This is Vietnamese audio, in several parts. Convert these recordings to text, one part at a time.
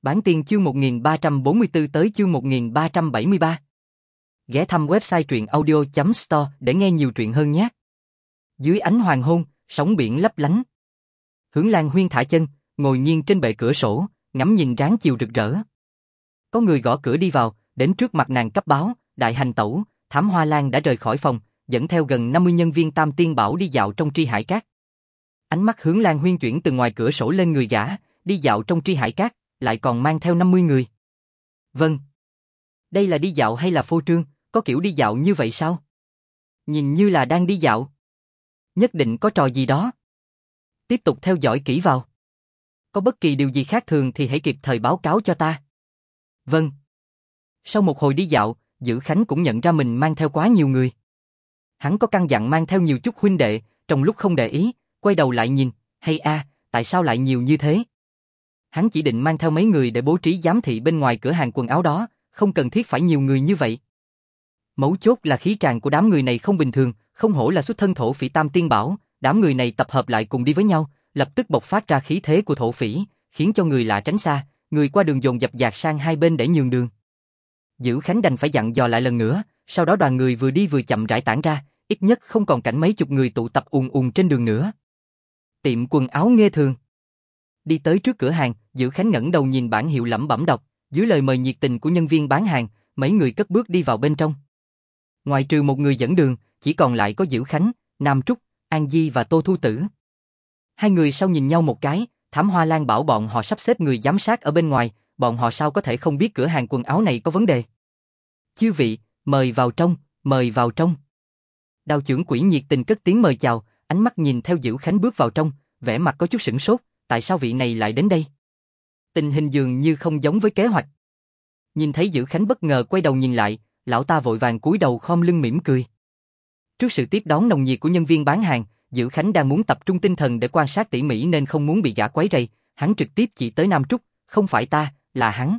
Bản tiên chương 1344 tới chương 1373. Ghé thăm website truyện audio.store để nghe nhiều truyện hơn nhé. Dưới ánh hoàng hôn, sóng biển lấp lánh. Hướng Lan Huyên thả chân, ngồi nghiêng trên bệ cửa sổ, ngắm nhìn ráng chiều rực rỡ. Có người gõ cửa đi vào, đến trước mặt nàng cấp báo, đại hành tẩu, Thám Hoa Lan đã rời khỏi phòng, dẫn theo gần 50 nhân viên Tam Tiên Bảo đi dạo trong Tri Hải Cát. Ánh mắt Hướng Lan Huyên chuyển từ ngoài cửa sổ lên người gã, đi dạo trong Tri Hải Cát, lại còn mang theo 50 người. Vâng. Đây là đi dạo hay là phô trương, có kiểu đi dạo như vậy sao? Nhìn như là đang đi dạo. Nhất định có trò gì đó. Tiếp tục theo dõi kỹ vào. Có bất kỳ điều gì khác thường thì hãy kịp thời báo cáo cho ta. Vâng. Sau một hồi đi dạo, Dữ Khánh cũng nhận ra mình mang theo quá nhiều người. Hắn có căn dặn mang theo nhiều chút huynh đệ, trong lúc không để ý, quay đầu lại nhìn, hay tại sao lại nhiều như thế? Hắn chỉ định mang theo mấy người để bố trí giám thị bên ngoài cửa hàng quần áo đó, không cần thiết phải nhiều người như vậy. Mấu chốt là khí tràng của đám người này không bình thường, không hổ là xuất thân thổ phỉ Tam Tiên Bảo, đám người này tập hợp lại cùng đi với nhau, lập tức bộc phát ra khí thế của thổ phỉ, khiến cho người lạ tránh xa, người qua đường dồn dập dạt sang hai bên để nhường đường. Dữ Khánh đành phải dặn dò lại lần nữa, sau đó đoàn người vừa đi vừa chậm rãi tản ra, ít nhất không còn cảnh mấy chục người tụ tập ùn ùn trên đường nữa. Tiệm quần áo Nghê Thường. Đi tới trước cửa hàng, Dữ Khánh ngẩng đầu nhìn bảng hiệu lẩm bẩm đọc, dưới lời mời nhiệt tình của nhân viên bán hàng, mấy người cất bước đi vào bên trong. Ngoài trừ một người dẫn đường, chỉ còn lại có Dữ Khánh, Nam Trúc, An Di và Tô Thu Tử. Hai người sau nhìn nhau một cái, Thám Hoa Lan bảo bọn họ sắp xếp người giám sát ở bên ngoài, bọn họ sao có thể không biết cửa hàng quần áo này có vấn đề. Chư vị, mời vào trong, mời vào trong. Đao trưởng quỹ nhiệt tình cất tiếng mời chào, ánh mắt nhìn theo Dữ Khánh bước vào trong, vẻ mặt có chút sửng sốt, tại sao vị này lại đến đây? Tình hình dường như không giống với kế hoạch. Nhìn thấy Dữ Khánh bất ngờ quay đầu nhìn lại, lão ta vội vàng cúi đầu khom lưng mỉm cười. Trước sự tiếp đón nồng nhiệt của nhân viên bán hàng, Dữ Khánh đang muốn tập trung tinh thần để quan sát tỉ mỉ nên không muốn bị gã quấy rầy, hắn trực tiếp chỉ tới Nam Trúc, không phải ta, là hắn.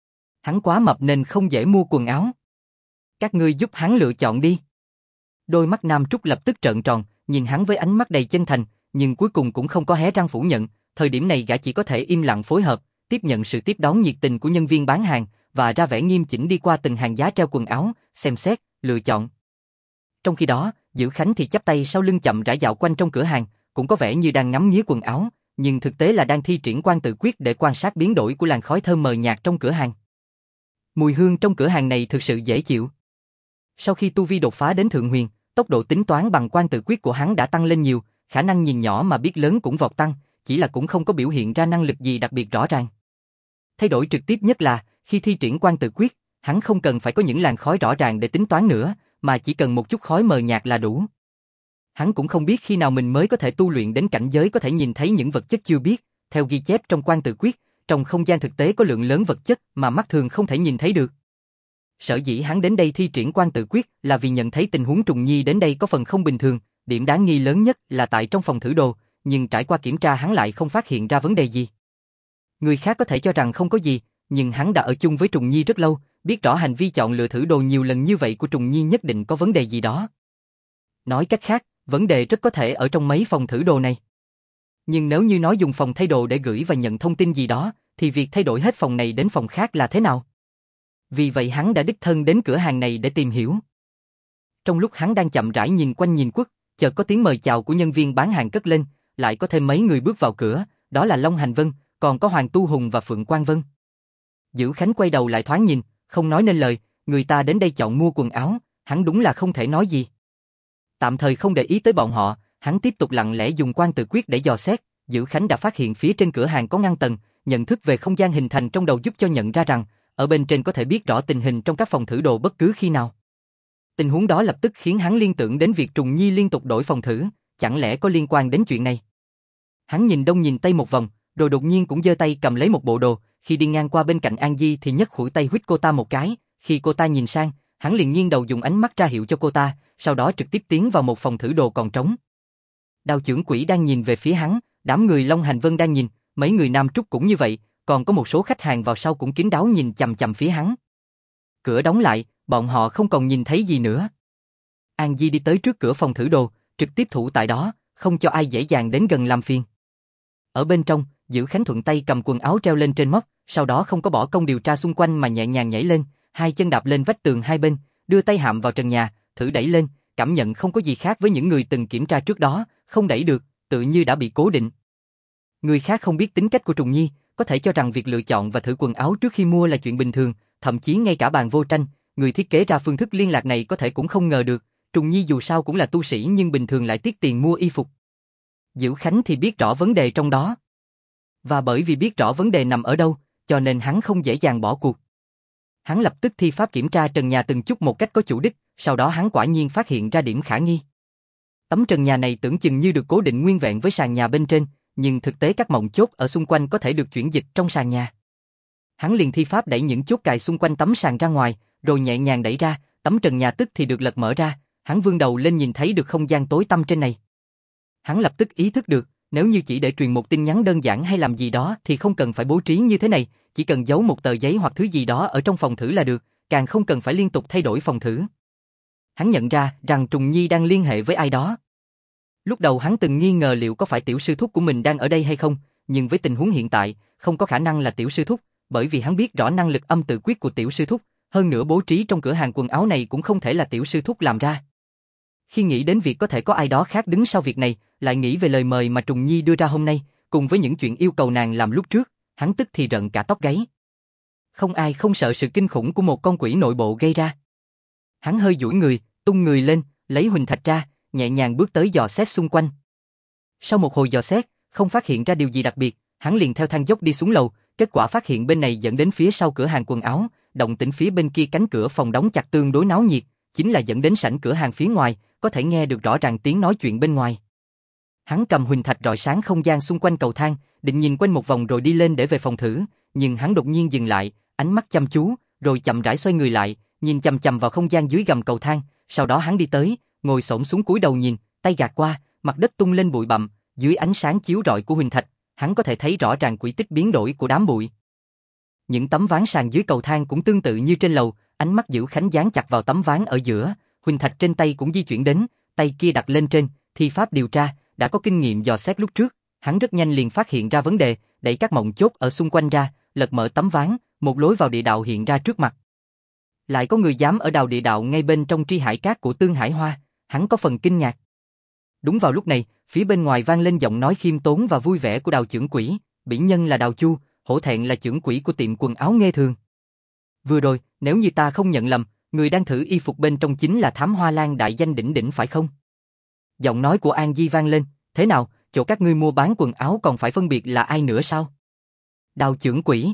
Hắn quá mập nên không dễ mua quần áo. Các ngươi giúp hắn lựa chọn đi. Đôi mắt Nam Trúc lập tức trợn tròn, nhìn hắn với ánh mắt đầy chân thành, nhưng cuối cùng cũng không có hé răng phủ nhận, thời điểm này gã chỉ có thể im lặng phối hợp, tiếp nhận sự tiếp đón nhiệt tình của nhân viên bán hàng và ra vẻ nghiêm chỉnh đi qua từng hàng giá treo quần áo, xem xét, lựa chọn. Trong khi đó, Dữ Khánh thì chắp tay sau lưng chậm rãi dạo quanh trong cửa hàng, cũng có vẻ như đang ngắm nghía quần áo, nhưng thực tế là đang thi triển quan tự quyết để quan sát biến đổi của làn khói thơm mờ nhạt trong cửa hàng. Mùi hương trong cửa hàng này thực sự dễ chịu. Sau khi tu vi đột phá đến thượng huyền, tốc độ tính toán bằng quan tự quyết của hắn đã tăng lên nhiều, khả năng nhìn nhỏ mà biết lớn cũng vọt tăng, chỉ là cũng không có biểu hiện ra năng lực gì đặc biệt rõ ràng. Thay đổi trực tiếp nhất là, khi thi triển quan tự quyết, hắn không cần phải có những làn khói rõ ràng để tính toán nữa, mà chỉ cần một chút khói mờ nhạt là đủ. Hắn cũng không biết khi nào mình mới có thể tu luyện đến cảnh giới có thể nhìn thấy những vật chất chưa biết, theo ghi chép trong quan tự quyết, trong không gian thực tế có lượng lớn vật chất mà mắt thường không thể nhìn thấy được. Sở dĩ hắn đến đây thi triển quan tự quyết là vì nhận thấy tình huống Trùng Nhi đến đây có phần không bình thường, điểm đáng nghi lớn nhất là tại trong phòng thử đồ, nhưng trải qua kiểm tra hắn lại không phát hiện ra vấn đề gì. Người khác có thể cho rằng không có gì, nhưng hắn đã ở chung với Trùng Nhi rất lâu, biết rõ hành vi chọn lựa thử đồ nhiều lần như vậy của Trùng Nhi nhất định có vấn đề gì đó. Nói cách khác, vấn đề rất có thể ở trong mấy phòng thử đồ này. Nhưng nếu như nói dùng phòng thay đồ để gửi và nhận thông tin gì đó, thì việc thay đổi hết phòng này đến phòng khác là thế nào? Vì vậy hắn đã đích thân đến cửa hàng này để tìm hiểu. Trong lúc hắn đang chậm rãi nhìn quanh nhìn quất, chợt có tiếng mời chào của nhân viên bán hàng cất lên, lại có thêm mấy người bước vào cửa, đó là Long Hành Vân, còn có Hoàng Tu Hùng và Phượng Quang Vân. Dữ Khánh quay đầu lại thoáng nhìn, không nói nên lời, người ta đến đây chọn mua quần áo, hắn đúng là không thể nói gì. Tạm thời không để ý tới bọn họ, hắn tiếp tục lặng lẽ dùng quan tự quyết để dò xét. Dữ Khánh đã phát hiện phía trên cửa hàng có ngăn tầng, nhận thức về không gian hình thành trong đầu giúp cho nhận ra rằng, ở bên trên có thể biết rõ tình hình trong các phòng thử đồ bất cứ khi nào. Tình huống đó lập tức khiến hắn liên tưởng đến việc Trùng Nhi liên tục đổi phòng thử, chẳng lẽ có liên quan đến chuyện này? Hắn nhìn đông nhìn tây một vòng, rồi đột nhiên cũng giơ tay cầm lấy một bộ đồ, khi đi ngang qua bên cạnh An Di thì nhấc khuỷu tay huýt cô ta một cái, khi cô ta nhìn sang, hắn liền nghiêng đầu dùng ánh mắt ra hiệu cho cô ta, sau đó trực tiếp tiến vào một phòng thử đồ còn trống. Đao trưởng quỹ đang nhìn về phía hắn, đám người Long Hành Vân đang nhìn, mấy người Nam Trúc cũng như vậy, còn có một số khách hàng vào sau cũng kín đáo nhìn chằm chằm phía hắn. Cửa đóng lại, bọn họ không còn nhìn thấy gì nữa. An Di đi tới trước cửa phòng thử đồ, trực tiếp thủ tại đó, không cho ai dễ dàng đến gần làm phiền. Ở bên trong, Dữ Khánh thuận tay cầm quần áo treo lên trên móc, sau đó không có bỏ công điều tra xung quanh mà nhẹ nhàng nhảy lên, hai chân đạp lên vách tường hai bên, đưa tay hạm vào trần nhà, thử đẩy lên, cảm nhận không có gì khác với những người từng kiểm tra trước đó, không đẩy được, tự như đã bị cố định. Người khác không biết tính cách của Trùng Nhi, có thể cho rằng việc lựa chọn và thử quần áo trước khi mua là chuyện bình thường, thậm chí ngay cả Bàn Vô Tranh, người thiết kế ra phương thức liên lạc này có thể cũng không ngờ được, Trùng Nhi dù sao cũng là tu sĩ nhưng bình thường lại tiếc tiền mua y phục. Diệu Khánh thì biết rõ vấn đề trong đó. Và bởi vì biết rõ vấn đề nằm ở đâu, cho nên hắn không dễ dàng bỏ cuộc. Hắn lập tức thi pháp kiểm tra trần nhà từng chút một cách có chủ đích, sau đó hắn quả nhiên phát hiện ra điểm khả nghi. Tấm trần nhà này tưởng chừng như được cố định nguyên vẹn với sàn nhà bên trên, nhưng thực tế các mộng chốt ở xung quanh có thể được chuyển dịch trong sàn nhà. Hắn liền thi pháp đẩy những chốt cài xung quanh tấm sàn ra ngoài, rồi nhẹ nhàng đẩy ra, tấm trần nhà tức thì được lật mở ra, hắn vươn đầu lên nhìn thấy được không gian tối tăm trên này. Hắn lập tức ý thức được, nếu như chỉ để truyền một tin nhắn đơn giản hay làm gì đó thì không cần phải bố trí như thế này, chỉ cần giấu một tờ giấy hoặc thứ gì đó ở trong phòng thử là được, càng không cần phải liên tục thay đổi phòng thử. Hắn nhận ra rằng Trùng Nhi đang liên hệ với ai đó. Lúc đầu hắn từng nghi ngờ liệu có phải tiểu sư thúc của mình đang ở đây hay không, nhưng với tình huống hiện tại, không có khả năng là tiểu sư thúc, bởi vì hắn biết rõ năng lực âm tự quyết của tiểu sư thúc, hơn nữa bố trí trong cửa hàng quần áo này cũng không thể là tiểu sư thúc làm ra. Khi nghĩ đến việc có thể có ai đó khác đứng sau việc này, lại nghĩ về lời mời mà Trùng Nhi đưa ra hôm nay, cùng với những chuyện yêu cầu nàng làm lúc trước, hắn tức thì rợn cả tóc gáy. Không ai không sợ sự kinh khủng của một con quỷ nội bộ gây ra. Hắn hơi duỗi người, tung người lên, lấy huỳnh thạch ra, nhẹ nhàng bước tới dò xét xung quanh. Sau một hồi dò xét, không phát hiện ra điều gì đặc biệt, hắn liền theo thang dốc đi xuống lầu, kết quả phát hiện bên này dẫn đến phía sau cửa hàng quần áo, động tĩnh phía bên kia cánh cửa phòng đóng chặt tương đối náo nhiệt, chính là dẫn đến sảnh cửa hàng phía ngoài, có thể nghe được rõ ràng tiếng nói chuyện bên ngoài. Hắn cầm huỳnh thạch rọi sáng không gian xung quanh cầu thang, định nhìn quanh một vòng rồi đi lên để về phòng thử, nhưng hắn đột nhiên dừng lại, ánh mắt chăm chú, rồi chậm rãi xoay người lại, nhìn chằm chằm vào không gian dưới gầm cầu thang, sau đó hắn đi tới, ngồi xổm xuống cúi đầu nhìn, tay gạt qua, mặt đất tung lên bụi bặm, dưới ánh sáng chiếu rọi của huỳnh thạch, hắn có thể thấy rõ ràng quỹ tích biến đổi của đám bụi. Những tấm ván sàn dưới cầu thang cũng tương tự như trên lầu, ánh mắt Dữ Khánh dán chặt vào tấm ván ở giữa, huỳnh thạch trên tay cũng di chuyển đến, tay kia đặt lên trên, thi pháp điều tra, đã có kinh nghiệm dò xét lúc trước, hắn rất nhanh liền phát hiện ra vấn đề, đẩy các mộng chốt ở xung quanh ra, lật mở tấm ván, một lối vào địa đạo hiện ra trước mặt. Lại có người dám ở đào địa đạo ngay bên trong tri hải cát của Tương Hải Hoa, hắn có phần kinh ngạc. Đúng vào lúc này, phía bên ngoài vang lên giọng nói khiêm tốn và vui vẻ của Đào trưởng quỹ, bỉ nhân là Đào Chu, hổ thẹn là trưởng quỹ của tiệm quần áo Nghê Thường. Vừa rồi, nếu như ta không nhận lầm, người đang thử y phục bên trong chính là Thám Hoa Lan đại danh đỉnh đỉnh phải không? Giọng nói của An Di vang lên, thế nào, chỗ các ngươi mua bán quần áo còn phải phân biệt là ai nữa sao? Đào trưởng quỹ,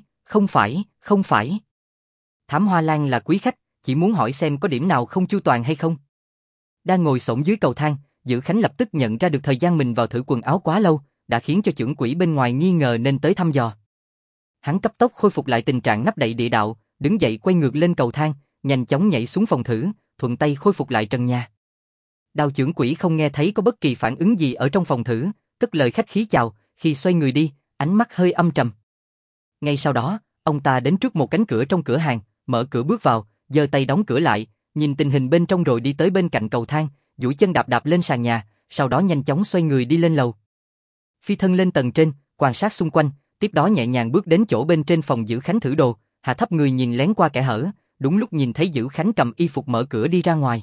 không phải. Thám Hoa Lan là quý khách, chỉ muốn hỏi xem có điểm nào không chu toàn hay không. Đang ngồi xổm dưới cầu thang, Dữ Khánh lập tức nhận ra được thời gian mình vào thử quần áo quá lâu, đã khiến cho trưởng quỹ bên ngoài nghi ngờ nên tới thăm dò. Hắn cấp tốc khôi phục lại tình trạng nắp đậy địa đạo, đứng dậy quay ngược lên cầu thang, nhanh chóng nhảy xuống phòng thử, thuận tay khôi phục lại trần nhà. Đào trưởng quỹ không nghe thấy có bất kỳ phản ứng gì ở trong phòng thử, cất lời khách khí chào, khi xoay người đi, ánh mắt hơi âm trầm. Ngay sau đó, ông ta đến trước một cánh cửa trong cửa hàng, mở cửa bước vào, giơ tay đóng cửa lại, nhìn tình hình bên trong rồi đi tới bên cạnh cầu thang, duỗi chân đạp đạp lên sàn nhà, sau đó nhanh chóng xoay người đi lên lầu. Phi thân lên tầng trên, quan sát xung quanh, tiếp đó nhẹ nhàng bước đến chỗ bên trên phòng Dữ Khánh thử đồ, hạ thấp người nhìn lén qua kẽ hở, đúng lúc nhìn thấy Dữ Khánh cầm y phục mở cửa đi ra ngoài.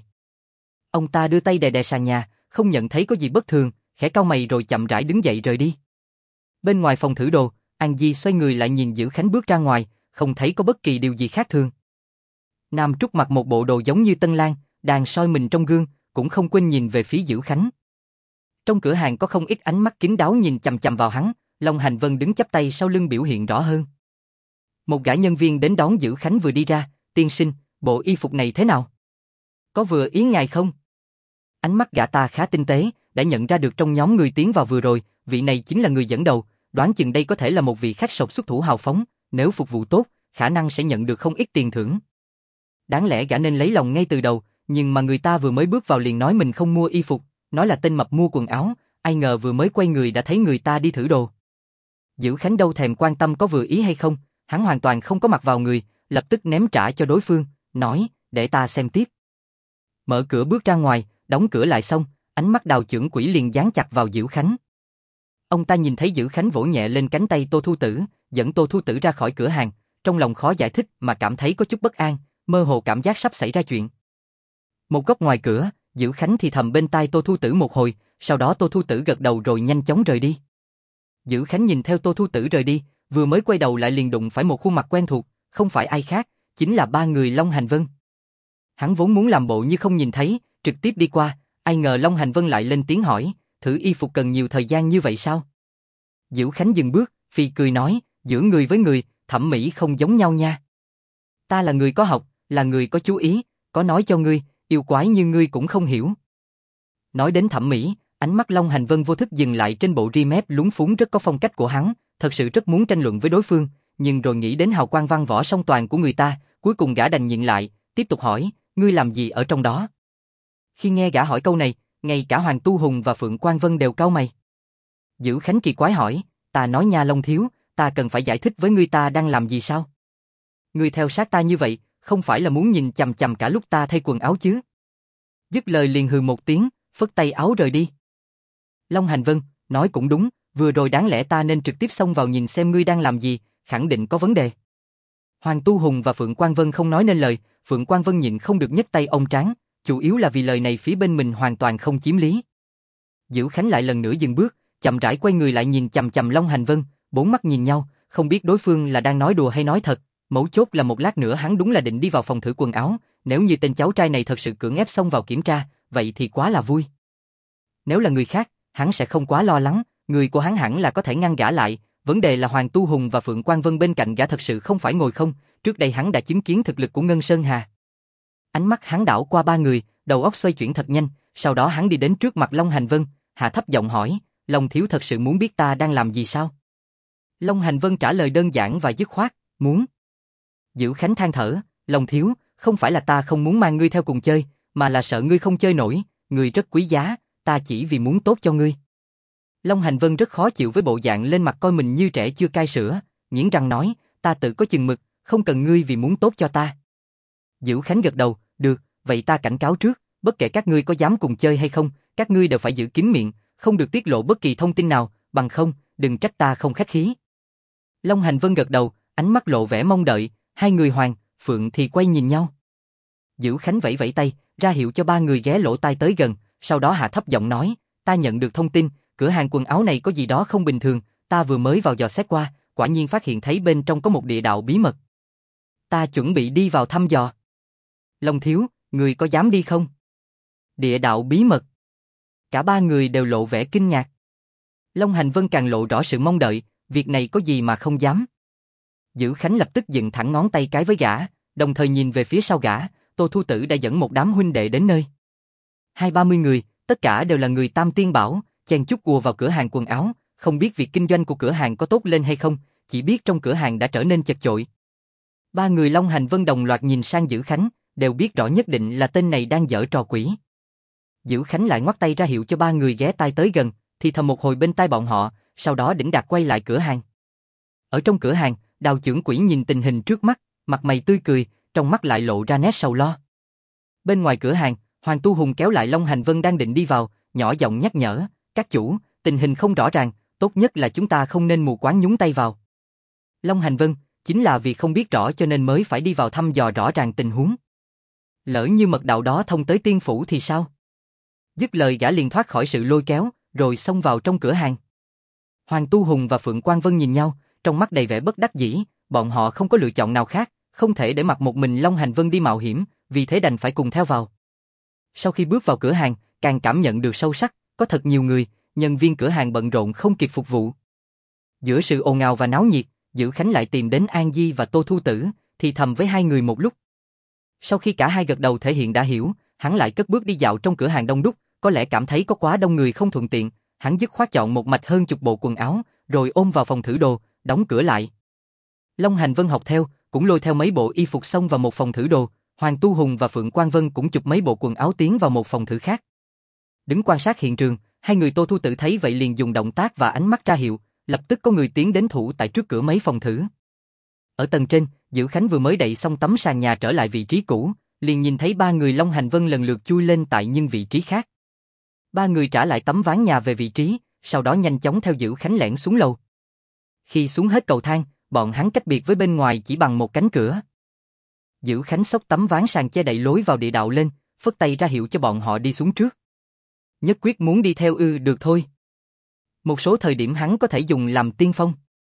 Ông ta đưa tay đè đè sàn nhà, không nhận thấy có gì bất thường, khẽ cau mày rồi chậm rãi đứng dậy rời đi. Bên ngoài phòng thử đồ, An Di xoay người lại nhìn Dữ Khánh bước ra ngoài, không thấy có bất kỳ điều gì khác thường. Nam Trúc mặc một bộ đồ giống như Tân Lan, đang soi mình trong gương, cũng không quên nhìn về phía Dữ Khánh. Trong cửa hàng có không ít ánh mắt kín đáo nhìn chằm chằm vào hắn, Long Hành Vân đứng chắp tay sau lưng biểu hiện rõ hơn. Một gã nhân viên đến đón Dữ Khánh vừa đi ra, tiên sinh, bộ y phục này thế nào? Có vừa ý ngài không? Ánh mắt gã ta khá tinh tế, đã nhận ra được trong nhóm người tiến vào vừa rồi, vị này chính là người dẫn đầu, đoán chừng đây có thể là một vị khách sộc xuất thủ hào phóng, nếu phục vụ tốt, khả năng sẽ nhận được không ít tiền thưởng. Đáng lẽ gã nên lấy lòng ngay từ đầu, nhưng mà người ta vừa mới bước vào liền nói mình không mua y phục, nói là tên mập mua quần áo, ai ngờ vừa mới quay người đã thấy người ta đi thử đồ. Dữ Khánh đâu thèm quan tâm có vừa ý hay không, hắn hoàn toàn không có mặt vào người, lập tức ném trả cho đối phương, nói, để ta xem tiếp. Mở cửa bước ra ngoài, đóng cửa lại xong, ánh mắt Đào trưởng quỹ liền dán chặt vào Dữ Khánh. Ông ta nhìn thấy Dữ Khánh vỗ nhẹ lên cánh tay Tô Thu Tử, dẫn Tô Thu Tử ra khỏi cửa hàng, trong lòng khó giải thích mà cảm thấy có chút bất an, mơ hồ cảm giác sắp xảy ra chuyện. Một góc ngoài cửa, Dữ Khánh thì thầm bên tai Tô Thu Tử một hồi, sau đó Tô Thu Tử gật đầu rồi nhanh chóng rời đi. Dữ Khánh nhìn theo Tô Thu Tử rời đi, vừa mới quay đầu lại liền đụng phải một khuôn mặt quen thuộc, không phải ai khác, chính là ba người Long Hành Vân. Hắn vốn muốn làm bộ như không nhìn thấy, trực tiếp đi qua, ai ngờ Long Hành Vân lại lên tiếng hỏi, thử y phục cần nhiều thời gian như vậy sao? Dữ Khánh dừng bước, phì cười nói, giữa người với người, thẩm mỹ không giống nhau nha. Ta là người có học, là người có chú ý, có nói cho ngươi, yêu quái như ngươi cũng không hiểu. Nói đến thẩm mỹ, ánh mắt Long Hành Vân vô thức dừng lại trên bộ ri mép lúng phúng rất có phong cách của hắn, thật sự rất muốn tranh luận với đối phương, nhưng rồi nghĩ đến hào quang văn võ song toàn của người ta, cuối cùng gã đành nhịn lại, tiếp tục hỏi, ngươi làm gì ở trong đó? Khi nghe gã hỏi câu này, ngay cả Hoàng Tu Hùng và Phượng Quang Vân đều cau mày. Dữ Khánh kỳ quái hỏi, ta nói nha Long thiếu, ta cần phải giải thích với ngươi ta đang làm gì sao? Ngươi theo sát ta như vậy, không phải là muốn nhìn chằm chằm cả lúc ta thay quần áo chứ? Dứt lời liền hừ một tiếng, phất tay áo rời đi. Long Hành Vân, nói cũng đúng, vừa rồi đáng lẽ ta nên trực tiếp xông vào nhìn xem ngươi đang làm gì, khẳng định có vấn đề. Hoàng Tu Hùng và Phượng Quang Vân không nói nên lời, Phượng Quang Vân nhịn không được nhấc tay ôm trán, chủ yếu là vì lời này phía bên mình hoàn toàn không chiếm lý. Dữ Khánh lại lần nữa dừng bước, chậm rãi quay người lại nhìn chằm chằm Long Hành Vân, bốn mắt nhìn nhau, không biết đối phương là đang nói đùa hay nói thật, mấu chốt là một lát nữa hắn đúng là định đi vào phòng thử quần áo, nếu như tên cháu trai này thật sự cưỡng ép xông vào kiểm tra, vậy thì quá là vui. Nếu là người khác, hắn sẽ không quá lo lắng, người của hắn hẳn là có thể ngăn gã lại, vấn đề là Hoàng Tu Hùng và Phượng Quang Vân bên cạnh gã thật sự không phải ngồi không, trước đây hắn đã chứng kiến thực lực của Ngân Sơn Hà. Ánh mắt hắn đảo qua ba người, đầu óc xoay chuyển thật nhanh, sau đó hắn đi đến trước mặt Long Hành Vân, hạ thấp giọng hỏi, Long thiếu thật sự muốn biết ta đang làm gì sao? Long Hành Vân trả lời đơn giản và dứt khoát, muốn. Dữ Khánh than thở, Long thiếu, không phải là ta không muốn mang ngươi theo cùng chơi, mà là sợ ngươi không chơi nổi, ngươi rất quý giá, ta chỉ vì muốn tốt cho ngươi. Long Hành Vân rất khó chịu với bộ dạng lên mặt coi mình như trẻ chưa cai sữa, nghiến răng nói, ta tự có chừng mực, không cần ngươi vì muốn tốt cho ta. Dữ Khánh gật đầu, được, vậy ta cảnh cáo trước, bất kể các ngươi có dám cùng chơi hay không, các ngươi đều phải giữ kín miệng, không được tiết lộ bất kỳ thông tin nào, bằng không, đừng trách ta không khách khí. Long Hành Vân gật đầu, ánh mắt lộ vẻ mong đợi, hai người Hoàng, Phượng thì quay nhìn nhau. Dữ Khánh vẫy vẫy tay, ra hiệu cho ba người ghé lỗ tai tới gần, sau đó hạ thấp giọng nói, ta nhận được thông tin, cửa hàng quần áo này có gì đó không bình thường, ta vừa mới vào dò xét qua, quả nhiên phát hiện thấy bên trong có một địa đạo bí mật. Ta chuẩn bị đi vào thăm dò. Long thiếu, người có dám đi không? Địa đạo bí mật. Cả ba người đều lộ vẻ kinh ngạc. Long Hành Vân càng lộ rõ sự mong đợi, việc này có gì mà không dám. Dữ Khánh lập tức dựng thẳng ngón tay cái với gã, đồng thời nhìn về phía sau gã, Tô Thu Tử đã dẫn một đám huynh đệ đến nơi. 20-30 người, tất cả đều là người Tam Tiên Bảo, chen chúc ùa vào cửa hàng quần áo, không biết việc kinh doanh của cửa hàng có tốt lên hay không, chỉ biết trong cửa hàng đã trở nên chật chội. Ba người Long Hành Vân đồng loạt nhìn sang Dữ Khánh, đều biết rõ nhất định là tên này đang giở trò quỷ. Dữ Khánh lại ngoắc tay ra hiệu cho ba người ghé tai tới gần, thì thầm một hồi bên tai bọn họ, sau đó đĩnh đạc quay lại cửa hàng. Ở trong cửa hàng, Đào trưởng quỹ nhìn tình hình trước mắt, mặt mày tươi cười, trong mắt lại lộ ra nét sầu lo. Bên ngoài cửa hàng, Hoàng Tu Hùng kéo lại Long Hành Vân đang định đi vào, nhỏ giọng nhắc nhở, các chủ, tình hình không rõ ràng, tốt nhất là chúng ta không nên mù quáng nhúng tay vào. Long Hành Vân, chính là vì không biết rõ cho nên mới phải đi vào thăm dò rõ ràng tình huống. Lỡ như mật đạo đó thông tới tiên phủ thì sao? Dứt lời gã liền thoát khỏi sự lôi kéo, rồi xông vào trong cửa hàng. Hoàng Tu Hùng và Phượng Quang Vân nhìn nhau, trong mắt đầy vẻ bất đắc dĩ, bọn họ không có lựa chọn nào khác, không thể để mặc một mình Long Hành Vân đi mạo hiểm, vì thế đành phải cùng theo vào. Sau khi bước vào cửa hàng, càng cảm nhận được sâu sắc, có thật nhiều người, nhân viên cửa hàng bận rộn không kịp phục vụ. Giữa sự ồn ào và náo nhiệt, Dữ Khánh lại tìm đến An Di và Tô Thu Tử, thì thầm với hai người một lúc. Sau khi cả hai gật đầu thể hiện đã hiểu, hắn lại cất bước đi dạo trong cửa hàng đông đúc, có lẽ cảm thấy có quá đông người không thuận tiện, hắn dứt khoát chọn một mạch hơn chục bộ quần áo, rồi ôm vào phòng thử đồ, đóng cửa lại. Long Hành Vân học theo, cũng lôi theo mấy bộ y phục xông vào một phòng thử đồ, Hoàng Tu Hùng và Phượng Quang Vân cũng chụp mấy bộ quần áo tiến vào một phòng thử khác. Đứng quan sát hiện trường, hai người Tô Thu Tử thấy vậy liền dùng động tác và ánh mắt ra hiệu, lập tức có người tiến đến thủ tại trước cửa mấy phòng thử. Ở tầng trên, Dữ Khánh vừa mới đậy xong tấm sàn nhà trở lại vị trí cũ, liền nhìn thấy ba người Long Hành Vân lần lượt chui lên tại những vị trí khác. Ba người trả lại tấm ván nhà về vị trí, sau đó nhanh chóng theo Dữ Khánh lẻn xuống lầu. Khi xuống hết cầu thang, bọn hắn cách biệt với bên ngoài chỉ bằng một cánh cửa. Dữ Khánh xốc tấm ván sàn che đậy lối vào địa đạo lên, phất tay ra hiệu cho bọn họ đi xuống trước. Nhất quyết muốn đi theo được thôi. Một số thời điểm hắn có thể dùng làm tiên phong.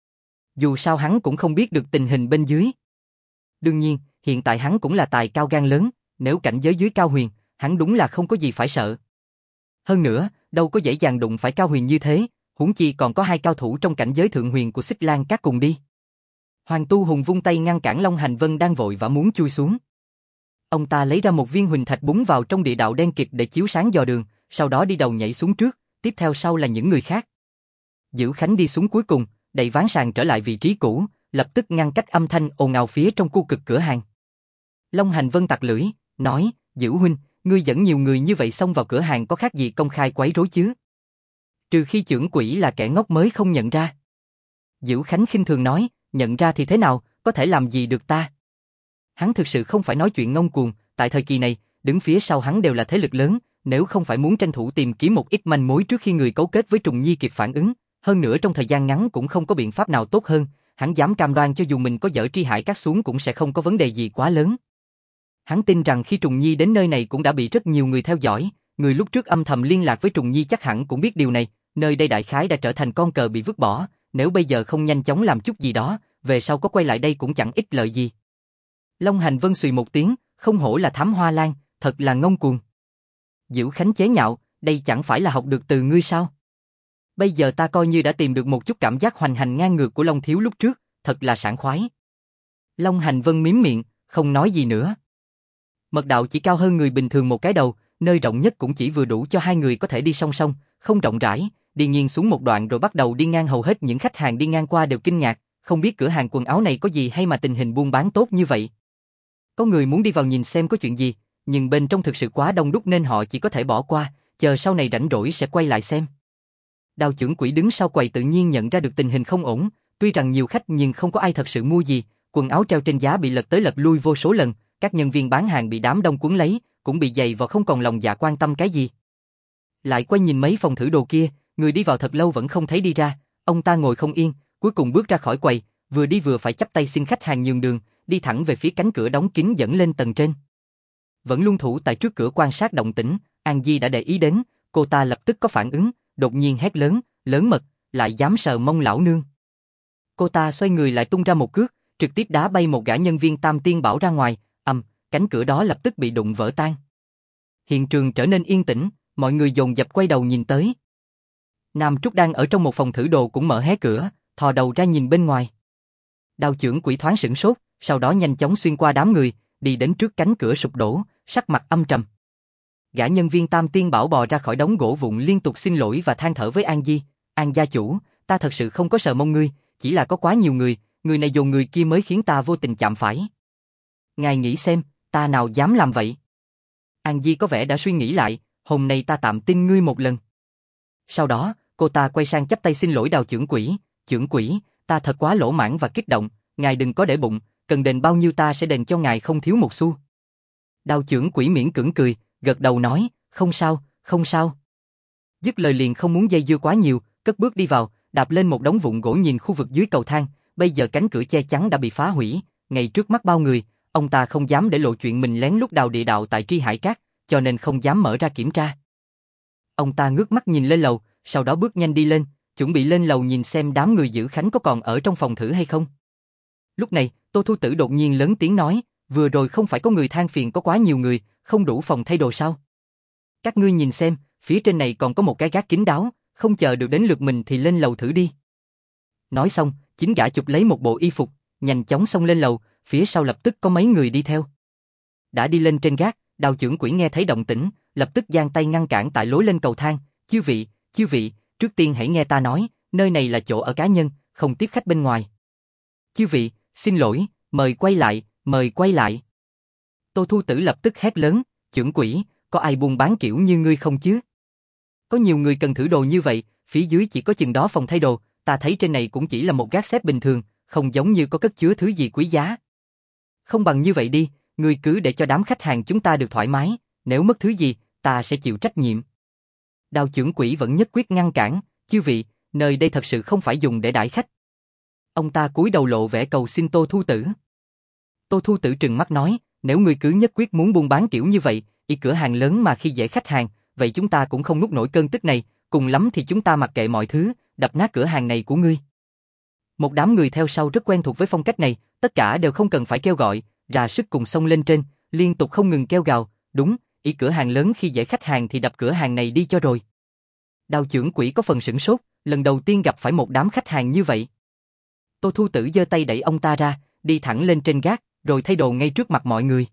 Dù sao hắn cũng không biết được tình hình bên dưới. Đương nhiên, hiện tại hắn cũng là tài cao gan lớn, nếu cảnh giới dưới Cao Huyền, hắn đúng là không có gì phải sợ. Hơn nữa, đâu có dễ dàng đụng phải Cao Huyền như thế, huống chi còn có hai cao thủ trong cảnh giới thượng huyền của Xích Lan Các cùng đi. Hoàng Tu Hùng vung tay ngăn cản Long Hành Vân đang vội vã muốn chui xuống. Ông ta lấy ra một viên huỳnh thạch búng vào trong địa đạo đen kịt để chiếu sáng dò đường, sau đó đi đầu nhảy xuống trước, tiếp theo sau là những người khác. Dữ Khánh đi xuống cuối cùng, đẩy ván sàn trở lại vị trí cũ, lập tức ngăn cách âm thanh ồn ào phía trong khu cực cửa hàng. Long Hành Vân tặc lưỡi, nói, Dữ huynh, ngươi dẫn nhiều người như vậy xông vào cửa hàng có khác gì công khai quấy rối chứ? Trừ khi chưởng quỷ là kẻ ngốc mới không nhận ra. Dữ Khánh khinh thường nói, nhận ra thì thế nào, có thể làm gì được ta? Hắn thực sự không phải nói chuyện ngông cuồng, tại thời kỳ này, đứng phía sau hắn đều là thế lực lớn, nếu không phải muốn tranh thủ tìm kiếm một ít manh mối trước khi người cấu kết với Trùng Nhi kịp phản ứng, hơn nữa trong thời gian ngắn cũng không có biện pháp nào tốt hơn, hắn dám cam đoan cho dù mình có dở Tri Hải Các xuống cũng sẽ không có vấn đề gì quá lớn. Hắn tin rằng khi Trùng Nhi đến nơi này cũng đã bị rất nhiều người theo dõi, người lúc trước âm thầm liên lạc với Trùng Nhi chắc hẳn cũng biết điều này, nơi đây đại khái đã trở thành con cờ bị vứt bỏ, nếu bây giờ không nhanh chóng làm chút gì đó, về sau có quay lại đây cũng chẳng ích lợi gì. Long Hành Vân xùy một tiếng, không hổ là Thám Hoa Lan, thật là ngông cuồng. Dữ Khánh chế nhạo, đây chẳng phải là học được từ ngươi sao? Bây giờ ta coi như đã tìm được một chút cảm giác hoành hành ngang ngược của Long Thiếu lúc trước, thật là sảng khoái. Long Hành Vân mím miệng, không nói gì nữa. Mật đạo chỉ cao hơn người bình thường một cái đầu, nơi rộng nhất cũng chỉ vừa đủ cho hai người có thể đi song song, không rộng rãi, đi nghiêng xuống một đoạn rồi bắt đầu đi ngang. Hầu hết những khách hàng đi ngang qua đều kinh ngạc, không biết cửa hàng quần áo này có gì hay mà tình hình buôn bán tốt như vậy. Có người muốn đi vào nhìn xem có chuyện gì, nhưng bên trong thực sự quá đông đúc nên họ chỉ có thể bỏ qua, chờ sau này rảnh rỗi sẽ quay lại xem. Đao Chưởng Quỷ đứng sau quầy tự nhiên nhận ra được tình hình không ổn, tuy rằng nhiều khách nhưng không có ai thật sự mua gì, quần áo treo trên giá bị lật tới lật lui vô số lần, các nhân viên bán hàng bị đám đông cuốn lấy, cũng bị dày vào không còn lòng dạ quan tâm cái gì. Lại quay nhìn mấy phòng thử đồ kia, người đi vào thật lâu vẫn không thấy đi ra, ông ta ngồi không yên, cuối cùng bước ra khỏi quầy, vừa đi vừa phải chắp tay xin khách hàng nhường đường, đi thẳng về phía cánh cửa đóng kín dẫn lên tầng trên. Vẫn luôn thủ tại trước cửa quan sát động tĩnh, An Di đã để ý đến, cô ta lập tức có phản ứng, đột nhiên hét lớn, lớn mật, lại dám sờ mông lão nương. Cô ta xoay người lại tung ra một cước, trực tiếp đá bay một gã nhân viên Tam Tiên Bảo ra ngoài, cánh cửa đó lập tức bị đụng vỡ tan. Hiện trường trở nên yên tĩnh, mọi người dồn dập quay đầu nhìn tới. Nam Trúc đang ở trong một phòng thử đồ cũng mở hé cửa, thò đầu ra nhìn bên ngoài. Đao Chưởng Quỷ thoáng sửng sốt, sau đó nhanh chóng xuyên qua đám người, đi đến trước cánh cửa sụp đổ, sắc mặt âm trầm. Gã nhân viên Tam Tiên Bảo bò ra khỏi đống gỗ vụn liên tục xin lỗi và than thở với An Di, An gia chủ, ta thật sự không có sờ mông ngươi, chỉ là có quá nhiều người, người này dồn người kia mới khiến ta vô tình chạm phải. Ngài nghĩ xem, ta nào dám làm vậy? An Di có vẻ đã suy nghĩ lại, hôm nay ta tạm tin ngươi một lần. Sau đó, cô ta quay sang chắp tay xin lỗi Đao Chưởng Quỷ, ta thật quá lỗ mãng và kích động, ngài đừng có để bụng, cần đền bao nhiêu ta sẽ đền cho ngài không thiếu một xu. Đao Chưởng Quỷ miễn cưỡng cười, gật đầu nói, không sao, không sao. Dứt lời liền không muốn dây dưa quá nhiều, cất bước đi vào, đạp lên một đống vụn gỗ nhìn khu vực dưới cầu thang, bây giờ cánh cửa che chắn đã bị phá hủy, ngay trước mắt bao người, ông ta không dám để lộ chuyện mình lén lút đào địa đạo tại Tri Hải Các, cho nên không dám mở ra kiểm tra. Ông ta ngước mắt nhìn lên lầu, sau đó bước nhanh đi lên, chuẩn bị lên lầu nhìn xem đám người Dữ Khánh có còn ở trong phòng thử hay không. Lúc này, Tô Thu Tử đột nhiên lớn tiếng nói, vừa rồi không phải có người than phiền có quá nhiều người, không đủ phòng thay đồ sao? Các ngươi nhìn xem, phía trên này còn có một cái gác kín đáo, không chờ được đến lượt mình thì lên lầu thử đi. Nói xong, chính gã chụp lấy một bộ y phục, nhanh chóng xông lên lầu, phía sau lập tức có mấy người đi theo. Đã đi lên trên gác, Đao Chưởng Quỷ nghe thấy động tĩnh, lập tức giang tay ngăn cản tại lối lên cầu thang, chư vị, trước tiên hãy nghe ta nói, nơi này là chỗ ở cá nhân, không tiếp khách bên ngoài. Chư vị, xin lỗi, mời quay lại. Tô Thu Tử lập tức hét lớn, Chưởng Quỷ, có ai buôn bán kiểu như ngươi không chứ? Có nhiều người cần thử đồ như vậy, phía dưới chỉ có chừng đó phòng thay đồ, ta thấy trên này cũng chỉ là một gác xếp bình thường, không giống như có cất chứa thứ gì quý giá. Không bằng như vậy đi, ngươi cứ để cho đám khách hàng chúng ta được thoải mái, nếu mất thứ gì, ta sẽ chịu trách nhiệm. Đao Chưởng Quỷ vẫn nhất quyết ngăn cản, chư vị, nơi đây thật sự không phải dùng để đãi khách. Ông ta cúi đầu lộ vẻ cầu xin Tô Thu Tử. Tô Thu Tử trừng mắt nói, nếu ngươi cứ nhất quyết muốn buôn bán kiểu như vậy, y cửa hàng lớn mà khi dễ khách hàng, vậy chúng ta cũng không nuốt nổi cơn tức này, cùng lắm thì chúng ta mặc kệ mọi thứ, đập nát cửa hàng này của ngươi. Một đám người theo sau rất quen thuộc với phong cách này, tất cả đều không cần phải kêu gọi, ra sức cùng xông lên trên, liên tục không ngừng kêu gào, đúng, y cửa hàng lớn khi dễ khách hàng thì đập cửa hàng này đi cho rồi. Đào Chưởng Quỷ có phần sửng sốt, lần đầu tiên gặp phải một đám khách hàng như vậy. Tô Thu Tử giơ tay đẩy ông ta ra, đi thẳng lên trên gác, rồi thay đồ ngay trước mặt mọi người.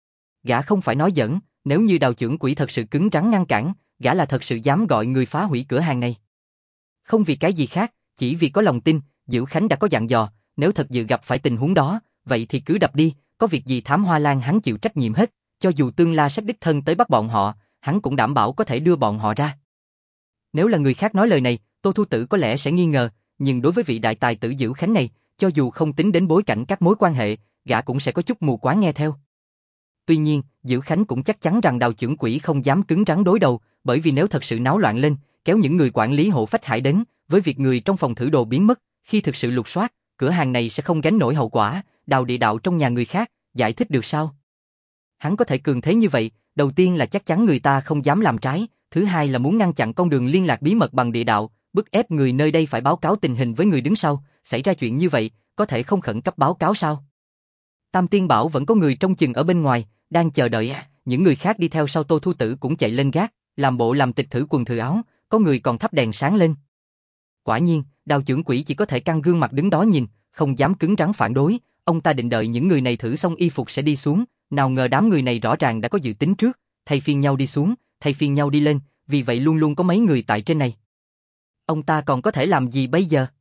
Gã không phải nói giỡn, nếu như Đào Chưởng Quỷ thật sự cứng rắn ngăn cản, gã là thật sự dám gọi người phá hủy cửa hàng này. Không vì cái gì khác, chỉ vì có lòng tin, Dữ Khánh đã có dặn dò, nếu thật sự gặp phải tình huống đó, vậy thì cứ đập đi, có việc gì Thám Hoa Lan hắn chịu trách nhiệm hết, cho dù Tương La Sách đích thân tới bắt bọn họ, hắn cũng đảm bảo có thể đưa bọn họ ra. Nếu là người khác nói lời này, Tô Thu Tử có lẽ sẽ nghi ngờ, nhưng đối với vị đại tài tử Dữ Khánh này, cho dù không tính đến bối cảnh các mối quan hệ, gã cũng sẽ có chút mù quáng nghe theo. Tuy nhiên, Dữ Khánh cũng chắc chắn rằng Đào Chưởng Quỷ không dám cứng rắn đối đầu, bởi vì nếu thật sự náo loạn lên, kéo những người quản lý Hộ Phách Hải đến, với việc người trong phòng thử đồ biến mất, khi thực sự lục soát, cửa hàng này sẽ không gánh nổi hậu quả, đào địa đạo trong nhà người khác, giải thích được sao? Hắn có thể cường thế như vậy, đầu tiên là chắc chắn người ta không dám làm trái, thứ hai là muốn ngăn chặn con đường liên lạc bí mật bằng địa đạo, bức ép người nơi đây phải báo cáo tình hình với người đứng sau, xảy ra chuyện như vậy, có thể không khẩn cấp báo cáo sao? Tam Tiên Bảo vẫn có người trông chừng ở bên ngoài, đang chờ đợi, những người khác đi theo sau Tô Thu Tử cũng chạy lên gác, làm bộ làm tịch thử quần thử áo, có người còn thắp đèn sáng lên. Quả nhiên, Đào Chưởng Quỷ chỉ có thể căng gương mặt đứng đó nhìn, không dám cứng rắn phản đối, ông ta định đợi những người này thử xong y phục sẽ đi xuống, nào ngờ đám người này rõ ràng đã có dự tính trước, thay phiên nhau đi xuống, thay phiên nhau đi lên, vì vậy luôn luôn có mấy người tại trên này. Ông ta còn có thể làm gì bây giờ?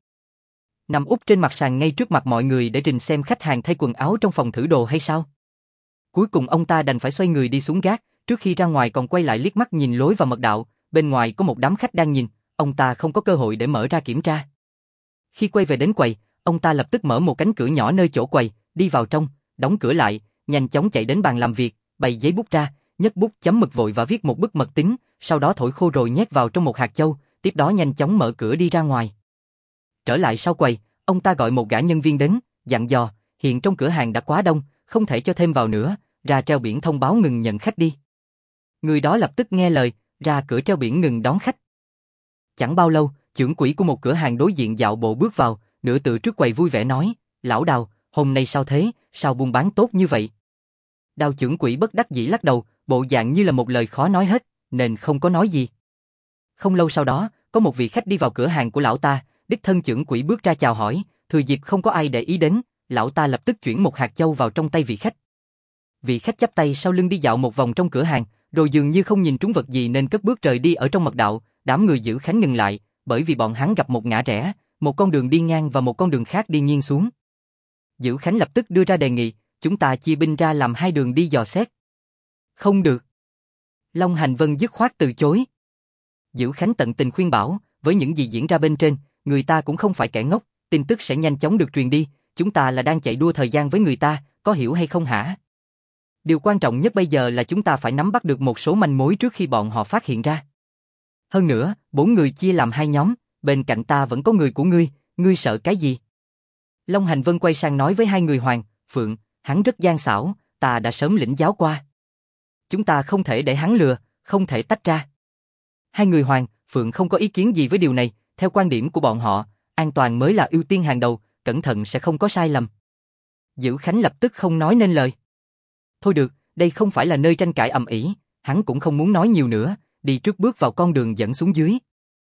Nằm úp trên mặt sàn ngay trước mặt mọi người để rình xem khách hàng thay quần áo trong phòng thử đồ hay sao? Cuối cùng ông ta đành phải xoay người đi xuống gác, trước khi ra ngoài còn quay lại liếc mắt nhìn lối vào mật đạo, bên ngoài có một đám khách đang nhìn, ông ta không có cơ hội để mở ra kiểm tra. Khi quay về đến quầy, ông ta lập tức mở một cánh cửa nhỏ nơi chỗ quầy, đi vào trong, đóng cửa lại, nhanh chóng chạy đến bàn làm việc, bày giấy bút ra, nhấc bút chấm mực vội và viết một bức mật tín, sau đó thổi khô rồi nhét vào trong một hạt châu, tiếp đó nhanh chóng mở cửa đi ra ngoài. Trở lại sau quầy, ông ta gọi một gã nhân viên đến, dặn dò, hiện trong cửa hàng đã quá đông, không thể cho thêm vào nữa, ra treo biển thông báo ngừng nhận khách đi. Người đó lập tức nghe lời, ra cửa treo biển ngừng đón khách. Chẳng bao lâu, trưởng quỹ của một cửa hàng đối diện dạo bộ bước vào, nửa tựa trước quầy vui vẻ nói, lão Đào, hôm nay sao thế, sao buôn bán tốt như vậy? Đào trưởng quỹ bất đắc dĩ lắc đầu, bộ dạng như là một lời khó nói hết, nên không có nói gì. Không lâu sau đó, có một vị khách đi vào cửa hàng của lão ta, đích thân trưởng quỹ bước ra chào hỏi, thừa dịp không có ai để ý đến, lão ta lập tức chuyển một hạt châu vào trong tay vị khách. Vị khách chắp tay sau lưng đi dạo một vòng trong cửa hàng, rồi dường như không nhìn trúng vật gì nên cất bước rời đi ở trong mật đạo, đám người Dữ Khánh ngừng lại, bởi vì bọn hắn gặp một ngã rẽ, một con đường đi ngang và một con đường khác đi nghiêng xuống. Dữ Khánh lập tức đưa ra đề nghị, chúng ta chia binh ra làm hai đường đi dò xét. Không được. Long Hành Vân dứt khoát từ chối. Dữ Khánh tận tình khuyên bảo, với những gì diễn ra bên trên, người ta cũng không phải kẻ ngốc, tin tức sẽ nhanh chóng được truyền đi, chúng ta là đang chạy đua thời gian với người ta, có hiểu hay không hả? Điều quan trọng nhất bây giờ là chúng ta phải nắm bắt được một số manh mối trước khi bọn họ phát hiện ra. Hơn nữa, 4 người chia làm 2 nhóm, bên cạnh ta vẫn có người của ngươi sợ cái gì? Long Hành Vân quay sang nói với 2 người Hoàng, Phượng, hắn rất gian xảo, ta đã sớm lĩnh giáo qua. Chúng ta không thể để hắn lừa, không thể tách ra. 2 người Hoàng, Phượng không có ý kiến gì với điều này, theo quan điểm của bọn họ, an toàn mới là ưu tiên hàng đầu, cẩn thận sẽ không có sai lầm. Dữ Khánh lập tức không nói nên lời. Thôi được, đây không phải là nơi tranh cãi ầm ĩ, hắn cũng không muốn nói nhiều nữa, đi trước bước vào con đường dẫn xuống dưới.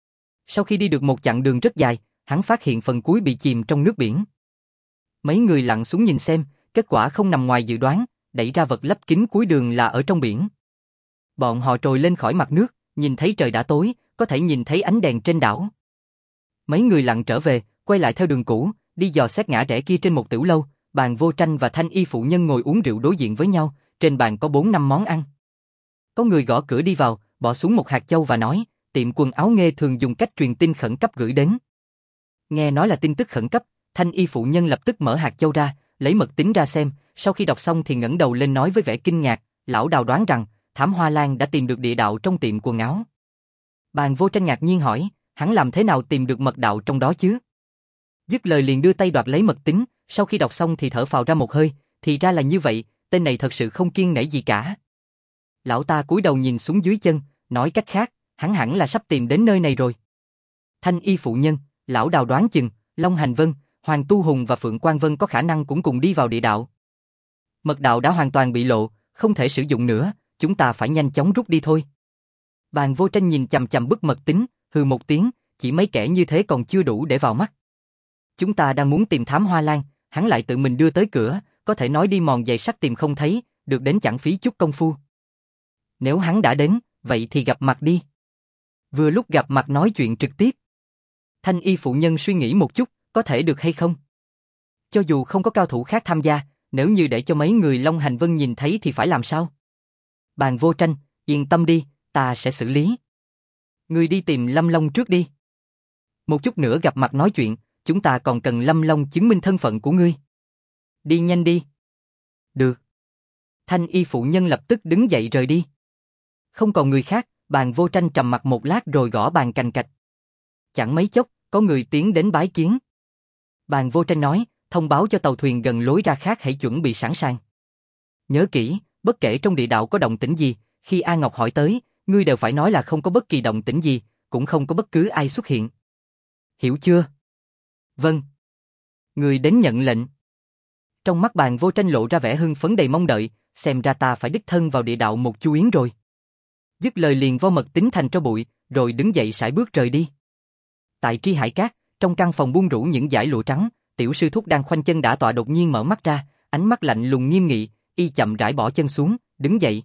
Sau khi đi được một chặng đường rất dài, hắn phát hiện phần cuối bị chìm trong nước biển. Mấy người lặn xuống nhìn xem, kết quả không nằm ngoài dự đoán, đẩy ra vật lấp kín cuối đường là ở trong biển. Bọn họ trồi lên khỏi mặt nước, nhìn thấy trời đã tối, có thể nhìn thấy ánh đèn trên đảo. Mấy người lặn trở về, quay lại theo đường cũ, đi dò xét ngã rẽ kia trên một tiểu lâu, Bàn Vô Tranh và Thanh Y phụ nhân ngồi uống rượu đối diện với nhau, trên bàn có 4-5 món ăn. Có người gõ cửa đi vào, bỏ xuống một hạt châu và nói, tiệm quần áo Nghê thường dùng cách truyền tin khẩn cấp gửi đến. Nghe nói là tin tức khẩn cấp, Thanh Y phụ nhân lập tức mở hạt châu ra, lấy mật tín ra xem, sau khi đọc xong thì ngẩng đầu lên nói với vẻ kinh ngạc, lão Đào đoán rằng, Thám Hoa Lan đã tìm được địa đạo trong tiệm quần áo. Bàn Vô Tranh ngạc nhiên hỏi, hắn làm thế nào tìm được mật đạo trong đó chứ? Dứt lời liền đưa tay đoạt lấy mật tín, sau khi đọc xong thì thở phào ra một hơi, thì ra là như vậy, tên này thật sự không kiêng nể gì cả. Lão ta cúi đầu nhìn xuống dưới chân, nói cách khác, hắn hẳn là sắp tìm đến nơi này rồi. Thanh y phụ nhân, lão đào đoán chừng, Long Hành Vân, Hoàng Tu Hùng và Phượng Quang Vân có khả năng cũng cùng đi vào địa đạo. Mật đạo đã hoàn toàn bị lộ, không thể sử dụng nữa, chúng ta phải nhanh chóng rút đi thôi. Bàn Vô Tranh nhìn chằm chằm bức mật tín, hừ một tiếng, chỉ mấy kẻ như thế còn chưa đủ để vào mắt. Chúng ta đang muốn tìm Thám Hoa Lan, hắn lại tự mình đưa tới cửa, có thể nói đi mòn giày sắt tìm không thấy, được đến chẳng phí chút công phu. Nếu hắn đã đến, vậy thì gặp mặt đi. Vừa lúc gặp mặt nói chuyện trực tiếp. Thanh y phụ nhân suy nghĩ một chút, có thể được hay không? Cho dù không có cao thủ khác tham gia, nếu như để cho mấy người Long Hành Vân nhìn thấy thì phải làm sao? Bàn Vô Tranh, yên tâm đi, ta sẽ xử lý. Ngươi đi tìm Lâm Long trước đi. Một chút nữa gặp mặt nói chuyện, chúng ta còn cần Lâm Long chứng minh thân phận của ngươi. Đi nhanh đi. Được. Thanh y phụ nhân lập tức đứng dậy rời đi. Không còn người khác, Bàn Vô Tranh trầm mặt một lát rồi gõ bàn cành cạch. Chẳng mấy chốc, có người tiến đến bái kiến. Bàn Vô Tranh nói, thông báo cho tàu thuyền gần lối ra khác hãy chuẩn bị sẵn sàng. Nhớ kỹ, bất kể trong địa đạo có động tĩnh gì, khi A Ngọc hỏi tới, ngươi đều phải nói là không có bất kỳ động tĩnh gì, cũng không có bất cứ ai xuất hiện. Hiểu chưa? Vâng. Người đến nhận lệnh. Trong mắt Bàn Vô Tranh lộ ra vẻ hưng phấn đầy mong đợi, xem ra ta phải đích thân vào địa đạo một chu yến rồi. Dứt lời liền vo mật tín thành tro bụi, rồi đứng dậy sải bước rời đi. Tại Tri Hải Cát, trong căn phòng buông rủ những dải lụa trắng, tiểu sư thúc đang khoanh chân đả tọa đột nhiên mở mắt ra, ánh mắt lạnh lùng nghiêm nghị, y chậm rãi bỏ chân xuống, đứng dậy.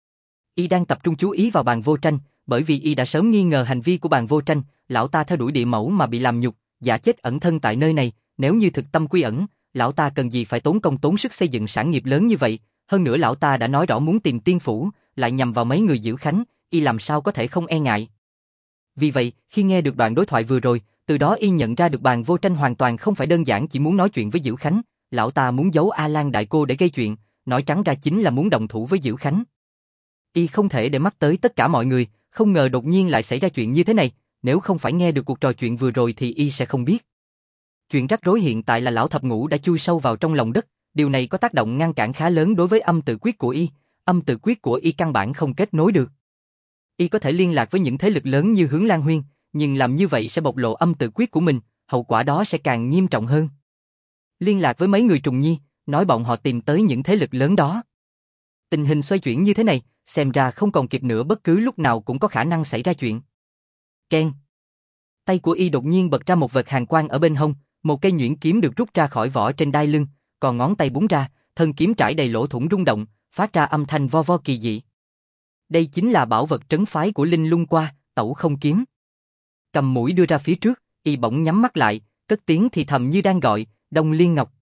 Y đang tập trung chú ý vào Bàn Vô Tranh, bởi vì y đã sớm nghi ngờ hành vi của Bàn Vô Tranh, lão ta theo đuổi địa mẫu mà bị làm nhục, giả chết ẩn thân tại nơi này, nếu như thực tâm quy ẩn, lão ta cần gì phải tốn công tốn sức xây dựng sản nghiệp lớn như vậy, hơn nữa lão ta đã nói rõ muốn tìm tiên phủ, lại nhằm vào mấy người Diễu Khánh, y làm sao có thể không e ngại. Vì vậy, khi nghe được đoạn đối thoại vừa rồi, từ đó y nhận ra được Bàn Vô Tranh hoàn toàn không phải đơn giản chỉ muốn nói chuyện với Diễu Khánh, lão ta muốn giấu A Lan đại cô để gây chuyện, nói trắng ra chính là muốn động thủ với Diễu Khánh. Y không thể để mắt tới tất cả mọi người, không ngờ đột nhiên lại xảy ra chuyện như thế này, nếu không phải nghe được cuộc trò chuyện vừa rồi thì y sẽ không biết. Chuyện rắc rối hiện tại là lão thập ngũ đã chui sâu vào trong lòng đất, điều này có tác động ngăn cản khá lớn đối với âm tự quyết của y, âm tự quyết của y căn bản không kết nối được. Y có thể liên lạc với những thế lực lớn như Hướng Lan Huyên, nhưng làm như vậy sẽ bộc lộ âm tự quyết của mình, hậu quả đó sẽ càng nghiêm trọng hơn. Liên lạc với mấy người Trùng Nhi, nói bọn họ tìm tới những thế lực lớn đó. Tình hình xoay chuyển như thế này, xem ra không còn kịp nữa, bất cứ lúc nào cũng có khả năng xảy ra chuyện. Keng. Tay của y đột nhiên bật ra một vệt hàn quang ở bên hông, một cây nhuyễn kiếm được rút ra khỏi vỏ trên đai lưng, còn ngón tay búng ra, thân kiếm trải đầy lỗ thủng rung động, phát ra âm thanh vo vo kỳ dị. Đây chính là bảo vật trấn phái của Linh Lung Qua, Tẩu Không Kiếm. Cầm mũi đưa ra phía trước, y bỗng nhắm mắt lại, cất tiếng thì thầm như đang gọi, Đông Liên Ngọc.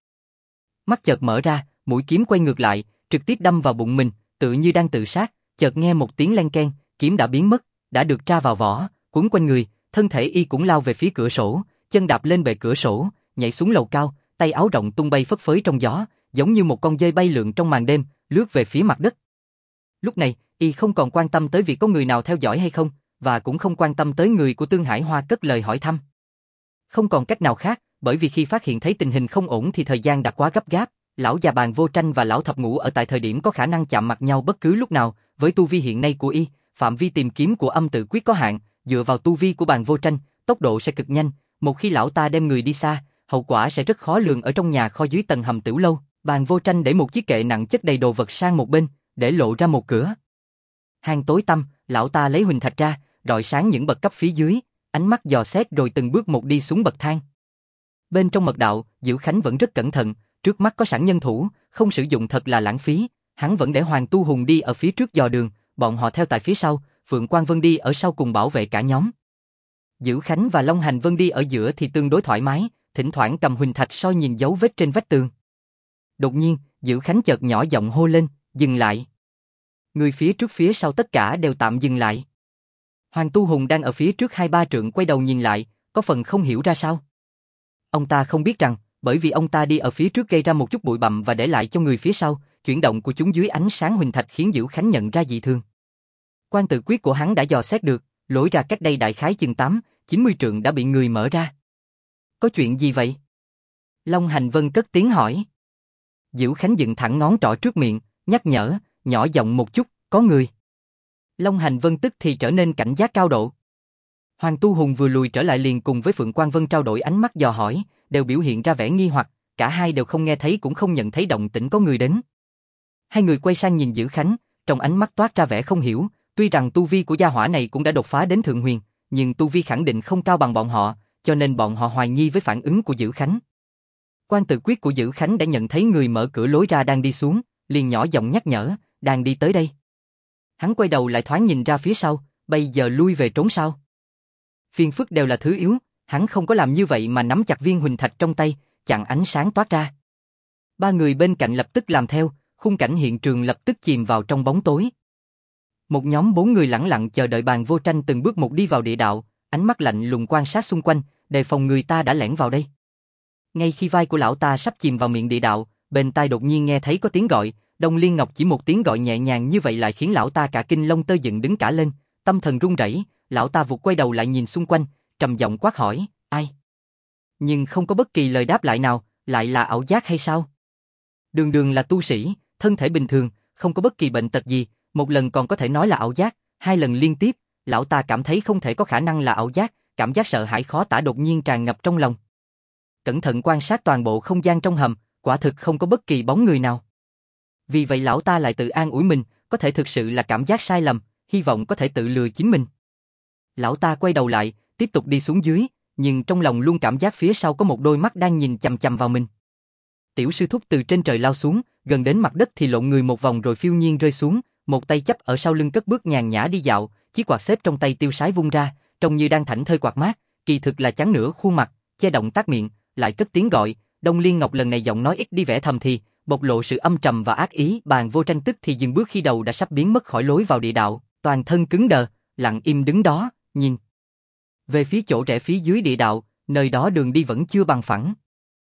Mắt chợt mở ra, mũi kiếm quay ngược lại, trực tiếp đâm vào bụng mình, tự như đang tự sát, chợt nghe một tiếng len keng, kiếm đã biến mất, đã được tra vào vỏ, quấn quanh người, thân thể y cũng lao về phía cửa sổ, chân đạp lên bệ cửa sổ, nhảy xuống lầu cao, tay áo rộng tung bay phất phới trong gió, giống như một con dơi bay lượn trong màn đêm, lướt về phía mặt đất. Lúc này, y không còn quan tâm tới việc có người nào theo dõi hay không, và cũng không quan tâm tới người của Tương Hải Hoa cất lời hỏi thăm. Không còn cách nào khác, bởi vì khi phát hiện thấy tình hình không ổn thì thời gian đã quá gấp gáp, lão già Bàn Vô Tranh và lão thập ngũ ở tại thời điểm có khả năng chạm mặt nhau bất cứ lúc nào, với tu vi hiện nay của y, phạm vi tìm kiếm của âm tự quyết có hạn, dựa vào tu vi của Bàn Vô Tranh, tốc độ sẽ cực nhanh, một khi lão ta đem người đi xa, hậu quả sẽ rất khó lường. Ở trong nhà kho dưới tầng hầm Tiểu Lâu, Bàn Vô Tranh để một chiếc kệ nặng chất đầy đồ vật sang một bên, để lộ ra một cửa. Hang tối tăm, lão ta lấy huỳnh thạch ra, rọi sáng những bậc cấp phía dưới, ánh mắt dò xét rồi từng bước một đi xuống bậc thang. Bên trong mật đạo, Diễu Khánh vẫn rất cẩn thận, trước mắt có sẵn nhân thủ, không sử dụng thật là lãng phí, hắn vẫn để Hoàng Tu Hùng đi ở phía trước dò đường, bọn họ theo tại phía sau, Phượng Quang Vân đi ở sau cùng bảo vệ cả nhóm. Diễu Khánh và Long Hành Vân đi ở giữa thì tương đối thoải mái, thỉnh thoảng cầm huỳnh thạch soi nhìn dấu vết trên vách tường. Đột nhiên, Diễu Khánh chợt nhỏ giọng hô lên, dừng lại. Người phía trước phía sau tất cả đều tạm dừng lại. Hoàng Tu Hùng đang ở phía trước 2-3 trượng quay đầu nhìn lại, có phần không hiểu ra sao. Ông ta không biết rằng, bởi vì ông ta đi ở phía trước gây ra một chút bụi bặm và để lại cho người phía sau, chuyển động của chúng dưới ánh sáng huỳnh thạch khiến Diễu Khánh nhận ra dị thường. Quan tự quyết của hắn đã dò xét được, lối ra cách đây đại khái chừng 8-90 trượng đã bị người mở ra. Có chuyện gì vậy? Long Hành Vân cất tiếng hỏi. Dữ Khánh dựng thẳng ngón trỏ trước miệng, nhắc nhở, nhỏ giọng một chút, có người. Long Hành Vân tức thì trở nên cảnh giác cao độ. Hoàng Tu Hùng vừa lùi trở lại liền cùng với Phượng Quang Vân trao đổi ánh mắt dò hỏi, đều biểu hiện ra vẻ nghi hoặc, cả hai đều không nghe thấy cũng không nhận thấy động tĩnh có người đến. Hai người quay sang nhìn Dữ Khánh, trong ánh mắt toát ra vẻ không hiểu, tuy rằng tu vi của gia hỏa này cũng đã đột phá đến thượng huyền, nhưng tu vi khẳng định không cao bằng bọn họ, cho nên bọn họ hoài nghi với phản ứng của Dữ Khánh. Quan tự quyết của Dữ Khánh đã nhận thấy người mở cửa lối ra đang đi xuống, liền nhỏ giọng nhắc nhở, đang đi tới đây. Hắn quay đầu lại thoáng nhìn ra phía sau, bây giờ lui về trốn sau. Phiền phức đều là thứ yếu, hắn không có làm như vậy mà nắm chặt viên huỳnh thạch trong tay, chặn ánh sáng toát ra. Ba người bên cạnh lập tức làm theo, khung cảnh hiện trường lập tức chìm vào trong bóng tối. Một nhóm 4 người lẳng lặng chờ đợi Bàn Vô Tranh từng bước một đi vào địa đạo, ánh mắt lạnh lùng quan sát xung quanh, đề phòng người ta đã lẻn vào đây. Ngay khi vai của lão ta sắp chìm vào miệng địa đạo, bên tai đột nhiên nghe thấy có tiếng gọi, Đông Liên Ngọc chỉ một tiếng gọi nhẹ nhàng như vậy lại khiến lão ta cả kinh lông tơ dựng đứng cả lên, tâm thần run rẩy, lão ta vụt quay đầu lại nhìn xung quanh, trầm giọng quát hỏi, ai? Nhưng không có bất kỳ lời đáp lại nào, lại là ảo giác hay sao? Đường Đường là tu sĩ, thân thể bình thường, không có bất kỳ bệnh tật gì, một lần còn có thể nói là ảo giác, hai lần liên tiếp, lão ta cảm thấy không thể có khả năng là ảo giác, cảm giác sợ hãi khó tả đột nhiên tràn ngập trong lòng. Cẩn thận quan sát toàn bộ không gian trong hầm, quả thực không có bất kỳ bóng người nào. Vì vậy lão ta lại tự an ủi mình, có thể thực sự là cảm giác sai lầm, hy vọng có thể tự lừa chính mình. Lão ta quay đầu lại, tiếp tục đi xuống dưới, nhưng trong lòng luôn cảm giác phía sau có một đôi mắt đang nhìn chằm chằm vào mình. Tiểu sư thúc từ trên trời lao xuống, gần đến mặt đất thì lộn người một vòng rồi phiêu nhiên rơi xuống, một tay chấp ở sau lưng cất bước nhàn nhã đi dạo, chiếc quạt xếp trong tay tiêu sái vung ra, trông như đang thảnh thơi quạt mát, kỳ thực là chắn nửa khuôn mặt, che động tác miệng, lại cất tiếng gọi. Đông Liên Ngọc lần này giọng nói ít đi vẻ thầm thì, bộc lộ sự âm trầm và ác ý. Bàn Vô Tranh tức thì dừng bước khi đầu đã sắp biến mất khỏi lối vào địa đạo, toàn thân cứng đờ, lặng im đứng đó, nhìn về phía chỗ rẽ phía dưới địa đạo, nơi đó đường đi vẫn chưa bằng phẳng.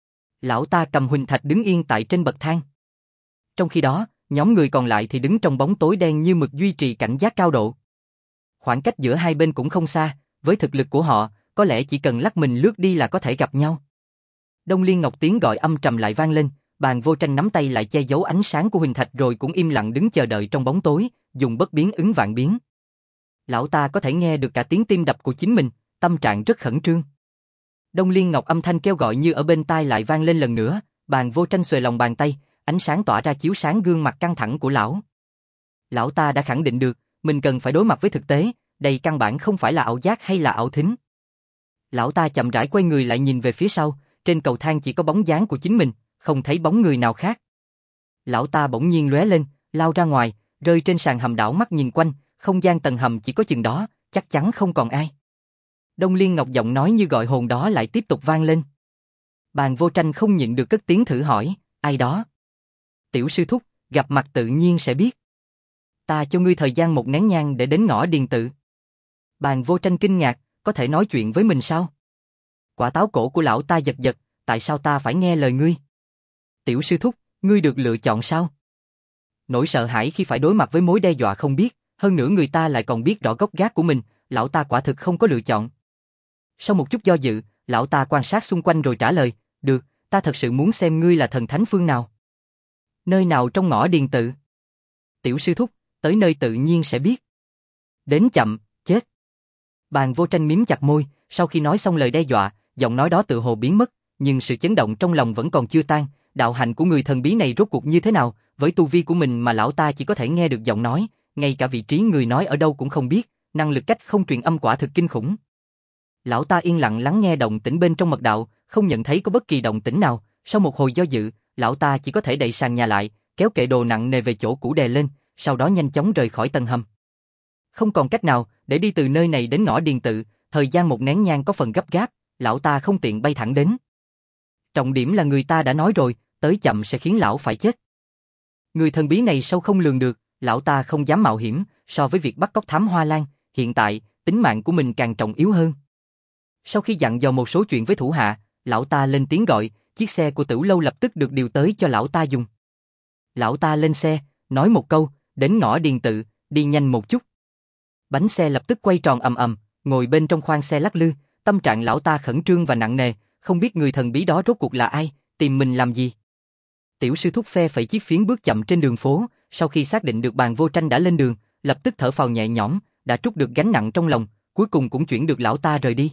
Lão ta cầm huỳnh thạch đứng yên tại trên bậc thang. Trong khi đó, nhóm người còn lại thì đứng trong bóng tối đen như mực duy trì cảnh giác cao độ. Khoảng cách giữa hai bên cũng không xa, với thực lực của họ, có lẽ chỉ cần lắc mình lướt đi là có thể gặp nhau. Đông Liên Ngọc tiếng gọi âm trầm lại vang lên, Bàn Vô Tranh nắm tay lại che giấu ánh sáng của huỳnh thạch rồi cũng im lặng đứng chờ đợi trong bóng tối, dùng bất biến ứng vạn biến. Lão ta có thể nghe được cả tiếng tim đập của chính mình, tâm trạng rất khẩn trương. Đông Liên Ngọc âm thanh kêu gọi như ở bên tai lại vang lên lần nữa, Bàn Vô Tranh xuề lòng bàn tay, ánh sáng tỏa ra chiếu sáng gương mặt căng thẳng của lão. Lão ta đã khẳng định được, mình cần phải đối mặt với thực tế, đây căn bản không phải là ảo giác hay là ảo thính. Lão ta chậm rãi quay người lại nhìn về phía sau, trên cầu thang chỉ có bóng dáng của chính mình, không thấy bóng người nào khác. Lão ta bỗng nhiên lóe lên, lao ra ngoài, rơi trên sàn hầm đảo mắt nhìn quanh, không gian tầng hầm chỉ có chừng đó, chắc chắn không còn ai. Đông Liên Ngọc giọng nói như gọi hồn đó lại tiếp tục vang lên. Bàn Vô Tranh không nhịn được cất tiếng thử hỏi, ai đó? Tiểu sư thúc, gặp mặt tự nhiên sẽ biết. Ta cho ngươi thời gian một nén nhang để đến ngõ Điền Tự. Bàn Vô Tranh kinh ngạc, có thể nói chuyện với mình sao? Quả táo cổ của lão ta giật giật, tại sao ta phải nghe lời ngươi? Tiểu sư thúc, ngươi được lựa chọn sao? Nỗi sợ hãi khi phải đối mặt với mối đe dọa không biết, hơn nữa người ta lại còn biết rõ gốc gác của mình, lão ta quả thực không có lựa chọn. Sau một chút do dự, lão ta quan sát xung quanh rồi trả lời, được, ta thật sự muốn xem ngươi là thần thánh phương nào. Nơi nào trong ngõ Điền Tự? Tiểu sư thúc, tới nơi tự nhiên sẽ biết. Đến chậm, chết. Bàn Vô Tranh mím chặt môi, sau khi nói xong lời đe dọa, giọng nói đó tự hồ biến mất, nhưng sự chấn động trong lòng vẫn còn chưa tan. Đạo hạnh của người thần bí này rốt cuộc như thế nào, với tu vi của mình mà lão ta chỉ có thể nghe được giọng nói, ngay cả vị trí người nói ở đâu cũng không biết, năng lực cách không truyền âm quả thực kinh khủng. Lão ta yên lặng lắng nghe động tĩnh bên trong mật đạo, không nhận thấy có bất kỳ động tĩnh nào, sau một hồi do dự, lão ta chỉ có thể đậy sàn nhà lại, kéo kệ đồ nặng nề về chỗ cũ đè lên, sau đó nhanh chóng rời khỏi tầng hầm. Không còn cách nào, để đi từ nơi này đến ngõ Điền Tự, thời gian một nén nhang có phần gấp gáp, lão ta không tiện bay thẳng đến. Trọng điểm là người ta đã nói rồi, tới chậm sẽ khiến lão phải chết. Người thần bí này sâu không lường được, lão ta không dám mạo hiểm, so với việc bắt cóc Thám Hoa Lan, hiện tại, tính mạng của mình càng trọng yếu hơn. Sau khi dặn dò một số chuyện với thủ hạ, lão ta lên tiếng gọi, chiếc xe của Tử Lâu lập tức được điều tới cho lão ta dùng. Lão ta lên xe, nói một câu, đến ngõ Điền Tự, đi nhanh một chút. Bánh xe lập tức quay tròn ầm ầm, ngồi bên trong khoang xe lắc lư, tâm trạng lão ta khẩn trương và nặng nề, không biết người thần bí đó rốt cuộc là ai, tìm mình làm gì? Tiểu sư thúc phe phẩy chiếc phiến bước chậm trên đường phố, sau khi xác định được Bàn Vô Tranh đã lên đường, lập tức thở phào nhẹ nhõm, đã trút được gánh nặng trong lòng, cuối cùng cũng chuyển được lão ta rời đi.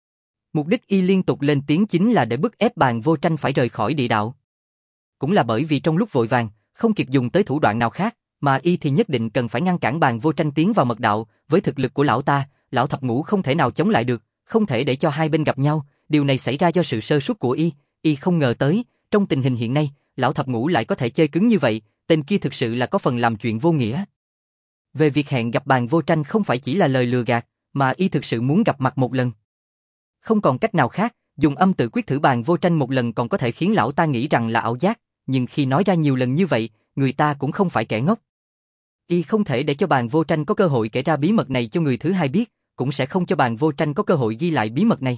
Mục đích y liên tục lên tiếng chính là để bức ép Bàn Vô Tranh phải rời khỏi địa đạo. Cũng là bởi vì trong lúc vội vàng, không kịp dùng tới thủ đoạn nào khác, mà y thì nhất định cần phải ngăn cản Bàn Vô Tranh tiến vào mật đạo, với thực lực của lão ta, lão thập ngũ không thể nào chống lại được, không thể để cho hai bên gặp nhau, điều này xảy ra do sự sơ suất của y không ngờ tới, trong tình hình hiện nay, lão thập ngũ lại có thể chơi cứng như vậy, tên kia thực sự là có phần làm chuyện vô nghĩa. Về việc hẹn gặp Bàn Vô Tranh không phải chỉ là lời lừa gạt, mà y thực sự muốn gặp mặt một lần. Không còn cách nào khác, dùng âm tự quyết thử Bàn Vô Tranh một lần còn có thể khiến lão ta nghĩ rằng là ảo giác, nhưng khi nói ra nhiều lần như vậy, người ta cũng không phải kẻ ngốc. Y không thể để cho Bàn Vô Tranh có cơ hội kể ra bí mật này cho người thứ hai biết, cũng sẽ không cho Bàn Vô Tranh có cơ hội ghi lại bí mật này.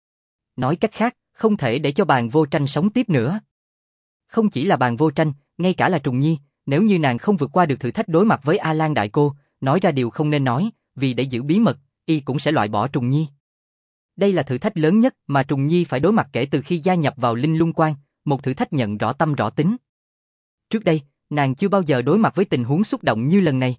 Nói cách khác, không thể để cho Bàn Vô Tranh sống tiếp nữa. Không chỉ là Bàn Vô Tranh, ngay cả là Trùng Nhi, nếu như nàng không vượt qua được thử thách đối mặt với A Lan Đại Cô, nói ra điều không nên nói, vì để giữ bí mật, y cũng sẽ loại bỏ Trùng Nhi. Đây là thử thách lớn nhất mà Trùng Nhi phải đối mặt kể từ khi gia nhập vào Linh Lung Quan, một thử thách nhận rõ tâm rõ tính. Trước đây, nàng chưa bao giờ đối mặt với tình huống xúc động như lần này.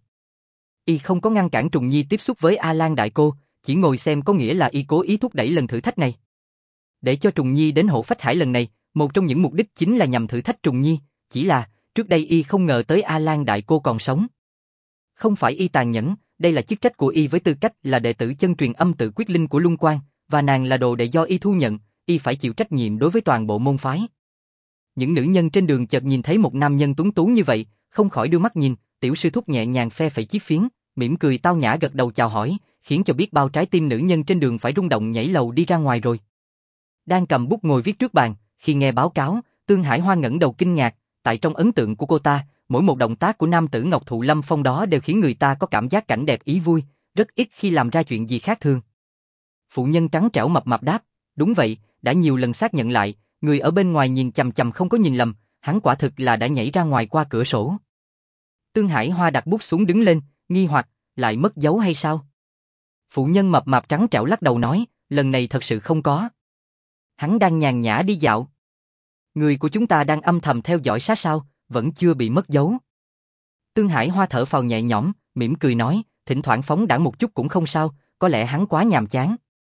Y không có ngăn cản Trùng Nhi tiếp xúc với A Lan Đại Cô, chỉ ngồi xem có nghĩa là y cố ý thúc đẩy lần thử thách này. Để cho Trùng Nhi đến Hổ Phách Hải lần này, một trong những mục đích chính là nhằm thử thách Trùng Nhi, chỉ là, trước đây y không ngờ tới A Lan Đại Cô còn sống. Không phải y tàn nhẫn, đây là chức trách của y với tư cách là đệ tử chân truyền âm tự quyết linh của Lung Quan, và nàng là đồ đệ do y thu nhận, y phải chịu trách nhiệm đối với toàn bộ môn phái. Những nữ nhân trên đường chợt nhìn thấy một nam nhân tuấn tú như vậy, không khỏi đưa mắt nhìn, tiểu sư thúc nhẹ nhàng phe phẩy chiếc phiến, mỉm cười tao nhã gật đầu chào hỏi, khiến cho biết bao trái tim nữ nhân trên đường phải rung động nhảy lầu đi ra ngoài rồi. Đang cầm bút ngồi viết trước bàn, khi nghe báo cáo, Tương Hải Hoa ngẩng đầu kinh ngạc, tại trong ấn tượng của cô ta, mỗi một động tác của nam tử Ngọc Thụ Lâm Phong đó đều khiến người ta có cảm giác cảnh đẹp ý vui, rất ít khi làm ra chuyện gì khác thường. Phụ nhân trắng trẻo mập mạp đáp, đúng vậy, đã nhiều lần xác nhận lại, người ở bên ngoài nhìn chằm chằm không có nhìn lầm, hắn quả thực là đã nhảy ra ngoài qua cửa sổ. Tương Hải Hoa đặt bút xuống đứng lên, nghi hoặc, lại mất dấu hay sao? Phụ nhân mập mạp trắng trẻo lắc đầu nói, lần này thật sự không có. Hắn đang nhàn nhã đi dạo. Người của chúng ta đang âm thầm theo dõi sát sao, vẫn chưa bị mất dấu. Tương Hải Hoa thở phào nhẹ nhõm, mỉm cười nói, thỉnh thoảng phóng đãng một chút cũng không sao, có lẽ hắn quá nhàm chán.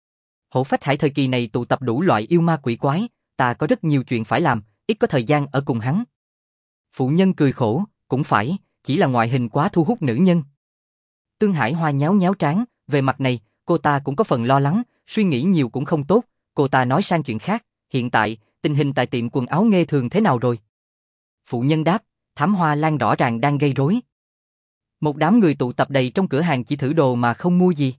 Hổ Phách Hải thời kỳ này tụ tập đủ loại yêu ma quỷ quái, ta có rất nhiều chuyện phải làm, ít có thời gian ở cùng hắn. Phụ nhân cười khổ, cũng phải, chỉ là ngoại hình quá thu hút nữ nhân. Tương Hải Hoa nhéo nhéo trán, về mặt này, cô ta cũng có phần lo lắng, suy nghĩ nhiều cũng không tốt, cô ta nói sang chuyện khác, hiện tại, tình hình tại tiệm quần áo Nghê Thường thế nào rồi? Phụ nhân đáp, Thám Hoa Lan rõ ràng đang gây rối. Một đám người tụ tập đầy trong cửa hàng chỉ thử đồ mà không mua gì.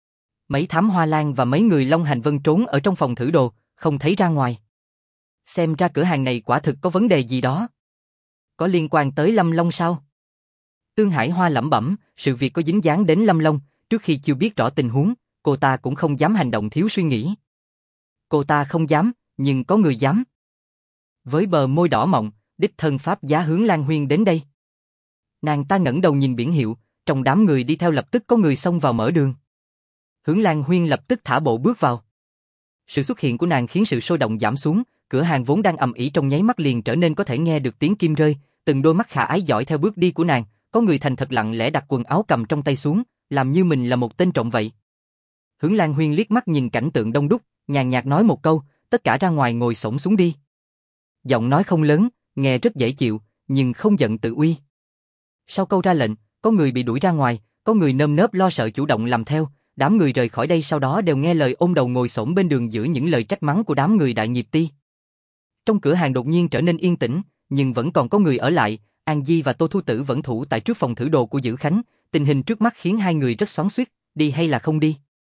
Mấy Thám Hoa Lan và mấy người Long Hành Vân trốn ở trong phòng thử đồ, không thấy ra ngoài. Xem ra cửa hàng này quả thực có vấn đề gì đó. Có liên quan tới Lâm Long sao? Tương Hải Hoa lẩm bẩm, sự việc có dính dáng đến Lâm Long, trước khi chưa biết rõ tình huống, cô ta cũng không dám hành động thiếu suy nghĩ. Cô ta không dám, nhưng có người dám. Với bờ môi đỏ mọng, đích thân pháp giá Hướng Lan Huyên đến đây. Nàng ta ngẩng đầu nhìn biển hiệu, trong đám người đi theo lập tức có người xông vào mở đường. Hướng Lan Huyên lập tức thả bộ bước vào. Sự xuất hiện của nàng khiến sự sôi động giảm xuống, cửa hàng vốn đang ầm ĩ trong nháy mắt liền trở nên có thể nghe được tiếng kim rơi, từng đôi mắt khả ái dõi theo bước đi của nàng, có người thành thật lặng lẽ đặt quần áo cầm trong tay xuống, làm như mình là một tên trộm vậy. Hướng Lan Huyên liếc mắt nhìn cảnh tượng đông đúc, nhàn nhạt nói một câu, tất cả ra ngoài ngồi xổm xuống đi. Giọng nói không lớn, nghe rất dễ chịu, nhưng không giận tự uy. Sau câu ra lệnh, có người bị đuổi ra ngoài, có người nơm nớp lo sợ chủ động làm theo, đám người rời khỏi đây sau đó đều nghe lời ôm đầu ngồi xổm bên đường giữa những lời trách mắng của đám người đại nghiệp ti. Trong cửa hàng đột nhiên trở nên yên tĩnh, nhưng vẫn còn có người ở lại, An Di và Tô Thu Tử vẫn thủ tại trước phòng thử đồ của Dữ Khánh, tình hình trước mắt khiến hai người rất xoắn xuýt, đi hay là không đi.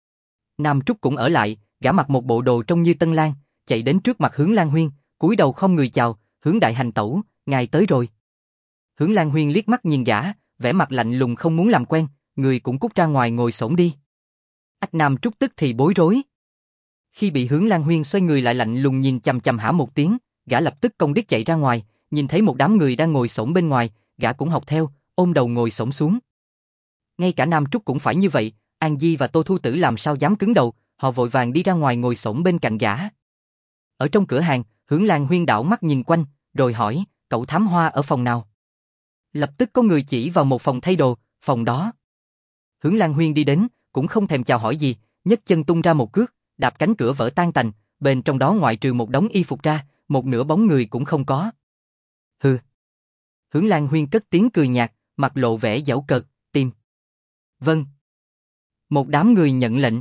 Nam Trúc cũng ở lại, gã mặc một bộ đồ trông như Tân Lang, chạy đến trước mặt Hướng Lan Huyên, cúi đầu không người chào, Hướng đại hành tẩu, ngài tới rồi. Hướng Lan Huyên liếc mắt nhìn gã, vẻ mặt lạnh lùng không muốn làm quen, người cũng cút ra ngoài ngồi xổm đi. Ách Nam Trúc tức thì bối rối. Khi bị Hướng Lan Huyên xoay người lại lạnh lùng nhìn chằm chằm hả một tiếng, gã lập tức công đít chạy ra ngoài, nhìn thấy một đám người đang ngồi xổm bên ngoài, gã cũng học theo, ôm đầu ngồi xổm xuống. Ngay cả Nam Trúc cũng phải như vậy, An Di và Tô Thu Tử làm sao dám cứng đầu, họ vội vàng đi ra ngoài ngồi xổm bên cạnh gã. Ở trong cửa hàng, Hướng Lan Huyên đảo mắt nhìn quanh, rồi hỏi, cậu Thám Hoa ở phòng nào? Lập tức có người chỉ vào một phòng thay đồ, phòng đó. Hướng Lan Huyên đi đến, cũng không thèm chào hỏi gì, nhấc chân tung ra một cước, đạp cánh cửa vỡ tan tành, bên trong đó ngoại trừ một đống y phục ra, một nửa bóng người cũng không có. Hừ. Hướng Lan Huyên cất tiếng cười nhạt, mặt lộ vẻ giễu cợt, tìm. Vâng. Một đám người nhận lệnh.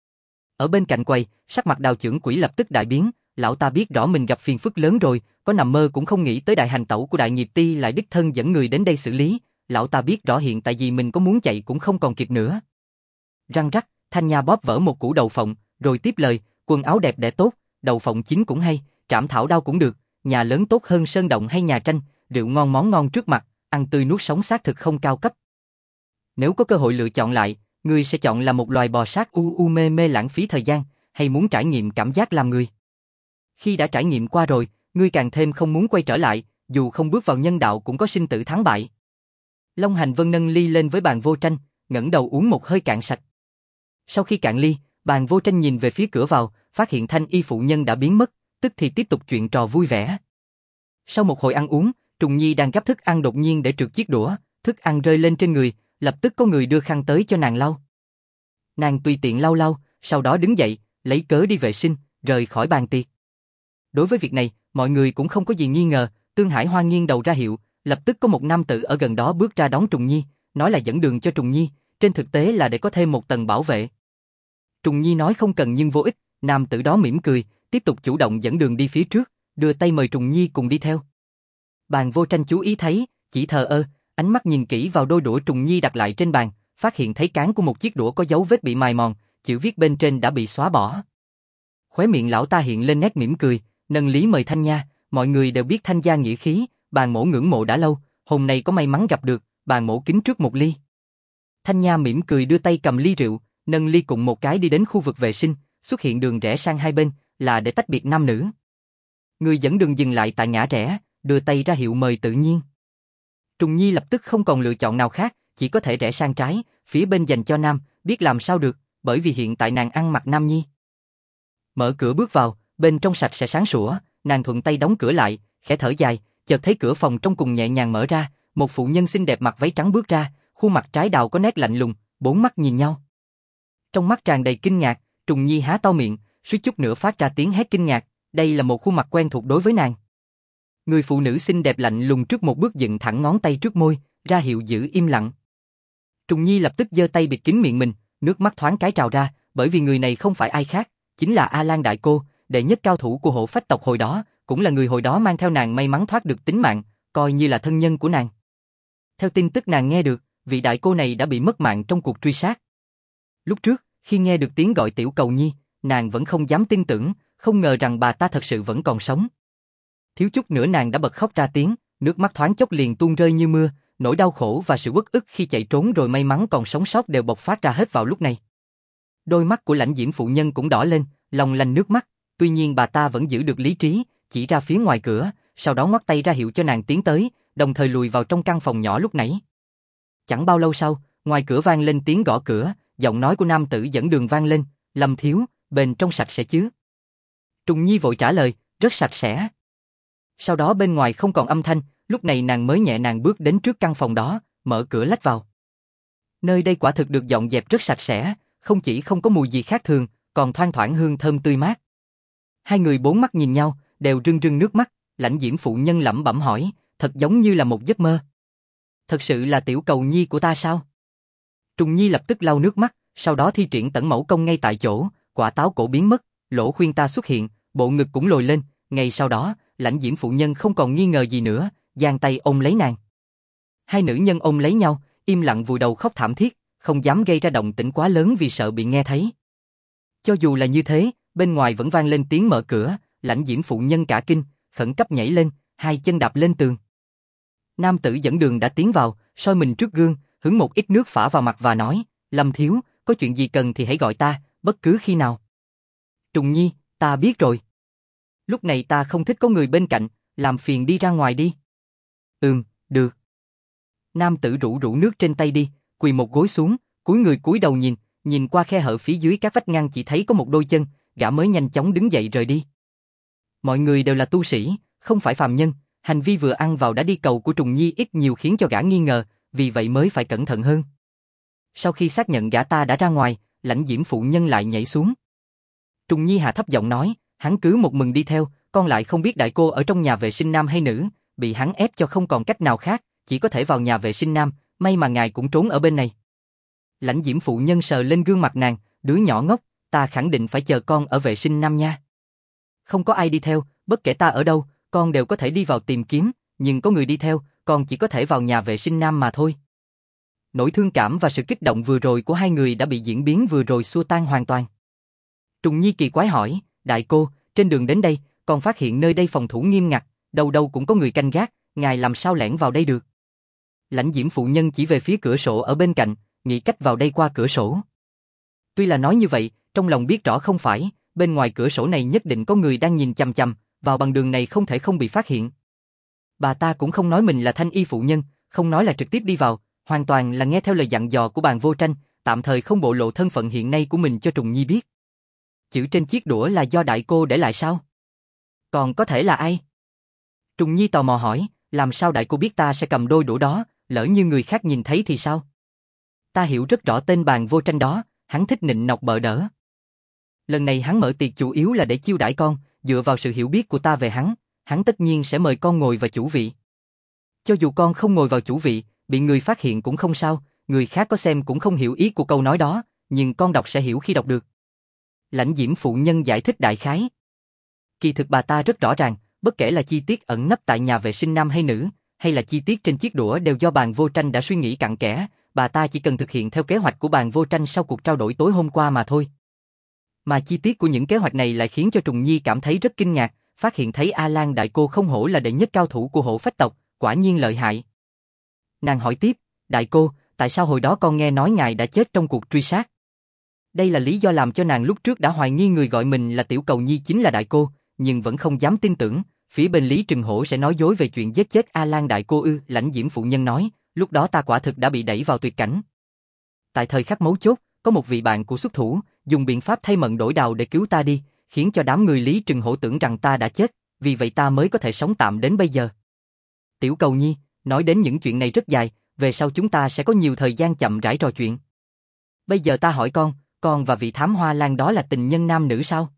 Ở bên cạnh quầy, sắc mặt Đào Chưởng Quỷ lập tức đại biến, lão ta biết rõ mình gặp phiền phức lớn rồi, có nằm mơ cũng không nghĩ tới đại hành tẩu của đại nghiệp ty lại đích thân dẫn người đến đây xử lý, lão ta biết rõ hiện tại gì mình có muốn chạy cũng không còn kịp nữa. Răng rắc, Thanh Nha bóp vỡ một củ đậu phộng, rồi tiếp lời, quần áo đẹp đẽ tốt, đậu phộng chín cũng hay, trảm thảo đao cũng được, nhà lớn tốt hơn sơn động hay nhà tranh, rượu ngon món ngon trước mặt, ăn tươi nuốt sống xác thực không cao cấp. Nếu có cơ hội lựa chọn lại, ngươi sẽ chọn là một loài bò sát mê mê lãng phí thời gian, hay muốn trải nghiệm cảm giác làm người? Khi đã trải nghiệm qua rồi, ngươi càng thêm không muốn quay trở lại, dù không bước vào nhân đạo cũng có sinh tử thắng bại. Long Hành Vân nâng ly lên với Bàn Vô Tranh, ngẩng đầu uống một hơi cạn sạch. Sau khi cạn ly, Bàn Vô Tranh nhìn về phía cửa vào, phát hiện thanh y phụ nhân đã biến mất, tức thì tiếp tục chuyện trò vui vẻ. Sau một hồi ăn uống, Trùng Nhi đang gắp thức ăn đột nhiên để trượt chiếc đũa, thức ăn rơi lên trên người, lập tức có người đưa khăn tới cho nàng lau. Nàng tùy tiện lau lau, sau đó đứng dậy, lấy cớ đi vệ sinh, rời khỏi bàn tiệc. Đối với việc này, mọi người cũng không có gì nghi ngờ, Tương Hải Hoa nghiêng đầu ra hiệu, lập tức có một nam tử ở gần đó bước ra đón Trùng Nhi, nói là dẫn đường cho Trùng Nhi, trên thực tế là để có thêm một tầng bảo vệ. Trùng Nhi nói không cần nhưng vô ích, nam tử đó mỉm cười, tiếp tục chủ động dẫn đường đi phía trước, đưa tay mời Trùng Nhi cùng đi theo. Bàn Vô Tranh chú ý thấy, chỉ thờ ơ, ánh mắt nhìn kỹ vào đôi đũa Trùng Nhi đặt lại trên bàn, phát hiện thấy cán của một chiếc đũa có dấu vết bị mài mòn, chữ viết bên trên đã bị xóa bỏ. Khóe miệng lão ta hiện lên nét mỉm cười, nâng ly mời Thanh Nha, mọi người đều biết Thanh gia nghĩa khí, Bàn mỗ ngưỡng mộ đã lâu, hôm nay có may mắn gặp được, Bàn mỗ kính trước một ly. Thanh Nha mỉm cười đưa tay cầm ly rượu, nâng ly cùng một cái đi đến khu vực vệ sinh, xuất hiện đường rẽ sang hai bên, là để tách biệt nam nữ. Người dẫn đường dừng lại tại ngã rẽ, đưa tay ra hiệu mời tự nhiên. Trùng Nhi lập tức không còn lựa chọn nào khác, chỉ có thể rẽ sang trái, phía bên dành cho nam, biết làm sao được, bởi vì hiện tại nàng ăn mặc nam nhi. Mở cửa bước vào, bên trong sạch sẽ sáng sủa, nàng thuận tay đóng cửa lại, khẽ thở dài, chợt thấy cửa phòng trong cùng nhẹ nhàng mở ra, một phụ nhân xinh đẹp mặc váy trắng bước ra, khuôn mặt trái đào có nét lạnh lùng, bốn mắt nhìn nhau. Trong mắt tràn đầy kinh ngạc, Trùng Nhi há to miệng, suýt chút nữa phát ra tiếng hét kinh ngạc, đây là một khuôn mặt quen thuộc đối với nàng. Người phụ nữ xinh đẹp lạnh lùng trước một bước dựng thẳng ngón tay trước môi, ra hiệu giữ im lặng. Trùng Nhi lập tức giơ tay bịt kín miệng mình, nước mắt thoáng cái trào ra, bởi vì người này không phải ai khác, chính là A Lan đại cô, đệ nhất cao thủ của Hộ Phách tộc hồi đó, cũng là người hồi đó mang theo nàng may mắn thoát được tính mạng, coi như là thân nhân của nàng. Theo tin tức nàng nghe được, vị đại cô này đã bị mất mạng trong cuộc truy sát. Lúc trước, khi nghe được tiếng gọi Tiểu Cầu Nhi, nàng vẫn không dám tin tưởng, không ngờ rằng bà ta thật sự vẫn còn sống. Thiếu chút nữa nàng đã bật khóc ra tiếng, nước mắt thoáng chốc liền tuôn rơi như mưa, nỗi đau khổ và sự uất ức khi chạy trốn rồi may mắn còn sống sót đều bộc phát ra hết vào lúc này. Đôi mắt của Lãnh Diễm phụ nhân cũng đỏ lên, lòng lành nước mắt, tuy nhiên bà ta vẫn giữ được lý trí, chỉ ra phía ngoài cửa, sau đó ngoắc tay ra hiệu cho nàng tiến tới, đồng thời lùi vào trong căn phòng nhỏ lúc nãy. Chẳng bao lâu sau, ngoài cửa vang lên tiếng gõ cửa, giọng nói của nam tử dẫn đường vang lên, Lâm thiếu, bên trong sạch sẽ chứ? Trùng Nhi vội trả lời, rất sạch sẽ. Sau đó bên ngoài không còn âm thanh, lúc này nàng mới nhẹ nhàng bước đến trước căn phòng đó, mở cửa lách vào. Nơi đây quả thực được dọn dẹp rất sạch sẽ, không chỉ không có mùi gì khác thường, còn thoang thoảng hương thơm tươi mát. Hai người bốn mắt nhìn nhau, đều rưng rưng nước mắt, Lãnh Diễm phụ nhân lẩm bẩm hỏi, thật giống như là một giấc mơ. Thật sự là Tiểu Cầu Nhi của ta sao? Trùng Nhi lập tức lau nước mắt, sau đó thi triển tẩn mẫu công ngay tại chỗ, quả táo cổ biến mất, lỗ khuyên ta xuất hiện, bộ ngực cũng lồi lên, ngay sau đó, Lãnh Diễm phụ nhân không còn nghi ngờ gì nữa, giang tay ôm lấy nàng. Hai nữ nhân ôm lấy nhau, im lặng vùi đầu khóc thảm thiết, không dám gây ra động tĩnh quá lớn vì sợ bị nghe thấy. Cho dù là như thế, bên ngoài vẫn vang lên tiếng mở cửa, Lãnh Diễm phụ nhân cả kinh, khẩn cấp nhảy lên, hai chân đạp lên tường. Nam tử dẫn đường đã tiến vào, soi mình trước gương, hứng một ít nước phả vào mặt và nói, Lâm thiếu, có chuyện gì cần thì hãy gọi ta, bất cứ khi nào. Trùng Nhi, ta biết rồi. Lúc này ta không thích có người bên cạnh, làm phiền đi ra ngoài đi. Được. Nam tử rủ rủ nước trên tay đi, quỳ một gối xuống, cúi người cúi đầu nhìn qua khe hở phía dưới các vách ngăn chỉ thấy có một đôi chân, gã mới nhanh chóng đứng dậy rời đi. Mọi người đều là tu sĩ, không phải phàm nhân, hành vi vừa ăn vào đã đi cầu của Trùng Nhi ít nhiều khiến cho gã nghi ngờ, vì vậy mới phải cẩn thận hơn. Sau khi xác nhận gã ta đã ra ngoài, Lãnh Diễm phụ nhân lại nhảy xuống. Trùng Nhi hạ thấp giọng nói, hắn cứ một mừng đi theo, con lại không biết đại cô ở trong nhà vệ sinh nam hay nữ, bị hắn ép cho không còn cách nào khác, chỉ có thể vào nhà vệ sinh nam, may mà ngài cũng trốn ở bên này. Lãnh Diễm phụ nhân sờ lên gương mặt nàng, đứa nhỏ ngốc, ta khẳng định phải chờ con ở vệ sinh nam nha. Không có ai đi theo, bất kể ta ở đâu, con đều có thể đi vào tìm kiếm, nhưng có người đi theo, con chỉ có thể vào nhà vệ sinh nam mà thôi. Nỗi thương cảm và sự kích động vừa rồi của hai người đã bị diễn biến vừa rồi xua tan hoàn toàn. Trùng Nhi kỳ quái hỏi, đại cô, trên đường đến đây, con phát hiện nơi đây phòng thủ nghiêm ngặt, đâu đâu cũng có người canh gác, ngài làm sao lẻn vào đây được? Lãnh Diễm phụ nhân chỉ về phía cửa sổ ở bên cạnh, nghĩ cách vào đây qua cửa sổ. Tuy là nói như vậy, trong lòng biết rõ không phải, bên ngoài cửa sổ này nhất định có người đang nhìn chằm chằm, vào bằng đường này không thể không bị phát hiện. Bà ta cũng không nói mình là Thanh Y phụ nhân, không nói là trực tiếp đi vào, hoàn toàn là nghe theo lời dặn dò của Bàn Vô Tranh, tạm thời không bộ lộ thân phận hiện nay của mình cho Trùng Nhi biết. Chữ trên chiếc đũa là do đại cô để lại sao? Còn có thể là ai? Trùng Nhi tò mò hỏi, làm sao đại cô biết ta sẽ cầm đôi đũa đó, lỡ như người khác nhìn thấy thì sao? Ta hiểu rất rõ tên Bàn Vô Tranh đó, hắn thích nịnh nọt bợ đỡ. Lần này hắn mở tiệc chủ yếu là để chiêu đãi con, dựa vào sự hiểu biết của ta về hắn tất nhiên sẽ mời con ngồi vào chủ vị. Cho dù con không ngồi vào chủ vị, bị người phát hiện cũng không sao, người khác có xem cũng không hiểu ý của câu nói đó, nhưng con đọc sẽ hiểu khi đọc được. Lãnh Diễm phụ nhân giải thích đại khái. Kỳ thực bà ta rất rõ ràng, bất kể là chi tiết ẩn nấp tại nhà vệ sinh nam hay nữ, hay là chi tiết trên chiếc đũa đều do Bàn Vô Tranh đã suy nghĩ cặn kẽ, bà ta chỉ cần thực hiện theo kế hoạch của Bàn Vô Tranh sau cuộc trao đổi tối hôm qua mà thôi. Mà chi tiết của những kế hoạch này lại khiến cho Trùng Nhi cảm thấy rất kinh ngạc, phát hiện thấy A Lan đại cô không hổ là đệ nhất cao thủ của Hổ Phách tộc, quả nhiên lợi hại. Nàng hỏi tiếp, đại cô, tại sao hồi đó con nghe nói ngài đã chết trong cuộc truy sát? Đây là lý do làm cho nàng lúc trước đã hoài nghi người gọi mình là Tiểu Cầu Nhi chính là đại cô, nhưng vẫn không dám tin tưởng, phía bên Lý Trừng Hổ sẽ nói dối về chuyện giết chết A Lan đại cô ư? Lãnh Diễm phụ nhân nói, lúc đó ta quả thực đã bị đẩy vào tuyệt cảnh. Tại thời khắc mấu chốt, có một vị bạn của xuất thủ, dùng biện pháp thay mận đổi đào để cứu ta đi, khiến cho đám người Lý Trừng Hổ tưởng rằng ta đã chết, vì vậy ta mới có thể sống tạm đến bây giờ. Tiểu Cầu Nhi, nói đến những chuyện này rất dài, về sau chúng ta sẽ có nhiều thời gian chậm rãi trò chuyện. Bây giờ ta hỏi con và vị thám hoa lan đó là tình nhân nam nữ sao?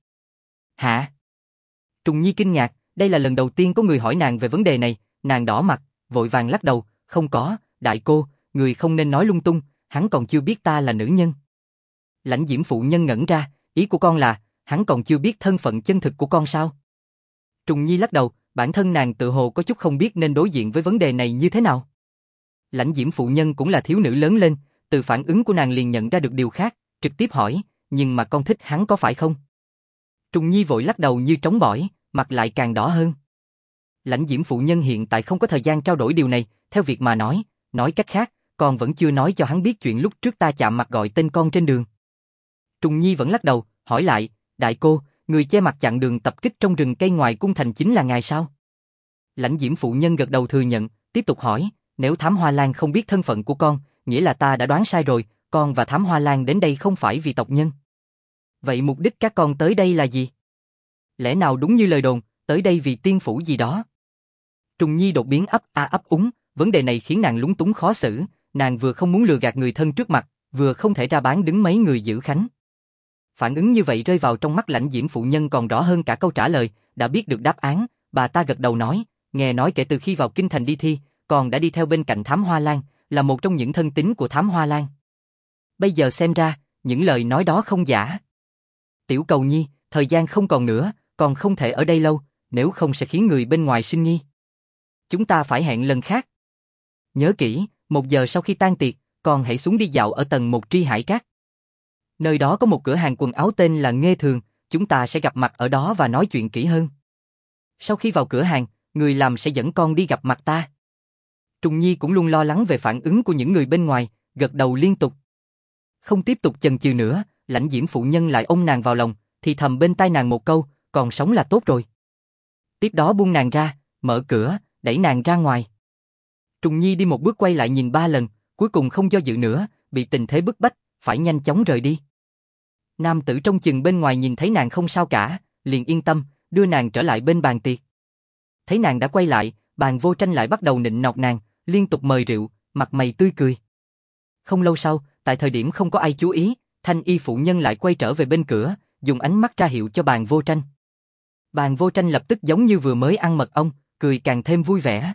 Hả? Trùng Nhi kinh ngạc, đây là lần đầu tiên có người hỏi nàng về vấn đề này, nàng đỏ mặt, vội vàng lắc đầu, không có, đại cô, người không nên nói lung tung, hắn còn chưa biết ta là nữ nhân. Lãnh Diễm phụ nhân ngẩn ra, ý của con là, hắn còn chưa biết thân phận chân thực của con sao? Trùng Nhi lắc đầu, bản thân nàng tự hồ có chút không biết nên đối diện với vấn đề này như thế nào. Lãnh Diễm phụ nhân cũng là thiếu nữ lớn lên, từ phản ứng của nàng liền nhận ra được điều khác, trực tiếp hỏi, nhưng mà con thích hắn có phải không? Trùng Nhi vội lắc đầu như trống bỏi, mặt lại càng đỏ hơn. Lãnh Diễm phụ nhân hiện tại không có thời gian trao đổi điều này, theo việc mà nói cách khác, con vẫn chưa nói cho hắn biết chuyện lúc trước ta chạm mặt gọi tên con trên đường. Trùng Nhi vẫn lắc đầu, hỏi lại, đại cô, người che mặt chặn đường tập kích trong rừng cây ngoài cung thành chính là ngài sao? Lãnh Diễm phụ nhân gật đầu thừa nhận, tiếp tục hỏi, nếu Thám Hoa Lan không biết thân phận của con, nghĩa là ta đã đoán sai rồi, con và Thám Hoa Lan đến đây không phải vì tộc nhân. Vậy mục đích các con tới đây là gì? Lẽ nào đúng như lời đồn, tới đây vì tiên phủ gì đó? Trùng Nhi đột biến ấp úng, vấn đề này khiến nàng lúng túng khó xử, nàng vừa không muốn lừa gạt người thân trước mặt, vừa không thể ra bán đứng mấy người giữ khánh. Phản ứng như vậy rơi vào trong mắt Lãnh Diễm phụ nhân còn rõ hơn cả câu trả lời, đã biết được đáp án, bà ta gật đầu nói, nghe nói kể từ khi vào kinh thành đi thi, còn đã đi theo bên cạnh Thám Hoa Lan, là một trong những thân tín của Thám Hoa Lan. Bây giờ xem ra, những lời nói đó không giả. Tiểu Cầu Nhi, thời gian không còn nữa, còn không thể ở đây lâu, nếu không sẽ khiến người bên ngoài sinh nghi. Chúng ta phải hẹn lần khác. Nhớ kỹ, 1 giờ sau khi tan tiệc, con hãy xuống đi dạo ở tầng 1 Tri Hải Các. Nơi đó có một cửa hàng quần áo tên là Nghê Thường, chúng ta sẽ gặp mặt ở đó và nói chuyện kỹ hơn. Sau khi vào cửa hàng, người làm sẽ dẫn con đi gặp mặt ta. Trùng Nhi cũng luôn lo lắng về phản ứng của những người bên ngoài, gật đầu liên tục. Không tiếp tục chần chừ nữa, Lãnh Diễm phụ nhân lại ôm nàng vào lòng, thì thầm bên tai nàng một câu, còn sống là tốt rồi. Tiếp đó buông nàng ra, mở cửa, đẩy nàng ra ngoài. Trùng Nhi đi một bước quay lại nhìn 3 lần, cuối cùng không do dự nữa, bị tình thế bức bách, phải nhanh chóng rời đi. Nam tử trong chừng bên ngoài nhìn thấy nàng không sao cả, liền yên tâm, đưa nàng trở lại bên bàn tiệc. Thấy nàng đã quay lại, Bàn Vô Tranh lại bắt đầu nịnh nọt nàng, liên tục mời rượu, mặt mày tươi cười. Không lâu sau, tại thời điểm không có ai chú ý, Thanh y phụ nhân lại quay trở về bên cửa, dùng ánh mắt ra hiệu cho Bàn Vô Tranh. Bàn Vô Tranh lập tức giống như vừa mới ăn mật ong, cười càng thêm vui vẻ.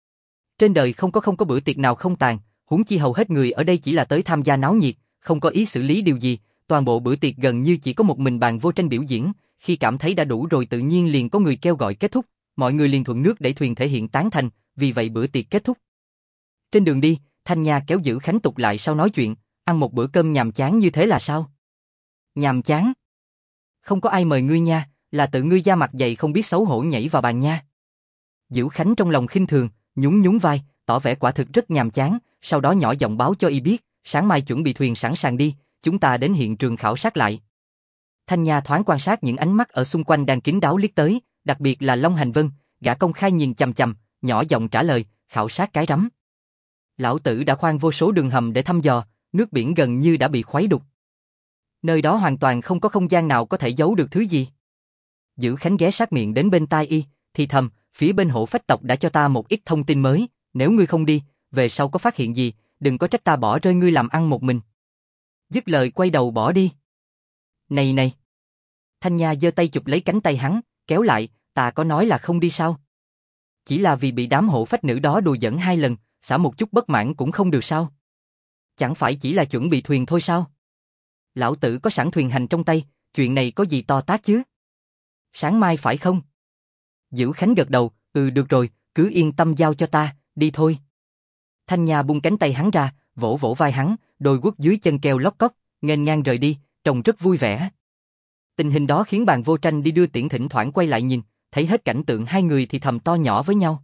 Trên đời không có bữa tiệc nào không tàn, huống chi hầu hết người ở đây chỉ là tới tham gia náo nhiệt, không có ý xử lý điều gì, toàn bộ bữa tiệc gần như chỉ có một mình Bàn Vô Tranh biểu diễn, khi cảm thấy đã đủ rồi tự nhiên liền có người kêu gọi kết thúc, mọi người liền thuận nước đẩy thuyền thể hiện tán thành, vì vậy bữa tiệc kết thúc. Trên đường đi, Thanh Nha kéo giữ Khánh tục lại sau nói chuyện, ăn một bữa cơm nhàm chán như thế là sao? Nhàm chán? Không có ai mời ngươi nha, là tự ngươi da mặt dày không biết xấu hổ nhảy vào bàn nha. Giữ Khánh trong lòng khinh thường, nhún nhún vai, tỏ vẻ quả thực rất nhàm chán, sau đó nhỏ giọng báo cho y biết, sáng mai chuẩn bị thuyền sẵn sàng đi, chúng ta đến hiện trường khảo sát lại. Thanh Nha thoáng quan sát những ánh mắt ở xung quanh đang kín đáo liếc tới, đặc biệt là Long Hành Vân, gã công khai nhìn chằm chằm, nhỏ giọng trả lời, khảo sát cái rắm. Lão tử đã khoan vô số đường hầm để thăm dò, nước biển gần như đã bị khuấy đục. Nơi đó hoàn toàn không có không gian nào có thể giấu được thứ gì. Giữ Khánh ghé sát miệng đến bên tai y, thì thầm, phía bên Hổ Phách tộc đã cho ta một ít thông tin mới, nếu ngươi không đi, về sau có phát hiện gì, đừng có trách ta bỏ rơi ngươi làm ăn một mình. Dứt lời quay đầu bỏ đi. Này này. Thanh Nha giơ tay chụp lấy cánh tay hắn, kéo lại, ta có nói là không đi sao? Chỉ là vì bị đám Hổ Phách nữ đó đùa giỡn 2 lần, xả một chút bất mãn cũng không được sao? Chẳng phải chỉ là chuẩn bị thuyền thôi sao? Lão tử có sẵn thuyền hành trong tay, chuyện này có gì to tát chứ? Sáng mai phải không? Giữ Khánh gật đầu, được rồi, cứ yên tâm giao cho ta, đi thôi. Thanh Nha buông cánh tay hắn ra, vỗ vỗ vai hắn, đôi guốc dưới chân kêu lóc cóc, nghênh ngang rời đi, trông rất vui vẻ. Tình hình đó khiến Bàn Vô Tranh đi đưa tiễn thỉnh thoảng quay lại nhìn, thấy hết cảnh tượng hai người thì thầm to nhỏ với nhau.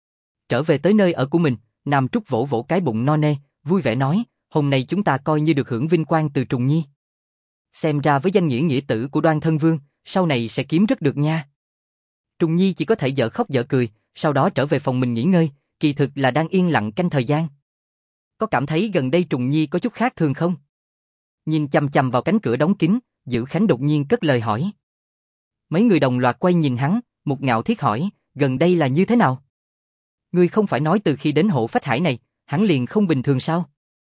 Trở về tới nơi ở của mình, Nam Trúc vỗ vỗ cái bụng no nê, vui vẻ nói, hôm nay chúng ta coi như được hưởng vinh quang từ Trùng Nhi. Xem ra với danh nghĩa nghĩa tử của Đoan Thân Vương, sau này sẽ kiếm rất được nha. Trùng Nhi chỉ có thể dở khóc dở cười, sau đó trở về phòng mình nghỉ ngơi, kỳ thực là đang yên lặng canh thời gian. Có cảm thấy gần đây Trùng Nhi có chút khác thường không? Nhìn chằm chằm vào cánh cửa đóng kín, Giữ Khánh đột nhiên cất lời hỏi. Mấy người đồng loạt quay nhìn hắn, Mục Ngạo Thiết hỏi, gần đây là như thế nào? Ngươi không phải nói từ khi đến Hộ Phách Hải này, hắn liền không bình thường sao?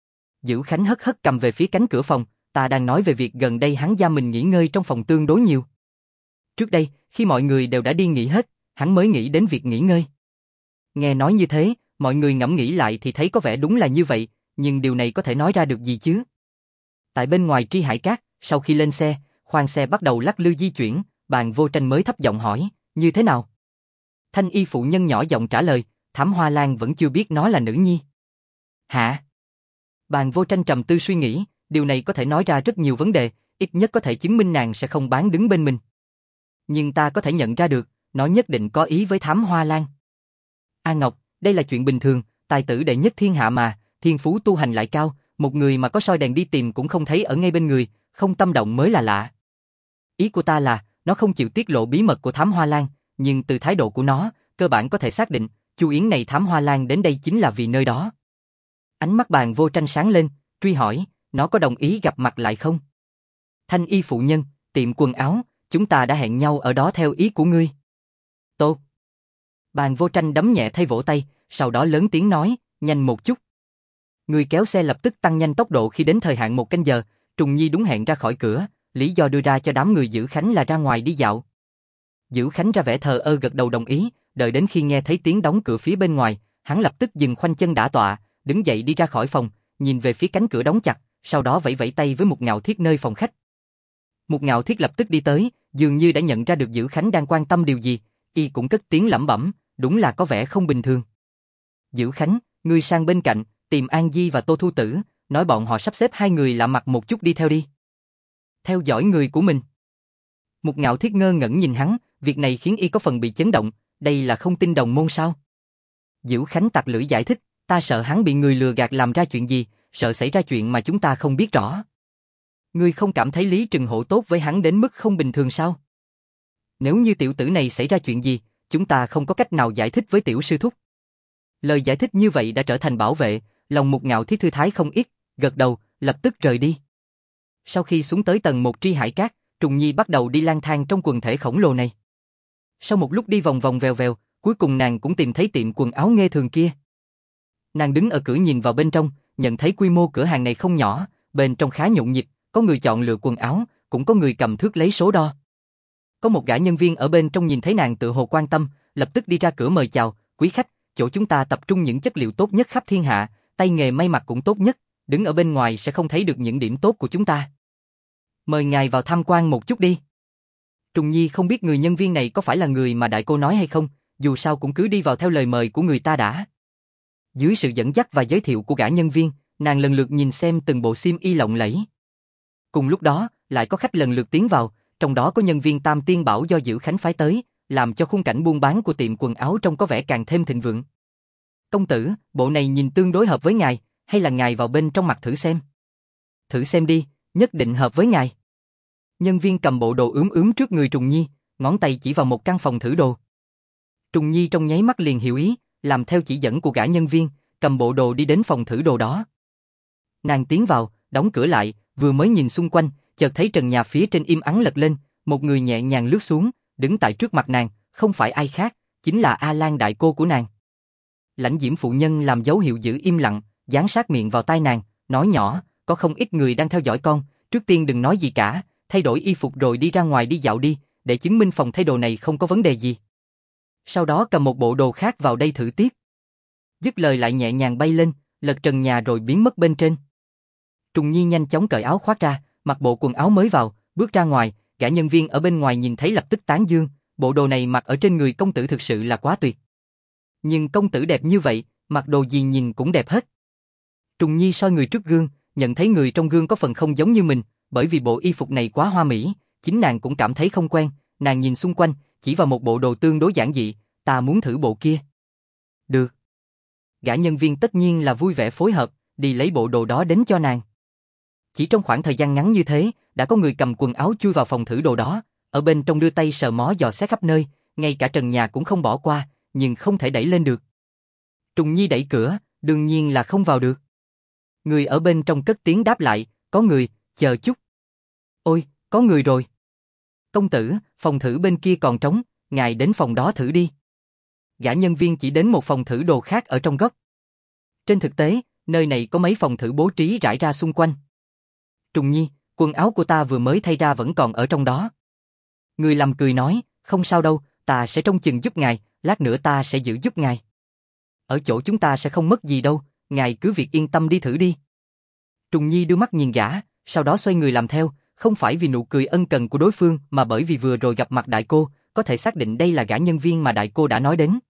Giữ Khánh hất hất cầm về phía cánh cửa phòng, ta đang nói về việc gần đây hắn giam mình nghỉ ngơi trong phòng tương đối nhiều. Trước đây, khi mọi người đều đã đi nghỉ hết, hắn mới nghĩ đến việc nghỉ ngơi. Nghe nói như thế, mọi người ngẫm nghĩ lại thì thấy có vẻ đúng là như vậy, nhưng điều này có thể nói ra được gì chứ? Tại bên ngoài Tri Hải Cát, sau khi lên xe, khoang xe bắt đầu lắc lư di chuyển, Bàn Vô Tranh mới thấp giọng hỏi, như thế nào? Thanh y phụ nhân nhỏ giọng trả lời, Thảm Hoa Lan vẫn chưa biết nó là nữ nhi. Hả? Bàn Vô Tranh trầm tư suy nghĩ, điều này có thể nói ra rất nhiều vấn đề, ít nhất có thể chứng minh nàng sẽ không bán đứng bên mình. Nhưng ta có thể nhận ra được, nó nhất định có ý với Thám Hoa Lan. A Ngọc, đây là chuyện bình thường, tài tử đệ nhất thiên hạ mà, thiên phú tu hành lại cao, một người mà có soi đèn đi tìm cũng không thấy ở ngay bên người, không tâm động mới là lạ. Ý của ta là, nó không chịu tiết lộ bí mật của Thám Hoa Lan, nhưng từ thái độ của nó, cơ bản có thể xác định, Chu Yến này Thám Hoa Lan đến đây chính là vì nơi đó. Ánh mắt Bàn Vô Tranh sáng lên, truy hỏi, nó có đồng ý gặp mặt lại không? Thanh y phụ nhân, tiệm quần áo, chúng ta đã hẹn nhau ở đó theo ý của ngươi. Tốt. Bàn Vô Tranh đấm nhẹ thay vỗ tay, sau đó lớn tiếng nói, nhanh một chút. Người kéo xe lập tức tăng nhanh tốc độ khi đến thời hạn 1 canh giờ, Trùng Nhi đúng hẹn ra khỏi cửa, lý do đưa ra cho đám người Giữ Khánh là ra ngoài đi dạo. Giữ Khánh ra vẻ thờ ơ gật đầu đồng ý, đợi đến khi nghe thấy tiếng đóng cửa phía bên ngoài, hắn lập tức dừng khoanh chân đả tọa, đứng dậy đi ra khỏi phòng, nhìn về phía cánh cửa đóng chặt, sau đó vẫy vẫy tay với Mục Ngạo Thiết nơi phòng khách. Mục Ngạo Thiết lập tức đi tới, dường như đã nhận ra được Giữ Khánh đang quan tâm điều gì, y cũng cất tiếng lẩm bẩm, đúng là có vẻ không bình thường. Giữ Khánh, ngươi sang bên cạnh, tìm An Di và Tô Thu Tử, nói bọn họ sắp xếp 2 người lạ mặt một chút đi theo đi. Theo dõi người của mình. Mục Ngạo Thiết ngơ ngẩn nhìn hắn, việc này khiến y có phần bị chấn động, đây là không tin đồng môn sao? Giữ Khánh tặc lưỡi giải thích, ta sợ hắn bị người lừa gạt làm ra chuyện gì, sợ xảy ra chuyện mà chúng ta không biết rõ. Ngươi không cảm thấy Lý Trừng Hổ tốt với hắn đến mức không bình thường sao? Nếu như tiểu tử này xảy ra chuyện gì, chúng ta không có cách nào giải thích với tiểu sư thúc. Lời giải thích như vậy đã trở thành bảo vệ, lòng Mục Ngạo Thiết thư thái không ít, gật đầu, lập tức rời đi. Sau khi xuống tới tầng 1 Tri Hải Cát, Trùng Nhi bắt đầu đi lang thang trong quần thể khổng lồ này. Sau một lúc đi vòng vòng vèo vèo, cuối cùng nàng cũng tìm thấy tiệm quần áo Nghê Thường kia. Nàng đứng ở cửa nhìn vào bên trong, nhận thấy quy mô cửa hàng này không nhỏ, bên trong khá nhộn nhịp, có người chọn lựa quần áo, cũng có người cầm thước lấy số đo. Có một gã nhân viên ở bên trong nhìn thấy nàng tựa hồ quan tâm, lập tức đi ra cửa mời chào, quý khách, chỗ chúng ta tập trung những chất liệu tốt nhất khắp thiên hạ, tay nghề may mặc cũng tốt nhất, đứng ở bên ngoài sẽ không thấy được những điểm tốt của chúng ta. Mời ngài vào tham quan một chút đi. Trùng Nhi không biết người nhân viên này có phải là người mà đại cô nói hay không, dù sao cũng cứ đi vào theo lời mời của người ta đã. Dưới sự dẫn dắt và giới thiệu của gã nhân viên, nàng lần lượt nhìn xem từng bộ xiêm y lộng lẫy. Cùng lúc đó, lại có khách lần lượt tiến vào, trong đó có nhân viên Tam Tiên Bảo do Dữ Khánh phái tới, làm cho khung cảnh buôn bán của tiệm quần áo trông có vẻ càng thêm thịnh vượng. Công tử, bộ này nhìn tương đối hợp với ngài, hay là ngài vào bên trong mặc thử xem? Thử xem đi, nhất định hợp với ngài. Nhân viên cầm bộ đồ ướm trước người Trùng Nhi, ngón tay chỉ vào một căn phòng thử đồ. Trùng Nhi trong nháy mắt liền hiểu ý, làm theo chỉ dẫn của gã nhân viên, cầm bộ đồ đi đến phòng thử đồ đó. Nàng tiến vào, đóng cửa lại, vừa mới nhìn xung quanh, chợt thấy trần nhà phía trên im ắng lật lên, một người nhẹ nhàng lướt xuống, đứng tại trước mặt nàng, không phải ai khác, chính là A Lan đại cô của nàng. Lãnh Diễm phụ nhân làm dấu hiệu giữ im lặng, dán sát miệng vào tai nàng, nói nhỏ, có không ít người đang theo dõi con, trước tiên đừng nói gì cả, thay đổi y phục rồi đi ra ngoài đi dạo đi, để chứng minh phòng thay đồ này không có vấn đề gì. Sau đó cầm một bộ đồ khác vào đây thử tiếp. Dứt lời lại nhẹ nhàng bay lên, lật trần nhà rồi biến mất bên trên. Trùng Nhi nhanh chóng cởi áo khoác ra, mặc bộ quần áo mới vào, bước ra ngoài, gã nhân viên ở bên ngoài nhìn thấy lập tức tán dương, bộ đồ này mặc ở trên người công tử thực sự là quá tuyệt. Nhưng công tử đẹp như vậy, mặc đồ gì nhìn cũng đẹp hết. Trùng Nhi soi người trước gương, nhận thấy người trong gương có phần không giống như mình, bởi vì bộ y phục này quá hoa mỹ, chính nàng cũng cảm thấy không quen, nàng nhìn xung quanh, chỉ vào một bộ đồ tương đối giản dị, ta muốn thử bộ kia. Được. Gã nhân viên tất nhiên là vui vẻ phối hợp, đi lấy bộ đồ đó đến cho nàng. Chỉ trong khoảng thời gian ngắn như thế, đã có người cầm quần áo chui vào phòng thử đồ đó, ở bên trong đưa tay sờ mó dò xét khắp nơi, ngay cả trần nhà cũng không bỏ qua, nhưng không thể đẩy lên được. Trùng Nhi đẩy cửa, đương nhiên là không vào được. Người ở bên trong cất tiếng đáp lại, có người, chờ chút. Ôi, có người rồi. Công tử, phòng thử bên kia còn trống, ngài đến phòng đó thử đi. Gã nhân viên chỉ đến một phòng thử đồ khác ở trong góc. Trên thực tế, nơi này có mấy phòng thử bố trí rải ra xung quanh. Trùng Nhi, quần áo của ta vừa mới thay ra vẫn còn ở trong đó. Người làm cười nói, không sao đâu, ta sẽ trông chừng giúp ngài, lát nữa ta sẽ giữ giúp ngài. Ở chỗ chúng ta sẽ không mất gì đâu, ngài cứ việc yên tâm đi thử đi. Trùng Nhi đưa mắt nhìn gã, sau đó xoay người làm theo, không phải vì nụ cười ân cần của đối phương mà bởi vì vừa rồi gặp mặt đại cô, có thể xác định đây là gã nhân viên mà đại cô đã nói đến.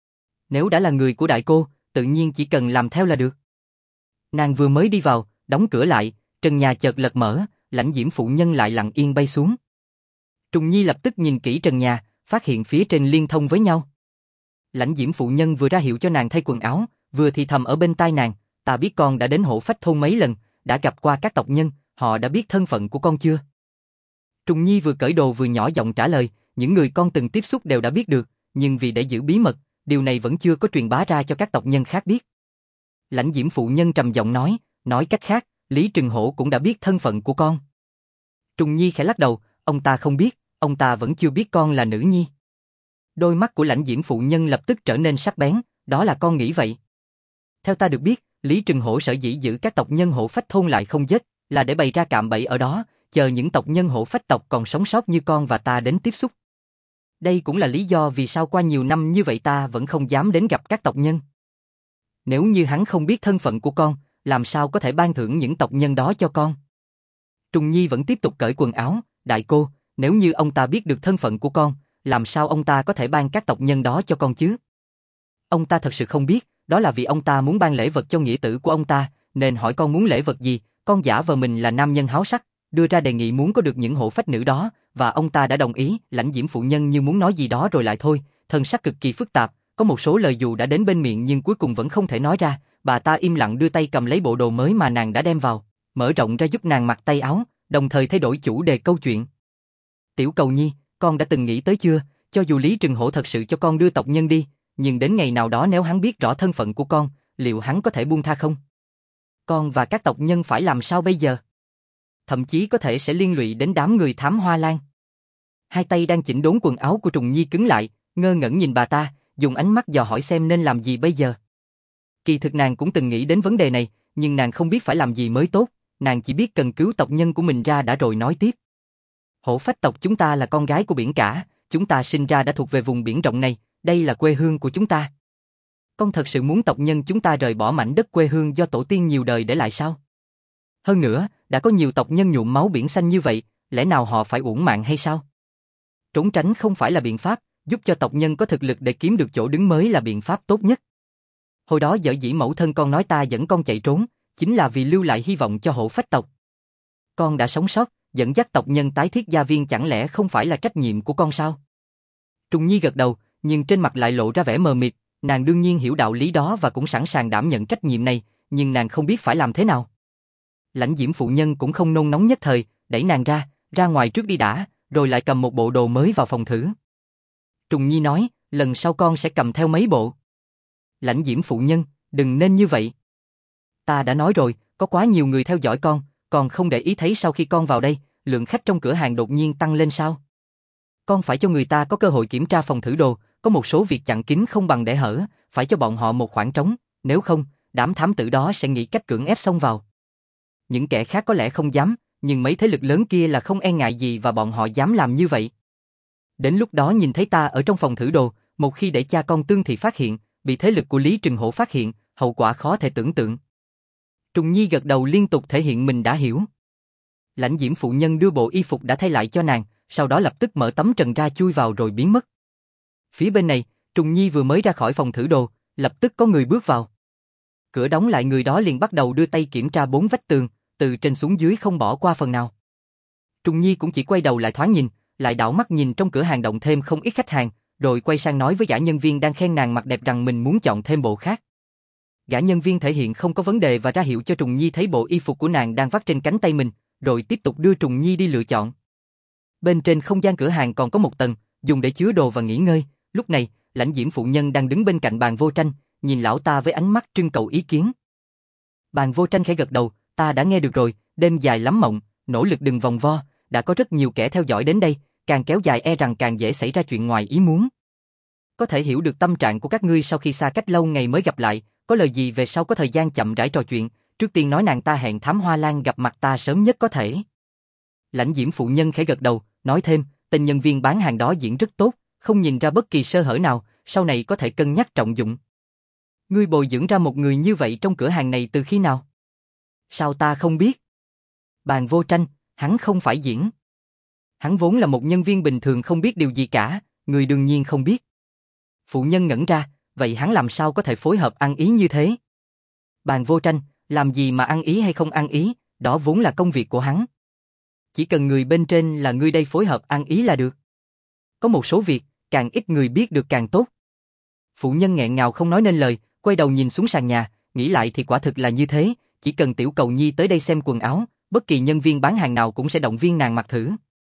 Nếu đã là người của đại cô, tự nhiên chỉ cần làm theo là được. Nàng vừa mới đi vào, đóng cửa lại, trần nhà chợt lật mở, Lãnh Diễm phụ nhân lại lặng yên bay xuống. Trùng Nhi lập tức nhìn kỹ trần nhà, phát hiện phía trên liên thông với nhau. Lãnh Diễm phụ nhân vừa ra hiệu cho nàng thay quần áo, vừa thì thầm ở bên tai nàng, ta biết con đã đến Hổ Phách thôn mấy lần, đã gặp qua các tộc nhân, họ đã biết thân phận của con chưa? Trùng Nhi vừa cởi đồ vừa nhỏ giọng trả lời, những người con từng tiếp xúc đều đã biết được, nhưng vì để giữ bí mật, điều này vẫn chưa có truyền bá ra cho các tộc nhân khác biết. Lãnh Diễm phụ nhân trầm giọng nói cách khác, Lý Trừng Hổ cũng đã biết thân phận của con. Trùng Nhi khẽ lắc đầu, ông ta không biết, ông ta vẫn chưa biết con là nữ nhi. Đôi mắt của Lãnh Diễm phụ nhân lập tức trở nên sắc bén, đó là con nghĩ vậy. Theo ta được biết, Lý Trừng Hổ sở dĩ giữ các tộc nhân Hổ Phách thôn lại không giết, là để bày ra cạm bẫy ở đó, chờ những tộc nhân Hổ Phách tộc còn sống sót như con và ta đến tiếp xúc. Đây cũng là lý do vì sao qua nhiều năm như vậy ta vẫn không dám đến gặp các tộc nhân. Nếu như hắn không biết thân phận của con, làm sao có thể ban thưởng những tộc nhân đó cho con? Trùng Nhi vẫn tiếp tục cởi quần áo, đại cô, nếu như ông ta biết được thân phận của con, làm sao ông ta có thể ban các tộc nhân đó cho con chứ? Ông ta thật sự không biết, đó là vì ông ta muốn ban lễ vật cho nghĩa tử của ông ta, nên hỏi con muốn lễ vật gì, con giả vờ mình là nam nhân háo sắc, đưa ra đề nghị muốn có được những hổ phách nữ đó, và ông ta đã đồng ý. Lãnh Diễm phụ nhân như muốn nói gì đó rồi lại thôi, thần sắc cực kỳ phức tạp, có một số lời dù đã đến bên miệng nhưng cuối cùng vẫn không thể nói ra. Bà ta im lặng đưa tay cầm lấy bộ đồ mới mà nàng đã đem vào, mở rộng ra giúp nàng mặc tay áo, đồng thời thay đổi chủ đề câu chuyện. Tiểu Cầu Nhi, con đã từng nghĩ tới chưa, cho dù Lý Trừng Hổ thật sự cho con đưa tộc nhân đi, nhưng đến ngày nào đó nếu hắn biết rõ thân phận của con, liệu hắn có thể buông tha không? Con và các tộc nhân phải làm sao bây giờ? Thậm chí có thể sẽ liên lụy đến đám người thám Hoa Lan. Hai tay đang chỉnh đốn quần áo của Trùng Nhi cứng lại, ngơ ngẩn nhìn bà ta, dùng ánh mắt dò hỏi xem nên làm gì bây giờ. Kỳ thực nàng cũng từng nghĩ đến vấn đề này, nhưng nàng không biết phải làm gì mới tốt, nàng chỉ biết cần cứu tộc nhân của mình ra đã rồi nói tiếp. Hổ phách tộc chúng ta là con gái của biển cả, chúng ta sinh ra đã thuộc về vùng biển rộng này, đây là quê hương của chúng ta. Con thật sự muốn tộc nhân chúng ta rời bỏ mảnh đất quê hương do tổ tiên nhiều đời để lại sao? Hơn nữa, đã có nhiều tộc nhân nhuộm máu biển xanh như vậy, lẽ nào họ phải uổng mạng hay sao? Trốn tránh không phải là biện pháp, giúp cho tộc nhân có thực lực để kiếm được chỗ đứng mới là biện pháp tốt nhất. Hồi đó dở dĩ mẫu thân con nói ta dẫn con chạy trốn, chính là vì lưu lại hy vọng cho hổ phách tộc. Con đã sống sót, dẫn dắt tộc nhân tái thiết gia viên chẳng lẽ không phải là trách nhiệm của con sao? Trùng Nhi gật đầu, nhưng trên mặt lại lộ ra vẻ mờ mịt, nàng đương nhiên hiểu đạo lý đó và cũng sẵn sàng đảm nhận trách nhiệm này, nhưng nàng không biết phải làm thế nào. Lãnh Diễm phụ nhân cũng không nôn nóng nhất thời, đẩy nàng ra ngoài trước đi đã, rồi lại cầm một bộ đồ mới vào phòng thử. Trùng Nhi nói, lần sau con sẽ cầm theo mấy bộ. Lãnh Diễm phụ nhân, đừng nên như vậy. Ta đã nói rồi, có quá nhiều người theo dõi con không để ý thấy sau khi con vào đây, lượng khách trong cửa hàng đột nhiên tăng lên sao? Con phải cho người ta có cơ hội kiểm tra phòng thử đồ, có một số việc chặn kín không bằng để hở, phải cho bọn họ một khoảng trống, nếu không, đám thám tử đó sẽ nghĩ cách cưỡng ép xông vào. Những kẻ khác có lẽ không dám, nhưng mấy thế lực lớn kia là không e ngại gì và bọn họ dám làm như vậy. Đến lúc đó nhìn thấy ta ở trong phòng thử đồ, một khi để cha con Tương Thị phát hiện, bị thế lực của Lý Trừng Hổ phát hiện, hậu quả khó thể tưởng tượng. Trùng Nhi gật đầu liên tục thể hiện mình đã hiểu. Lãnh Diễm phụ nhân đưa bộ y phục đã thay lại cho nàng, sau đó lập tức mở tấm trần ra chui vào rồi biến mất. Phía bên này, Trùng Nhi vừa mới ra khỏi phòng thử đồ, lập tức có người bước vào. Cửa đóng lại, người đó liền bắt đầu đưa tay kiểm tra bốn vách tường, từ trên xuống dưới không bỏ qua phần nào. Trùng Nhi cũng chỉ quay đầu lại thoáng nhìn, lại đảo mắt nhìn trong cửa hàng động thêm không ít khách hàng, rồi quay sang nói với gã nhân viên đang khen nàng mặc đẹp rằng mình muốn chọn thêm bộ khác. Gã nhân viên thể hiện không có vấn đề và ra hiệu cho Trùng Nhi thấy bộ y phục của nàng đang vắt trên cánh tay mình, rồi tiếp tục đưa Trùng Nhi đi lựa chọn. Bên trên không gian cửa hàng còn có một tầng, dùng để chứa đồ và nghỉ ngơi. Lúc này, Lãnh Diễm phụ nhân đang đứng bên cạnh Bàn Vô Tranh, nhìn lão ta với ánh mắt trưng cầu ý kiến. Bàn Vô Tranh khẽ gật đầu, ta đã nghe được rồi, đêm dài lắm mộng, nỗ lực đừng vòng vo, đã có rất nhiều kẻ theo dõi đến đây, càng kéo dài e rằng càng dễ xảy ra chuyện ngoài ý muốn. Có thể hiểu được tâm trạng của các ngươi sau khi xa cách lâu ngày mới gặp lại, có lời gì về sau có thời gian chậm rãi trò chuyện, trước tiên nói nàng ta hẹn Thám Hoa Lan gặp mặt ta sớm nhất có thể. Lãnh Diễm phụ nhân khẽ gật đầu, nói thêm, tên nhân viên bán hàng đó diễn rất tốt, không nhìn ra bất kỳ sơ hở nào, sau này có thể cân nhắc trọng dụng. Ngươi bồi dưỡng ra một người như vậy trong cửa hàng này từ khi nào? Sao ta không biết? Bàn Vô Tranh, hắn không phải diễn. Hắn vốn là một nhân viên bình thường không biết điều gì cả, người đương nhiên không biết. Phụ nhân ngẩn ra, vậy hắn làm sao có thể phối hợp ăn ý như thế? Bàn Vô Tranh, làm gì mà ăn ý hay không ăn ý, đó vốn là công việc của hắn. Chỉ cần người bên trên là ngươi đây phối hợp ăn ý là được. Có một số việc, càng ít người biết được càng tốt. Phụ nhân nghẹn ngào không nói nên lời, quay đầu nhìn xuống sàn nhà, nghĩ lại thì quả thực là như thế, chỉ cần Tiểu Cầu Nhi tới đây xem quần áo, bất kỳ nhân viên bán hàng nào cũng sẽ động viên nàng mặc thử.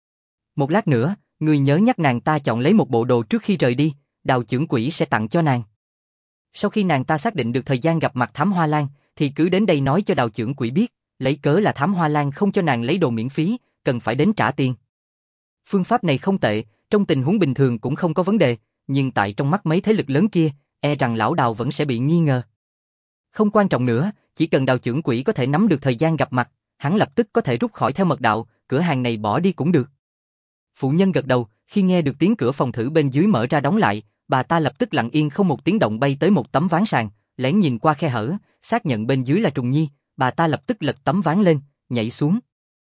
Một lát nữa, ngươi nhớ nhắc nàng ta chọn lấy một bộ đồ trước khi rời đi, Đào trưởng quỹ sẽ tặng cho nàng. Sau khi nàng ta xác định được thời gian gặp mặt Thám Hoa Lan, thì cứ đến đây nói cho Đào trưởng quỹ biết, lấy cớ là Thám Hoa Lan không cho nàng lấy đồ miễn phí, cần phải đến trả tiền. Phương pháp này không tệ, trong tình huống bình thường cũng không có vấn đề, nhưng tại trong mắt mấy thế lực lớn kia, e rằng lão Đào vẫn sẽ bị nghi ngờ. Không quan trọng nữa, chỉ cần Đào trưởng quỹ có thể nắm được thời gian gặp mặt, hắn lập tức có thể rút khỏi theo mật đạo, cửa hàng này bỏ đi cũng được. Phụ nhân gật đầu, khi nghe được tiếng cửa phòng thử bên dưới mở ra đóng lại, bà ta lập tức lặng yên không một tiếng động bay tới một tấm ván sàn, lén nhìn qua khe hở, xác nhận bên dưới là Trùng Nhi, bà ta lập tức lật tấm ván lên, nhảy xuống.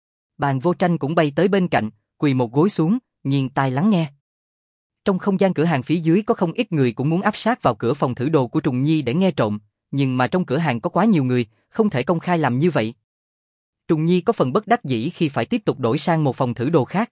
Bàn Vô Tranh cũng bay tới bên cạnh, quỳ một gối xuống, nghiêng tai lắng nghe. Trong không gian cửa hàng phía dưới có không ít người cũng muốn áp sát vào cửa phòng thử đồ của Trùng Nhi để nghe trộm, nhưng mà trong cửa hàng có quá nhiều người, không thể công khai làm như vậy. Trùng Nhi có phần bất đắc dĩ khi phải tiếp tục đổi sang một phòng thử đồ khác.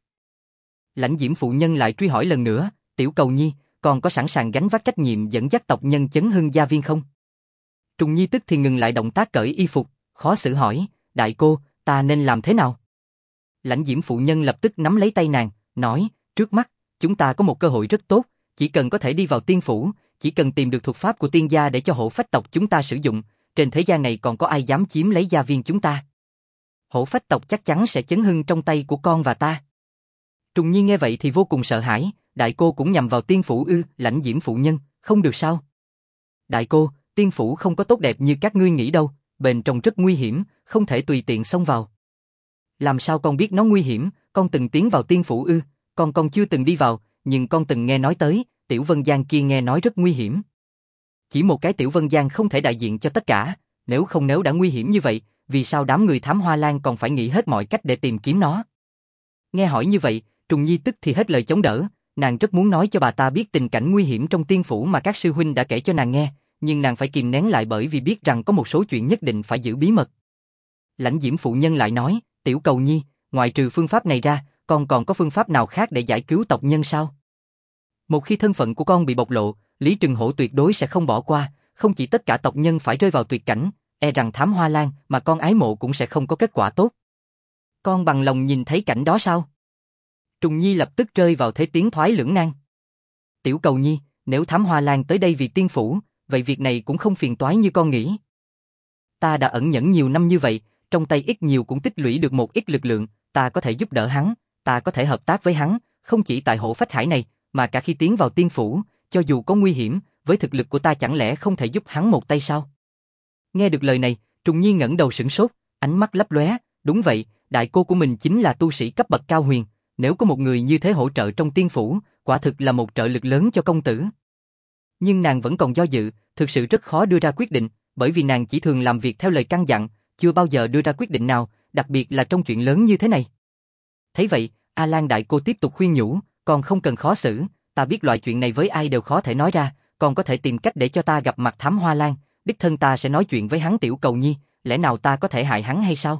Lãnh Diễm phụ nhân lại truy hỏi lần nữa, Tiểu Cầu Nhi, còn có sẵn sàng gánh vác trách nhiệm dẫn dắt tộc nhân chấn hưng gia viên không? Trùng Nhi tức thì ngừng lại động tác cởi y phục, khó xử hỏi, đại cô, ta nên làm thế nào? Lãnh Diễm phụ nhân lập tức nắm lấy tay nàng, nói, trước mắt, chúng ta có một cơ hội rất tốt, chỉ cần có thể đi vào tiên phủ, chỉ cần tìm được thuật pháp của tiên gia để cho hổ phách tộc chúng ta sử dụng, trên thế gian này còn có ai dám chiếm lấy gia viên chúng ta? Hổ phách tộc chắc chắn sẽ chấn hưng trong tay của con và ta. Trùng Nhi nghe vậy thì vô cùng sợ hãi, đại cô cũng nhằm vào tiên phủ ư? Lãnh Diễm phụ nhân, không được sao? Đại cô, tiên phủ không có tốt đẹp như các ngươi nghĩ đâu, bên trong rất nguy hiểm, không thể tùy tiện xông vào. Làm sao con biết nó nguy hiểm, con từng tiến vào tiên phủ ư? Con chưa từng đi vào, nhưng con từng nghe nói tới, Tiểu Vân Giang kia nghe nói rất nguy hiểm. Chỉ một cái Tiểu Vân Giang không thể đại diện cho tất cả, nếu đã nguy hiểm như vậy, vì sao đám người thám hoa lan còn phải nghĩ hết mọi cách để tìm kiếm nó? Nghe hỏi như vậy, Trùng Nhi tức thì hết lời chống đỡ, nàng rất muốn nói cho bà ta biết tình cảnh nguy hiểm trong tiên phủ mà các sư huynh đã kể cho nàng nghe, nhưng nàng phải kìm nén lại bởi vì biết rằng có một số chuyện nhất định phải giữ bí mật. Lãnh Diễm phụ nhân lại nói, Tiểu Cầu Nhi, ngoài trừ phương pháp này ra, con còn có phương pháp nào khác để giải cứu tộc nhân sao? Một khi thân phận của con bị bộc lộ, Lý Trừng Hổ tuyệt đối sẽ không bỏ qua, không chỉ tất cả tộc nhân phải rơi vào tuyệt cảnh, e rằng thám hoa lan mà con ái mộ cũng sẽ không có kết quả tốt. Con bằng lòng nhìn thấy cảnh đó sao? Trùng Nhi lập tức rơi vào thế tiến thoái lưỡng nan. Tiểu Cầu Nhi, nếu thám hoa lan tới đây vì tiên phủ, vậy việc này cũng không phiền toái như con nghĩ. Ta đã ẩn nhẫn nhiều năm như vậy, trong tay ít nhiều cũng tích lũy được một ít lực lượng, ta có thể giúp đỡ hắn, ta có thể hợp tác với hắn, không chỉ tại Hổ Phách Hải này, mà cả khi tiến vào tiên phủ, cho dù có nguy hiểm, với thực lực của ta chẳng lẽ không thể giúp hắn một tay sao? Nghe được lời này, Trùng Nhi ngẩng đầu sửng sốt, ánh mắt lấp lóe, đúng vậy, đại cô của mình chính là tu sĩ cấp bậc cao huyền, nếu có một người như thế hỗ trợ trong tiên phủ, quả thực là một trợ lực lớn cho công tử. Nhưng nàng vẫn còn do dự, thực sự rất khó đưa ra quyết định, bởi vì nàng chỉ thường làm việc theo lời căn dặn, chưa bao giờ đưa ra quyết định nào, đặc biệt là trong chuyện lớn như thế này. Thấy vậy, A Lan đại cô tiếp tục khuyên nhủ, con không cần khó xử, ta biết loại chuyện này với ai đều khó thể nói ra, con có thể tìm cách để cho ta gặp mặt thám hoa lan, đích thân ta sẽ nói chuyện với hắn. Tiểu Cầu Nhi, lẽ nào ta có thể hại hắn hay sao?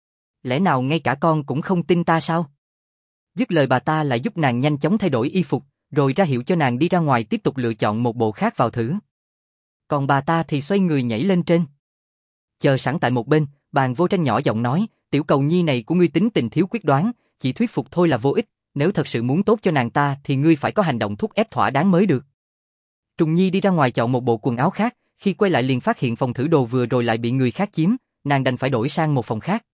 Lẽ nào ngay cả con cũng không tin ta sao? Dứt lời bà ta lại giúp nàng nhanh chóng thay đổi y phục, rồi ra hiệu cho nàng đi ra ngoài tiếp tục lựa chọn một bộ khác vào thử. Còn bà ta thì xoay người nhảy lên trên. Chờ sẵn tại một bên, Bàn Vô Tranh nhỏ giọng nói, Tiểu Cầu Nhi này của ngươi tính tình thiếu quyết đoán, chỉ thuyết phục thôi là vô ích, nếu thật sự muốn tốt cho nàng ta thì ngươi phải có hành động thúc ép thỏa đáng mới được. Trùng Nhi đi ra ngoài chọn một bộ quần áo khác, khi quay lại liền phát hiện phòng thử đồ vừa rồi lại bị người khác chiếm, nàng đành phải đổi sang một phòng khác.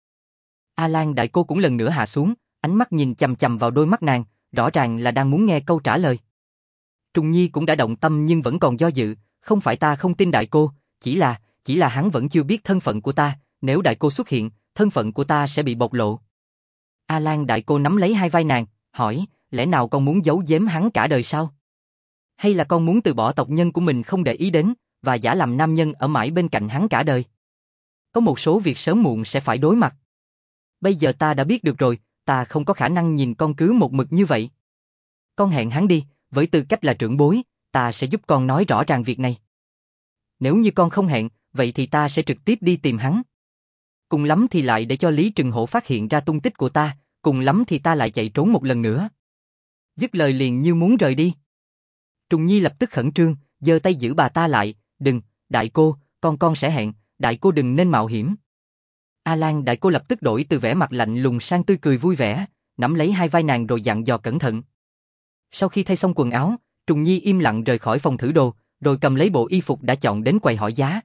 A Lan đại cô cũng lần nữa hạ xuống, ánh mắt nhìn chằm chằm vào đôi mắt nàng, rõ ràng là đang muốn nghe câu trả lời. Trùng Nhi cũng đã động tâm nhưng vẫn còn do dự, không phải ta không tin đại cô, chỉ là hắn vẫn chưa biết thân phận của ta, nếu đại cô xuất hiện, thân phận của ta sẽ bị bộc lộ. A Lan đại cô nắm lấy hai vai nàng, hỏi, lẽ nào con muốn giấu giếm hắn cả đời sao? Hay là con muốn từ bỏ tộc nhân của mình không để ý đến, và giả làm nam nhân ở mãi bên cạnh hắn cả đời? Có một số việc sớm muộn sẽ phải đối mặt. Bây giờ ta đã biết được rồi, ta không có khả năng nhìn con cứ một mực như vậy. Con hẹn hắn đi, với tư cách là trưởng bối, ta sẽ giúp con nói rõ ràng việc này. Nếu như con không hẹn, vậy thì ta sẽ trực tiếp đi tìm hắn. Cùng lắm thì lại để cho Lý Trừng Hổ phát hiện ra tung tích của ta, cùng lắm thì ta lại chạy trốn một lần nữa. Dứt lời liền như muốn rời đi. Trùng Nhi lập tức khẩn trương, giơ tay giữ bà ta lại, đừng, đại cô, con sẽ hẹn, đại cô đừng nên mạo hiểm. A Lan đại cô lập tức đổi từ vẻ mặt lạnh lùng sang tươi cười vui vẻ, nắm lấy hai vai nàng rồi dặn dò cẩn thận. Sau khi thay xong quần áo, Trùng Nhi im lặng rời khỏi phòng thử đồ, rồi cầm lấy bộ y phục đã chọn đến quầy hỏi giá.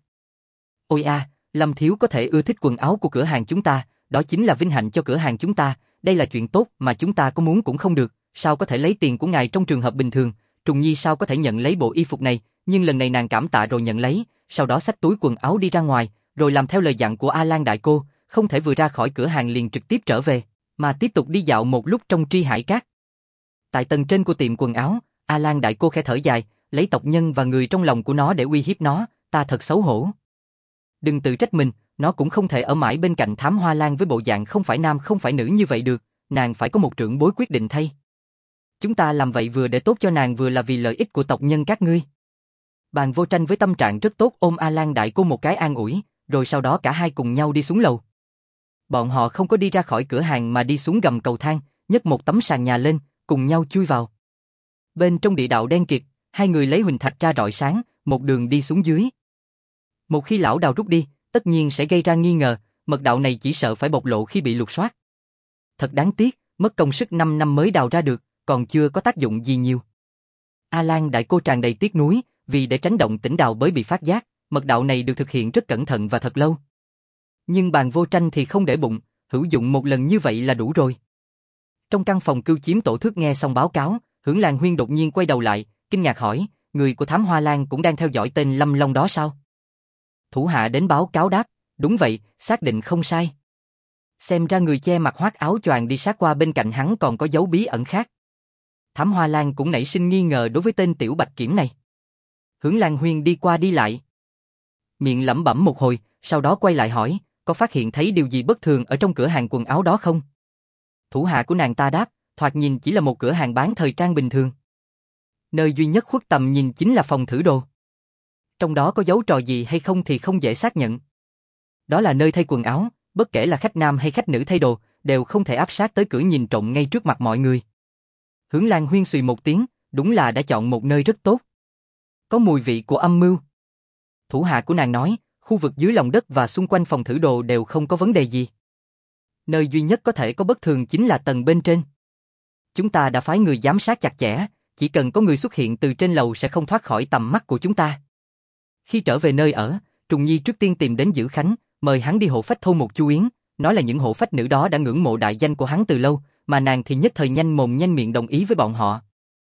Ôi a, Lâm thiếu có thể ưa thích quần áo của cửa hàng chúng ta, đó chính là vinh hạnh cho cửa hàng chúng ta, đây là chuyện tốt mà chúng ta có muốn cũng không được, sao có thể lấy tiền của ngài trong trường hợp bình thường. Trùng Nhi sao có thể nhận lấy bộ y phục này, nhưng lần này nàng cảm tạ rồi nhận lấy, sau đó xách túi quần áo đi ra ngoài, rồi làm theo lời dặn của A Lan đại cô, không thể vừa ra khỏi cửa hàng liền trực tiếp trở về, mà tiếp tục đi dạo một lúc trong Tri Hải Cát. Tại tầng trên của tiệm quần áo, A Lan đại cô khẽ thở dài, lấy tộc nhân và người trong lòng của nó để uy hiếp nó, ta thật xấu hổ. Đừng tự trách mình, nó cũng không thể ở mãi bên cạnh thám hoa lan với bộ dạng không phải nam không phải nữ như vậy được, nàng phải có một trưởng bối quyết định thay. Chúng ta làm vậy vừa để tốt cho nàng vừa là vì lợi ích của tộc nhân các ngươi. Bàn Vô Tranh với tâm trạng rất tốt ôm A Lan đại cô một cái an ủi, rồi sau đó cả hai cùng nhau đi xuống lầu. Bọn họ không có đi ra khỏi cửa hàng mà đi xuống gầm cầu thang, nhấc một tấm sàn nhà lên, cùng nhau chui vào. Bên trong địa đạo đen kịt, hai người lấy huỳnh thạch ra rọi sáng, một đường đi xuống dưới. Một khi lão đào rút đi, tất nhiên sẽ gây ra nghi ngờ, mật đạo này chỉ sợ phải bộc lộ khi bị lục soát. Thật đáng tiếc, mất công sức 5 năm mới đào ra được, còn chưa có tác dụng gì nhiều. A Lan đại cô tràn đầy tiếc nuối, vì để tránh động tĩnh đào bới bị phát giác, mật đạo này được thực hiện rất cẩn thận và thật lâu. Nhưng Bàn Vô Tranh thì không để bụng, hữu dụng một lần như vậy là đủ rồi. Trong căn phòng cưu chiếm tổ thước nghe xong báo cáo, Hưởng Lan Huyên đột nhiên quay đầu lại, kinh ngạc hỏi, người của Thám Hoa Lan cũng đang theo dõi tên Lâm Long đó sao? Thủ hạ đến báo cáo đáp, đúng vậy, xác định không sai. Xem ra người che mặt khoác áo choàng đi sát qua bên cạnh hắn còn có dấu bí ẩn khác. Thám Hoa Lan cũng nảy sinh nghi ngờ đối với tên Tiểu Bạch Kiểm này. Hưởng Lan Huyên đi qua đi lại, miệng lẩm bẩm một hồi, sau đó quay lại hỏi, có phát hiện thấy điều gì bất thường ở trong cửa hàng quần áo đó không? Thủ hạ của nàng ta đáp, thoạt nhìn chỉ là một cửa hàng bán thời trang bình thường. Nơi duy nhất khuất tầm nhìn chính là phòng thử đồ. Trong đó có dấu trò gì hay không thì không dễ xác nhận. Đó là nơi thay quần áo, bất kể là khách nam hay khách nữ thay đồ, đều không thể áp sát tới cửa nhìn trộm ngay trước mặt mọi người. Hưởng Lan Huyên xùy một tiếng, đúng là đã chọn một nơi rất tốt. Có mùi vị của âm mưu. Thủ hạ của nàng nói, khu vực dưới lòng đất và xung quanh phòng thử đồ đều không có vấn đề gì. Nơi duy nhất có thể có bất thường chính là tầng bên trên. Chúng ta đã phái người giám sát chặt chẽ, chỉ cần có người xuất hiện từ trên lầu sẽ không thoát khỏi tầm mắt của chúng ta. Khi trở về nơi ở, Trùng Nhi trước tiên tìm đến Dữ Khánh, mời hắn đi hộ phách thôn một chu yến, nói là những hộ phách nữ đó đã ngưỡng mộ đại danh của hắn từ lâu, mà nàng thì nhất thời nhanh mồm nhanh miệng đồng ý với bọn họ.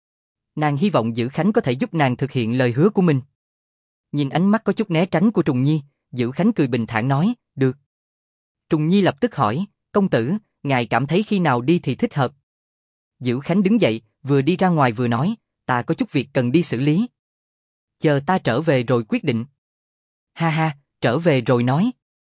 Nàng hy vọng Dữ Khánh có thể giúp nàng thực hiện lời hứa của mình. Nhìn ánh mắt có chút né tránh của Trùng Nhi, Dữ Khánh cười bình thản nói, được. Trùng Nhi lập tức hỏi, công tử, ngài cảm thấy khi nào đi thì thích hợp? Dữ Khánh đứng dậy, vừa đi ra ngoài vừa nói, ta có chút việc cần đi xử lý. Chờ ta trở về rồi quyết định. Ha ha, trở về rồi nói.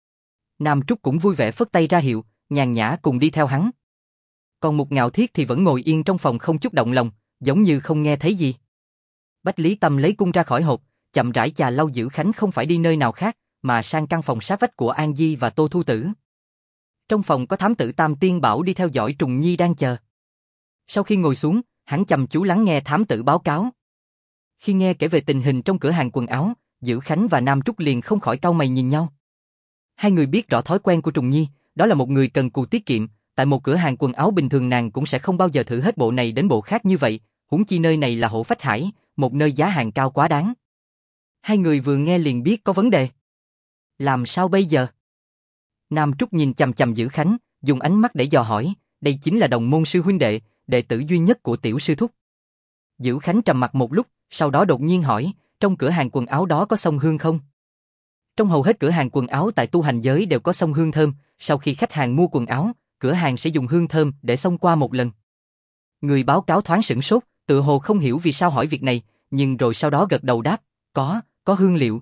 Nam Trúc cũng vui vẻ phất tay ra hiệu, nhàn nhã cùng đi theo hắn. Còn Mục Ngạo Thiết thì vẫn ngồi yên trong phòng không chút động lòng, giống như không nghe thấy gì. Bách Lý Tâm lấy cung ra khỏi hộp, chậm rãi chà lau Dữ Khánh không phải đi nơi nào khác, mà sang căn phòng sát vách của An Di và Tô Thu Tử. Trong phòng có thám tử Tam Tiên Bảo đi theo dõi Trùng Nhi đang chờ. Sau khi ngồi xuống, hắn chăm chú lắng nghe thám tử báo cáo. Khi nghe kể về tình hình trong cửa hàng quần áo, Dữ Khánh và Nam Trúc liền không khỏi cau mày nhìn nhau. Hai người biết rõ thói quen của Trùng Nhi, đó là một người cần cù tiết kiệm, tại một cửa hàng quần áo bình thường nàng cũng sẽ không bao giờ thử hết bộ này đến bộ khác như vậy, huống chi nơi này là Hộ Phách Hải, một nơi giá hàng cao quá đáng. Hai người vừa nghe liền biết có vấn đề. Làm sao bây giờ? Nam Trúc nhìn chằm chằm Dữ Khánh, dùng ánh mắt để dò hỏi, đây chính là đồng môn sư huynh đệ, đệ tử duy nhất của tiểu sư thúc. Dữ Khánh trầm mặc một lúc, sau đó đột nhiên hỏi, trong cửa hàng quần áo đó có xông hương không? Trong hầu hết cửa hàng quần áo tại tu hành giới đều có xông hương thơm, sau khi khách hàng mua quần áo, cửa hàng sẽ dùng hương thơm để xông qua một lần. Người báo cáo thoáng sửng sốt, tự hồ không hiểu vì sao hỏi việc này, nhưng rồi sau đó gật đầu đáp, có hương liệu.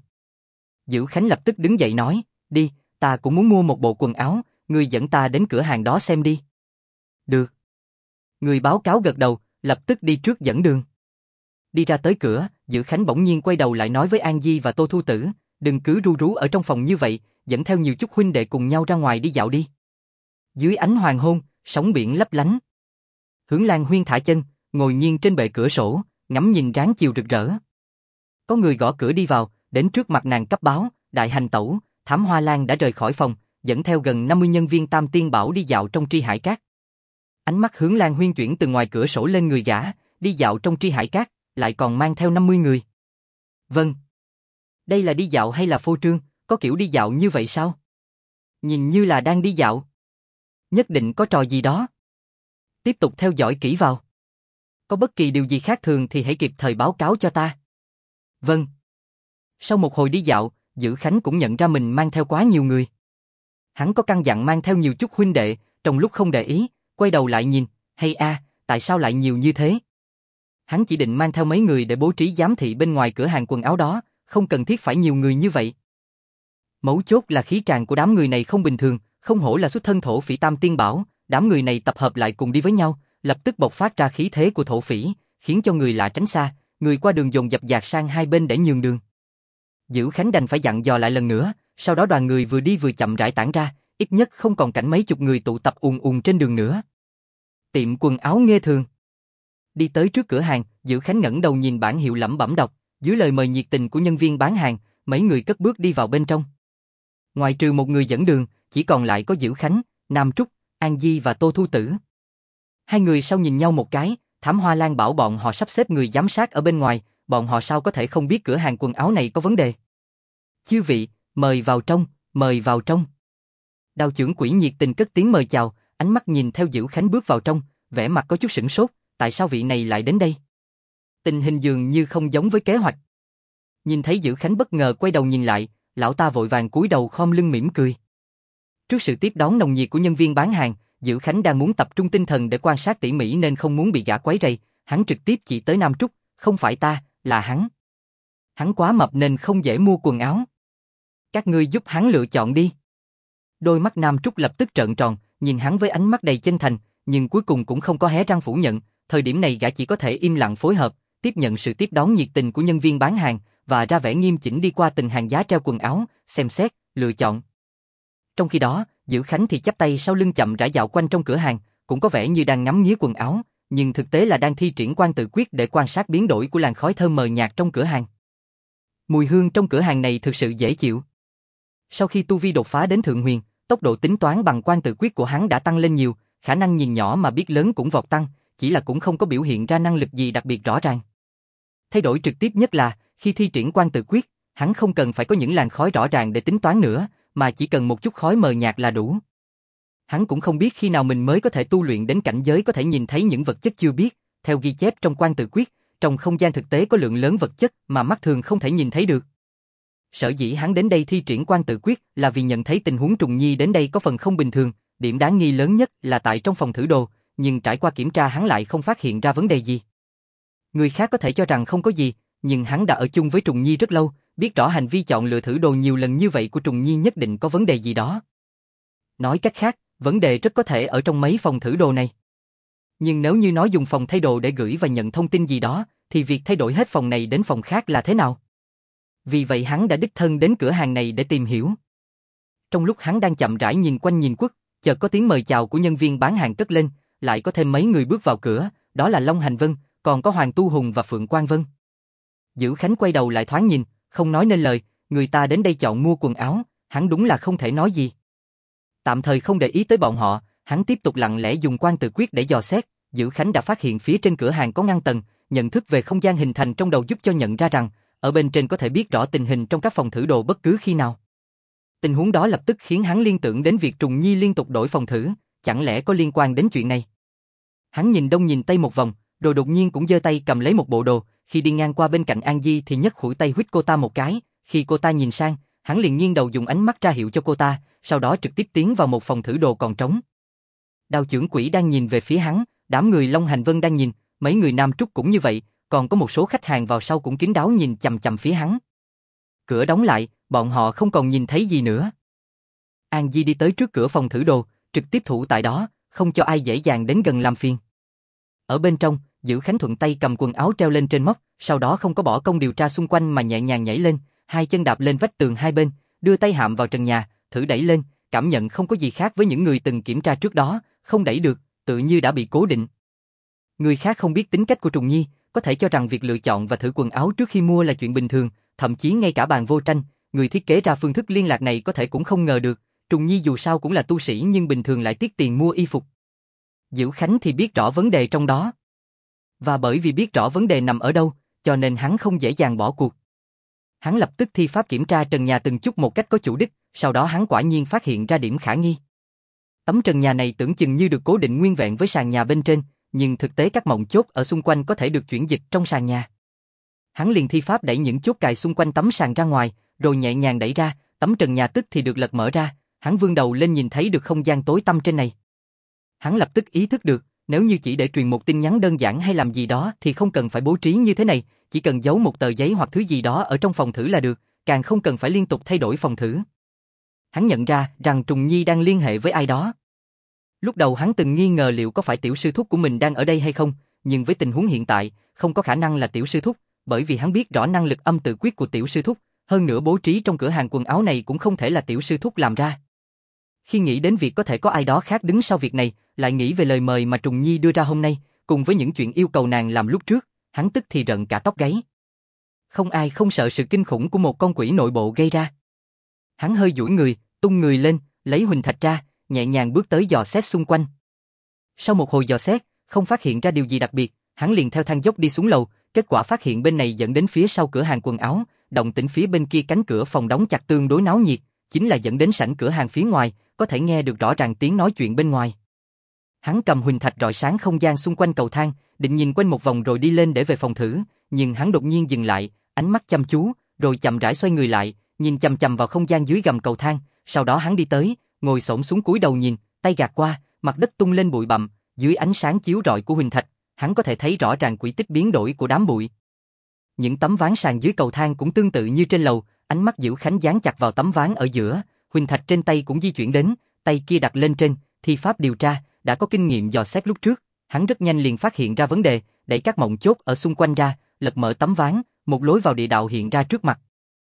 Dữ Khánh lập tức đứng dậy nói, đi, ta cũng muốn mua một bộ quần áo, ngươi dẫn ta đến cửa hàng đó xem đi. Được. Người báo cáo gật đầu, lập tức đi trước dẫn đường. Đi ra tới cửa, Dữ Khánh bỗng nhiên quay đầu lại nói với An Di và Tô Thu Tử, đừng cứ ru rú ở trong phòng như vậy, dẫn theo nhiều chút huynh đệ cùng nhau ra ngoài đi dạo đi. Dưới ánh hoàng hôn, sóng biển lấp lánh. Hưởng Lan Huyên thả chân, ngồi nghiêng trên bệ cửa sổ, ngắm nhìn ráng chiều rực rỡ. Có người gõ cửa đi vào, đến trước mặt nàng cấp báo, đại hành tẩu, Thám Hoa Lan đã rời khỏi phòng, dẫn theo gần 50 nhân viên Tam Tiên Bảo đi dạo trong Tri Hải Cát. Ánh mắt Hưởng Lan Huyên chuyển từ ngoài cửa sổ lên người gã, đi dạo trong Tri Hải Cát, lại còn mang theo 50 người. Vâng. Đây là đi dạo hay là phô trương, có kiểu đi dạo như vậy sao? Nhìn như là đang đi dạo. Nhất định có trò gì đó. Tiếp tục theo dõi kỹ vào. Có bất kỳ điều gì khác thường thì hãy kịp thời báo cáo cho ta. Vâng. Sau một hồi đi dạo, Dữ Khánh cũng nhận ra mình mang theo quá nhiều người. Hắn có căn dặn mang theo nhiều chút huynh đệ, trong lúc không để ý, quay đầu lại nhìn, hay tại sao lại nhiều như thế? Hắn chỉ định mang theo mấy người để bố trí giám thị bên ngoài cửa hàng quần áo đó, không cần thiết phải nhiều người như vậy. Mấu chốt là khí tràng của đám người này không bình thường, không hổ là xuất thân thổ phỉ Tam Tiên Bảo, đám người này tập hợp lại cùng đi với nhau, lập tức bộc phát ra khí thế của thổ phỉ, khiến cho người lạ tránh xa, người qua đường dồn dập dạt sang hai bên để nhường đường. Dữ Khánh đành phải dặn dò lại lần nữa, sau đó đoàn người vừa đi vừa chậm rãi tản ra, ít nhất không còn cảnh mấy chục người tụ tập ùn ùn trên đường nữa. Tiệm quần áo Nghê Thường. Đi tới trước cửa hàng, Dữ Khánh ngẩng đầu nhìn bảng hiệu lẩm bẩm đọc, dưới lời mời nhiệt tình của nhân viên bán hàng, mấy người cất bước đi vào bên trong. Ngoài trừ một người dẫn đường, chỉ còn lại có Dữ Khánh, Nam Trúc, An Di và Tô Thu Tử. Hai người sau nhìn nhau một cái, Thám Hoa Lan bảo bọn họ sắp xếp người giám sát ở bên ngoài, bọn họ sao có thể không biết cửa hàng quần áo này có vấn đề. Chư vị, mời vào trong, mời vào trong. Đào trưởng quỹ nhiệt tình cất tiếng mời chào, ánh mắt nhìn theo Dữ Khánh bước vào trong, vẻ mặt có chút sửng sốt, tại sao vị này lại đến đây? Tình hình dường như không giống với kế hoạch. Nhìn thấy Dữ Khánh bất ngờ quay đầu nhìn lại, lão ta vội vàng cúi đầu khom lưng mỉm cười. Trước sự tiếp đón nồng nhiệt của nhân viên bán hàng, Dữ Khánh đang muốn tập trung tinh thần để quan sát tỉ mỉ nên không muốn bị gã quấy rầy, hắn trực tiếp chỉ tới Nam Trúc, không phải ta, là hắn. Hắn quá mập nên không dễ mua quần áo. Các ngươi giúp hắn lựa chọn đi. Đôi mắt Nam Trúc lập tức trợn tròn, nhìn hắn với ánh mắt đầy chân thành, nhưng cuối cùng cũng không có hé răng phủ nhận, thời điểm này gã chỉ có thể im lặng phối hợp, tiếp nhận sự tiếp đón nhiệt tình của nhân viên bán hàng, và ra vẻ nghiêm chỉnh đi qua từng hàng giá treo quần áo, xem xét, lựa chọn. Trong khi đó, Dữ Khánh thì chắp tay sau lưng chậm rãi dạo quanh trong cửa hàng, cũng có vẻ như đang ngắm nghía quần áo, nhưng thực tế là đang thi triển quan tự quyết để quan sát biến đổi của làn khói thơm mờ nhạt trong cửa hàng. Mùi hương trong cửa hàng này thực sự dễ chịu. Sau khi tu vi đột phá đến thượng huyền, tốc độ tính toán bằng quan tự quyết của hắn đã tăng lên nhiều, khả năng nhìn nhỏ mà biết lớn cũng vọt tăng, chỉ là cũng không có biểu hiện ra năng lực gì đặc biệt rõ ràng. Thay đổi trực tiếp nhất là, khi thi triển quan tự quyết, hắn không cần phải có những làn khói rõ ràng để tính toán nữa, mà chỉ cần một chút khói mờ nhạt là đủ. Hắn cũng không biết khi nào mình mới có thể tu luyện đến cảnh giới có thể nhìn thấy những vật chất chưa biết, theo ghi chép trong quan tự quyết, trong không gian thực tế có lượng lớn vật chất mà mắt thường không thể nhìn thấy được. Sở dĩ hắn đến đây thi triển quan tự quyết là vì nhận thấy tình huống Trùng Nhi đến đây có phần không bình thường, điểm đáng nghi lớn nhất là tại trong phòng thử đồ, nhưng trải qua kiểm tra hắn lại không phát hiện ra vấn đề gì. Người khác có thể cho rằng không có gì, nhưng hắn đã ở chung với Trùng Nhi rất lâu, biết rõ hành vi chọn lựa thử đồ nhiều lần như vậy của Trùng Nhi nhất định có vấn đề gì đó. Nói cách khác, vấn đề rất có thể ở trong mấy phòng thử đồ này. Nhưng nếu như nói dùng phòng thay đồ để gửi và nhận thông tin gì đó, thì việc thay đổi hết phòng này đến phòng khác là thế nào? Vì vậy hắn đã đích thân đến cửa hàng này để tìm hiểu. Trong lúc hắn đang chậm rãi nhìn quanh nhìn quất, chợt có tiếng mời chào của nhân viên bán hàng cất lên, lại có thêm mấy người bước vào cửa, đó là Long Hành Vân, còn có Hoàng Tu Hùng và Phượng Quang Vân. Dữ Khánh quay đầu lại thoáng nhìn, không nói nên lời, người ta đến đây chọn mua quần áo, hắn đúng là không thể nói gì. Tạm thời không để ý tới bọn họ, hắn tiếp tục lặng lẽ dùng quan tự quyết để dò xét. Dữ Khánh đã phát hiện phía trên cửa hàng có ngăn tầng, nhận thức về không gian hình thành trong đầu giúp cho nhận ra rằng, ở bên trên có thể biết rõ tình hình trong các phòng thử đồ bất cứ khi nào. Tình huống đó lập tức khiến hắn liên tưởng đến việc Trùng Nhi liên tục đổi phòng thử, chẳng lẽ có liên quan đến chuyện này? Hắn nhìn đông nhìn tây một vòng, rồi đột nhiên cũng giơ tay cầm lấy một bộ đồ, khi đi ngang qua bên cạnh An Di thì nhấc khuỷu tay huýt cô ta một cái, khi cô ta nhìn sang, hắn liền nghiêng đầu dùng ánh mắt ra hiệu cho cô ta, sau đó trực tiếp tiến vào một phòng thử đồ còn trống. Đao Chưởng Quỷ đang nhìn về phía hắn, đám người Long Hành Vân đang nhìn, mấy người Nam Trúc cũng như vậy, còn có một số khách hàng vào sau cũng kín đáo nhìn chằm chằm phía hắn. Cửa đóng lại, bọn họ không còn nhìn thấy gì nữa. An Di đi tới trước cửa phòng thử đồ, trực tiếp thủ tại đó, không cho ai dễ dàng đến gần làm phiền. Ở bên trong, Dữ Khánh thuận tay cầm quần áo treo lên trên móc, sau đó không có bỏ công điều tra xung quanh mà nhẹ nhàng nhảy lên, hai chân đạp lên vách tường hai bên, đưa tay hạm vào trần nhà, thử đẩy lên, cảm nhận không có gì khác với những người từng kiểm tra trước đó, không đẩy được, tự như đã bị cố định. Người khác không biết tính cách của Trùng Nhi, có thể cho rằng việc lựa chọn và thử quần áo trước khi mua là chuyện bình thường, thậm chí ngay cả Bàn Vô Tranh, người thiết kế ra phương thức liên lạc này có thể cũng không ngờ được, Trùng Nhi dù sao cũng là tu sĩ nhưng bình thường lại tiếc tiền mua y phục. Dữ Khánh thì biết rõ vấn đề trong đó. Và bởi vì biết rõ vấn đề nằm ở đâu, cho nên hắn không dễ dàng bỏ cuộc. Hắn lập tức thi pháp kiểm tra trần nhà từng chút một cách có chủ đích, sau đó hắn quả nhiên phát hiện ra điểm khả nghi. Tấm trần nhà này tưởng chừng như được cố định nguyên vẹn với sàn nhà bên trên, nhưng thực tế các mộng chốt ở xung quanh có thể được chuyển dịch trong sàn nhà. Hắn liền thi pháp đẩy những chốt cài xung quanh tấm sàn ra ngoài, rồi nhẹ nhàng đẩy ra, tấm trần nhà tức thì được lật mở ra, hắn vươn đầu lên nhìn thấy được không gian tối tăm trên này. Hắn lập tức ý thức được, nếu như chỉ để truyền một tin nhắn đơn giản hay làm gì đó thì không cần phải bố trí như thế này, chỉ cần giấu một tờ giấy hoặc thứ gì đó ở trong phòng thử là được, càng không cần phải liên tục thay đổi phòng thử. Hắn nhận ra rằng Trùng Nhi đang liên hệ với ai đó. Lúc đầu hắn từng nghi ngờ liệu có phải tiểu sư thúc của mình đang ở đây hay không, nhưng với tình huống hiện tại, không có khả năng là tiểu sư thúc, bởi vì hắn biết rõ năng lực âm tự quyết của tiểu sư thúc, hơn nữa bố trí trong cửa hàng quần áo này cũng không thể là tiểu sư thúc làm ra. Khi nghĩ đến việc có thể có ai đó khác đứng sau việc này, lại nghĩ về lời mời mà Trùng Nhi đưa ra hôm nay, cùng với những chuyện yêu cầu nàng làm lúc trước, hắn tức thì rợn cả tóc gáy. Không ai không sợ sự kinh khủng của một con quỷ nội bộ gây ra. Hắn hơi duỗi người, tung người lên, lấy huỳnh thạch ra, nhẹ nhàng bước tới dò xét xung quanh. Sau một hồi dò xét, không phát hiện ra điều gì đặc biệt, hắn liền theo thang dốc đi xuống lầu, kết quả phát hiện bên này dẫn đến phía sau cửa hàng quần áo, động tĩnh phía bên kia cánh cửa phòng đóng chặt tương đối náo nhiệt, chính là dẫn đến sảnh cửa hàng phía ngoài, có thể nghe được rõ ràng tiếng nói chuyện bên ngoài. Hắn cầm huỳnh thạch rọi sáng không gian xung quanh cầu thang, định nhìn quanh một vòng rồi đi lên để về phòng thử, nhưng hắn đột nhiên dừng lại, ánh mắt chăm chú, rồi chậm rãi xoay người lại, nhìn chằm chằm vào không gian dưới gầm cầu thang, sau đó hắn đi tới, ngồi xổm xuống cúi đầu nhìn, tay gạt qua, mặt đất tung lên bụi bặm, dưới ánh sáng chiếu rọi của huỳnh thạch, hắn có thể thấy rõ ràng quỹ tích biến đổi của đám bụi. Những tấm ván sàn dưới cầu thang cũng tương tự như trên lầu, ánh mắt Dữ Khánh dán chặt vào tấm ván ở giữa, huỳnh thạch trên tay cũng di chuyển đến, tay kia đặt lên trên, thi pháp điều tra, đã có kinh nghiệm dò xét lúc trước, hắn rất nhanh liền phát hiện ra vấn đề, đẩy các mộng chốt ở xung quanh ra, lật mở tấm ván, một lối vào địa đạo hiện ra trước mặt.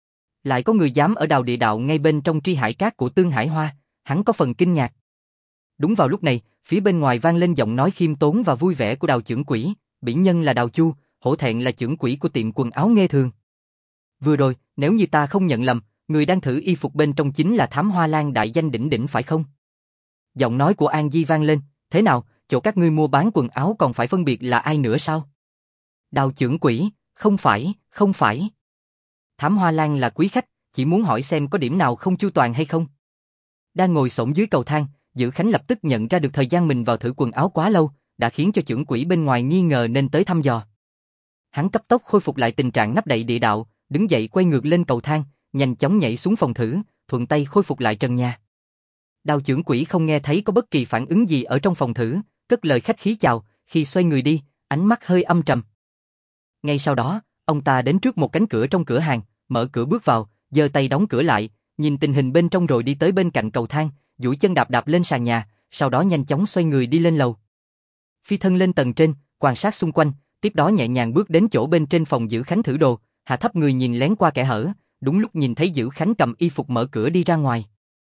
Lại có người dám ở đào địa đạo ngay bên trong tri hải cát của Tương Hải Hoa, hắn có phần kinh ngạc. Đúng vào lúc này, phía bên ngoài vang lên giọng nói khiêm tốn và vui vẻ của Đào trưởng quỹ, bỉ nhân là Đào Chu, hổ thẹn là trưởng quỹ của tiệm quần áo Nghê Thường. Vừa rồi, nếu như ta không nhận lầm, người đang thử y phục bên trong chính là Thám Hoa Lan đại danh đỉnh đỉnh phải không? Giọng nói của An Di vang lên, thế nào, chỗ các ngươi mua bán quần áo còn phải phân biệt là ai nữa sao? Đào trưởng quỹ, không phải. Thám Hoa Lan là quý khách, chỉ muốn hỏi xem có điểm nào không chu toàn hay không. Đang ngồi xổm dưới cầu thang, Dữ Khánh lập tức nhận ra được thời gian mình vào thử quần áo quá lâu, đã khiến cho trưởng quỹ bên ngoài nghi ngờ nên tới thăm dò. Hắn cấp tốc khôi phục lại tình trạng nắp đậy địa đạo, đứng dậy quay ngược lên cầu thang, nhanh chóng nhảy xuống phòng thử, thuận tay khôi phục lại trần nhà. Đào trưởng quỹ không nghe thấy có bất kỳ phản ứng gì ở trong phòng thử, cất lời khách khí chào, khi xoay người đi, ánh mắt hơi âm trầm. Ngay sau đó, ông ta đến trước một cánh cửa trong cửa hàng, mở cửa bước vào, giơ tay đóng cửa lại, nhìn tình hình bên trong rồi đi tới bên cạnh cầu thang, duỗi chân đạp đạp lên sàn nhà, sau đó nhanh chóng xoay người đi lên lầu. Phi thân lên tầng trên, quan sát xung quanh, tiếp đó nhẹ nhàng bước đến chỗ bên trên phòng Dữ Khánh thử đồ, hạ thấp người nhìn lén qua kẽ hở, đúng lúc nhìn thấy Dữ Khánh cầm y phục mở cửa đi ra ngoài.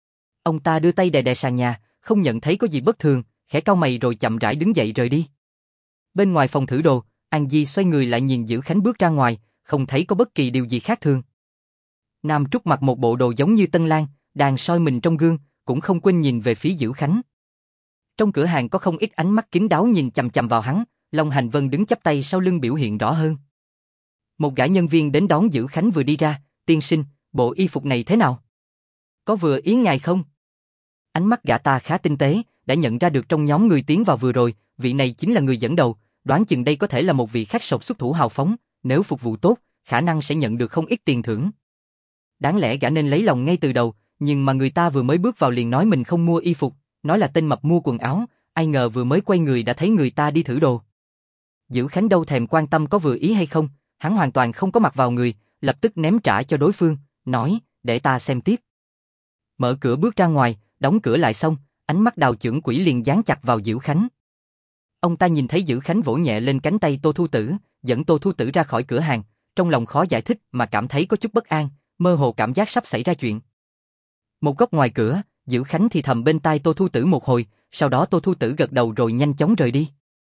Ông ta đưa tay đè đè sàn nhà, không nhận thấy có gì bất thường, khẽ cau mày rồi chậm rãi đứng dậy rời đi. Bên ngoài phòng thử đồ, An Di xoay người lại nhìn Dữ Khánh bước ra ngoài, không thấy có bất kỳ điều gì khác thường. Nam Trúc mặc một bộ đồ giống như Tân Lan, đang soi mình trong gương, cũng không quên nhìn về phía Dữ Khánh. Trong cửa hàng có không ít ánh mắt kín đáo nhìn chằm chằm vào hắn, Long Hành Vân đứng chắp tay sau lưng biểu hiện rõ hơn. Một gã nhân viên đến đón Dữ Khánh vừa đi ra, tiên sinh, bộ y phục này thế nào? Có vừa ý ngài không? Ánh mắt gã ta khá tinh tế, đã nhận ra được trong nhóm người tiến vào vừa rồi, vị này chính là người dẫn đầu, đoán chừng đây có thể là một vị khách sộp xuất thủ hào phóng, nếu phục vụ tốt, khả năng sẽ nhận được không ít tiền thưởng. Đáng lẽ gã nên lấy lòng ngay từ đầu, nhưng mà người ta vừa mới bước vào liền nói mình không mua y phục, nói là tên mập mua quần áo, ai ngờ vừa mới quay người đã thấy người ta đi thử đồ. Dữ Khánh đâu thèm quan tâm có vừa ý hay không, hắn hoàn toàn không có mặt vào người, lập tức ném trả cho đối phương, nói, để ta xem tiếp. Mở cửa bước ra ngoài, đóng cửa lại xong, ánh mắt Đào trưởng quỹ liền dán chặt vào Dữ Khánh. Ông ta nhìn thấy Dữ Khánh vỗ nhẹ lên cánh tay Tô Thu Tử, dẫn Tô Thu Tử ra khỏi cửa hàng, trong lòng khó giải thích mà cảm thấy có chút bất an, mơ hồ cảm giác sắp xảy ra chuyện. Một góc ngoài cửa, Dữ Khánh thì thầm bên tai Tô Thu Tử một hồi, sau đó Tô Thu Tử gật đầu rồi nhanh chóng rời đi.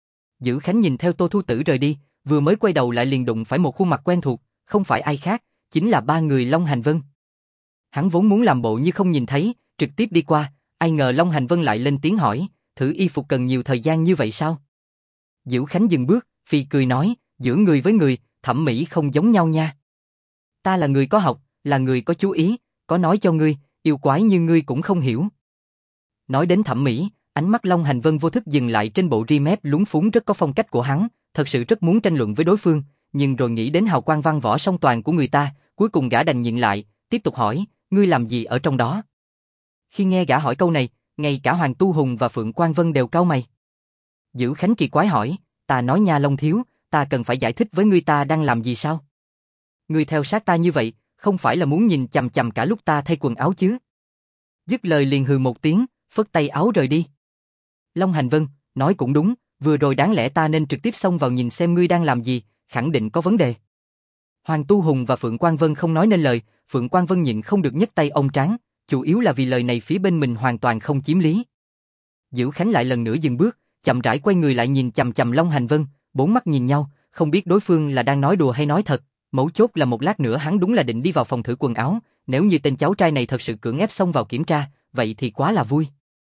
Dữ Khánh nhìn theo Tô Thu Tử rời đi, vừa mới quay đầu lại liền đụng phải một khuôn mặt quen thuộc, không phải ai khác, chính là ba người Long Hành Vân. Hắn vốn muốn làm bộ như không nhìn thấy, trực tiếp đi qua, ai ngờ Long Hành Vân lại lên tiếng hỏi, thử y phục cần nhiều thời gian như vậy sao? Dữ Khánh dừng bước, phì cười nói, giữa người với người, thẩm mỹ không giống nhau nha. Ta là người có học, là người có chú ý, có nói cho ngươi, yêu quái như ngươi cũng không hiểu. Nói đến thẩm mỹ, ánh mắt Long Hành Vân vô thức dừng lại trên bộ ri mép lúng phúng rất có phong cách của hắn, thật sự rất muốn tranh luận với đối phương, nhưng rồi nghĩ đến hào quang văn võ song toàn của người ta, cuối cùng gã đành nhịn lại, tiếp tục hỏi, ngươi làm gì ở trong đó? Khi nghe gã hỏi câu này, ngay cả Hoàng Tu Hùng và Phượng Quang Vân đều cau mày. Dữ Khánh kỳ quái hỏi, ta nói nha Long thiếu, ta cần phải giải thích với ngươi ta đang làm gì sao? Ngươi theo sát ta như vậy, không phải là muốn nhìn chằm chằm cả lúc ta thay quần áo chứ? Dứt lời liền hừ một tiếng, phất tay áo rời đi. Long Hành Vân, nói cũng đúng, vừa rồi đáng lẽ ta nên trực tiếp xông vào nhìn xem ngươi đang làm gì, khẳng định có vấn đề. Hoàng Tu Hùng và Phượng Quang Vân không nói nên lời, Phượng Quang Vân nhịn không được nhấc tay ôm trán, chủ yếu là vì lời này phía bên mình hoàn toàn không chiếm lý. Dữ Khánh lại lần nữa dừng bước, chậm rãi quay người lại nhìn chằm chằm Long Hành Vân, bốn mắt nhìn nhau, không biết đối phương là đang nói đùa hay nói thật. Mấu chốt là một lát nữa hắn đúng là định đi vào phòng thử quần áo, nếu như tên cháu trai này thật sự cưỡng ép xông vào kiểm tra, vậy thì quá là vui.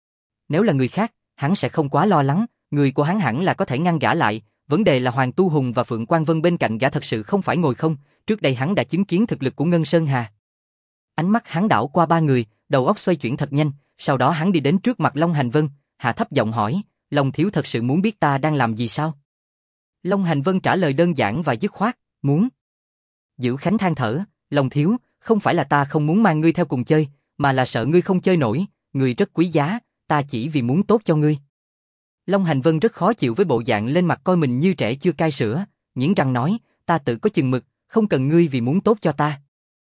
Nếu là người khác, hắn sẽ không quá lo lắng, người của hắn hẳn là có thể ngăn gã lại, vấn đề là Hoàng Tu Hùng và Phượng Quang Vân bên cạnh gã thật sự không phải ngồi không, trước đây hắn đã chứng kiến thực lực của Ngân Sơn Hà. Ánh mắt hắn đảo qua ba người, đầu óc xoay chuyển thật nhanh, sau đó hắn đi đến trước mặt Long Hành Vân, hạ thấp giọng hỏi, Long Thiếu thật sự muốn biết ta đang làm gì sao? Long Hành Vân trả lời đơn giản và dứt khoát, muốn. Dữ Khánh than thở, Long Thiếu, không phải là ta không muốn mang ngươi theo cùng chơi, mà là sợ ngươi không chơi nổi, ngươi rất quý giá, ta chỉ vì muốn tốt cho ngươi. Long Hành Vân rất khó chịu với bộ dạng lên mặt coi mình như trẻ chưa cai sữa, nghiến răng nói, ta tự có chừng mực, không cần ngươi vì muốn tốt cho ta.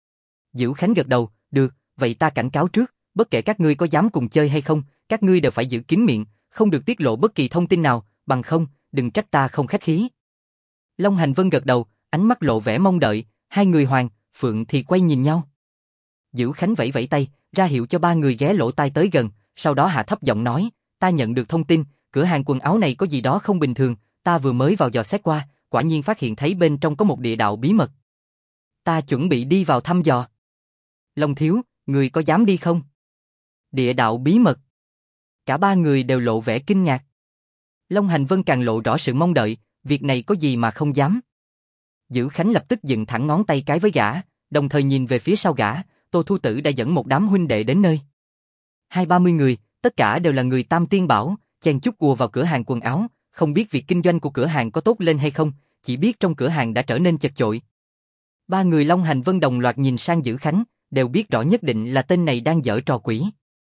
Dữ Khánh gật đầu, được, vậy ta cảnh cáo trước, bất kể các ngươi có dám cùng chơi hay không, các ngươi đều phải giữ kín miệng, không được tiết lộ bất kỳ thông tin nào, bằng không, đừng trách ta không khách khí. Long Hành Vân gật đầu, ánh mắt lộ vẻ mong đợi, hai người Hoàng, Phượng thì quay nhìn nhau. Dữ Khánh vẫy vẫy tay, ra hiệu cho ba người ghé lỗ tai tới gần, sau đó hạ thấp giọng nói, ta nhận được thông tin, cửa hàng quần áo này có gì đó không bình thường, ta vừa mới vào dò xét qua, quả nhiên phát hiện thấy bên trong có một địa đạo bí mật. Ta chuẩn bị đi vào thăm dò. Long Thiếu, người có dám đi không? Địa đạo bí mật. Cả ba người đều lộ vẻ kinh ngạc. Long Hành Vân càng lộ rõ sự mong đợi, việc này có gì mà không dám. Dữ Khánh lập tức dựng thẳng ngón tay cái với gã, đồng thời nhìn về phía sau gã, Tô Thu Tử đã dẫn một đám huynh đệ đến nơi. 20-30 người, tất cả đều là người Tam Tiên Bảo, chen chúc ùa vào cửa hàng quần áo, không biết việc kinh doanh của cửa hàng có tốt lên hay không, chỉ biết trong cửa hàng đã trở nên chật chội. Ba người Long Hành Vân đồng loạt nhìn sang Dữ Khánh, đều biết rõ nhất định là tên này đang giở trò quỷ.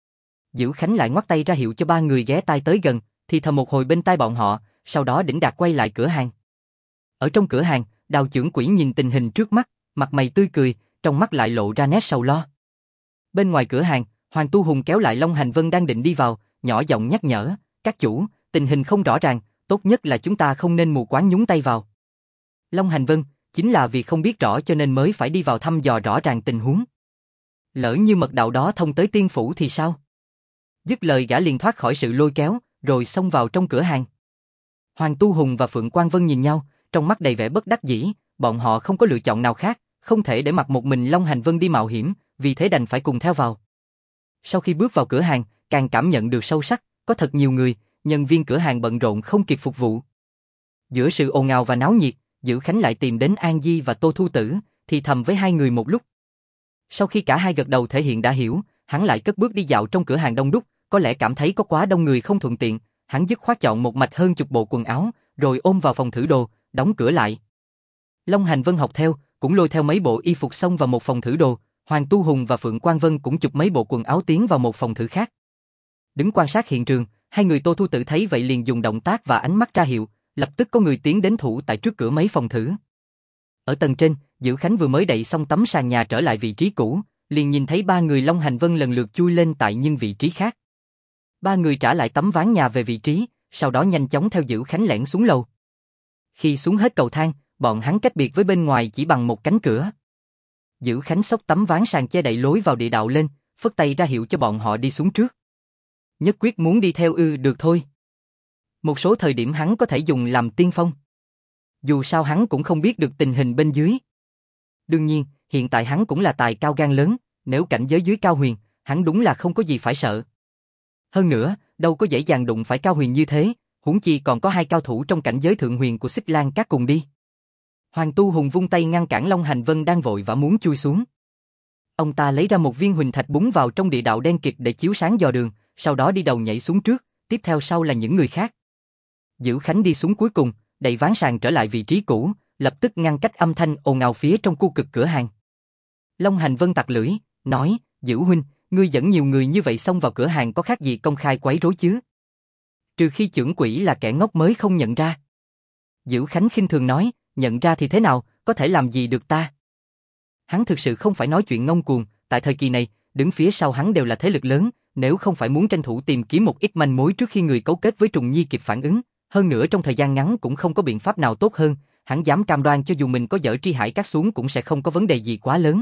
Dữ Khánh lại ngoắc tay ra hiệu cho ba người ghé tai tới gần, thì thầm một hồi bên tai bọn họ, sau đó đỉnh đạt quay lại cửa hàng. Ở trong cửa hàng, Đào trưởng quỹ nhìn tình hình trước mắt, mặt mày tươi cười, trong mắt lại lộ ra nét sầu lo. Bên ngoài cửa hàng, Hoàng Tu Hùng kéo lại Long Hành Vân đang định đi vào, nhỏ giọng nhắc nhở, các chủ, tình hình không rõ ràng, tốt nhất là chúng ta không nên mù quáng nhúng tay vào. Long Hành Vân, chính là vì không biết rõ cho nên mới phải đi vào thăm dò rõ ràng tình huống. Lỡ như mật đạo đó thông tới tiên phủ thì sao? Dứt lời gã liền thoát khỏi sự lôi kéo, rồi xông vào trong cửa hàng. Hoàng Tu Hùng và Phượng Quang Vân nhìn nhau, trong mắt đầy vẻ bất đắc dĩ, bọn họ không có lựa chọn nào khác, không thể để mặc một mình Long Hành Vân đi mạo hiểm, vì thế đành phải cùng theo vào. Sau khi bước vào cửa hàng, càng cảm nhận được sâu sắc, có thật nhiều người, nhân viên cửa hàng bận rộn không kịp phục vụ. Giữa sự ồn ào và náo nhiệt, Dữ Khánh lại tìm đến An Di và Tô Thu Tử, thì thầm với hai người một lúc. Sau khi cả hai gật đầu thể hiện đã hiểu, hắn lại cất bước đi dạo trong cửa hàng đông đúc, có lẽ cảm thấy có quá đông người không thuận tiện, hắn dứt khoát chọn một mạch hơn chục bộ quần áo, rồi ôm vào phòng thử đồ, đóng cửa lại. Long Hành Vân học theo, cũng lôi theo mấy bộ y phục xông vào một phòng thử đồ, Hoàng Tu Hùng và Phượng Quang Vân cũng chụp mấy bộ quần áo tiến vào một phòng thử khác. Đứng quan sát hiện trường, hai người Tô Thu Tử thấy vậy liền dùng động tác và ánh mắt ra hiệu, lập tức có người tiến đến thủ tại trước cửa mấy phòng thử. Ở tầng trên, Dữ Khánh vừa mới đậy xong tấm sàn nhà trở lại vị trí cũ, liền nhìn thấy ba người Long Hành Vân lần lượt chui lên tại những vị trí khác. Ba người trả lại tấm ván nhà về vị trí, sau đó nhanh chóng theo Dữ Khánh lẻn xuống lầu. Khi xuống hết cầu thang, bọn hắn cách biệt với bên ngoài chỉ bằng một cánh cửa. Dữ Khánh xốc tấm ván sàn che đậy lối vào địa đạo lên, phất tay ra hiệu cho bọn họ đi xuống trước. Nhất quyết muốn đi theo được thôi. Một số thời điểm hắn có thể dùng làm tiên phong. Dù sao hắn cũng không biết được tình hình bên dưới. Đương nhiên, hiện tại hắn cũng là tài cao gan lớn, nếu cảnh giới dưới Cao Huyền, hắn đúng là không có gì phải sợ. Hơn nữa, đâu có dễ dàng đụng phải Cao Huyền như thế, huống chi còn có hai cao thủ trong cảnh giới thượng huyền của Xích Lan Các cùng đi. Hoàng Tu Hùng vung tay ngăn cản Long Hành Vân đang vội vã muốn chui xuống. Ông ta lấy ra một viên huỳnh thạch búng vào trong địa đạo đen kịt để chiếu sáng dò đường, sau đó đi đầu nhảy xuống trước, tiếp theo sau là những người khác. Dữ Khánh đi xuống cuối cùng, đẩy ván sàn trở lại vị trí cũ, lập tức ngăn cách âm thanh ồn ào phía trong khu cực cửa hàng. Long Hành Vân tặc lưỡi, nói, Dữ huynh, ngươi dẫn nhiều người như vậy xông vào cửa hàng có khác gì công khai quấy rối chứ? Trừ khi trưởng quỹ là kẻ ngốc mới không nhận ra. Dữ Khánh khinh thường nói, nhận ra thì thế nào, có thể làm gì được ta? Hắn thực sự không phải nói chuyện ngông cuồng, tại thời kỳ này, đứng phía sau hắn đều là thế lực lớn, nếu không phải muốn tranh thủ tìm kiếm một ít manh mối trước khi người cấu kết với Trùng Nhi kịp phản ứng, hơn nữa trong thời gian ngắn cũng không có biện pháp nào tốt hơn, hắn dám cam đoan cho dù mình có dở tri hải cát xuống cũng sẽ không có vấn đề gì quá lớn.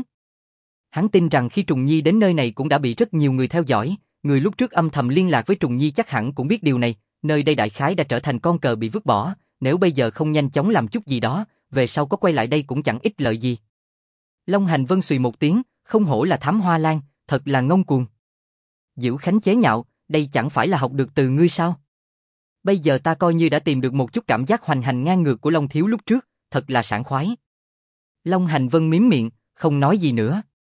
Hắn tin rằng khi Trùng Nhi đến nơi này cũng đã bị rất nhiều người theo dõi, người lúc trước âm thầm liên lạc với Trùng Nhi chắc hẳn cũng biết điều này, nơi đây đại khái đã trở thành con cờ bị vứt bỏ, nếu bây giờ không nhanh chóng làm chút gì đó, về sau có quay lại đây cũng chẳng ích lợi gì. Long Hành Vân xùy một tiếng, không hổ là thám hoa lan, thật là ngông cuồng. Dữ Khánh chế nhạo, đây chẳng phải là học được từ ngươi sao? Bây giờ ta coi như đã tìm được một chút cảm giác hoành hành ngang ngược của Long Thiếu lúc trước, thật là sảng khoái. Long Hành Vân mím miệng, không nói gì nữa.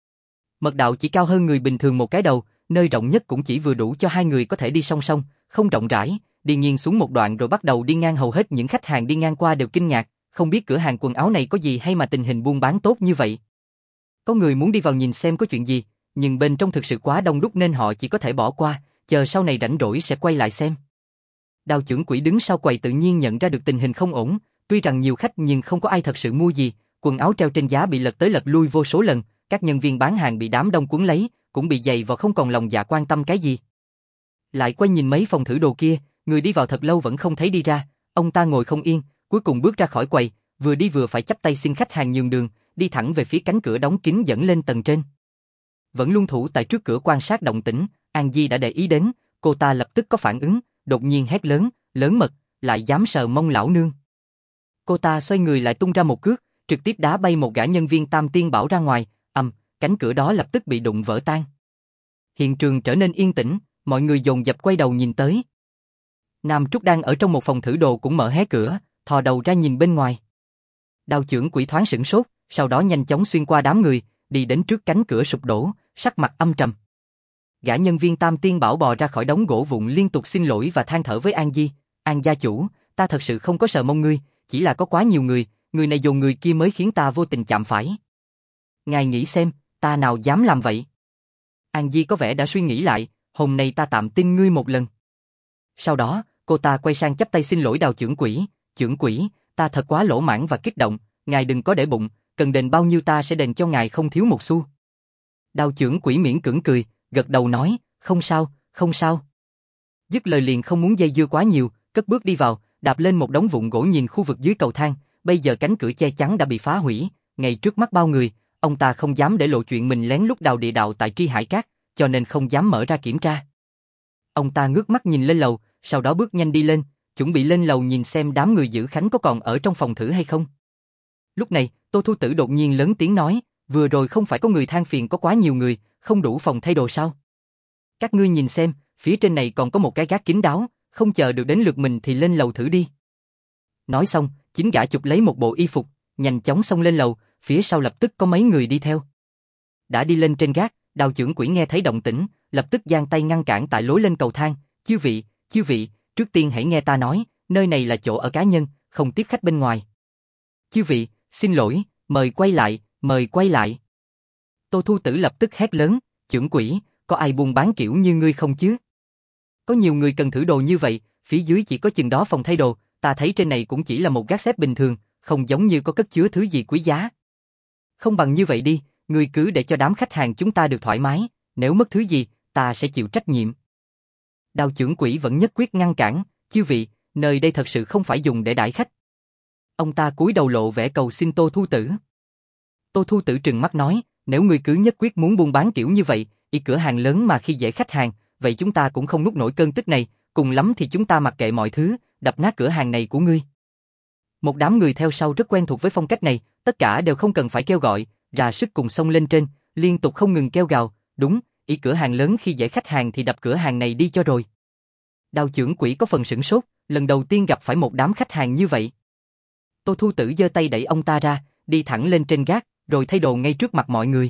Mật đạo chỉ cao hơn người bình thường một cái đầu, nơi rộng nhất cũng chỉ vừa đủ cho hai người có thể đi song song, không rộng rãi, đi nghiêng xuống một đoạn rồi bắt đầu đi ngang. Hầu hết những khách hàng đi ngang qua đều kinh ngạc, không biết cửa hàng quần áo này có gì hay mà tình hình buôn bán tốt như vậy. Có người muốn đi vào nhìn xem có chuyện gì, nhưng bên trong thực sự quá đông đúc nên họ chỉ có thể bỏ qua, chờ sau này rảnh rỗi sẽ quay lại xem. Đào trưởng quỹ đứng sau quầy tự nhiên nhận ra được tình hình không ổn, tuy rằng nhiều khách nhưng không có ai thật sự mua gì, quần áo treo trên giá bị lật tới lật lui vô số lần, các nhân viên bán hàng bị đám đông cuốn lấy, cũng bị dày vào không còn lòng dạ quan tâm cái gì. Lại quay nhìn mấy phòng thử đồ kia, người đi vào thật lâu vẫn không thấy đi ra, ông ta ngồi không yên, cuối cùng bước ra khỏi quầy, vừa đi vừa phải chắp tay xin khách hàng nhường đường, đi thẳng về phía cánh cửa đóng kín dẫn lên tầng trên. Vẫn luôn thủ tại trước cửa quan sát động tĩnh, An Di đã để ý đến, cô ta lập tức có phản ứng, đột nhiên hét lớn, lớn mật, lại dám sờ mông lão nương. Cô ta xoay người lại tung ra một cước, trực tiếp đá bay một gã nhân viên Tam Tiên Bảo ra ngoài, cánh cửa đó lập tức bị đụng vỡ tan. Hiện trường trở nên yên tĩnh, mọi người dồn dập quay đầu nhìn tới. Nam Trúc đang ở trong một phòng thử đồ cũng mở hé cửa, thò đầu ra nhìn bên ngoài. Đào trưởng quỹ thoáng sửng sốt, sau đó nhanh chóng xuyên qua đám người, đi đến trước cánh cửa sụp đổ, sắc mặt âm trầm. Gã nhân viên Tam Tiên Bảo bò ra khỏi đống gỗ vụn liên tục xin lỗi và than thở với An Di, An gia chủ, ta thật sự không có sờ mông ngươi, chỉ là có quá nhiều người này dồn người kia mới khiến ta vô tình chạm phải. Ngài nghĩ xem, ta nào dám làm vậy? An Di có vẻ đã suy nghĩ lại, hôm nay ta tạm tin ngươi một lần. Sau đó, cô ta quay sang chắp tay xin lỗi Đào trưởng quỹ, ta thật quá lỗ mãng và kích động, ngài đừng có để bụng, cần đền bao nhiêu ta sẽ đền cho ngài không thiếu một xu. Đào trưởng quỹ miễn cưỡng cười, gật đầu nói, không sao, không sao. Dứt lời liền không muốn dây dưa quá nhiều, cất bước đi vào, đạp lên một đống vụn gỗ nhìn khu vực dưới cầu thang, bây giờ cánh cửa che chắn đã bị phá hủy, ngay trước mắt bao người, ông ta không dám để lộ chuyện mình lén lút đào địa đạo tại Tri Hải Cát, cho nên không dám mở ra kiểm tra. Ông ta ngước mắt nhìn lên lầu, sau đó bước nhanh đi lên, chuẩn bị lên lầu nhìn xem đám người giữ khánh có còn ở trong phòng thử hay không. Lúc này, Tô Thu Tử đột nhiên lớn tiếng nói, vừa rồi không phải có người than phiền có quá nhiều người, không đủ phòng thay đồ sao? Các ngươi nhìn xem, phía trên này còn có một cái gác kín đáo, không chờ được đến lượt mình thì lên lầu thử đi. Nói xong, chính gã chụp lấy một bộ y phục, nhanh chóng xông lên lầu, phía sau lập tức có mấy người đi theo. Đã đi lên trên gác, Đào trưởng quỹ nghe thấy động tĩnh, lập tức giang tay ngăn cản tại lối lên cầu thang, chư vị, trước tiên hãy nghe ta nói, nơi này là chỗ ở cá nhân, không tiếp khách bên ngoài. Chư vị, xin lỗi, mời quay lại. Tô Thu Tử lập tức hét lớn, trưởng quỹ, có ai buôn bán kiểu như ngươi không chứ? Có nhiều người cần thử đồ như vậy, phía dưới chỉ có chừng đó phòng thay đồ, ta thấy trên này cũng chỉ là một gác xếp bình thường, không giống như có cất chứa thứ gì quý giá. Không bằng như vậy đi, ngươi cứ để cho đám khách hàng chúng ta được thoải mái, nếu mất thứ gì, ta sẽ chịu trách nhiệm. Đào trưởng quỹ vẫn nhất quyết ngăn cản, chư vị, nơi đây thật sự không phải dùng để đãi khách. Ông ta cúi đầu lộ vẻ cầu xin Tô Thu Tử. Tô Thu Tử trừng mắt nói, nếu ngươi cứ nhất quyết muốn buôn bán kiểu như vậy, y cửa hàng lớn mà khi dễ khách hàng, vậy chúng ta cũng không nuốt nổi cơn tức này, cùng lắm thì chúng ta mặc kệ mọi thứ, đập nát cửa hàng này của ngươi. Một đám người theo sau rất quen thuộc với phong cách này, tất cả đều không cần phải kêu gọi, ra sức cùng xông lên trên, liên tục không ngừng kêu gào, đúng, y cửa hàng lớn khi dễ khách hàng thì đập cửa hàng này đi cho rồi. Đào trưởng quỹ có phần sửng sốt, lần đầu tiên gặp phải một đám khách hàng như vậy. Tô Thu Tử giơ tay đẩy ông ta ra, đi thẳng lên trên gác, rồi thay đồ ngay trước mặt mọi người.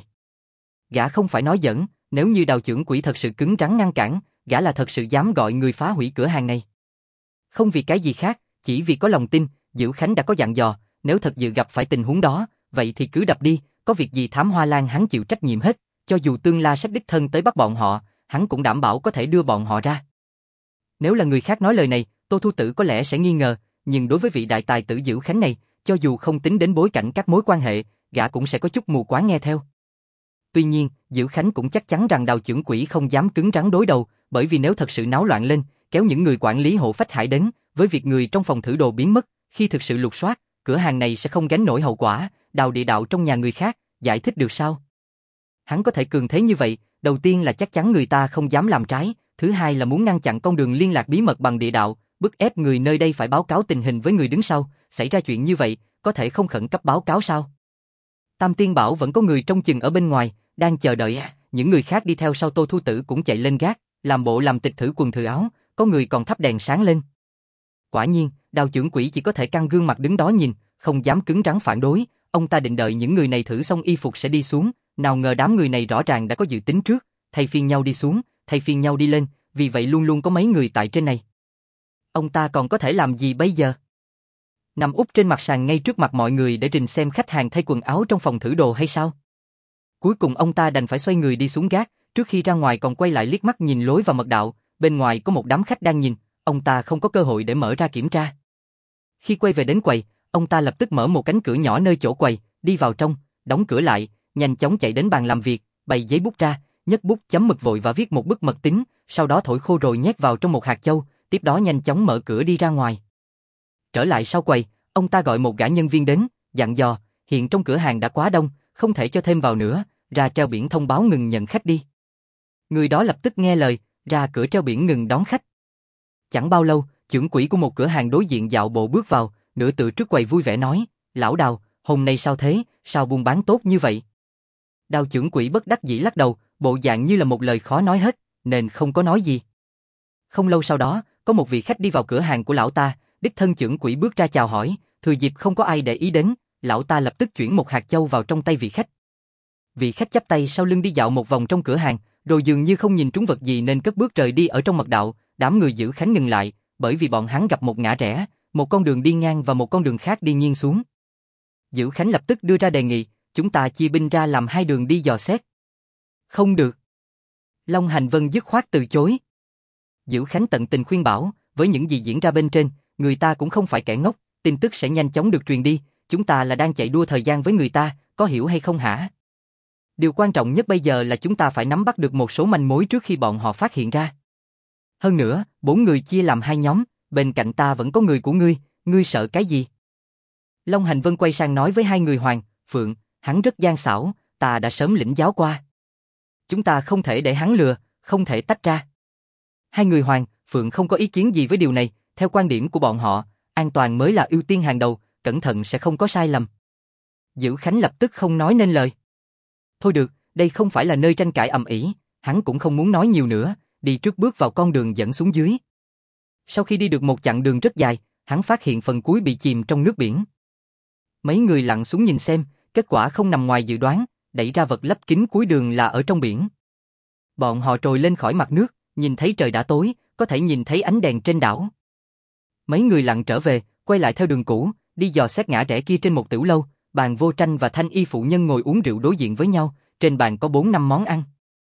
Gã không phải nói giỡn, nếu như Đào trưởng quỹ thật sự cứng rắn ngăn cản, gã là thật sự dám gọi người phá hủy cửa hàng này. Không vì cái gì khác, chỉ vì có lòng tin, Diệu Khánh đã có dặn dò, nếu thật sự gặp phải tình huống đó, vậy thì cứ đập đi, có việc gì Thám Hoa Lan hắn chịu trách nhiệm hết, cho dù Tương La Sách đích thân tới bắt bọn họ, hắn cũng đảm bảo có thể đưa bọn họ ra. Nếu là người khác nói lời này, Tô Thu Tử có lẽ sẽ nghi ngờ, nhưng đối với vị đại tài tử Diệu Khánh này, cho dù không tính đến bối cảnh các mối quan hệ, gã cũng sẽ có chút mù quáng nghe theo. Tuy nhiên, Diệu Khánh cũng chắc chắn rằng Đào trưởng quỹ không dám cứng rắn đối đầu, bởi vì nếu thật sự náo loạn lên, kéo những người quản lý hộ phách hải đến, với việc người trong phòng thử đồ biến mất, khi thực sự lục soát, cửa hàng này sẽ không gánh nổi hậu quả, đào địa đạo trong nhà người khác, giải thích được sao? Hắn có thể cường thế như vậy, đầu tiên là chắc chắn người ta không dám làm trái, thứ hai là muốn ngăn chặn con đường liên lạc bí mật bằng địa đạo, bức ép người nơi đây phải báo cáo tình hình với người đứng sau, xảy ra chuyện như vậy, có thể không khẩn cấp báo cáo sao? Tam Tiên Bảo vẫn có người trông chừng ở bên ngoài, đang chờ đợi, những người khác đi theo sau Tô Thu Tử cũng chạy lên gác, làm bộ làm tịch thử quần thử áo, có người còn thắp đèn sáng lên. Quả nhiên, Đào trưởng quỹ chỉ có thể căng gương mặt đứng đó nhìn, không dám cứng rắn phản đối, ông ta định đợi những người này thử xong y phục sẽ đi xuống, nào ngờ đám người này rõ ràng đã có dự tính trước, thay phiên nhau đi xuống, thay phiên nhau đi lên, vì vậy luôn luôn có mấy người tại trên này. Ông ta còn có thể làm gì bây giờ? Nằm úp trên mặt sàn ngay trước mặt mọi người để trình xem khách hàng thay quần áo trong phòng thử đồ hay sao? Cuối cùng ông ta đành phải xoay người đi xuống gác, trước khi ra ngoài còn quay lại liếc mắt nhìn lối vào mật đạo, bên ngoài có một đám khách đang nhìn, ông ta không có cơ hội để mở ra kiểm tra. Khi quay về đến quầy, ông ta lập tức mở một cánh cửa nhỏ nơi chỗ quầy, đi vào trong, đóng cửa lại, nhanh chóng chạy đến bàn làm việc, bày giấy bút ra, nhấc bút chấm mực vội và viết một bức mật tín, sau đó thổi khô rồi nhét vào trong một hạt châu, tiếp đó nhanh chóng mở cửa đi ra ngoài. Trở lại sau quầy, ông ta gọi một gã nhân viên đến, dặn dò, hiện trong cửa hàng đã quá đông, không thể cho thêm vào nữa, ra treo biển thông báo ngừng nhận khách đi. Người đó lập tức nghe lời, ra cửa treo biển ngừng đón khách. Chẳng bao lâu, trưởng quỹ của một cửa hàng đối diện dạo bộ bước vào, nửa tựa trước quầy vui vẻ nói, lão Đào, hôm nay sao thế, sao buôn bán tốt như vậy? Đào trưởng quỹ bất đắc dĩ lắc đầu, bộ dạng như là một lời khó nói hết, nên không có nói gì. Không lâu sau đó, có một vị khách đi vào cửa hàng của lão ta, đích thân trưởng quỹ bước ra chào hỏi, thừa dịp không có ai để ý đến, lão ta lập tức chuyển một hạt châu vào trong tay vị khách. Vị khách chắp tay sau lưng đi dạo một vòng trong cửa hàng, rồi dường như không nhìn trúng vật gì nên cất bước rời đi ở trong mật đạo, đám người giữ Khánh ngừng lại, bởi vì bọn hắn gặp một ngã rẽ, một con đường đi ngang và một con đường khác đi nghiêng xuống. Giữ Khánh lập tức đưa ra đề nghị, chúng ta chia binh ra làm hai đường đi dò xét. Không được. Long Hành Vân dứt khoát từ chối. Giữ Khánh tận tình khuyên bảo, với những gì diễn ra bên trên, người ta cũng không phải kẻ ngốc, tin tức sẽ nhanh chóng được truyền đi, chúng ta là đang chạy đua thời gian với người ta, có hiểu hay không hả? Điều quan trọng nhất bây giờ là chúng ta phải nắm bắt được một số manh mối trước khi bọn họ phát hiện ra. Hơn nữa, 4 người chia làm 2 nhóm, bên cạnh ta vẫn có người của ngươi sợ cái gì? Long Hành Vân quay sang nói với 2 người Hoàng, Phượng, hắn rất gian xảo, ta đã sớm lĩnh giáo qua. Chúng ta không thể để hắn lừa, không thể tách ra. 2 người Hoàng, Phượng không có ý kiến gì với điều này, theo quan điểm của bọn họ, an toàn mới là ưu tiên hàng đầu, cẩn thận sẽ không có sai lầm. Giữ Khánh lập tức không nói nên lời. Thôi được, đây không phải là nơi tranh cãi ầm ĩ, hắn cũng không muốn nói nhiều nữa, đi trước bước vào con đường dẫn xuống dưới. Sau khi đi được một chặng đường rất dài, hắn phát hiện phần cuối bị chìm trong nước biển. Mấy người lặn xuống nhìn xem, kết quả không nằm ngoài dự đoán, đẩy ra vật lấp kín cuối đường là ở trong biển. Bọn họ trồi lên khỏi mặt nước, nhìn thấy trời đã tối, có thể nhìn thấy ánh đèn trên đảo. Mấy người lặn trở về, quay lại theo đường cũ, đi dò xét ngã rẽ kia trên một tiểu lâu, Bàn Vô Tranh và Thanh Y phụ nhân ngồi uống rượu đối diện với nhau, trên bàn có 4-5 món ăn.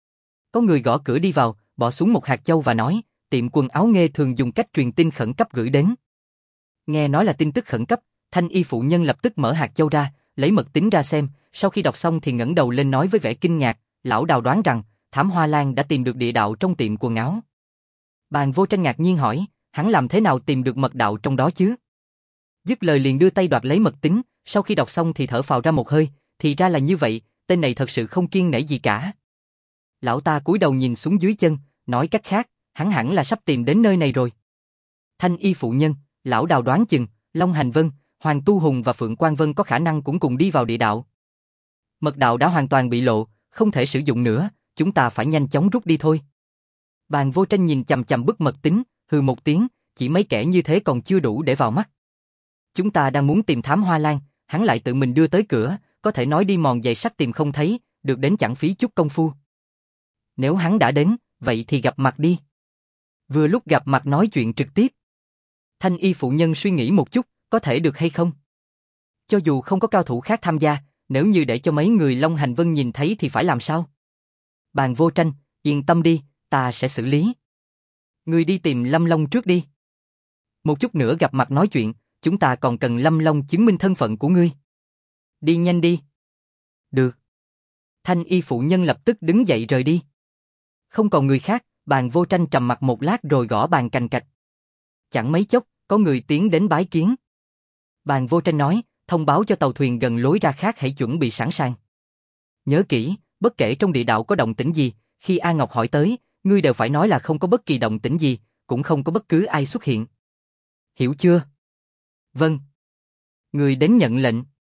Có người gõ cửa đi vào, bỏ xuống một hạt châu và nói, tiệm quần áo Nghê thường dùng cách truyền tin khẩn cấp gửi đến. Nghe nói là tin tức khẩn cấp, Thanh Y phụ nhân lập tức mở hạt châu ra, lấy mật tín ra xem, sau khi đọc xong thì ngẩng đầu lên nói với vẻ kinh ngạc, lão Đào đoán rằng, Thảm Hoa Lan đã tìm được địa đạo trong tiệm quần áo. Bàn Vô Tranh ngạc nhiên hỏi, hắn làm thế nào tìm được mật đạo trong đó chứ? Dứt lời liền đưa tay đoạt lấy mật tín, sau khi đọc xong thì thở phào ra một hơi, thì ra là như vậy, tên này thật sự không kiêng nể gì cả. Lão ta cúi đầu nhìn xuống dưới chân, nói cách khác, hắn hẳn là sắp tìm đến nơi này rồi. Thanh Y phụ nhân, lão Đào đoán chừng, Long Hành Vân, Hoàng Tu Hùng và Phượng Quang Vân có khả năng cũng cùng đi vào địa đạo. Mật đạo đã hoàn toàn bị lộ, không thể sử dụng nữa, chúng ta phải nhanh chóng rút đi thôi. Bàn Vô Tranh nhìn chằm chằm bức mật tín, hừ một tiếng, chỉ mấy kẻ như thế còn chưa đủ để vào mắt. Chúng ta đang muốn tìm Thám Hoa Lan, hắn lại tự mình đưa tới cửa, có thể nói đi mòn giày sắt tìm không thấy, được đến chẳng phí chút công phu. Nếu hắn đã đến, vậy thì gặp mặt đi. Vừa lúc gặp mặt nói chuyện trực tiếp. Thanh Y phụ nhân suy nghĩ một chút, có thể được hay không? Cho dù không có cao thủ khác tham gia, nếu như để cho mấy người Long Hành Vân nhìn thấy thì phải làm sao? Bàn Vô Tranh, yên tâm đi, ta sẽ xử lý. Ngươi đi tìm Lâm Long trước đi. Một chút nữa gặp mặt nói chuyện, chúng ta còn cần Lâm Long chứng minh thân phận của ngươi. Đi nhanh đi. Được. Thanh Y phụ nhân lập tức đứng dậy rời đi. Không còn người khác, Bàn Vô Tranh trầm mặt một lát rồi gõ bàn cành cạch. Chẳng mấy chốc, có người tiến đến bái kiến. Bàn Vô Tranh nói, thông báo cho tàu thuyền gần lối ra khác hãy chuẩn bị sẵn sàng. Nhớ kỹ, bất kể trong địa đạo có động tĩnh gì, khi A Ngọc hỏi tới, ngươi đều phải nói là không có bất kỳ động tĩnh gì, cũng không có bất cứ ai xuất hiện. Hiểu chưa? Vâng. Người đến nhận lệnh.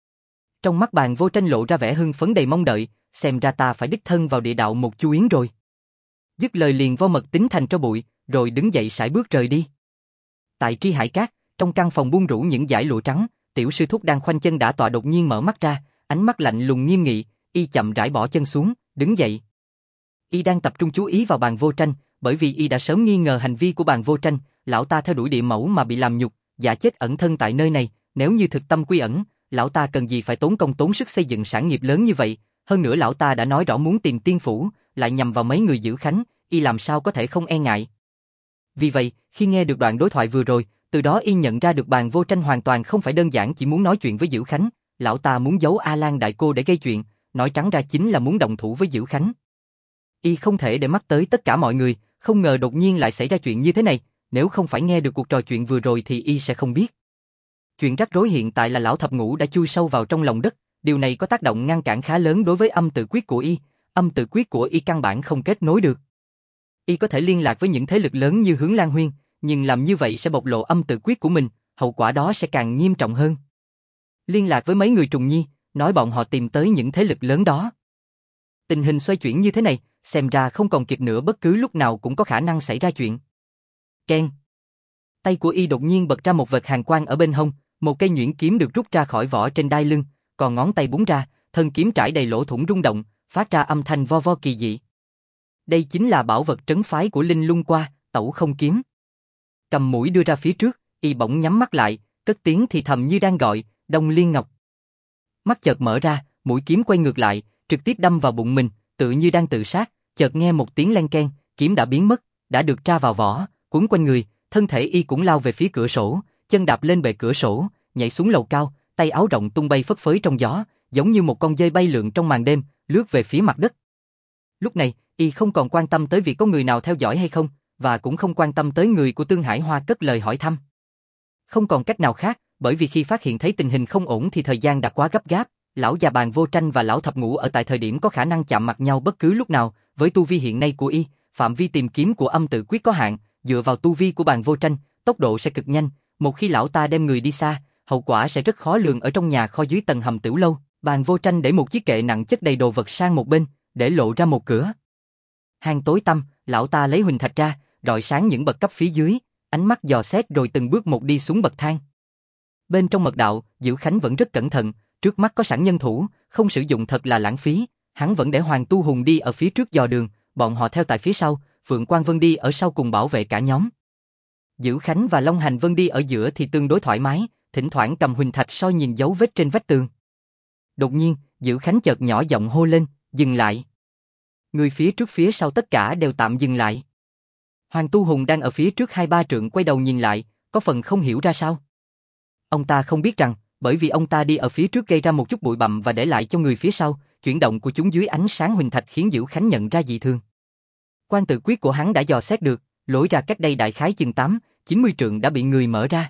Trong mắt Bàn Vô Tranh lộ ra vẻ hưng phấn đầy mong đợi, xem ra ta phải đích thân vào địa đạo một chu yến rồi. Dứt lời liền vo mật tín thành tro bụi, rồi đứng dậy sải bước rời đi. Tại Tri Hải Cát, trong căn phòng buông rủ những dải lụa trắng, tiểu sư thúc đang khoanh chân đả tọa đột nhiên mở mắt ra, ánh mắt lạnh lùng nghiêm nghị, y chậm rãi bỏ chân xuống, đứng dậy. Y đang tập trung chú ý vào Bàn Vô Tranh, bởi vì y đã sớm nghi ngờ hành vi của Bàn Vô Tranh, lão ta theo đuổi địa mẫu mà bị làm nhục, giả chết ẩn thân tại nơi này, nếu như thực tâm quy ẩn, lão ta cần gì phải tốn công tốn sức xây dựng sản nghiệp lớn như vậy, hơn nữa lão ta đã nói rõ muốn tìm tiên phủ, lại nhằm vào mấy người giữ Khánh, y làm sao có thể không e ngại. Vì vậy, khi nghe được đoạn đối thoại vừa rồi, từ đó y nhận ra được Bàn Vô Tranh hoàn toàn không phải đơn giản chỉ muốn nói chuyện với Dữ Khánh, lão ta muốn giấu A Lan đại cô để gây chuyện, nói trắng ra chính là muốn động thủ với Dữ Khánh. Y không thể để mắt tới tất cả mọi người, không ngờ đột nhiên lại xảy ra chuyện như thế này, nếu không phải nghe được cuộc trò chuyện vừa rồi thì y sẽ không biết. Chuyện rắc rối hiện tại là lão thập ngũ đã chui sâu vào trong lòng đất, điều này có tác động ngăn cản khá lớn đối với âm tự quyết của y, âm tự quyết của y căn bản không kết nối được. Y có thể liên lạc với những thế lực lớn như Hướng Lan Huyên, nhưng làm như vậy sẽ bộc lộ âm tự quyết của mình, hậu quả đó sẽ càng nghiêm trọng hơn. Liên lạc với mấy người Trùng Nhi, nói bọn họ tìm tới những thế lực lớn đó. Tình hình xoay chuyển như thế này, xem ra không còn kịp nữa, bất cứ lúc nào cũng có khả năng xảy ra chuyện. Keng. Tay của y đột nhiên bật ra một vệt hàn quang ở bên hông, một cây nhuyễn kiếm được rút ra khỏi vỏ trên đai lưng, còn ngón tay búng ra, thân kiếm trải đầy lỗ thủng rung động, phát ra âm thanh vo vo kỳ dị. Đây chính là bảo vật trấn phái của Linh Lung Qua, Tẩu Không Kiếm. Cầm mũi đưa ra phía trước, y bỗng nhắm mắt lại, cất tiếng thì thầm như đang gọi, Đông Liên Ngọc. Mắt chợt mở ra, mũi kiếm quay ngược lại, trực tiếp đâm vào bụng mình, tự như đang tự sát, chợt nghe một tiếng len keng, kiếm đã biến mất, đã được tra vào vỏ, quấn quanh người, thân thể y cũng lao về phía cửa sổ, chân đạp lên bệ cửa sổ, nhảy xuống lầu cao, tay áo rộng tung bay phất phới trong gió, giống như một con dơi bay lượn trong màn đêm, lướt về phía mặt đất. Lúc này, y không còn quan tâm tới việc có người nào theo dõi hay không, và cũng không quan tâm tới người của Tương Hải Hoa cất lời hỏi thăm. Không còn cách nào khác, bởi vì khi phát hiện thấy tình hình không ổn thì thời gian đã quá gấp gáp, lão già Bàn Vô Tranh và lão thập ngũ ở tại thời điểm có khả năng chạm mặt nhau bất cứ lúc nào, với tu vi hiện nay của y, phạm vi tìm kiếm của âm tự quyết có hạn, dựa vào tu vi của Bàn Vô Tranh, tốc độ sẽ cực nhanh, một khi lão ta đem người đi xa, hậu quả sẽ rất khó lường. Ở trong nhà kho dưới tầng hầm tiểu lâu, Bàn Vô Tranh để một chiếc kệ nặng chất đầy đồ vật sang một bên, để lộ ra một cửa. Hang tối tăm, lão ta lấy huỳnh thạch ra, rọi sáng những bậc cấp phía dưới, ánh mắt dò xét rồi từng bước một đi xuống bậc thang. Bên trong mật đạo, Dữ Khánh vẫn rất cẩn thận, trước mắt có sẵn nhân thủ, không sử dụng thật là lãng phí, hắn vẫn để Hoàng Tu Hùng đi ở phía trước dò đường, bọn họ theo tại phía sau, Phượng Quang Vân đi ở sau cùng bảo vệ cả nhóm. Dữ Khánh và Long Hành Vân đi ở giữa thì tương đối thoải mái, thỉnh thoảng cầm huỳnh thạch soi nhìn dấu vết trên vách tường. Đột nhiên, Dữ Khánh chợt nhỏ giọng hô lên, dừng lại. Người phía trước phía sau tất cả đều tạm dừng lại. Hoàng Tu Hùng đang ở phía trước 2-3 trượng quay đầu nhìn lại, có phần không hiểu ra sao. Ông ta không biết rằng, bởi vì ông ta đi ở phía trước gây ra một chút bụi bặm và để lại cho người phía sau, chuyển động của chúng dưới ánh sáng huỳnh thạch khiến Dữ Khánh nhận ra dị thường. Quan tự quyết của hắn đã dò xét được, lối ra cách đây đại khái chừng 8-90 trượng đã bị người mở ra.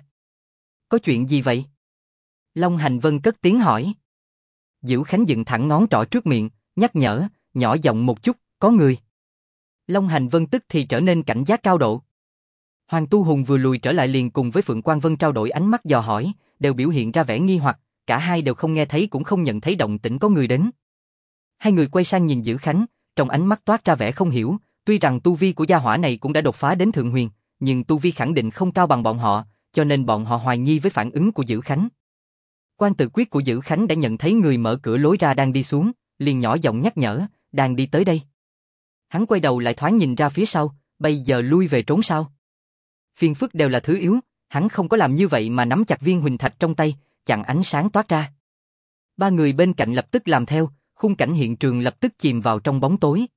Có chuyện gì vậy? Long Hành Vân cất tiếng hỏi. Dữ Khánh dựng thẳng ngón trỏ trước miệng, nhắc nhở, nhỏ giọng một chút, có người. Long Hành Vân tức thì trở nên cảnh giác cao độ. Hoàng Tu Hùng vừa lùi trở lại liền cùng với Phượng Quang Vân trao đổi ánh mắt dò hỏi, đều biểu hiện ra vẻ nghi hoặc, cả hai đều không nghe thấy cũng không nhận thấy động tĩnh có người đến. Hai người quay sang nhìn Dữ Khánh, trong ánh mắt toát ra vẻ không hiểu, tuy rằng tu vi của gia hỏa này cũng đã đột phá đến thượng huyền, nhưng tu vi khẳng định không cao bằng bọn họ, cho nên bọn họ hoài nghi với phản ứng của Dữ Khánh. Quan tự quyết của Dữ Khánh đã nhận thấy người mở cửa lối ra đang đi xuống, liền nhỏ giọng nhắc nhở, đang đi tới đây. Hắn quay đầu lại thoáng nhìn ra phía sau, bây giờ lui về trốn sao? Phiền phức đều là thứ yếu, hắn không có làm như vậy mà nắm chặt viên huỳnh thạch trong tay, chặn ánh sáng toát ra. Ba người bên cạnh lập tức làm theo, khung cảnh hiện trường lập tức chìm vào trong bóng tối.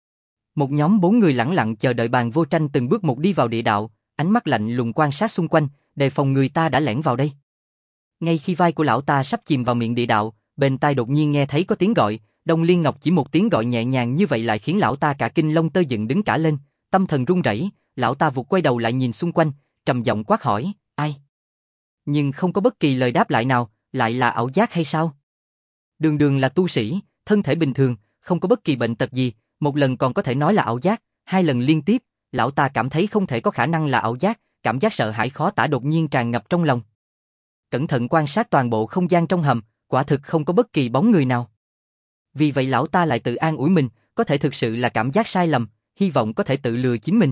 Một nhóm 4 người lẳng lặng chờ đợi Bàn Vô Tranh từng bước một đi vào địa đạo, ánh mắt lạnh lùng quan sát xung quanh, đề phòng người ta đã lẻn vào đây. Ngay khi vai của lão ta sắp chìm vào miệng địa đạo, bên tai đột nhiên nghe thấy có tiếng gọi, Đông Liên Ngọc. Chỉ một tiếng gọi nhẹ nhàng như vậy lại khiến lão ta cả kinh lông tơ dựng đứng cả lên, tâm thần run rẩy, lão ta vụt quay đầu lại nhìn xung quanh, trầm giọng quát hỏi, ai? Nhưng không có bất kỳ lời đáp lại nào, lại là ảo giác hay sao? Đường đường là tu sĩ, thân thể bình thường, không có bất kỳ bệnh tật gì, một lần còn có thể nói là ảo giác, 2 lần liên tiếp, lão ta cảm thấy không thể có khả năng là ảo giác, cảm giác sợ hãi khó tả đột nhiên tràn ngập trong lòng. Cẩn thận quan sát toàn bộ không gian trong hầm, quả thực không có bất kỳ bóng người nào. Vì vậy lão ta lại tự an ủi mình, có thể thực sự là cảm giác sai lầm, hy vọng có thể tự lừa chính mình.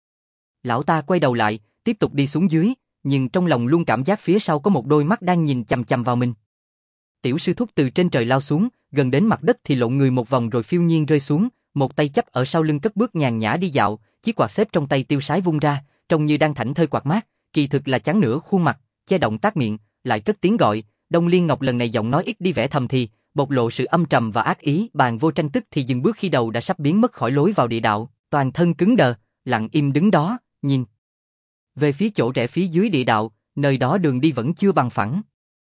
Lão ta quay đầu lại, tiếp tục đi xuống dưới, nhưng trong lòng luôn cảm giác phía sau có một đôi mắt đang nhìn chằm chằm vào mình. Tiểu sư thúc từ trên trời lao xuống, gần đến mặt đất thì lộn người một vòng rồi phiêu nhiên rơi xuống, một tay chấp ở sau lưng cất bước nhàn nhã đi dạo, chiếc quạt xếp trong tay tiêu sái vung ra, trông như đang thảnh thơi quạt mát, kỳ thực là chắn nửa khuôn mặt, che động tác miệng, lại cất tiếng gọi. Đông Liên Ngọc lần này giọng nói ít đi vẻ thầm thì, bộc lộ sự âm trầm và ác ý. Bàn Vô Tranh tức thì dừng bước khi đầu đã sắp biến mất khỏi lối vào địa đạo, toàn thân cứng đờ, lặng im đứng đó, nhìn về phía chỗ rẽ phía dưới địa đạo, nơi đó đường đi vẫn chưa bằng phẳng.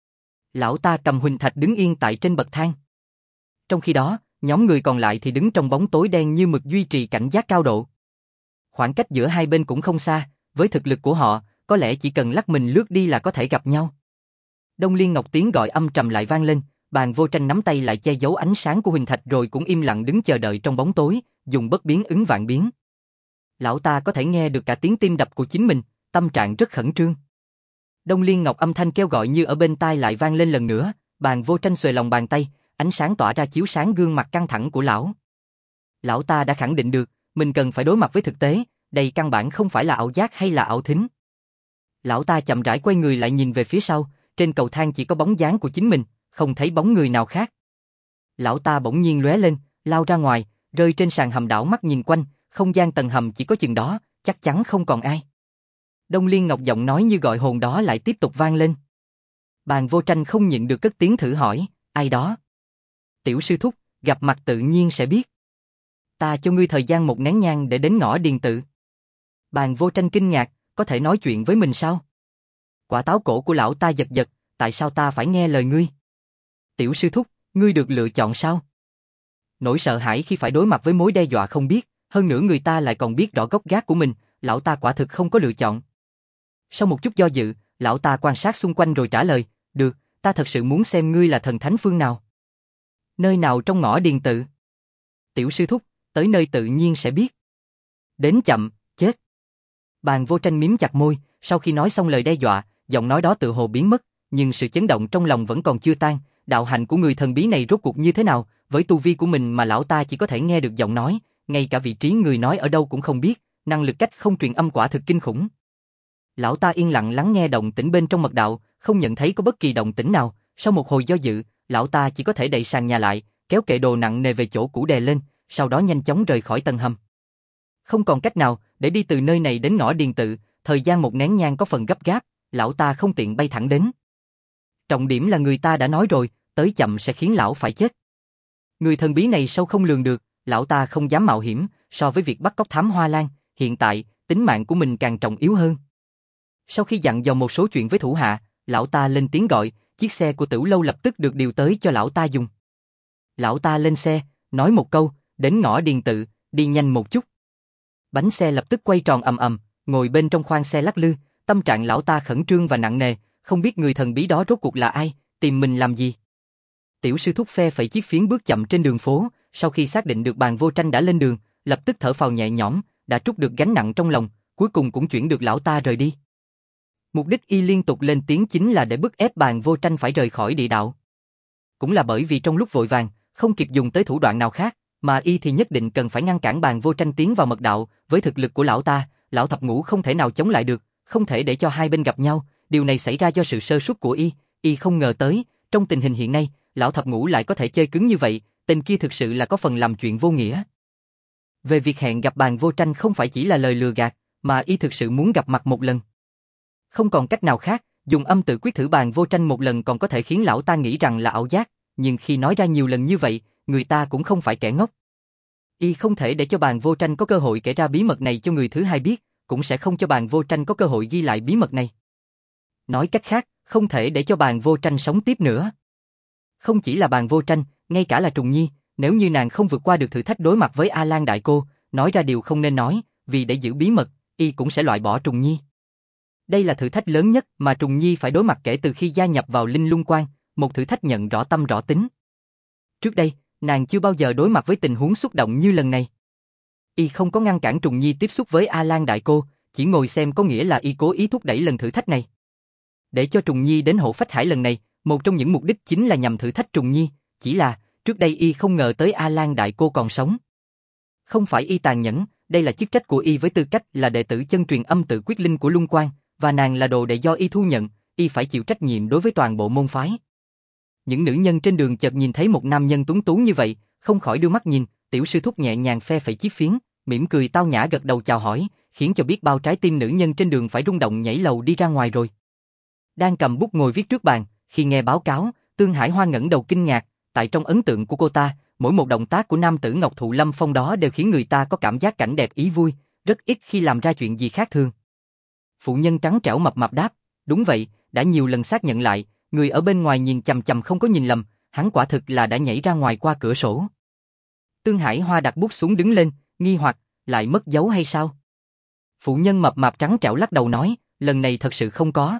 Lão ta cầm huỳnh thạch đứng yên tại trên bậc thang. Trong khi đó, nhóm người còn lại thì đứng trong bóng tối đen như mực duy trì cảnh giác cao độ. Khoảng cách giữa hai bên cũng không xa, với thực lực của họ, có lẽ chỉ cần lắc mình lướt đi là có thể gặp nhau. Đông Liên Ngọc tiếng gọi âm trầm lại vang lên, Bàn Vô Tranh nắm tay lại che giấu ánh sáng của huỳnh thạch rồi cũng im lặng đứng chờ đợi trong bóng tối, dùng bất biến ứng vạn biến. Lão ta có thể nghe được cả tiếng tim đập của chính mình, tâm trạng rất khẩn trương. Đông Liên Ngọc âm thanh kêu gọi như ở bên tai lại vang lên lần nữa, Bàn Vô Tranh xuề lòng bàn tay, ánh sáng tỏa ra chiếu sáng gương mặt căng thẳng của lão. Lão ta đã khẳng định được, mình cần phải đối mặt với thực tế, đây căn bản không phải là ảo giác hay là ảo thính. Lão ta chậm rãi quay người lại nhìn về phía sau, trên cầu thang chỉ có bóng dáng của chính mình, không thấy bóng người nào khác. Lão ta bỗng nhiên lóe lên, lao ra ngoài, rơi trên sàn hầm đảo mắt nhìn quanh, không gian tầng hầm chỉ có chừng đó, chắc chắn không còn ai. Đông Liên Ngọc giọng nói như gọi hồn đó lại tiếp tục vang lên. Bàn Vô Tranh không nhịn được cất tiếng thử hỏi, ai đó? Tiểu sư thúc, gặp mặt tự nhiên sẽ biết. Ta cho ngươi thời gian một nén nhang để đến ngõ Điền Tự. Bàn Vô Tranh kinh ngạc, có thể nói chuyện với mình sao? Quả táo cổ của lão ta giật giật, tại sao ta phải nghe lời ngươi? Tiểu sư thúc, ngươi được lựa chọn sao? Nỗi sợ hãi khi phải đối mặt với mối đe dọa không biết, hơn nữa người ta lại còn biết rõ gốc gác của mình, lão ta quả thực không có lựa chọn. Sau một chút do dự, lão ta quan sát xung quanh rồi trả lời, được, ta thật sự muốn xem ngươi là thần thánh phương nào. Nơi nào trong ngõ Điền Tự? Tiểu sư thúc, tới nơi tự nhiên sẽ biết. Đến chậm, chết. Bàn Vô Tranh mím chặt môi, sau khi nói xong lời đe dọa, giọng nói đó tự hồ biến mất, nhưng sự chấn động trong lòng vẫn còn chưa tan. Đạo hạnh của người thần bí này rốt cuộc như thế nào, với tu vi của mình mà lão ta chỉ có thể nghe được giọng nói, ngay cả vị trí người nói ở đâu cũng không biết, năng lực cách không truyền âm quả thực kinh khủng. Lão ta yên lặng lắng nghe động tĩnh bên trong mật đạo, không nhận thấy có bất kỳ động tĩnh nào. Sau một hồi do dự, lão ta chỉ có thể đậy sàn nhà lại, kéo kệ đồ nặng nề về chỗ cũ đè lên, sau đó nhanh chóng rời khỏi tầng hầm. Không còn cách nào để đi từ nơi này đến ngõ Điền Tự, thời gian một nén nhang có phần gấp gáp, lão ta không tiện bay thẳng đến. Trọng điểm là người ta đã nói rồi, tới chậm sẽ khiến lão phải chết. Người thần bí này sâu không lường được, lão ta không dám mạo hiểm, so với việc bắt cóc Thám Hoa Lan, hiện tại, tính mạng của mình càng trọng yếu hơn. Sau khi dặn dò một số chuyện với thủ hạ, lão ta lên tiếng gọi, chiếc xe của Tửu Lâu lập tức được điều tới cho lão ta dùng. Lão ta lên xe, nói một câu, đến ngõ Điền Tự, đi nhanh một chút. Bánh xe lập tức quay tròn ầm ầm, ngồi bên trong khoang xe lắc lư, tâm trạng lão ta khẩn trương và nặng nề, không biết người thần bí đó rốt cuộc là ai, tìm mình làm gì. Tiểu sư thúc phe phẩy chiếc phiến bước chậm trên đường phố, sau khi xác định được Bàn Vô Tranh đã lên đường, lập tức thở phào nhẹ nhõm, đã trút được gánh nặng trong lòng, cuối cùng cũng chuyển được lão ta rời đi. Mục đích y liên tục lên tiếng chính là để bức ép Bàn Vô Tranh phải rời khỏi địa đạo. Cũng là bởi vì trong lúc vội vàng, không kịp dùng tới thủ đoạn nào khác, mà y thì nhất định cần phải ngăn cản Bàn Vô Tranh tiến vào mật đạo, với thực lực của lão ta, lão thập ngũ không thể nào chống lại được, không thể để cho hai bên gặp nhau, điều này xảy ra do sự sơ suất của y không ngờ tới, trong tình hình hiện nay, lão thập ngũ lại có thể chơi cứng như vậy, tên kia thực sự là có phần làm chuyện vô nghĩa. Về việc hẹn gặp Bàn Vô Tranh không phải chỉ là lời lừa gạt, mà y thực sự muốn gặp mặt một lần. Không còn cách nào khác, dùng âm tự quyết thử Bàn Vô Tranh một lần còn có thể khiến lão ta nghĩ rằng là ảo giác, nhưng khi nói ra nhiều lần như vậy, người ta cũng không phải kẻ ngốc. Y không thể để cho Bàn Vô Tranh có cơ hội kể ra bí mật này cho người thứ hai biết, cũng sẽ không cho Bàn Vô Tranh có cơ hội ghi lại bí mật này. Nói cách khác, không thể để cho Bàn Vô Tranh sống tiếp nữa. Không chỉ là Bàn Vô Tranh, ngay cả là Trùng Nhi, nếu như nàng không vượt qua được thử thách đối mặt với A Lan Đại Cô, nói ra điều không nên nói, vì để giữ bí mật, y cũng sẽ loại bỏ Trùng Nhi. Đây là thử thách lớn nhất mà Trùng Nhi phải đối mặt kể từ khi gia nhập vào Linh Lung Quan, một thử thách nhận rõ tâm rõ tính. Trước đây, nàng chưa bao giờ đối mặt với tình huống xúc động như lần này. Y không có ngăn cản Trùng Nhi tiếp xúc với A Lan Đại Cô, chỉ ngồi xem có nghĩa là y cố ý thúc đẩy lần thử thách này. Để cho Trùng Nhi đến Hộ Phách Hải lần này, một trong những mục đích chính là nhằm thử thách Trùng Nhi, chỉ là, trước đây y không ngờ tới A Lan Đại Cô còn sống. Không phải y tàn nhẫn, đây là chức trách của y với tư cách là đệ tử chân truyền âm tự quyết linh của Lung Quan, và nàng là đồ đệ do y thu nhận, y phải chịu trách nhiệm đối với toàn bộ môn phái. Những nữ nhân trên đường chợt nhìn thấy một nam nhân tuấn tú như vậy, không khỏi đưa mắt nhìn, tiểu sư thúc nhẹ nhàng phe phẩy chiếc phiến, mỉm cười tao nhã gật đầu chào hỏi, khiến cho biết bao trái tim nữ nhân trên đường phải rung động nhảy lầu đi ra ngoài rồi. Đang cầm bút ngồi viết trước bàn, khi nghe báo cáo, Tương Hải Hoa ngẩng đầu kinh ngạc, tại trong ấn tượng của cô ta, mỗi một động tác của nam tử Ngọc Thụ Lâm Phong đó đều khiến người ta có cảm giác cảnh đẹp ý vui, rất ít khi làm ra chuyện gì khác thường. Phụ nhân trắng trẻo mập mạp đáp, đúng vậy, đã nhiều lần xác nhận lại, người ở bên ngoài nhìn chằm chằm không có nhìn lầm, hắn quả thực là đã nhảy ra ngoài qua cửa sổ. Tương Hải Hoa đặt bút xuống đứng lên, nghi hoặc, lại mất dấu hay sao? Phụ nhân mập mạp trắng trẻo lắc đầu nói, lần này thật sự không có.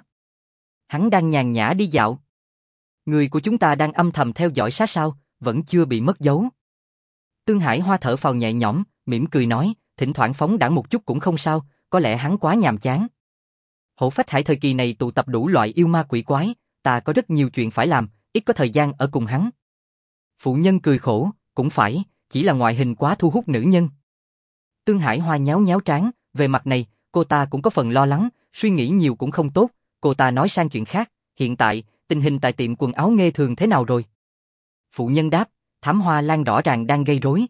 Hắn đang nhàn nhã đi dạo. Người của chúng ta đang âm thầm theo dõi sát sao, vẫn chưa bị mất dấu. Tương Hải Hoa thở phào nhẹ nhõm, mỉm cười nói, thỉnh thoảng phóng đãng một chút cũng không sao, có lẽ hắn quá nhàm chán. Hổ Phách Hải thời kỳ này tụ tập đủ loại yêu ma quỷ quái, ta có rất nhiều chuyện phải làm, ít có thời gian ở cùng hắn. Phụ nhân cười khổ, cũng phải, chỉ là ngoại hình quá thu hút nữ nhân. Tương Hải Hoa nhéo nhéo trán, về mặt này, cô ta cũng có phần lo lắng, suy nghĩ nhiều cũng không tốt, cô ta nói sang chuyện khác, hiện tại, tình hình tại tiệm quần áo Nghê Thường thế nào rồi? Phụ nhân đáp, thám hoa lan rõ ràng đang gây rối.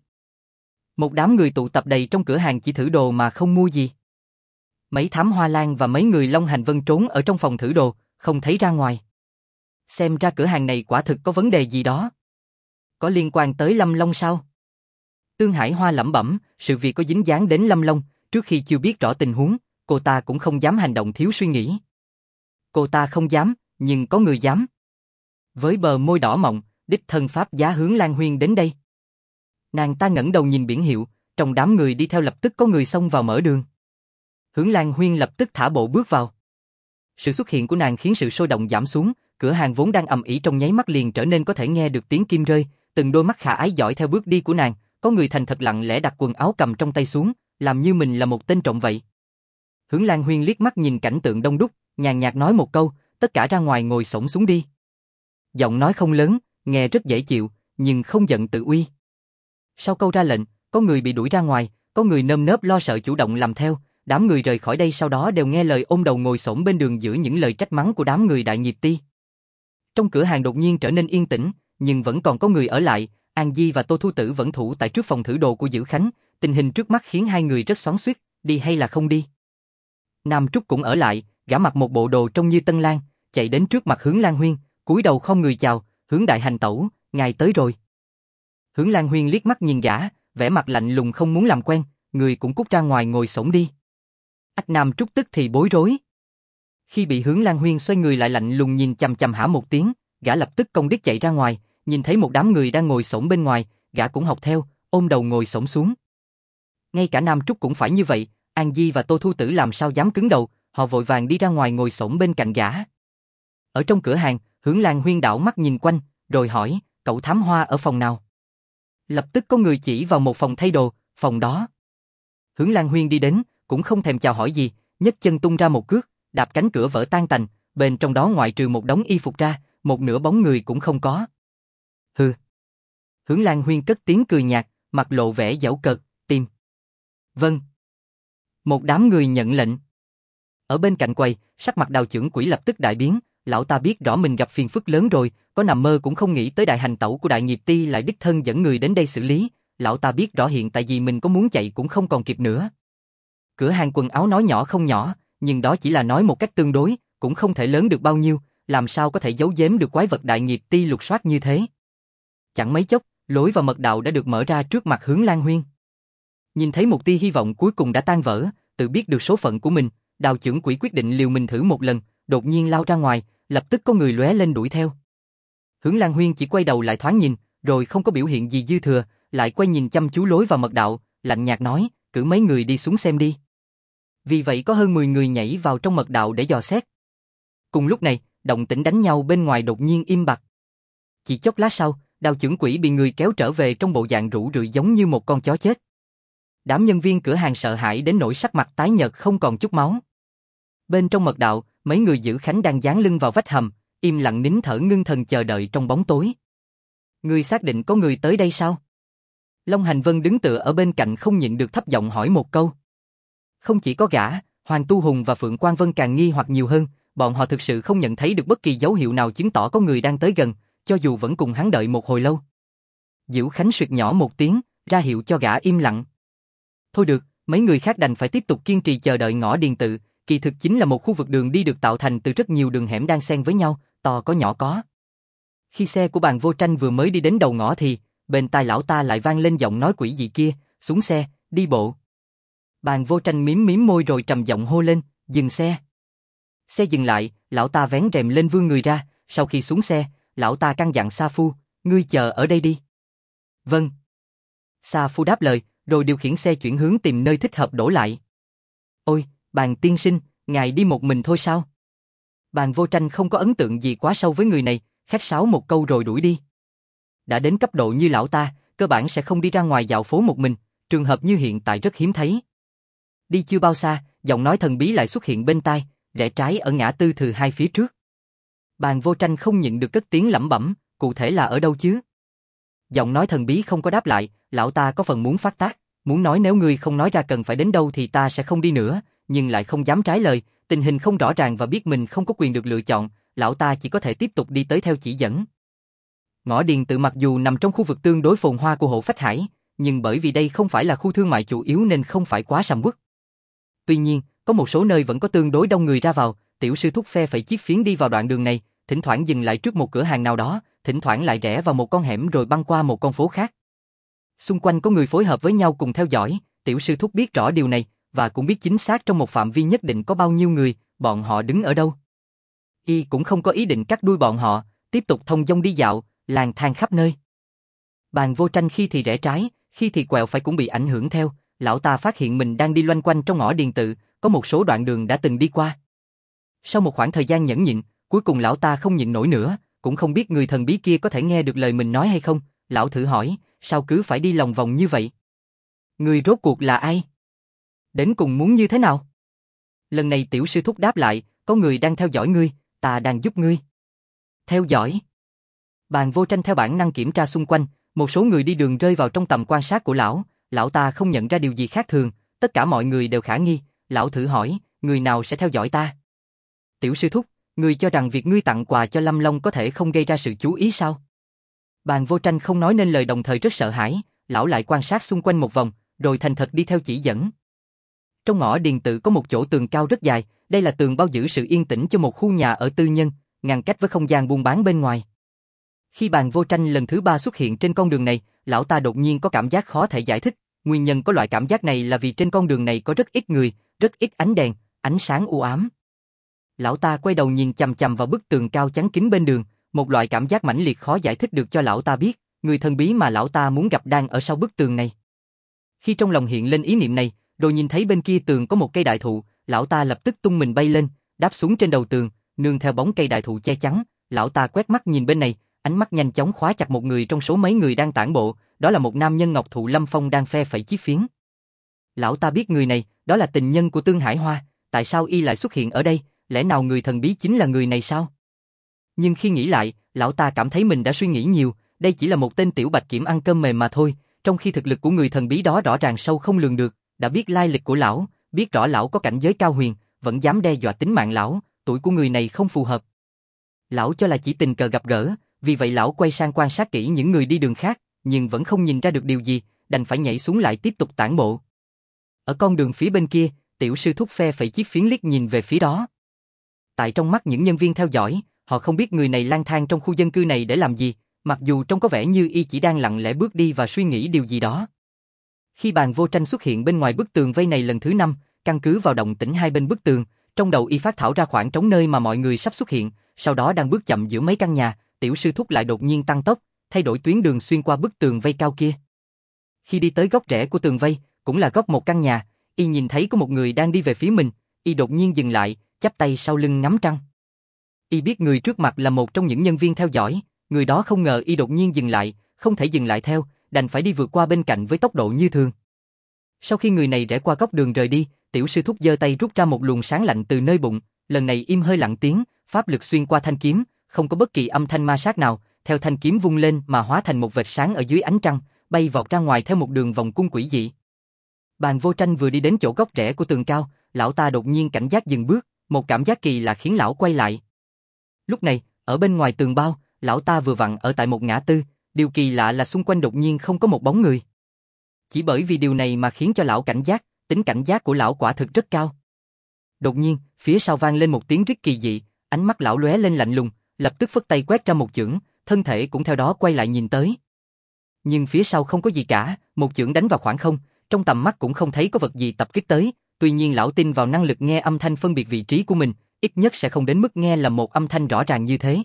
Một đám người tụ tập đầy trong cửa hàng chỉ thử đồ mà không mua gì. Mấy thám hoa lan và mấy người Long Hành Vân trốn ở trong phòng thử đồ, không thấy ra ngoài. Xem ra cửa hàng này quả thực có vấn đề gì đó. Có liên quan tới Lâm Long sao? Tương Hải Hoa lẩm bẩm, sự việc có dính dáng đến Lâm Long, trước khi chưa biết rõ tình huống, cô ta cũng không dám hành động thiếu suy nghĩ. Cô ta không dám, nhưng có người dám. Với bờ môi đỏ mọng, đích thân pháp giá Hướng Lan Huyên đến đây. Nàng ta ngẩng đầu nhìn biển hiệu, trong đám người đi theo lập tức có người xông vào mở đường. Hướng Lan Huyên lập tức thả bộ bước vào. Sự xuất hiện của nàng khiến sự sôi động giảm xuống, cửa hàng vốn đang ầm ĩ trong nháy mắt liền trở nên có thể nghe được tiếng kim rơi, từng đôi mắt khả ái dõi theo bước đi của nàng, có người thành thật lặng lẽ đặt quần áo cầm trong tay xuống, làm như mình là một tên trộm vậy. Hướng Lan Huyên liếc mắt nhìn cảnh tượng đông đúc, nhàn nhạt nói một câu, tất cả ra ngoài ngồi xổm xuống đi. Giọng nói không lớn, nghe rất dễ chịu, nhưng không giận tự uy. Sau câu ra lệnh, có người bị đuổi ra ngoài, có người nơm nớp lo sợ chủ động làm theo, đám người rời khỏi đây sau đó đều nghe lời ôm đầu ngồi xổm bên đường giữa những lời trách mắng của đám người Đại Nghiệp Ti. Trong cửa hàng đột nhiên trở nên yên tĩnh, nhưng vẫn còn có người ở lại, An Di và Tô Thu Tử vẫn thủ tại trước phòng thử đồ của Dữ Khánh, tình hình trước mắt khiến hai người rất xoắn xuýt, đi hay là không đi. Nam Trúc cũng ở lại, gã mặc một bộ đồ trông như tân lang, chạy đến trước mặt Hướng Lan Huyên, cúi đầu không người chào, Hướng đại hành tẩu, ngài tới rồi. Hướng Lan Huyên liếc mắt nhìn gã, vẻ mặt lạnh lùng không muốn làm quen, người cũng cút ra ngoài ngồi xổm đi. Ách Nam Trúc tức thì bối rối. Khi bị Hướng Lan Huyên xoay người lại lạnh lùng nhìn chằm chằm hả một tiếng, gã lập tức công điếc chạy ra ngoài, nhìn thấy một đám người đang ngồi xổm bên ngoài, gã cũng học theo, ôm đầu ngồi xổm xuống. Ngay cả Nam Trúc cũng phải như vậy, An Di và Tô Thu Tử làm sao dám cứng đầu, họ vội vàng đi ra ngoài ngồi xổm bên cạnh gã. Ở trong cửa hàng, Hướng Lan Huyên đảo mắt nhìn quanh, rồi hỏi, cậu thám hoa ở phòng nào? Lập tức có người chỉ vào một phòng thay đồ, phòng đó. Hướng Lan Huyên đi đến, cũng không thèm chào hỏi gì, nhấc chân tung ra một cước, đạp cánh cửa vỡ tan tành, bên trong đó ngoại trừ một đống y phục ra, một nửa bóng người cũng không có. Hừ. Hướng Lan Huyên cất tiếng cười nhạt, mặt lộ vẻ giễu cợt, tìm. Vâng. Một đám người nhận lệnh. Ở bên cạnh quầy, sắc mặt Đào trưởng quỹ lập tức đại biến, lão ta biết rõ mình gặp phiền phức lớn rồi, có nằm mơ cũng không nghĩ tới đại hành tẩu của Đại Nghiệp Ti lại đích thân dẫn người đến đây xử lý, lão ta biết rõ hiện tại vì mình có muốn chạy cũng không còn kịp nữa. Cửa hàng quần áo nói nhỏ không nhỏ, nhưng đó chỉ là nói một cách tương đối, cũng không thể lớn được bao nhiêu, làm sao có thể giấu giếm được quái vật Đại Nghiệp Ti lục soát như thế. Chẳng mấy chốc, lối vào mật đạo đã được mở ra trước mặt Hướng Lan Huyên. Nhìn thấy một tia hy vọng cuối cùng đã tan vỡ, tự biết được số phận của mình, Đào trưởng quỹ quyết định liều mình thử một lần, đột nhiên lao ra ngoài, lập tức có người lóe lên đuổi theo. Hướng Lan Huyên chỉ quay đầu lại thoáng nhìn, rồi không có biểu hiện gì dư thừa, lại quay nhìn chăm chú lối vào mật đạo, lạnh nhạt nói, cử mấy người đi xuống xem đi. Vì vậy có hơn 10 người nhảy vào trong mật đạo để dò xét. Cùng lúc này, động tĩnh đánh nhau bên ngoài đột nhiên im bặt. Chỉ chốc lát sau, Đào trưởng quỹ bị người kéo trở về trong bộ dạng rũ rượi giống như một con chó chết. Đám nhân viên cửa hàng sợ hãi đến nỗi sắc mặt tái nhợt không còn chút máu. Bên trong mật đạo, mấy người Dữ Khánh đang dán lưng vào vách hầm, im lặng nín thở ngưng thần chờ đợi trong bóng tối. Ngươi xác định có người tới đây sao? Long Hành Vân đứng tựa ở bên cạnh không nhịn được thấp giọng hỏi một câu. Không chỉ có gã, Hoàng Tu Hùng và Phượng Quang Vân càng nghi hoặc nhiều hơn, bọn họ thực sự không nhận thấy được bất kỳ dấu hiệu nào chứng tỏ có người đang tới gần, cho dù vẫn cùng hắn đợi một hồi lâu. Dữ Khánh suyệt nhỏ một tiếng, ra hiệu cho gã im lặng. Thôi được, mấy người khác đành phải tiếp tục kiên trì chờ đợi ngõ Điền Tự, kỳ thực chính là một khu vực đường đi được tạo thành từ rất nhiều đường hẻm đan xen với nhau, to có nhỏ có. Khi xe của Bàn Vô Tranh vừa mới đi đến đầu ngõ thì, bên tai lão ta lại vang lên giọng nói quỷ dị kia, xuống xe, đi bộ. Bàn Vô Tranh mím mím môi rồi trầm giọng hô lên, dừng xe. Xe dừng lại, lão ta vén rèm lên vươn người ra, sau khi xuống xe, lão ta căn dặn Sa Phu, ngươi chờ ở đây đi. Vâng. Sa Phu đáp lời, rồi điều khiển xe chuyển hướng tìm nơi thích hợp đổ lại. Ôi, Bàn tiên sinh, ngài đi một mình thôi sao? Bàn Vô Tranh không có ấn tượng gì quá sâu với người này, khách sáo một câu rồi đuổi đi. Đã đến cấp độ như lão ta, cơ bản sẽ không đi ra ngoài dạo phố một mình, trường hợp như hiện tại rất hiếm thấy. Đi chưa bao xa, giọng nói thần bí lại xuất hiện bên tai, rẽ trái ở ngã tư thứ hai phía trước. Bàn Vô Tranh không nhịn được cất tiếng lẩm bẩm, cụ thể là ở đâu chứ? Giọng nói thần bí không có đáp lại, lão ta có phần muốn phát tác, muốn nói nếu ngươi không nói ra cần phải đến đâu thì ta sẽ không đi nữa, nhưng lại không dám trái lời, tình hình không rõ ràng và biết mình không có quyền được lựa chọn, lão ta chỉ có thể tiếp tục đi tới theo chỉ dẫn. Ngõ Điền Tự mặc dù nằm trong khu vực tương đối phồn hoa của Hộ Phách Hải, nhưng bởi vì đây không phải là khu thương mại chủ yếu nên không phải quá sầm uất. Tuy nhiên, có một số nơi vẫn có tương đối đông người ra vào, tiểu sư thúc phe phẩy chiếc phiến đi vào đoạn đường này, thỉnh thoảng dừng lại trước một cửa hàng nào đó, thỉnh thoảng lại rẽ vào một con hẻm rồi băng qua một con phố khác. Xung quanh có người phối hợp với nhau cùng theo dõi, tiểu sư thúc biết rõ điều này, và cũng biết chính xác trong một phạm vi nhất định có bao nhiêu người, bọn họ đứng ở đâu. Y cũng không có ý định cắt đuôi bọn họ, tiếp tục thông dong đi dạo, lang thang khắp nơi. Bàn Vô Tranh khi thì rẽ trái, khi thì quẹo phải cũng bị ảnh hưởng theo, lão ta phát hiện mình đang đi loanh quanh trong ngõ Điền Tự, có một số đoạn đường đã từng đi qua. Sau một khoảng thời gian nhẫn nhịn, cuối cùng lão ta không nhịn nổi nữa, cũng không biết người thần bí kia có thể nghe được lời mình nói hay không, lão thử hỏi, sao cứ phải đi lòng vòng như vậy? Người rốt cuộc là ai? Đến cùng muốn như thế nào? Lần này tiểu sư thúc đáp lại, có người đang theo dõi ngươi, ta đang giúp ngươi. Theo dõi? Bàn Vô Tranh theo bản năng kiểm tra xung quanh, một số người đi đường rơi vào trong tầm quan sát của lão ta không nhận ra điều gì khác thường, tất cả mọi người đều khả nghi, lão thử hỏi, người nào sẽ theo dõi ta? Tiểu sư thúc, ngươi cho rằng việc ngươi tặng quà cho Lâm Long có thể không gây ra sự chú ý sao? Bàn Vô Tranh không nói nên lời đồng thời rất sợ hãi, lão lại quan sát xung quanh một vòng, rồi thành thật đi theo chỉ dẫn. Trong ngõ Điền Tự có một chỗ tường cao rất dài, đây là tường bao giữ sự yên tĩnh cho một khu nhà ở tư nhân, ngăn cách với không gian buôn bán bên ngoài. Khi Bàn Vô Tranh lần thứ 3 xuất hiện trên con đường này, lão ta đột nhiên có cảm giác khó thể giải thích, nguyên nhân có loại cảm giác này là vì trên con đường này có rất ít người, rất ít ánh đèn, ánh sáng u ám. Lão ta quay đầu nhìn chằm chằm vào bức tường cao chắn kín bên đường, một loại cảm giác mãnh liệt khó giải thích được cho lão ta biết, người thần bí mà lão ta muốn gặp đang ở sau bức tường này. Khi trong lòng hiện lên ý niệm này, rồi nhìn thấy bên kia tường có một cây đại thụ, lão ta lập tức tung mình bay lên, đáp xuống trên đầu tường, nương theo bóng cây đại thụ che chắn, lão ta quét mắt nhìn bên này, ánh mắt nhanh chóng khóa chặt một người trong số mấy người đang tản bộ, đó là một nam nhân ngọc thụ lâm phong đang phe phẩy chiếc phiến. Lão ta biết người này, đó là tình nhân của Tương Hải Hoa, tại sao y lại xuất hiện ở đây, lẽ nào người thần bí chính là người này sao? Nhưng khi nghĩ lại, lão ta cảm thấy mình đã suy nghĩ nhiều, đây chỉ là một tên tiểu bạch kiểm ăn cơm mềm mà thôi, trong khi thực lực của người thần bí đó rõ ràng sâu không lường được, đã biết lai lịch của lão, biết rõ lão có cảnh giới cao huyền, vẫn dám đe dọa tính mạng lão, tuổi của người này không phù hợp. Lão cho là chỉ tình cờ gặp gỡ, vì vậy lão quay sang quan sát kỹ những người đi đường khác, nhưng vẫn không nhìn ra được điều gì, đành phải nhảy xuống lại tiếp tục tản bộ. Ở con đường phía bên kia, tiểu sư thúc phe phẩy chiếc phiến liếc nhìn về phía đó. Tại trong mắt những nhân viên theo dõi, họ không biết người này lang thang trong khu dân cư này để làm gì, mặc dù trông có vẻ như y chỉ đang lặng lẽ bước đi và suy nghĩ điều gì đó. Khi Bàn Vô Tranh xuất hiện bên ngoài bức tường vây này lần thứ 5, căn cứ vào động tĩnh hai bên bức tường, trong đầu y phát thảo ra khoảng trống nơi mà mọi người sắp xuất hiện, sau đó đang bước chậm giữa mấy căn nhà, tiểu sư thúc lại đột nhiên tăng tốc, thay đổi tuyến đường xuyên qua bức tường vây cao kia. Khi đi tới góc rẽ của tường vây, cũng là góc một căn nhà, y nhìn thấy có một người đang đi về phía mình, y đột nhiên dừng lại, chắp tay sau lưng ngắm trăng. Y biết người trước mặt là một trong những nhân viên theo dõi, người đó không ngờ y đột nhiên dừng lại, không thể dừng lại theo, đành phải đi vượt qua bên cạnh với tốc độ như thường. Sau khi người này rẽ qua góc đường rời đi, tiểu sư thúc giơ tay rút ra một luồng sáng lạnh từ nơi bụng, lần này im hơi lặng tiếng, pháp lực xuyên qua thanh kiếm, không có bất kỳ âm thanh ma sát nào, theo thanh kiếm vung lên mà hóa thành một vệt sáng ở dưới ánh trăng, bay vọt ra ngoài theo một đường vòng cung quỷ dị. Bàn Vô Tranh vừa đi đến chỗ góc rẽ của tường cao, lão ta đột nhiên cảnh giác dừng bước, một cảm giác kỳ lạ khiến lão quay lại. Lúc này, ở bên ngoài tường bao, lão ta vừa vặn ở tại một ngã tư, điều kỳ lạ là xung quanh đột nhiên không có một bóng người. Chỉ bởi vì điều này mà khiến cho lão cảnh giác, tính cảnh giác của lão quả thực rất cao. Đột nhiên, phía sau vang lên một tiếng rít kỳ dị, ánh mắt lão lóe lên lạnh lùng, lập tức phất tay quét ra một chưởng, thân thể cũng theo đó quay lại nhìn tới. Nhưng phía sau không có gì cả, một chưởng đánh vào khoảng không, trong tầm mắt cũng không thấy có vật gì tập kích tới, tuy nhiên lão tin vào năng lực nghe âm thanh phân biệt vị trí của mình, ít nhất sẽ không đến mức nghe lầm một âm thanh rõ ràng như thế.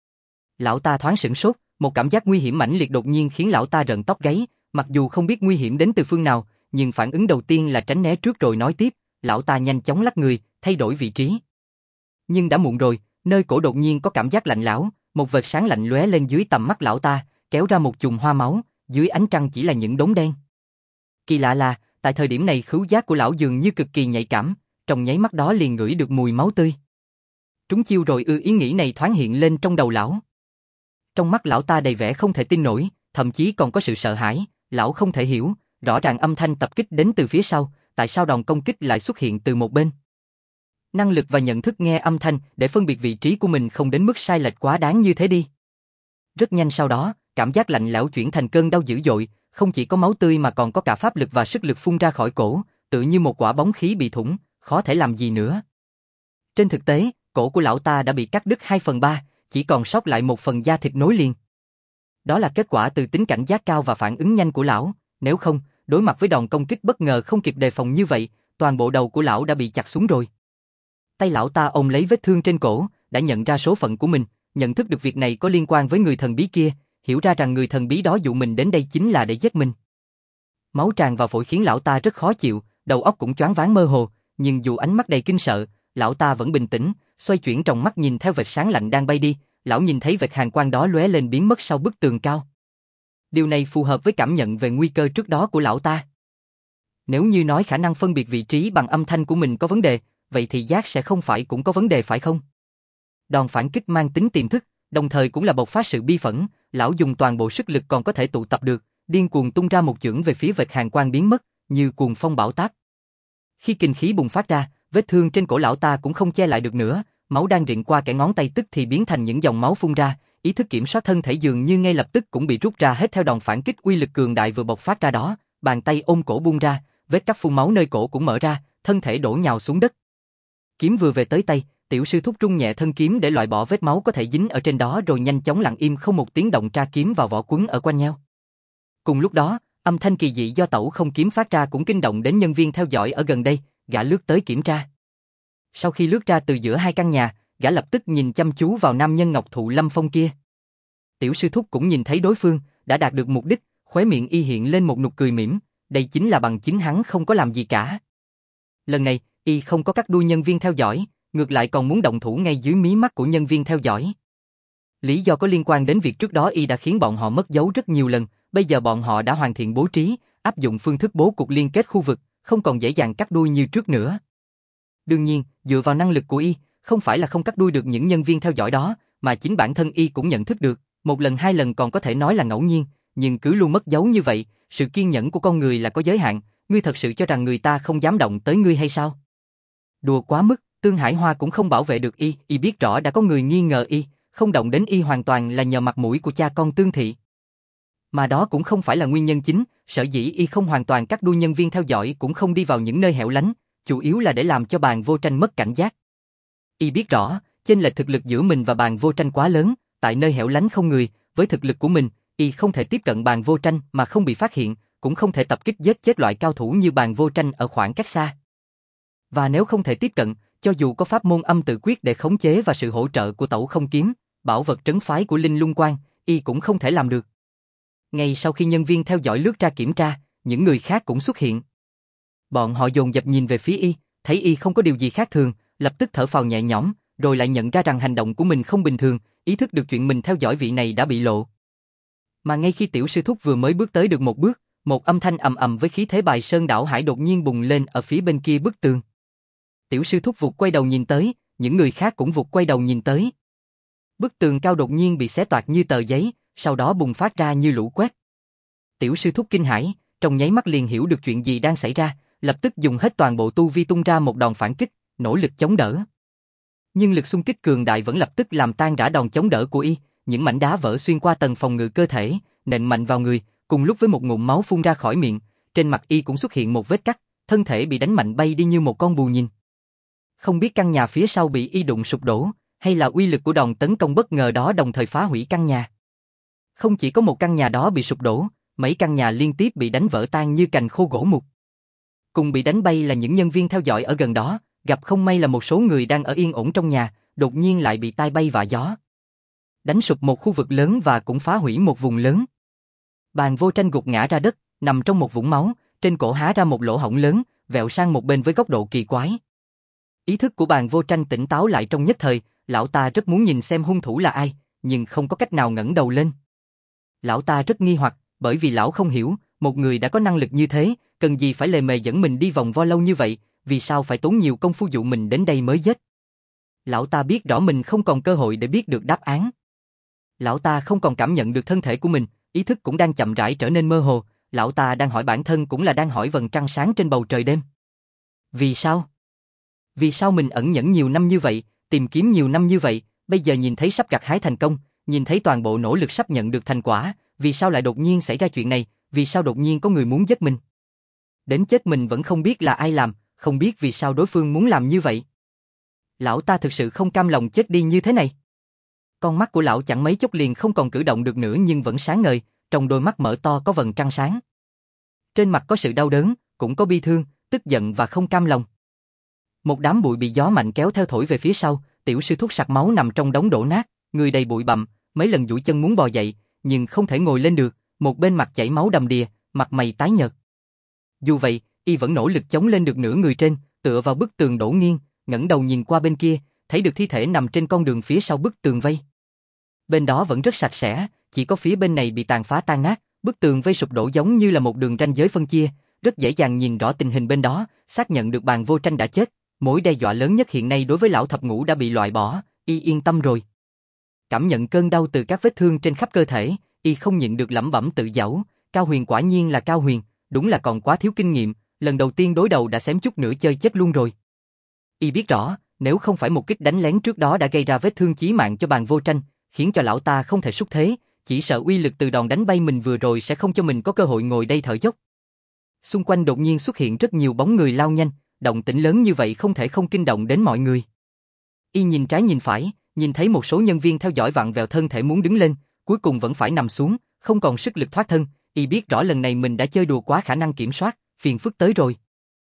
Lão ta thoáng sửng sốt, một cảm giác nguy hiểm mãnh liệt đột nhiên khiến lão ta rợn tóc gáy, mặc dù không biết nguy hiểm đến từ phương nào, nhưng phản ứng đầu tiên là tránh né trước rồi nói tiếp, lão ta nhanh chóng lắc người, thay đổi vị trí. Nhưng đã muộn rồi, nơi cổ đột nhiên có cảm giác lạnh lẽo, một vệt sáng lạnh lóe lên dưới tầm mắt lão ta, kéo ra một chùm hoa máu, dưới ánh trăng chỉ là những đốm đen. Kỳ lạ là, tại thời điểm này khứu giác của lão dường như cực kỳ nhạy cảm, trong nháy mắt đó liền ngửi được mùi máu tươi. Trúng chiêu rồi ư, ý nghĩ này thoáng hiện lên trong đầu lão. Trong mắt lão ta đầy vẻ không thể tin nổi, thậm chí còn có sự sợ hãi, lão không thể hiểu, rõ ràng âm thanh tập kích đến từ phía sau, tại sao đòn công kích lại xuất hiện từ một bên. Năng lực và nhận thức nghe âm thanh để phân biệt vị trí của mình không đến mức sai lệch quá đáng như thế đi. Rất nhanh sau đó, cảm giác lạnh lẽo chuyển thành cơn đau dữ dội, không chỉ có máu tươi mà còn có cả pháp lực và sức lực phun ra khỏi cổ, tự như một quả bóng khí bị thủng, khó thể làm gì nữa. Trên thực tế, cổ của lão ta đã bị cắt đứt 2/3, chỉ còn sót lại 1/2 da thịt nối liền. Đó là kết quả từ tính cảnh giác cao và phản ứng nhanh của lão, nếu không, đối mặt với đòn công kích bất ngờ không kịp đề phòng như vậy, toàn bộ đầu của lão đã bị chặt xuống rồi. Tay lão ta ôm lấy vết thương trên cổ, đã nhận ra số phận của mình, nhận thức được việc này có liên quan với người thần bí kia, hiểu ra rằng người thần bí đó dụ mình đến đây chính là để giết mình. Máu tràn vào phổi khiến lão ta rất khó chịu, đầu óc cũng choáng váng mơ hồ, nhưng dù ánh mắt đầy kinh sợ, lão ta vẫn bình tĩnh, xoay chuyển tròng mắt nhìn theo vệt sáng lạnh đang bay đi, lão nhìn thấy vệt hàn quang đó lóe lên biến mất sau bức tường cao. Điều này phù hợp với cảm nhận về nguy cơ trước đó của lão ta. Nếu như nói khả năng phân biệt vị trí bằng âm thanh của mình có vấn đề, vậy thì giác sẽ không phải cũng có vấn đề phải không? Đòn phản kích mang tính tiềm thức, đồng thời cũng là bộc phát sự bi phẫn, lão dùng toàn bộ sức lực còn có thể tụ tập được, điên cuồng tung ra một chưởng về phía vệt hàn quang biến mất, như cuồng phong bão táp. Khi kinh khí bùng phát ra, vết thương trên cổ lão ta cũng không che lại được nữa, máu đang rịn qua kẽ ngón tay tức thì biến thành những dòng máu phun ra, ý thức kiểm soát thân thể dường như ngay lập tức cũng bị rút ra hết theo đòn phản kích uy lực cường đại vừa bộc phát ra đó, bàn tay ôm cổ buông ra, vết cắt phun máu nơi cổ cũng mở ra, thân thể đổ nhào xuống đất. Kiếm vừa về tới tay, tiểu sư thúc rung nhẹ thân kiếm để loại bỏ vết máu có thể dính ở trên đó rồi nhanh chóng lặng im không một tiếng động tra kiếm vào vỏ quấn ở quanh nhau. Cùng lúc đó, âm thanh kỳ dị do Tẩu Không kiếm phát ra cũng kinh động đến nhân viên theo dõi ở gần đây, gã lướt tới kiểm tra. Sau khi lướt ra từ giữa hai căn nhà, gã lập tức nhìn chăm chú vào nam nhân ngọc thụ lâm phong kia. Tiểu sư thúc cũng nhìn thấy đối phương đã đạt được mục đích, khóe miệng y hiện lên một nụ cười mỉm, đây chính là bằng chứng hắn không có làm gì cả. Lần này, y không có cắt đuôi nhân viên theo dõi, ngược lại còn muốn động thủ ngay dưới mí mắt của nhân viên theo dõi. Lý do có liên quan đến việc trước đó y đã khiến bọn họ mất dấu rất nhiều lần, bây giờ bọn họ đã hoàn thiện bố trí, áp dụng phương thức bố cục liên kết khu vực, không còn dễ dàng cắt đuôi như trước nữa. Đương nhiên, dựa vào năng lực của y, không phải là không cắt đuôi được những nhân viên theo dõi đó, mà chính bản thân y cũng nhận thức được, một lần hai lần còn có thể nói là ngẫu nhiên, nhưng cứ luôn mất dấu như vậy, sự kiên nhẫn của con người là có giới hạn, ngươi thật sự cho rằng người ta không dám động tới ngươi hay sao? Đùa quá mức, Tương Hải Hoa cũng không bảo vệ được y biết rõ đã có người nghi ngờ y, không động đến y hoàn toàn là nhờ mặt mũi của cha con Tương Thị. Mà đó cũng không phải là nguyên nhân chính, sở dĩ y không hoàn toàn cắt đuôi nhân viên theo dõi cũng không đi vào những nơi hẻo lánh, chủ yếu là để làm cho Bàn Vô Tranh mất cảnh giác. Y biết rõ, chênh lệch thực lực giữa mình và Bàn Vô Tranh quá lớn, tại nơi hẻo lánh không người, với thực lực của mình, y không thể tiếp cận Bàn Vô Tranh mà không bị phát hiện, cũng không thể tập kích giết chết loại cao thủ như Bàn Vô Tranh ở khoảng cách xa. Và nếu không thể tiếp cận, cho dù có pháp môn âm tự quyết để khống chế và sự hỗ trợ của Tẩu Không kiếm, bảo vật trấn phái của Linh Lung Quan, y cũng không thể làm được. Ngay sau khi nhân viên theo dõi lướt ra kiểm tra, những người khác cũng xuất hiện. Bọn họ dồn dập nhìn về phía y, thấy y không có điều gì khác thường, lập tức thở phào nhẹ nhõm, rồi lại nhận ra rằng hành động của mình không bình thường, ý thức được chuyện mình theo dõi vị này đã bị lộ. Mà ngay khi tiểu sư thúc vừa mới bước tới được một bước, một âm thanh ầm ầm với khí thế Bài Sơn đảo hải đột nhiên bùng lên ở phía bên kia bức tường. Tiểu sư thúc vụt quay đầu nhìn tới, những người khác cũng vụt quay đầu nhìn tới. Bức tường cao đột nhiên bị xé toạc như tờ giấy, sau đó bùng phát ra như lũ quét. Tiểu sư thúc kinh hãi, trong nháy mắt liền hiểu được chuyện gì đang xảy ra, lập tức dùng hết toàn bộ tu vi tung ra một đòn phản kích, nỗ lực chống đỡ. Nhưng lực xung kích cường đại vẫn lập tức làm tan rã đòn chống đỡ của y, những mảnh đá vỡ xuyên qua tầng phòng ngự cơ thể, nện mạnh vào người, cùng lúc với một ngụm máu phun ra khỏi miệng, trên mặt y cũng xuất hiện một vết cắt, thân thể bị đánh mạnh bay đi như một con bù nhìn. Không biết căn nhà phía sau bị y đụng sụp đổ, hay là uy lực của đòn tấn công bất ngờ đó đồng thời phá hủy căn nhà. Không chỉ có một căn nhà đó bị sụp đổ, mấy căn nhà liên tiếp bị đánh vỡ tan như cành khô gỗ mục. Cùng bị đánh bay là những nhân viên theo dõi ở gần đó, gặp không may là một số người đang ở yên ổn trong nhà, đột nhiên lại bị tai bay vạ gió. Đánh sụp một khu vực lớn và cũng phá hủy một vùng lớn. Bàn Vô Tranh gục ngã ra đất, nằm trong một vũng máu, trên cổ há ra một lỗ hổng lớn, vẹo sang một bên với góc độ kỳ quái. Ý thức của Bàn Vô Tranh tỉnh táo lại trong nhất thời, lão ta rất muốn nhìn xem hung thủ là ai, nhưng không có cách nào ngẩng đầu lên. Lão ta rất nghi hoặc, bởi vì lão không hiểu, một người đã có năng lực như thế, cần gì phải lề mề dẫn mình đi vòng vo lâu như vậy, vì sao phải tốn nhiều công phu dụ mình đến đây mới giết. Lão ta biết rõ mình không còn cơ hội để biết được đáp án. Lão ta không còn cảm nhận được thân thể của mình, ý thức cũng đang chậm rãi trở nên mơ hồ, lão ta đang hỏi bản thân cũng là đang hỏi vầng trăng sáng trên bầu trời đêm. Vì sao? Vì sao mình ẩn nhẫn nhiều năm như vậy, tìm kiếm nhiều năm như vậy, bây giờ nhìn thấy sắp gặt hái thành công, nhìn thấy toàn bộ nỗ lực sắp nhận được thành quả, vì sao lại đột nhiên xảy ra chuyện này, vì sao đột nhiên có người muốn giết mình? Đến chết mình vẫn không biết là ai làm, không biết vì sao đối phương muốn làm như vậy. Lão ta thực sự không cam lòng chết đi như thế này. Con mắt của lão chẳng mấy chốc liền không còn cử động được nữa nhưng vẫn sáng ngời, trong đôi mắt mở to có vầng trăng sáng. Trên mặt có sự đau đớn, cũng có bi thương, tức giận và không cam lòng. Một đám bụi bị gió mạnh kéo theo thổi về phía sau, tiểu sư thúc sặc máu nằm trong đống đổ nát, người đầy bụi bặm, mấy lần duỗi chân muốn bò dậy, nhưng không thể ngồi lên được, một bên mặt chảy máu đầm đìa, mặt mày tái nhợt. Dù vậy, y vẫn nỗ lực chống lên được nửa người trên, tựa vào bức tường đổ nghiêng, ngẩng đầu nhìn qua bên kia, thấy được thi thể nằm trên con đường phía sau bức tường vây. Bên đó vẫn rất sạch sẽ, chỉ có phía bên này bị tàn phá tan nát, bức tường vây sụp đổ giống như là một đường ranh giới phân chia, rất dễ dàng nhìn rõ tình hình bên đó, xác nhận được Bàn Vô Tranh đã chết, mối đe dọa lớn nhất hiện nay đối với lão thập ngũ đã bị loại bỏ, y yên tâm rồi. Cảm nhận cơn đau từ các vết thương trên khắp cơ thể, y không nhịn được lẩm bẩm tự giễu, Cao Huyền quả nhiên là Cao Huyền, đúng là còn quá thiếu kinh nghiệm, lần đầu tiên đối đầu đã xém chút nữa chơi chết luôn rồi. Y biết rõ, nếu không phải một kích đánh lén trước đó đã gây ra vết thương chí mạng cho Bàn Vô Tranh, khiến cho lão ta không thể xúc thế, chỉ sợ uy lực từ đòn đánh bay mình vừa rồi sẽ không cho mình có cơ hội ngồi đây thở dốc. Xung quanh đột nhiên xuất hiện rất nhiều bóng người lao nhanh, động tĩnh lớn như vậy không thể không kinh động đến mọi người. Y nhìn trái nhìn phải, nhìn thấy một số nhân viên theo dõi vặn vẹo thân thể muốn đứng lên, cuối cùng vẫn phải nằm xuống, không còn sức lực thoát thân, y biết rõ lần này mình đã chơi đùa quá khả năng kiểm soát, phiền phức tới rồi.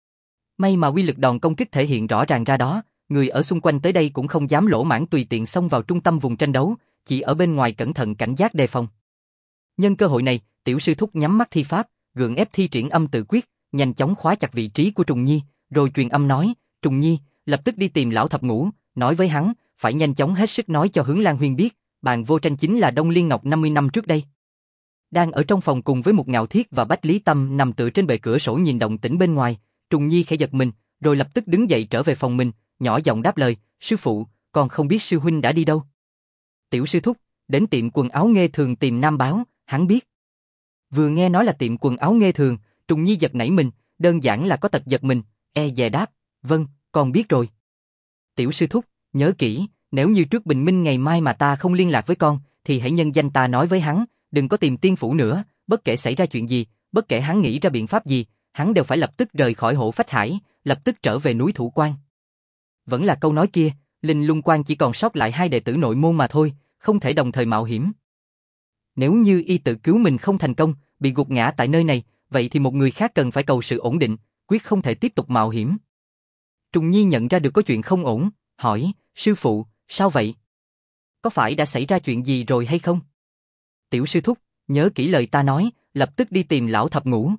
May mà uy lực đòn công kích thể hiện rõ ràng ra đó, người ở xung quanh tới đây cũng không dám lỗ mãng tùy tiện xông vào trung tâm vùng tranh đấu, chỉ ở bên ngoài cẩn thận cảnh giác đề phòng. Nhân cơ hội này, tiểu sư thúc nhắm mắt thi pháp, gượng ép thi triển âm tự quyết, nhanh chóng khóa chặt vị trí của Trùng Nhi, rồi truyền âm nói, Trùng Nhi, lập tức đi tìm lão thập ngũ, nói với hắn, phải nhanh chóng hết sức nói cho Hướng Lan Huyên biết, Bàn Vô Tranh chính là Đông Liên Ngọc 50 năm trước đây. Đang ở trong phòng cùng với một Ngạo Thiết và Bách Lý Tâm nằm tựa trên bệ cửa sổ nhìn động tĩnh bên ngoài, Trùng Nhi khẽ giật mình, rồi lập tức đứng dậy trở về phòng mình, nhỏ giọng đáp lời, sư phụ, còn không biết sư huynh đã đi đâu. Tiểu sư thúc, đến tiệm quần áo Nghê Thường tìm Nam Báo, hắn biết. Vừa nghe nói là tiệm quần áo Nghê Thường, Trùng Nhi giật nảy mình, đơn giản là có tật giật mình, dè đáp, vâng, con biết rồi. Tiểu sư thúc, nhớ kỹ, nếu như trước bình minh ngày mai mà ta không liên lạc với con, thì hãy nhân danh ta nói với hắn, đừng có tìm tiên phủ nữa, bất kể xảy ra chuyện gì, bất kể hắn nghĩ ra biện pháp gì, hắn đều phải lập tức rời khỏi Hổ Phách Hải, lập tức trở về núi Thủ Quan. Vẫn là câu nói kia, Linh Lung Quan chỉ còn sót lại 2 đệ tử nội môn mà thôi, không thể đồng thời mạo hiểm. Nếu như y tự cứu mình không thành công, bị gục ngã tại nơi này, vậy thì một người khác cần phải cầu sự ổn định, quyết không thể tiếp tục mạo hiểm. Trùng Nhi nhận ra được có chuyện không ổn, hỏi, sư phụ, sao vậy? Có phải đã xảy ra chuyện gì rồi hay không? Tiểu sư thúc, nhớ kỹ lời ta nói, lập tức đi tìm lão thập ngũ.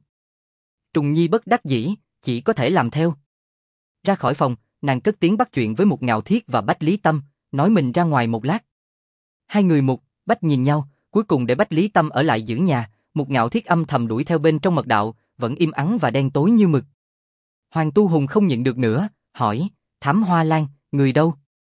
Trùng Nhi bất đắc dĩ, chỉ có thể làm theo. Ra khỏi phòng, nàng cất tiếng bắt chuyện với một Ngạo Thiết và Bách Lý Tâm, nói mình ra ngoài một lát. Hai người Mục, Bách nhìn nhau, cuối cùng để Bách Lý Tâm ở lại giữ nhà, một Ngạo Thiết âm thầm đuổi theo bên trong mật đạo, vẫn im ắng và đen tối như mực. Hoàng Tu Hùng không nhịn được nữa, hỏi, Thám Hoa Lan, người đâu?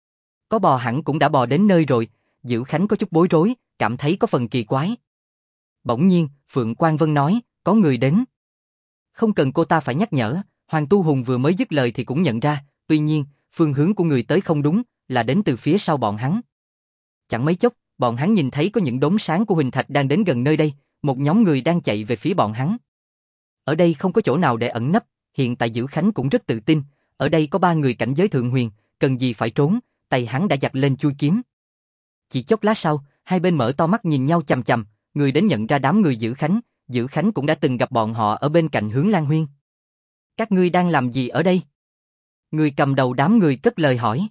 Có bò hẳn cũng đã bò đến nơi rồi, Dữ Khánh có chút bối rối, cảm thấy có phần kỳ quái. Bỗng nhiên, Phượng Quang Vân nói, có người đến. Không cần cô ta phải nhắc nhở, Hoàng Tu Hùng vừa mới dứt lời thì cũng nhận ra, tuy nhiên, phương hướng của người tới không đúng, là đến từ phía sau bọn hắn. Chẳng mấy chốc, bọn hắn nhìn thấy có những đốm sáng của Huỳnh Thạch đang đến gần nơi đây, một nhóm người đang chạy về phía bọn hắn. ở đây không có chỗ nào để ẩn nấp, hiện tại Dữ Khánh cũng rất tự tin, ở đây có 3 người cảnh giới thượng huyền, cần gì phải trốn, tay hắn đã giặt lên chui kiếm. Chỉ chốc lát sau, hai bên mở to mắt nhìn nhau chằm chằm, người đến nhận ra đám người Dữ Khánh cũng đã từng gặp bọn họ ở bên cạnh Hướng Lan Huyên. Các ngươi đang làm gì ở đây? Người cầm đầu đám người cất lời hỏi.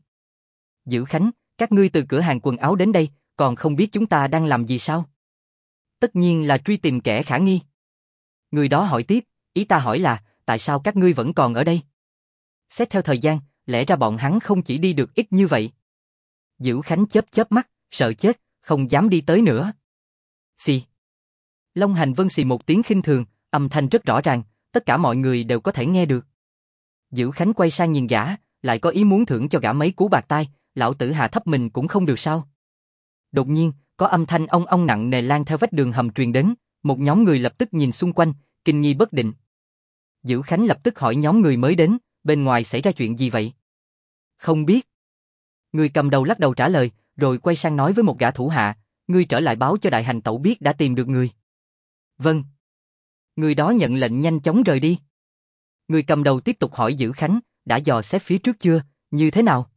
Dữ Khánh, các ngươi từ cửa hàng quần áo đến đây, còn không biết chúng ta đang làm gì sao? Tất nhiên là truy tìm kẻ khả nghi. Người đó hỏi tiếp, ý ta hỏi là, tại sao các ngươi vẫn còn ở đây? Xét theo thời gian, lẽ ra bọn hắn không chỉ đi được ít như vậy. Dữ Khánh chớp chớp mắt, sợ chết, không dám đi tới nữa. Xì. Long Hành Vân xì một tiếng khinh thường, âm thanh rất rõ ràng, tất cả mọi người đều có thể nghe được. Dữ Khánh quay sang nhìn gã, lại có ý muốn thưởng cho gã mấy cú bạc tai, lão tử hạ thấp mình cũng không được sao? Đột nhiên, có âm thanh ong ong nặng nề lan theo vách đường hầm truyền đến, một nhóm người lập tức nhìn xung quanh, kinh nghi bất định. Dữ Khánh lập tức hỏi nhóm người mới đến, bên ngoài xảy ra chuyện gì vậy? Không biết. Người cầm đầu lắc đầu trả lời, rồi quay sang nói với một gã thủ hạ, ngươi trở lại báo cho đại hành tẩu biết đã tìm được người. Vâng. Người đó nhận lệnh nhanh chóng rời đi. Người cầm đầu tiếp tục hỏi Dữ Khánh, đã dò xét phía trước chưa, như thế nào?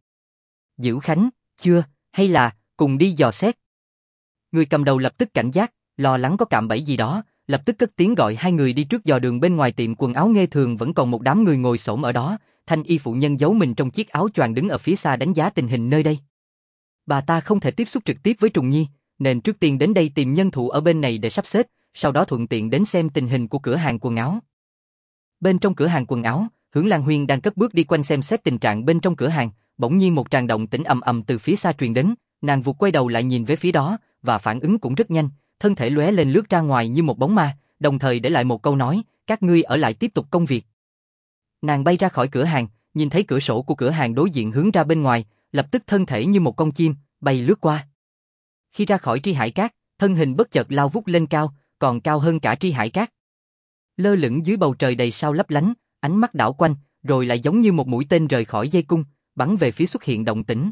Dữ Khánh, chưa, hay là, cùng đi dò xét. Người cầm đầu lập tức cảnh giác, lo lắng có cạm bẫy gì đó, lập tức cất tiếng gọi hai người đi trước dò đường. Bên ngoài tiệm quần áo Nghê Thường vẫn còn một đám người ngồi xổm ở đó, thanh y phụ nhân giấu mình trong chiếc áo choàng đứng ở phía xa đánh giá tình hình nơi đây. Bà ta không thể tiếp xúc trực tiếp với Trùng Nhi, nên trước tiên đến đây tìm nhân thủ ở bên này để sắp xếp, sau đó thuận tiện đến xem tình hình của cửa hàng quần áo. Bên trong cửa hàng quần áo, Hướng Lan Huyên đang cất bước đi quanh xem xét tình trạng bên trong cửa hàng, bỗng nhiên một tràng động tĩnh ầm ầm từ phía xa truyền đến, nàng vụt quay đầu lại nhìn về phía đó, và phản ứng cũng rất nhanh, thân thể lóe lên lướt ra ngoài như một bóng ma, đồng thời để lại một câu nói, các ngươi ở lại tiếp tục công việc. Nàng bay ra khỏi cửa hàng, nhìn thấy cửa sổ của cửa hàng đối diện hướng ra bên ngoài, lập tức thân thể như một con chim, bay lướt qua. Khi ra khỏi Tri Hải Cát, thân hình bất chợt lao vút lên cao, còn cao hơn cả Tri Hải Cát. Lơ lửng dưới bầu trời đầy sao lấp lánh, ánh mắt đảo quanh, rồi lại giống như một mũi tên rời khỏi dây cung, bắn về phía xuất hiện động tĩnh.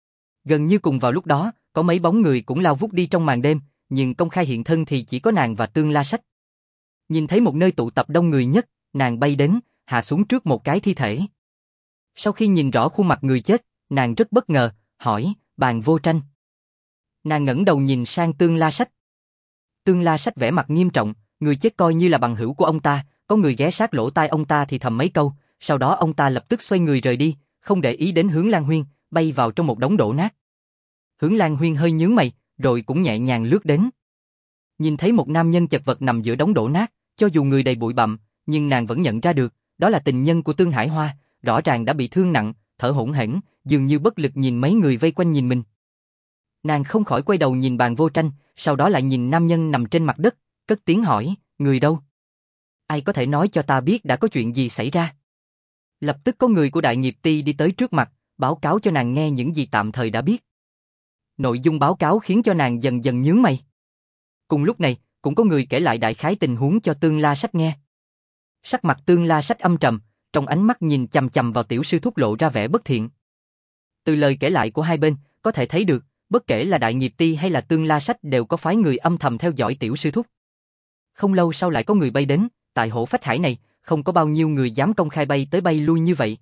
Gần như cùng vào lúc đó, có mấy bóng người cũng lao vút đi trong màn đêm, nhưng công khai hiện thân thì chỉ có nàng và Tương La Sách. Nhìn thấy một nơi tụ tập đông người nhất, nàng bay đến, hạ xuống trước một cái thi thể. Sau khi nhìn rõ khuôn mặt người chết, nàng rất bất ngờ, hỏi, Bàn Vô Tranh. Nàng ngẩng đầu nhìn sang Tương La Sách. Tương La Sách vẻ mặt nghiêm trọng, người chết coi như là bằng hữu của ông ta, có người ghé sát lỗ tai ông ta thì thầm mấy câu, sau đó ông ta lập tức xoay người rời đi, không để ý đến Hướng Lan Huyên, bay vào trong một đống đổ nát. Hướng Lan Huyên hơi nhướng mày, rồi cũng nhẹ nhàng lướt đến. Nhìn thấy một nam nhân chật vật nằm giữa đống đổ nát, cho dù người đầy bụi bặm, nhưng nàng vẫn nhận ra được, đó là tình nhân của Tương Hải Hoa, rõ ràng đã bị thương nặng, thở hổn hển, dường như bất lực nhìn mấy người vây quanh nhìn mình. Nàng không khỏi quay đầu nhìn Bàn Vô Tranh, sau đó lại nhìn nam nhân nằm trên mặt đất, cất tiếng hỏi, người đâu? Ai có thể nói cho ta biết đã có chuyện gì xảy ra? Lập tức có người của Đại Nghiệp Ti đi tới trước mặt, báo cáo cho nàng nghe những gì tạm thời đã biết. Nội dung báo cáo khiến cho nàng dần dần nhướng mày. Cùng lúc này, cũng có người kể lại đại khái tình huống cho Tương La Sách nghe. Sắc mặt Tương La Sách âm trầm, trong ánh mắt nhìn chằm chằm vào tiểu sư thúc lộ ra vẻ bất thiện. Từ lời kể lại của hai bên, có thể thấy được, bất kể là Đại Nghiệp Ti hay là Tương La Sách đều có phái người âm thầm theo dõi tiểu sư thúc. Không lâu sau lại có người bay đến, tại Hổ Phách Hải này, không có bao nhiêu người dám công khai bay tới bay lui như vậy.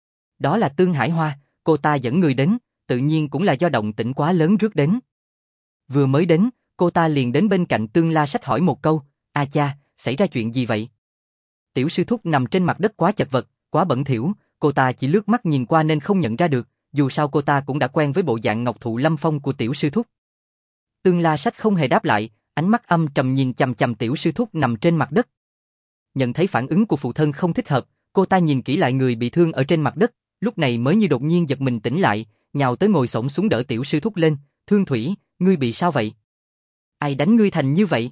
Đó là Tương Hải Hoa, cô ta dẫn người đến, tự nhiên cũng là do động tĩnh quá lớn rước đến. Vừa mới đến, cô ta liền đến bên cạnh Tương La Sách hỏi một câu, a cha, xảy ra chuyện gì vậy? Tiểu sư thúc nằm trên mặt đất quá chật vật, quá bẩn thỉu, cô ta chỉ lướt mắt nhìn qua nên không nhận ra được, dù sao cô ta cũng đã quen với bộ dạng ngọc thụ lâm phong của tiểu sư thúc. Tương La Sách không hề đáp lại, ánh mắt âm trầm nhìn chằm chằm tiểu sư thúc nằm trên mặt đất. Nhận thấy phản ứng của phụ thân không thích hợp, cô ta nhìn kỹ lại người bị thương ở trên mặt đất, lúc này mới như đột nhiên giật mình tỉnh lại, nhào tới ngồi xổm xuống đỡ tiểu sư thúc lên, Thương Thủy, ngươi bị sao vậy? Ai đánh ngươi thành như vậy?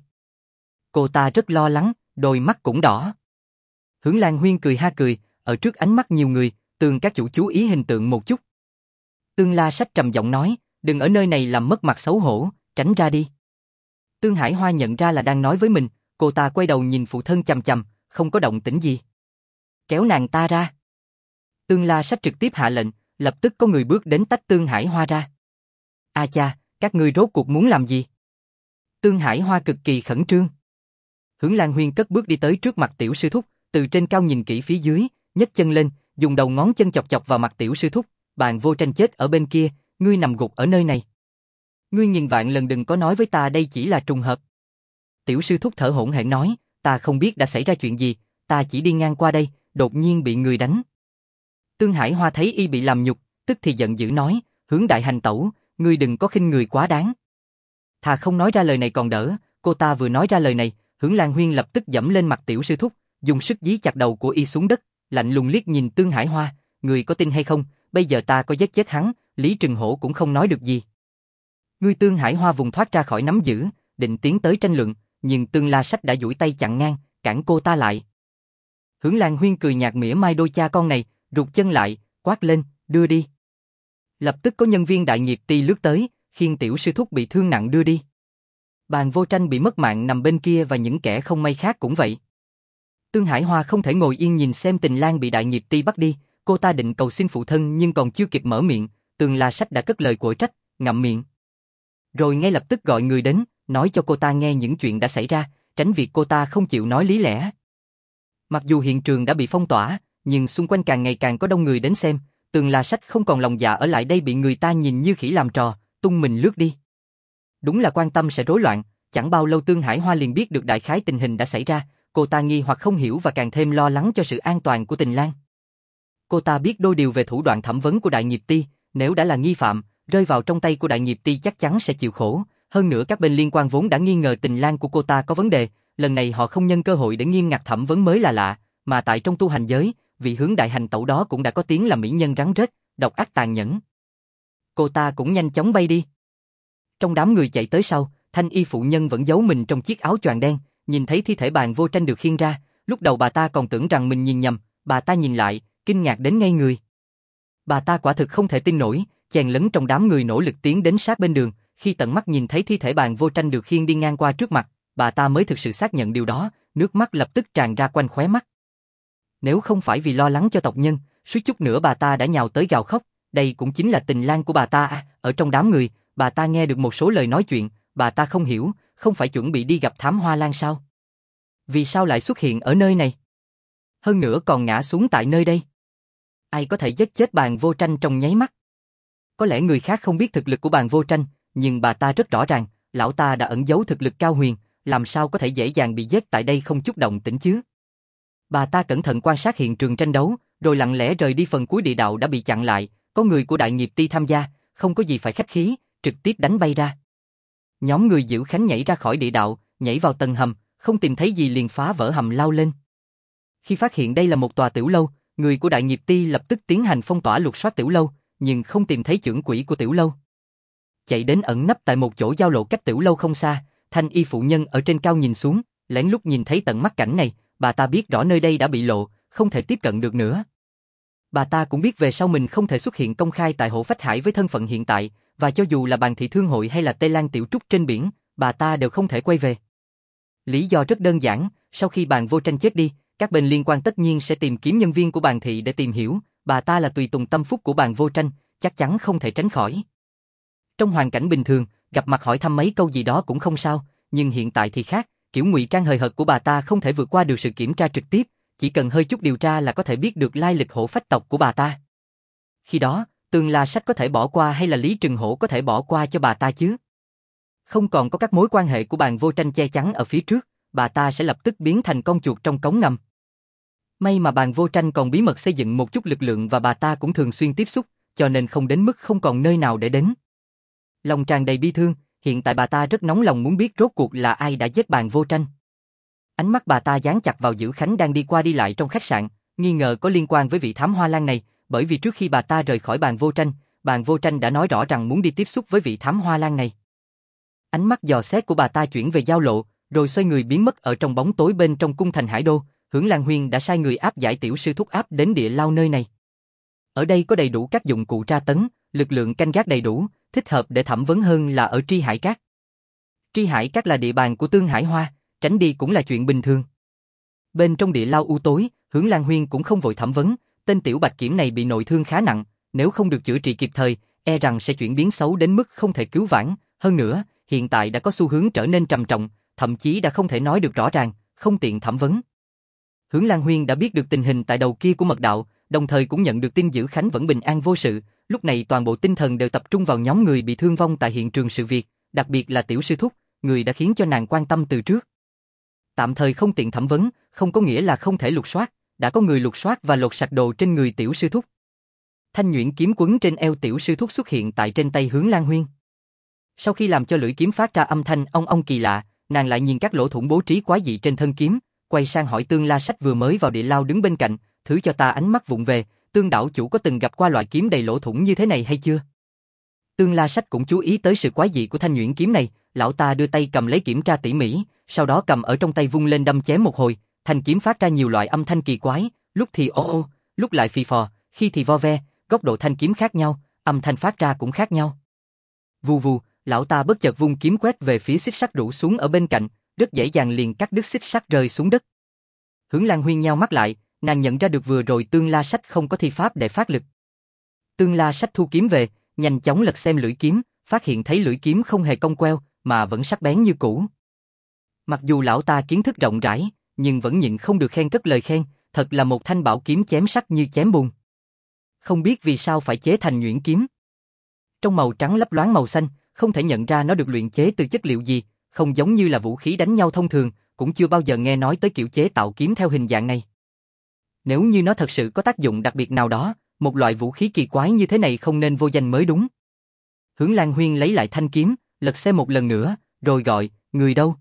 Cô ta rất lo lắng, đôi mắt cũng đỏ. Hướng Lan Huyên cười ha cười, ở trước ánh mắt nhiều người, Tương các chủ chú ý hình tượng một chút. Tương La Sách trầm giọng nói, đừng ở nơi này làm mất mặt xấu hổ, tránh ra đi. Tương Hải Hoa nhận ra là đang nói với mình, cô ta quay đầu nhìn phụ thân chằm chằm, không có động tĩnh gì. Kéo nàng ta ra. Tương La Sách trực tiếp hạ lệnh, lập tức có người bước đến tách Tương Hải Hoa ra. A cha, các ngươi rốt cuộc muốn làm gì? Tương Hải Hoa cực kỳ khẩn trương. Hướng Lan Huyên cất bước đi tới trước mặt tiểu sư thúc, từ trên cao nhìn kỹ phía dưới, nhấc chân lên, dùng đầu ngón chân chọc chọc vào mặt tiểu sư thúc, Bàn Vô Tranh chết ở bên kia, ngươi nằm gục ở nơi này. Ngươi nghìn vạn lần đừng có nói với ta đây chỉ là trùng hợp. Tiểu sư thúc thở hổn hển nói, ta không biết đã xảy ra chuyện gì, ta chỉ đi ngang qua đây, đột nhiên bị người đánh. Tương Hải Hoa thấy y bị làm nhục, tức thì giận dữ nói, Hướng đại hành tẩu, ngươi đừng có khinh người quá đáng. Thà không nói ra lời này còn đỡ, cô ta vừa nói ra lời này, Hướng Lan Huyên lập tức giẫm lên mặt tiểu sư thúc, dùng sức dí chặt đầu của y xuống đất, lạnh lùng liếc nhìn Tương Hải Hoa, người có tin hay không, bây giờ ta có giết chết hắn, Lý Trừng Hổ cũng không nói được gì. Ngươi Tương Hải Hoa vùng thoát ra khỏi nắm giữ, định tiến tới tranh luận, nhưng Tương La Sách đã duỗi tay chặn ngang, cản cô ta lại. Hướng Lan Huyên cười nhạt mỉa mai đôi cha con này, rụt chân lại, quát lên, đưa đi. Lập tức có nhân viên đại nghiệp ty lướt tới, khiêng tiểu sư thúc bị thương nặng đưa đi. Bàn Vô Tranh bị mất mạng nằm bên kia và những kẻ không may khác cũng vậy. Tương Hải Hoa không thể ngồi yên nhìn xem Tình Lang bị đại nghiệp ty bắt đi, cô ta định cầu xin phụ thân nhưng còn chưa kịp mở miệng, Tương La Sách đã cất lời quở trách, ngậm miệng. Rồi ngay lập tức gọi người đến, nói cho cô ta nghe những chuyện đã xảy ra, tránh việc cô ta không chịu nói lý lẽ. Mặc dù hiện trường đã bị phong tỏa, nhưng xung quanh càng ngày càng có đông người đến xem, Tương La Sách không còn lòng dạ ở lại đây bị người ta nhìn như khỉ làm trò, tung mình lướt đi. Đúng là quan tâm sẽ rối loạn, chẳng bao lâu Tương Hải Hoa liền biết được đại khái tình hình đã xảy ra, cô ta nghi hoặc không hiểu và càng thêm lo lắng cho sự an toàn của Tình Lang. Cô ta biết đôi điều về thủ đoạn thẩm vấn của đại nghiệp ty, nếu đã là nghi phạm, rơi vào trong tay của đại nghiệp ty chắc chắn sẽ chịu khổ, hơn nữa các bên liên quan vốn đã nghi ngờ Tình Lang của cô ta có vấn đề, lần này họ không nhân cơ hội để nghiêm ngặt thẩm vấn mới là lạ, mà tại trong tu hành giới, vị Hướng đại hành tẩu đó cũng đã có tiếng là mỹ nhân rắn rết, độc ác tàn nhẫn. Cô ta cũng nhanh chóng bay đi. Trong đám người chạy tới sau, thanh y phụ nhân vẫn giấu mình trong chiếc áo choàng đen, nhìn thấy thi thể Bàn Vô Tranh được khiêng ra, lúc đầu bà ta còn tưởng rằng mình nhìn nhầm, bà ta nhìn lại, kinh ngạc đến ngây người. Bà ta quả thực không thể tin nổi, chèn lấn trong đám người nỗ lực tiến đến sát bên đường, khi tận mắt nhìn thấy thi thể Bàn Vô Tranh được khiêng đi ngang qua trước mặt, bà ta mới thực sự xác nhận điều đó, nước mắt lập tức tràn ra quanh khóe mắt. Nếu không phải vì lo lắng cho tộc nhân, suýt chút nữa bà ta đã nhào tới gào khóc, đây cũng chính là Tình Lang của bà ta à, ở trong đám người, bà ta nghe được một số lời nói chuyện, bà ta không hiểu, không phải chuẩn bị đi gặp Thám Hoa Lan sao? Vì sao lại xuất hiện ở nơi này? Hơn nữa còn ngã xuống tại nơi đây. Ai có thể giết chết Bàn Vô Tranh trong nháy mắt? Có lẽ người khác không biết thực lực của Bàn Vô Tranh, nhưng bà ta rất rõ ràng, lão ta đã ẩn giấu thực lực cao huyền, làm sao có thể dễ dàng bị giết tại đây không chút động tĩnh chứ? Bà ta cẩn thận quan sát hiện trường tranh đấu, rồi lặng lẽ rời đi phần cuối địa đạo đã bị chặn lại, có người của đại nghiệp ty tham gia, không có gì phải khách khí, trực tiếp đánh bay ra. Nhóm người giữ khánh nhảy ra khỏi địa đạo, nhảy vào tầng hầm, không tìm thấy gì liền phá vỡ hầm lao lên. Khi phát hiện đây là một tòa tiểu lâu, người của đại nghiệp ty lập tức tiến hành phong tỏa lục soát tiểu lâu, nhưng không tìm thấy trưởng quỹ của tiểu lâu. Chạy đến ẩn nấp tại một chỗ giao lộ cách tiểu lâu không xa, thanh y phụ nhân ở trên cao nhìn xuống, lén lút nhìn thấy tận mắt cảnh này, bà ta biết rõ nơi đây đã bị lộ, không thể tiếp cận được nữa. Bà ta cũng biết về sau mình không thể xuất hiện công khai tại Hộ Phách Hải với thân phận hiện tại, và cho dù là Bàn Thị Thương Hội hay là Tây Lan Tiểu Trúc trên biển, bà ta đều không thể quay về. Lý do rất đơn giản, sau khi Bàn Vô Tranh chết đi, các bên liên quan tất nhiên sẽ tìm kiếm nhân viên của Bàn Thị để tìm hiểu, bà ta là tùy tùng tâm phúc của Bàn Vô Tranh, chắc chắn không thể tránh khỏi. Trong hoàn cảnh bình thường, gặp mặt hỏi thăm mấy câu gì đó cũng không sao, nhưng hiện tại thì khác, kiểu ngụy trang hời hợt của bà ta không thể vượt qua được sự kiểm tra trực tiếp, chỉ cần hơi chút điều tra là có thể biết được lai lịch Hổ Phách tộc của bà ta. Khi đó, Tương La Sách có thể bỏ qua hay là Lý Trừng Hổ có thể bỏ qua cho bà ta chứ? Không còn có các mối quan hệ của Bàn Vô Tranh che chắn ở phía trước, bà ta sẽ lập tức biến thành con chuột trong cống ngầm. May mà Bàn Vô Tranh còn bí mật xây dựng một chút lực lượng và bà ta cũng thường xuyên tiếp xúc, cho nên không đến mức không còn nơi nào để đến. Lòng tràn đầy bi thương, hiện tại bà ta rất nóng lòng muốn biết rốt cuộc là ai đã giết Bàn Vô Tranh. Ánh mắt bà ta dán chặt vào Dữ Khánh đang đi qua đi lại trong khách sạn, nghi ngờ có liên quan với vị Thám Hoa Lan này, bởi vì trước khi bà ta rời khỏi Bàn Vô Tranh đã nói rõ rằng muốn đi tiếp xúc với vị Thám Hoa Lan này. Ánh mắt dò xét của bà ta chuyển về giao lộ, rồi xoay người biến mất ở trong bóng tối bên trong cung thành Hải Đô. Hướng Lan Huyên đã sai người áp giải tiểu sư thúc áp đến địa lao nơi này. Ở đây có đầy đủ các dụng cụ tra tấn, lực lượng canh gác đầy đủ, thích hợp để thẩm vấn hơn là ở Tri Hải Các. Tri Hải Các là địa bàn của Tương Hải Hoa, tránh đi cũng là chuyện bình thường. Bên trong địa lao u tối, Hướng Lan Huyên cũng không vội thẩm vấn, tên tiểu bạch kiểm này bị nội thương khá nặng, nếu không được chữa trị kịp thời, e rằng sẽ chuyển biến xấu đến mức không thể cứu vãn, hơn nữa, hiện tại đã có xu hướng trở nên trầm trọng, thậm chí đã không thể nói được rõ ràng, không tiện thẩm vấn. Hướng Lan Huyên đã biết được tình hình tại đầu kia của mật đạo, đồng thời cũng nhận được tin Dữ Khánh vẫn bình an vô sự, lúc này toàn bộ tinh thần đều tập trung vào nhóm người bị thương vong tại hiện trường sự việc, đặc biệt là tiểu sư thúc, người đã khiến cho nàng quan tâm từ trước. Tạm thời không tiện thẩm vấn, không có nghĩa là không thể lục soát, đã có người lục soát và lột sạch đồ trên người tiểu sư thúc. Thanh nhuyễn kiếm quấn trên eo tiểu sư thúc xuất hiện tại trên tay Hướng Lan Huyên. Sau khi làm cho lưỡi kiếm phát ra âm thanh ong ong kỳ lạ, nàng lại nhìn các lỗ thủng bố trí quái dị trên thân kiếm, quay sang hỏi Tương La Sách vừa mới vào địa lao đứng bên cạnh, thứ cho ta ánh mắt vụng về, Tương đảo chủ có từng gặp qua loại kiếm đầy lỗ thủng như thế này hay chưa? Tương La Sách cũng chú ý tới sự quái dị của thanh nhuyễn kiếm này, lão ta đưa tay cầm lấy kiểm tra tỉ mỉ, sau đó cầm ở trong tay vung lên đâm chém một hồi, thanh kiếm phát ra nhiều loại âm thanh kỳ quái, lúc thì ô ô, lúc lại phì phò, khi thì vo ve, góc độ thanh kiếm khác nhau, âm thanh phát ra cũng khác nhau. Vù vù, lão ta bất chợt vung kiếm quét về phía xích sắt rủ xuống ở bên cạnh, rất dễ dàng liền cắt đứt xích sắt rơi xuống đất. Hướng Lan Huyên nheo mắt lại, nàng nhận ra được vừa rồi Tương La Sách không có thi pháp để phát lực. Tương La Sách thu kiếm về, nhanh chóng lật xem lưỡi kiếm, phát hiện thấy lưỡi kiếm không hề cong queo, mà vẫn sắc bén như cũ. Mặc dù lão ta kiến thức rộng rãi, nhưng vẫn nhịn không được khen cất lời khen, thật là một thanh bảo kiếm chém sắc như chém bùn. Không biết vì sao phải chế thành nhuyễn kiếm. Trong màu trắng lấp loáng màu xanh, không thể nhận ra nó được luyện chế từ chất liệu gì, không giống như là vũ khí đánh nhau thông thường, cũng chưa bao giờ nghe nói tới kiểu chế tạo kiếm theo hình dạng này. Nếu như nó thật sự có tác dụng đặc biệt nào đó, một loại vũ khí kỳ quái như thế này không nên vô danh mới đúng. Hướng Lan Huyên lấy lại thanh kiếm, lật xem một lần nữa, rồi gọi, người đâu?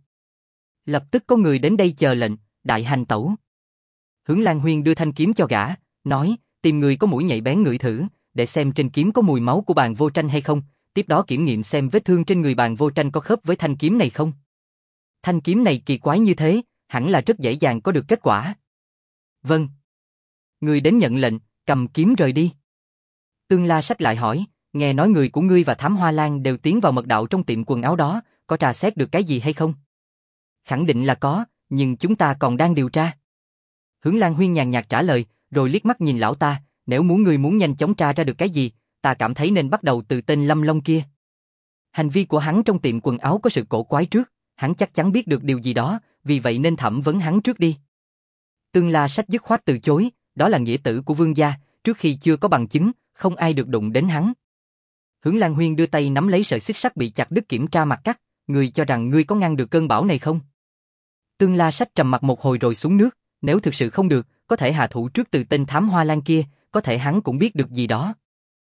Lập tức có người đến đây chờ lệnh, đại hành tẩu. Hướng Lan Huyên đưa thanh kiếm cho gã, nói, tìm người có mũi nhạy bén ngửi thử, để xem trên kiếm có mùi máu của Bàn Vô Tranh hay không, tiếp đó kiểm nghiệm xem vết thương trên người Bàn Vô Tranh có khớp với thanh kiếm này không. Thanh kiếm này kỳ quái như thế, hẳn là rất dễ dàng có được kết quả. Vâng. Người đến nhận lệnh, cầm kiếm rời đi. Tương La Sách lại hỏi, nghe nói người của ngươi và Thám Hoa Lan đều tiến vào mật đạo trong tiệm quần áo đó, có tra xét được cái gì hay không? Khẳng định là có, nhưng chúng ta còn đang điều tra. Hướng Lan Huyên nhàn nhạt trả lời, rồi liếc mắt nhìn lão ta, nếu ngươi muốn nhanh chóng tra ra được cái gì, ta cảm thấy nên bắt đầu từ tên Lâm Long kia. Hành vi của hắn trong tiệm quần áo có sự cổ quái trước, hắn chắc chắn biết được điều gì đó, vì vậy nên thẩm vấn hắn trước đi. Tương La Sách dứt khoát từ chối, đó là nghĩa tử của vương gia, trước khi chưa có bằng chứng, không ai được đụng đến hắn. Hướng Lan Huyên đưa tay nắm lấy sợi xích sắt bị chặt đứt kiểm tra mặt cắt, ngươi cho rằng ngươi có ngăn được cơn bão này không? Tương La Sách trầm mặt một hồi rồi xuống nước, nếu thực sự không được, có thể hạ thủ trước từ tên Thám Hoa Lan kia, có thể hắn cũng biết được gì đó.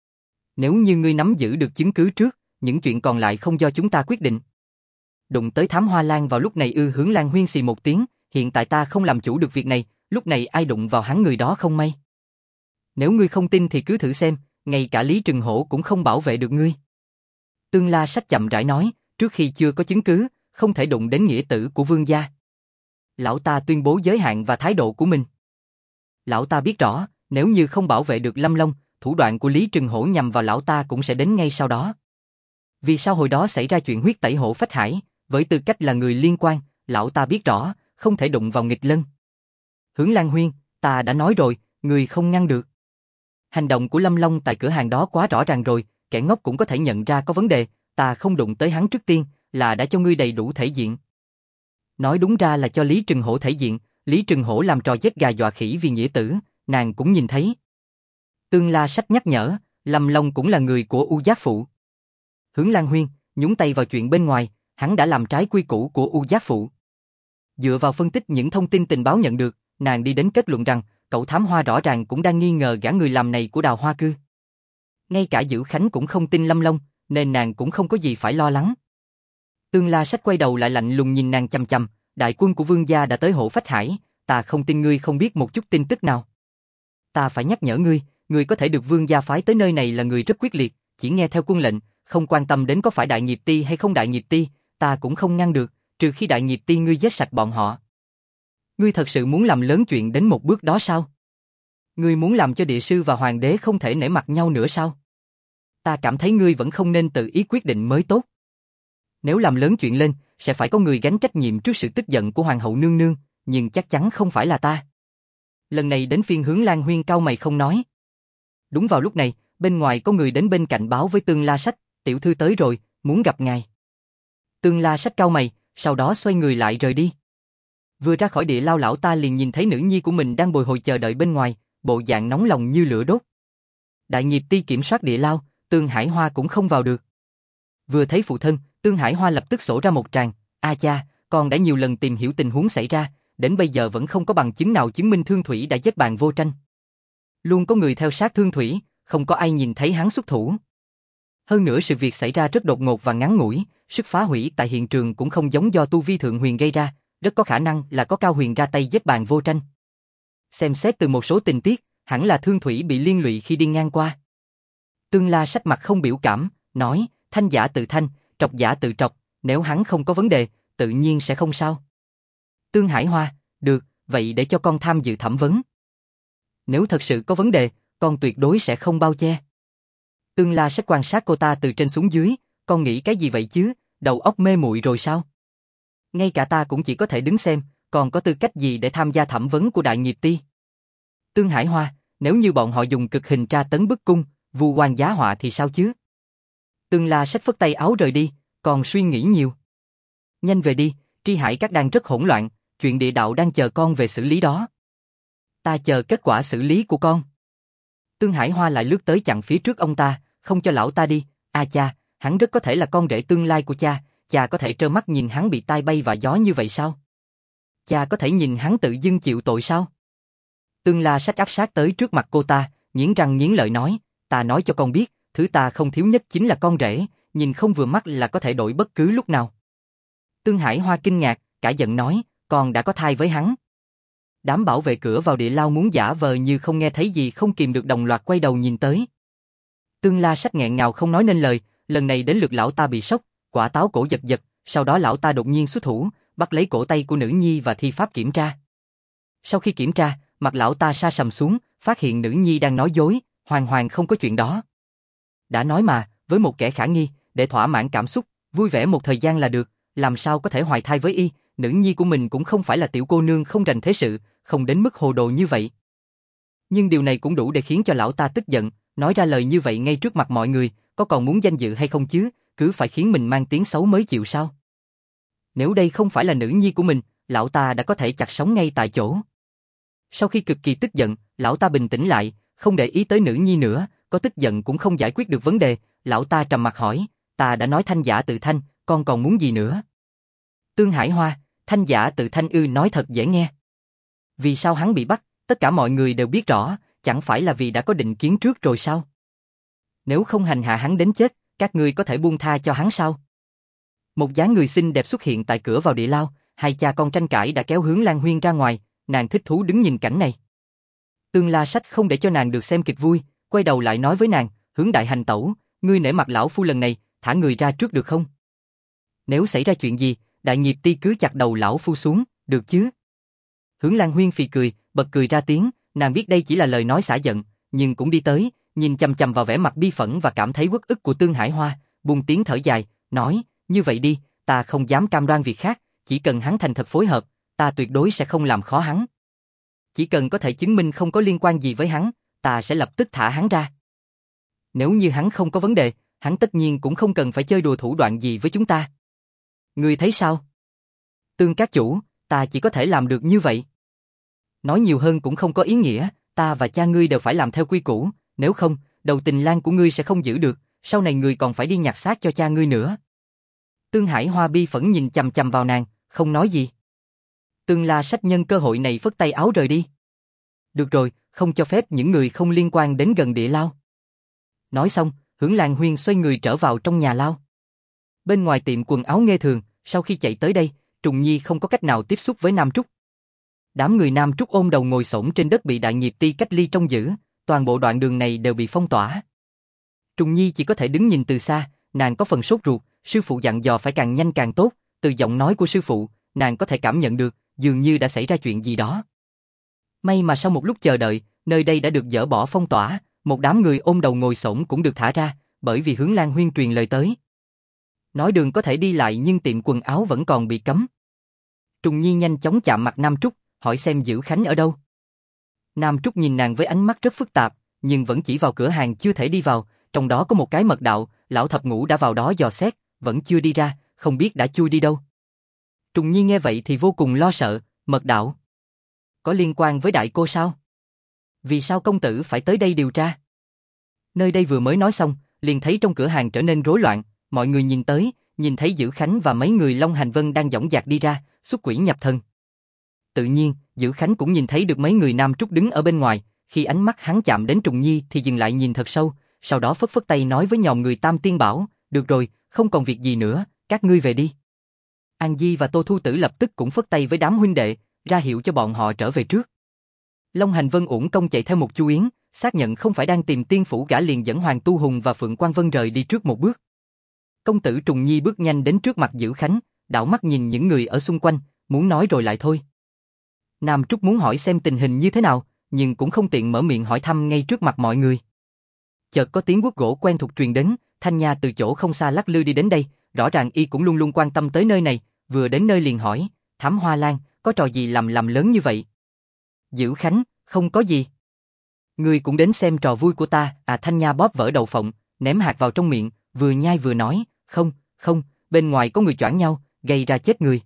Nếu như ngươi nắm giữ được chứng cứ trước, những chuyện còn lại không do chúng ta quyết định. Đụng tới Thám Hoa Lan vào lúc này Hướng Lan Huyên xì một tiếng, hiện tại ta không làm chủ được việc này, lúc này ai đụng vào hắn người đó không may. Nếu ngươi không tin thì cứ thử xem, ngay cả Lý Trừng Hổ cũng không bảo vệ được ngươi. Tương La Sách chậm rãi nói, trước khi chưa có chứng cứ, không thể đụng đến nghĩa tử của vương gia. Lão ta tuyên bố giới hạn và thái độ của mình. Lão ta biết rõ, nếu như không bảo vệ được Lâm Long, thủ đoạn của Lý Trừng Hổ nhằm vào lão ta cũng sẽ đến ngay sau đó. Vì sao hồi đó xảy ra chuyện huyết tẩy hổ phách hải, với tư cách là người liên quan, lão ta biết rõ, không thể đụng vào nghịch lân. Hướng Lan Huyên, ta đã nói rồi, người không ngăn được. Hành động của Lâm Long tại cửa hàng đó quá rõ ràng rồi, kẻ ngốc cũng có thể nhận ra có vấn đề, ta không đụng tới hắn trước tiên, là đã cho ngươi đầy đủ thể diện. Nói đúng ra là cho Lý Trừng Hổ thể diện, Lý Trừng Hổ làm trò giết gà dọa khỉ vì nghĩa tử, nàng cũng nhìn thấy. Tương La Sách nhắc nhở, Lâm Long cũng là người của U Giác Phụ. Hướng Lan Huyên, nhúng tay vào chuyện bên ngoài, hắn đã làm trái quy củ của U Giác Phụ. Dựa vào phân tích những thông tin tình báo nhận được, nàng đi đến kết luận rằng, cậu Thám Hoa rõ ràng cũng đang nghi ngờ gã người làm này của Đào Hoa Cư. Ngay cả Dữ Khánh cũng không tin Lâm Long, nên nàng cũng không có gì phải lo lắng. Tương La Sách quay đầu lại lạnh lùng nhìn nàng chằm chằm, đại quân của vương gia đã tới Hổ Phách Hải, ta không tin ngươi không biết một chút tin tức nào. Ta phải nhắc nhở ngươi, ngươi có thể được vương gia phái tới nơi này là người rất quyết liệt, chỉ nghe theo quân lệnh, không quan tâm đến có phải đại nghiệp ti hay không đại nghiệp ti, ta cũng không ngăn được, trừ khi đại nghiệp ti ngươi giết sạch bọn họ. Ngươi thật sự muốn làm lớn chuyện đến một bước đó sao? Ngươi muốn làm cho địa sư và hoàng đế không thể nể mặt nhau nữa sao? Ta cảm thấy ngươi vẫn không nên tự ý quyết định mới tốt. Nếu làm lớn chuyện lên, sẽ phải có người gánh trách nhiệm trước sự tức giận của hoàng hậu nương nương, nhưng chắc chắn không phải là ta. Lần này đến phiên Hướng Lan Huyên cau mày không nói. Đúng vào lúc này, bên ngoài có người đến bên cạnh báo với Tương La Sách, tiểu thư tới rồi, muốn gặp ngài. Tương La Sách cau mày, sau đó xoay người lại rời đi. Vừa ra khỏi địa lao lão ta liền nhìn thấy nữ nhi của mình đang bồi hồi chờ đợi bên ngoài, bộ dạng nóng lòng như lửa đốt. Đại nghiệp ti kiểm soát địa lao, Tương Hải Hoa cũng không vào được. Vừa thấy phụ thân, Tương Hải Hoa lập tức sổ ra một tràng, a cha, con đã nhiều lần tìm hiểu tình huống xảy ra, đến bây giờ vẫn không có bằng chứng nào chứng minh Thương Thủy đã giết Bàn Vô Tranh. Luôn có người theo sát Thương Thủy, không có ai nhìn thấy hắn xuất thủ. Hơn nữa sự việc xảy ra rất đột ngột và ngắn ngủi, sức phá hủy tại hiện trường cũng không giống do tu vi thượng huyền gây ra, rất có khả năng là có cao huyền ra tay giết Bàn Vô Tranh. Xem xét từ một số tình tiết, hẳn là Thương Thủy bị liên lụy khi đi ngang qua. Tương La Sách mặt không biểu cảm, nói, thanh giả tự thanh, trọc giả tự trọc, nếu hắn không có vấn đề, tự nhiên sẽ không sao. Tương Hải Hoa, được, vậy để cho con tham dự thẩm vấn. Nếu thật sự có vấn đề, con tuyệt đối sẽ không bao che. Tương La Sách quan sát cô ta từ trên xuống dưới, con nghĩ cái gì vậy chứ, đầu óc mê muội rồi sao? Ngay cả ta cũng chỉ có thể đứng xem, còn có tư cách gì để tham gia thẩm vấn của Đại Nghiệp Ti? Tương Hải Hoa, nếu như bọn họ dùng cực hình tra tấn bức cung, vu oan giá họa thì sao chứ? Tương La Sách phất tay áo rời đi, còn suy nghĩ nhiều. Nhanh về đi, Tri Hải Các đang rất hỗn loạn, chuyện địa đạo đang chờ con về xử lý đó. Ta chờ kết quả xử lý của con. Tương Hải Hoa lại lướt tới chặn phía trước ông ta, không cho lão ta đi. A cha, hắn rất có thể là con rể tương lai của cha có thể trơ mắt nhìn hắn bị tai bay và gió như vậy sao? Cha có thể nhìn hắn tự dưng chịu tội sao? Tương La Sách áp sát tới trước mặt cô ta, nghiến răng nghiến lợi nói, ta nói cho con biết, thứ ta không thiếu nhất chính là con rể, nhìn không vừa mắt là có thể đổi bất cứ lúc nào. Tương Hải Hoa kinh ngạc, cả giận nói, con đã có thai với hắn. Đám bảo vệ cửa vào địa lao muốn giả vờ như không nghe thấy gì không kìm được đồng loạt quay đầu nhìn tới. Tương La Sách nghẹn ngào không nói nên lời, lần này đến lượt lão ta bị sốc, quả táo cổ giật giật, sau đó lão ta đột nhiên xuất thủ, bắt lấy cổ tay của nữ nhi và thi pháp kiểm tra. Sau khi kiểm tra, mặt lão ta sa sầm xuống, phát hiện nữ nhi đang nói dối, hoàn toàn không có chuyện đó. Đã nói mà, với một kẻ khả nghi, để thỏa mãn cảm xúc, vui vẻ một thời gian là được, làm sao có thể hoài thai với y, nữ nhi của mình cũng không phải là tiểu cô nương không rành thế sự, không đến mức hồ đồ như vậy. Nhưng điều này cũng đủ để khiến cho lão ta tức giận, nói ra lời như vậy ngay trước mặt mọi người, có còn muốn danh dự hay không chứ, cứ phải khiến mình mang tiếng xấu mới chịu sao? Nếu đây không phải là nữ nhi của mình, lão ta đã có thể chặt sống ngay tại chỗ. Sau khi cực kỳ tức giận, lão ta bình tĩnh lại, không để ý tới nữ nhi nữa, có tức giận cũng không giải quyết được vấn đề, lão ta trầm mặt hỏi, ta đã nói thanh giả tự thanh, con còn muốn gì nữa? Tương Hải Hoa, thanh giả tự thanh ư, nói thật dễ nghe. Vì sao hắn bị bắt, tất cả mọi người đều biết rõ, chẳng phải là vì đã có định kiến trước rồi sao? Nếu không hành hạ hắn đến chết, các ngươi có thể buông tha cho hắn sao? Một dáng người xinh đẹp xuất hiện tại cửa vào địa lao, hai cha con tranh cãi đã kéo Hướng Lan Huyên ra ngoài, nàng thích thú đứng nhìn cảnh này. Tương La Sách không để cho nàng được xem kịch vui, quay đầu lại nói với nàng, Hướng đại hành tẩu, ngươi nể mặt lão phu lần này, thả người ra trước được không? Nếu xảy ra chuyện gì, Đại Nghiệp Ti cứ chặt đầu lão phu xuống, được chứ? Hướng Lan Huyên phì cười, bật cười ra tiếng, nàng biết đây chỉ là lời nói xả giận, nhưng cũng đi tới, nhìn chằm chằm vào vẻ mặt bi phẫn và cảm thấy uất ức của Tương Hải Hoa, buông tiếng thở dài, nói, như vậy đi, ta không dám cam đoan việc khác, chỉ cần hắn thành thật phối hợp, ta tuyệt đối sẽ không làm khó hắn. Chỉ cần có thể chứng minh không có liên quan gì với hắn, ta sẽ lập tức thả hắn ra. Nếu như hắn không có vấn đề, hắn tất nhiên cũng không cần phải chơi đùa thủ đoạn gì với chúng ta. Ngươi thấy sao? Tương các chủ, ta chỉ có thể làm được như vậy. Nói nhiều hơn cũng không có ý nghĩa, ta và cha ngươi đều phải làm theo quy củ, nếu không, đầu tình lang của ngươi sẽ không giữ được, sau này ngươi còn phải đi nhặt xác cho cha ngươi nữa. Tương Hải Hoa bi phẫn nhìn chằm chằm vào nàng, không nói gì. Tương La Sách nhân cơ hội này phất tay áo rời đi. Được rồi, không cho phép những người không liên quan đến gần địa lao. Nói xong, Hướng Lan Huyên xoay người trở vào trong nhà lao. Bên ngoài tiệm quần áo Nghê Thường, sau khi chạy tới đây, Trùng Nhi không có cách nào tiếp xúc với Nam Trúc. Đám người Nam Trúc ôm đầu ngồi xổm trên đất bị Đại Nghiệp Ti cách ly trông giữ, toàn bộ đoạn đường này đều bị phong tỏa. Trùng Nhi chỉ có thể đứng nhìn từ xa, nàng có phần sốt ruột, sư phụ dặn dò phải càng nhanh càng tốt, từ giọng nói của sư phụ, nàng có thể cảm nhận được, dường như đã xảy ra chuyện gì đó. May mà sau một lúc chờ đợi, nơi đây đã được dỡ bỏ phong tỏa, một đám người ôm đầu ngồi xổm cũng được thả ra, bởi vì Hướng Lan Huyên truyền lời tới. Nói đường có thể đi lại nhưng tiệm quần áo vẫn còn bị cấm. Trùng Nhi nhanh chóng chạm mặt Nam Trúc, hỏi xem Dữ Khánh ở đâu. Nam Trúc nhìn nàng với ánh mắt rất phức tạp, nhưng vẫn chỉ vào cửa hàng chưa thể đi vào, trong đó có một cái mật đạo, lão thập ngũ đã vào đó dò xét, vẫn chưa đi ra, không biết đã chui đi đâu. Trùng Nhi nghe vậy thì vô cùng lo sợ, Mật đạo. Có liên quan với đại cô sao? Vì sao công tử phải tới đây điều tra? Nơi đây vừa mới nói xong, liền thấy trong cửa hàng trở nên rối loạn, mọi người nhìn tới, nhìn thấy Dữ Khánh và mấy người Long Hành Vân đang dõng dạc đi ra, xuất quỷ nhập thần. Tự nhiên, Dữ Khánh cũng nhìn thấy được mấy người Nam Trúc đứng ở bên ngoài, khi ánh mắt hắn chạm đến Trùng Nhi thì dừng lại nhìn thật sâu, sau đó phất phất tay nói với nhòm người Tam Tiên Bảo, được rồi, không còn việc gì nữa, các ngươi về đi. An Di và Tô Thu Tử lập tức cũng phất tay với đám huynh đệ, ra hiệu cho bọn họ trở về trước. Long Hành Vân uổng công chạy theo một Chu Yến, xác nhận không phải đang tìm tiên phủ, gã liền dẫn Hoàng Tu Hùng và Phượng Quang Vân rời đi trước một bước. Công tử Trùng Nhi bước nhanh đến trước mặt Dữ Khánh, đảo mắt nhìn những người ở xung quanh, muốn nói rồi lại thôi. Nam Trúc muốn hỏi xem tình hình như thế nào, nhưng cũng không tiện mở miệng hỏi thăm ngay trước mặt mọi người. Chợt có tiếng guốc gỗ quen thuộc truyền đến, Thanh Nha từ chỗ không xa lắc lư đi đến đây, rõ ràng y cũng luôn luôn quan tâm tới nơi này, vừa đến nơi liền hỏi, Thám Hoa Lan, có trò gì làm lớn như vậy? Dữ Khánh, không có gì. Ngươi cũng đến xem trò vui của ta, à? Thanh Nha bóp vỡ đầu phộng, ném hạt vào trong miệng, vừa nhai vừa nói, không, bên ngoài có người choảng nhau, gây ra chết người.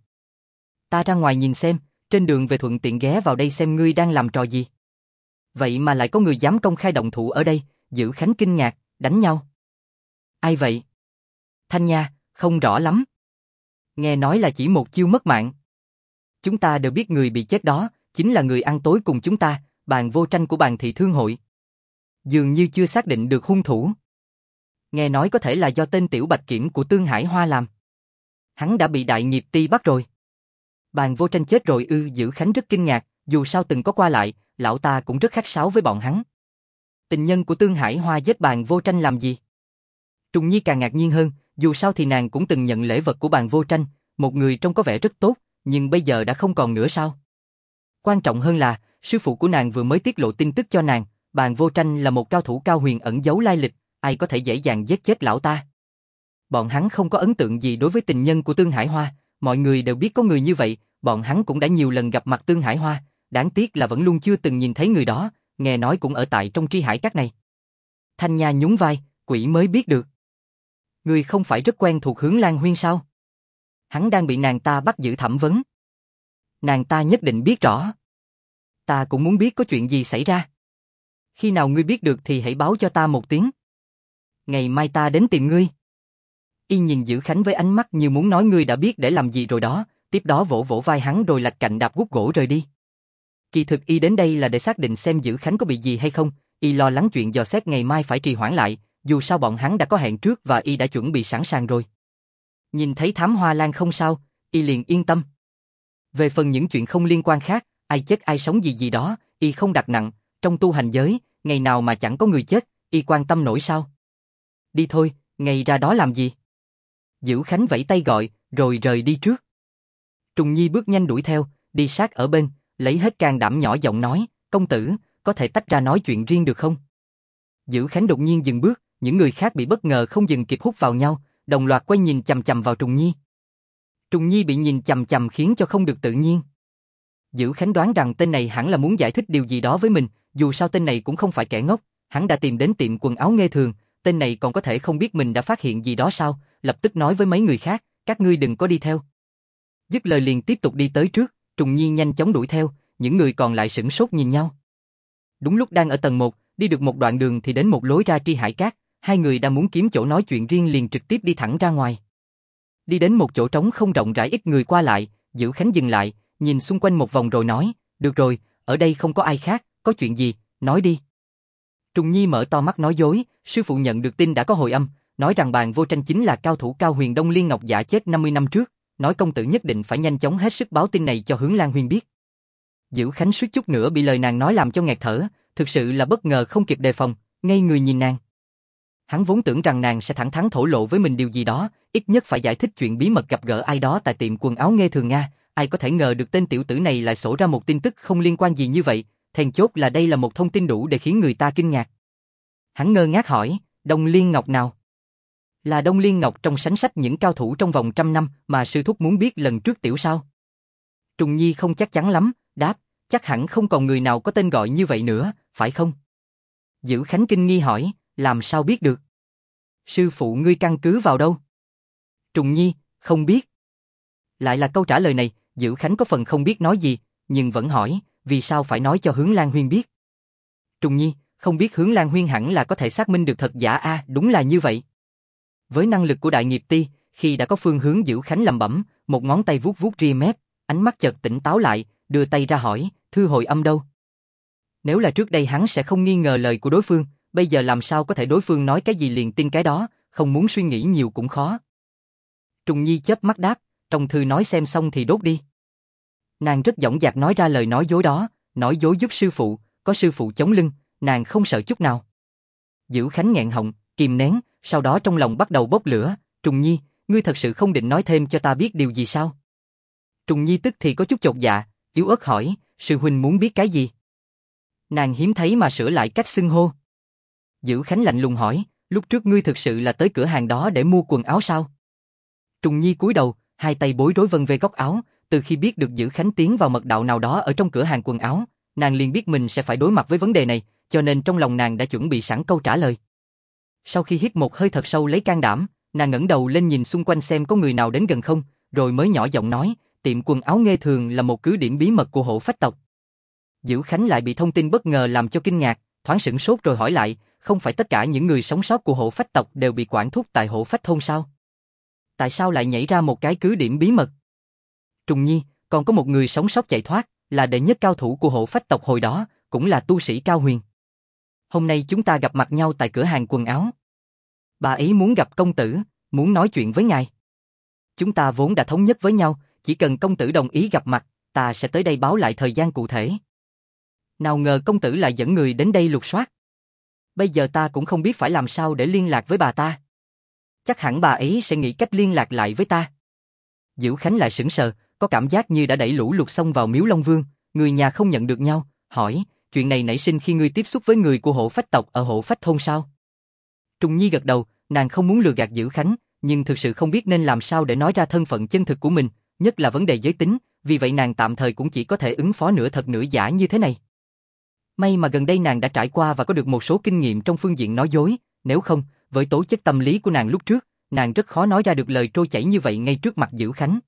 Ta ra ngoài nhìn xem, trên đường về thuận tiện ghé vào đây xem ngươi đang làm trò gì. Vậy mà lại có người dám công khai động thủ ở đây, Dữ Khánh kinh ngạc, đánh nhau. Ai vậy? Thanh Nha, không rõ lắm. Nghe nói là chỉ một chiêu mất mạng. Chúng ta đều biết người bị chết đó, chính là người ăn tối cùng chúng ta, Bàn Vô Tranh của Bàn Thị Thương Hội. Dường như chưa xác định được hung thủ. Nghe nói có thể là do tên Tiểu Bạch Kiểm của Tương Hải Hoa làm. Hắn đã bị Đại Nghiệp Ti bắt rồi. Bàn Vô Tranh chết rồi ư? Dữ Khánh rất kinh ngạc, dù sao từng có qua lại, lão ta cũng rất khách sáo với bọn hắn. Tình nhân của Tương Hải Hoa giết Bàn Vô Tranh làm gì? Trùng Nhi càng ngạc nhiên hơn, dù sao thì nàng cũng từng nhận lễ vật của Bàn Vô Tranh, một người trông có vẻ rất tốt, nhưng bây giờ đã không còn nữa sao? Quan trọng hơn là, sư phụ của nàng vừa mới tiết lộ tin tức cho nàng, Bàn Vô Tranh là một cao thủ cao huyền ẩn giấu lai lịch, ai có thể dễ dàng giết chết lão ta. Bọn hắn không có ấn tượng gì đối với tình nhân của Tương Hải Hoa, mọi người đều biết có người như vậy, bọn hắn cũng đã nhiều lần gặp mặt Tương Hải Hoa, đáng tiếc là vẫn luôn chưa từng nhìn thấy người đó, nghe nói cũng ở tại trong Tri Hải Các này. Thanh Nha nhún vai, quỷ mới biết được. Người không phải rất quen thuộc Hướng Lan Huyên sao? Hắn đang bị nàng ta bắt giữ thẩm vấn. Nàng ta nhất định biết rõ. Ta cũng muốn biết có chuyện gì xảy ra. Khi nào ngươi biết được thì hãy báo cho ta một tiếng. Ngày mai ta đến tìm ngươi. Y nhìn Dữ Khánh với ánh mắt như muốn nói ngươi đã biết để làm gì rồi đó, tiếp đó vỗ vỗ vai hắn rồi lạch cạnh đạp guốc gỗ rời đi. Kỳ thực Y đến đây là để xác định xem Dữ Khánh có bị gì hay không, Y lo lắng chuyện dò xét ngày mai phải trì hoãn lại, dù sao bọn hắn đã có hẹn trước và Y đã chuẩn bị sẵn sàng rồi. Nhìn thấy Thám Hoa Lan không sao, Y liền yên tâm. Về phần những chuyện không liên quan khác, ai chết ai sống gì đó, Y không đặt nặng, trong tu hành giới, ngày nào mà chẳng có người chết, Y quan tâm nổi sao? Đi thôi, ngày ra đó làm gì? Dữ Khánh vẫy tay gọi, rồi rời đi trước. Trùng Nhi bước nhanh đuổi theo, đi sát ở bên, lấy hết can đảm nhỏ giọng nói, công tử, có thể tách ra nói chuyện riêng được không? Dữ Khánh đột nhiên dừng bước, những người khác bị bất ngờ không dừng kịp hút vào nhau, đồng loạt quay nhìn chằm chằm vào Trùng Nhi. Trùng Nhi bị nhìn chằm chằm khiến cho không được tự nhiên. Dữ Khánh đoán rằng tên này hẳn là muốn giải thích điều gì đó với mình, dù sao tên này cũng không phải kẻ ngốc, hắn đã tìm đến tiệm quần áo Nghê Thường, tên này còn có thể không biết mình đã phát hiện gì đó sao, lập tức nói với mấy người khác, các ngươi đừng có đi theo. Dứt lời liền tiếp tục đi tới trước, Trùng Nhi nhanh chóng đuổi theo, những người còn lại sửng sốt nhìn nhau. Đúng lúc đang ở tầng 1, đi được một đoạn đường thì đến một lối ra Tri Hải Các, hai người đang muốn kiếm chỗ nói chuyện riêng liền trực tiếp đi thẳng ra ngoài. Đi đến một chỗ trống không rộng rãi ít người qua lại, Dữ Khánh dừng lại, nhìn xung quanh một vòng rồi nói, được rồi, ở đây không có ai khác, có chuyện gì, nói đi. Trùng Nhi mở to mắt nói dối, sư phụ nhận được tin đã có hồi âm, nói rằng Bàn Vô Tranh chính là cao thủ cao huyền Đông Liên Ngọc Giả chết 50 năm trước, nói công tử nhất định phải nhanh chóng hết sức báo tin này cho Hướng Lan Huyên biết. Dữ Khánh suýt chút nữa bị lời nàng nói làm cho nghẹt thở, thực sự là bất ngờ không kịp đề phòng, ngây người nhìn nàng. Hắn vốn tưởng rằng nàng sẽ thẳng thắn thổ lộ với mình điều gì đó, ít nhất phải giải thích chuyện bí mật gặp gỡ ai đó tại tiệm quần áo Nghê Thường Nga, ai có thể ngờ được tên tiểu tử này lại sổ ra một tin tức không liên quan gì như vậy, then chốt là đây là một thông tin đủ để khiến người ta kinh ngạc. Hắn ngơ ngác hỏi, Đông Liên Ngọc nào? Là Đông Liên Ngọc trong sánh sách những cao thủ trong vòng 100 năm mà sư thúc muốn biết lần trước tiểu sao? Trùng Nhi không chắc chắn lắm, đáp, chắc hẳn không còn người nào có tên gọi như vậy nữa, phải không? Dữ Khánh kinh nghi hỏi, làm sao biết được? Sư phụ ngươi căn cứ vào đâu? Trùng Nhi, không biết. Lại là câu trả lời này, Dữ Khánh có phần không biết nói gì, nhưng vẫn hỏi, vì sao phải nói cho Hướng Lan Huyên biết. Trùng Nhi, không biết Hướng Lan Huyên hẳn là có thể xác minh được thật giả a, đúng là như vậy. Với năng lực của đại nghiệp ti, khi đã có phương hướng Dữ Khánh lẩm bẩm, một ngón tay vuốt vuốt ria mép, ánh mắt chợt tỉnh táo lại, đưa tay ra hỏi, thư hồi âm đâu? Nếu là trước đây hắn sẽ không nghi ngờ lời của đối phương, bây giờ làm sao có thể đối phương nói cái gì liền tin cái đó, không muốn suy nghĩ nhiều cũng khó. Trùng Nhi chớp mắt đáp, trong thư nói xem xong thì đốt đi. Nàng rất dõng dạc nói ra lời nói dối đó, nói dối giúp sư phụ, có sư phụ chống lưng, nàng không sợ chút nào. Dữ Khánh nghẹn họng, kìm nén, sau đó trong lòng bắt đầu bốc lửa, Trùng Nhi, ngươi thật sự không định nói thêm cho ta biết điều gì sao? Trùng Nhi tức thì có chút chột dạ, yếu ớt hỏi, sư huynh muốn biết cái gì? Nàng hiếm thấy mà sửa lại cách xưng hô. Dữ Khánh lạnh lùng hỏi, lúc trước ngươi thực sự là tới cửa hàng đó để mua quần áo sao? Trùng Nhi cúi đầu, hai tay bối rối vân về góc áo, từ khi biết được Dữ Khánh tiến vào mật đạo nào đó ở trong cửa hàng quần áo, nàng liền biết mình sẽ phải đối mặt với vấn đề này, cho nên trong lòng nàng đã chuẩn bị sẵn câu trả lời. Sau khi hít một hơi thật sâu lấy can đảm, nàng ngẩng đầu lên nhìn xung quanh xem có người nào đến gần không, rồi mới nhỏ giọng nói, tiệm quần áo Nghê Thường là một cứ điểm bí mật của Hổ Phách tộc. Dữ Khánh lại bị thông tin bất ngờ làm cho kinh ngạc, thoáng sửng sốt rồi hỏi lại, không phải tất cả những người sống sót của Hổ Phách tộc đều bị quản thúc tại Hổ Phách thôn sao? Tại sao lại nhảy ra một cái cứ điểm bí mật? Trùng Nhi, còn có một người sống sót chạy thoát, là đệ nhất cao thủ của Hổ Phách tộc hồi đó, cũng là tu sĩ cao huyền. Hôm nay chúng ta gặp mặt nhau tại cửa hàng quần áo. Bà ấy muốn gặp công tử, muốn nói chuyện với ngài. Chúng ta vốn đã thống nhất với nhau, chỉ cần công tử đồng ý gặp mặt, ta sẽ tới đây báo lại thời gian cụ thể. Nào ngờ công tử lại dẫn người đến đây lục soát. Bây giờ ta cũng không biết phải làm sao để liên lạc với bà ta. Chắc hẳn bà ấy sẽ nghĩ cách liên lạc lại với ta. Dữ Khánh lại sững sờ, có cảm giác như đã đẩy lũ lụt xông vào miếu Long Vương, người nhà không nhận được nhau, hỏi, chuyện này nảy sinh khi ngươi tiếp xúc với người của Hổ Phách tộc ở Hổ Phách thôn sao? Trùng Nhi gật đầu, nàng không muốn lừa gạt Dữ Khánh, nhưng thực sự không biết nên làm sao để nói ra thân phận chân thực của mình, nhất là vấn đề giới tính, vì vậy nàng tạm thời cũng chỉ có thể ứng phó nửa thật nửa giả như thế này. May mà gần đây nàng đã trải qua và có được một số kinh nghiệm trong phương diện nói dối, nếu không, với tố chất tâm lý của nàng lúc trước, nàng rất khó nói ra được lời trôi chảy như vậy ngay trước mặt Dữ Khánh.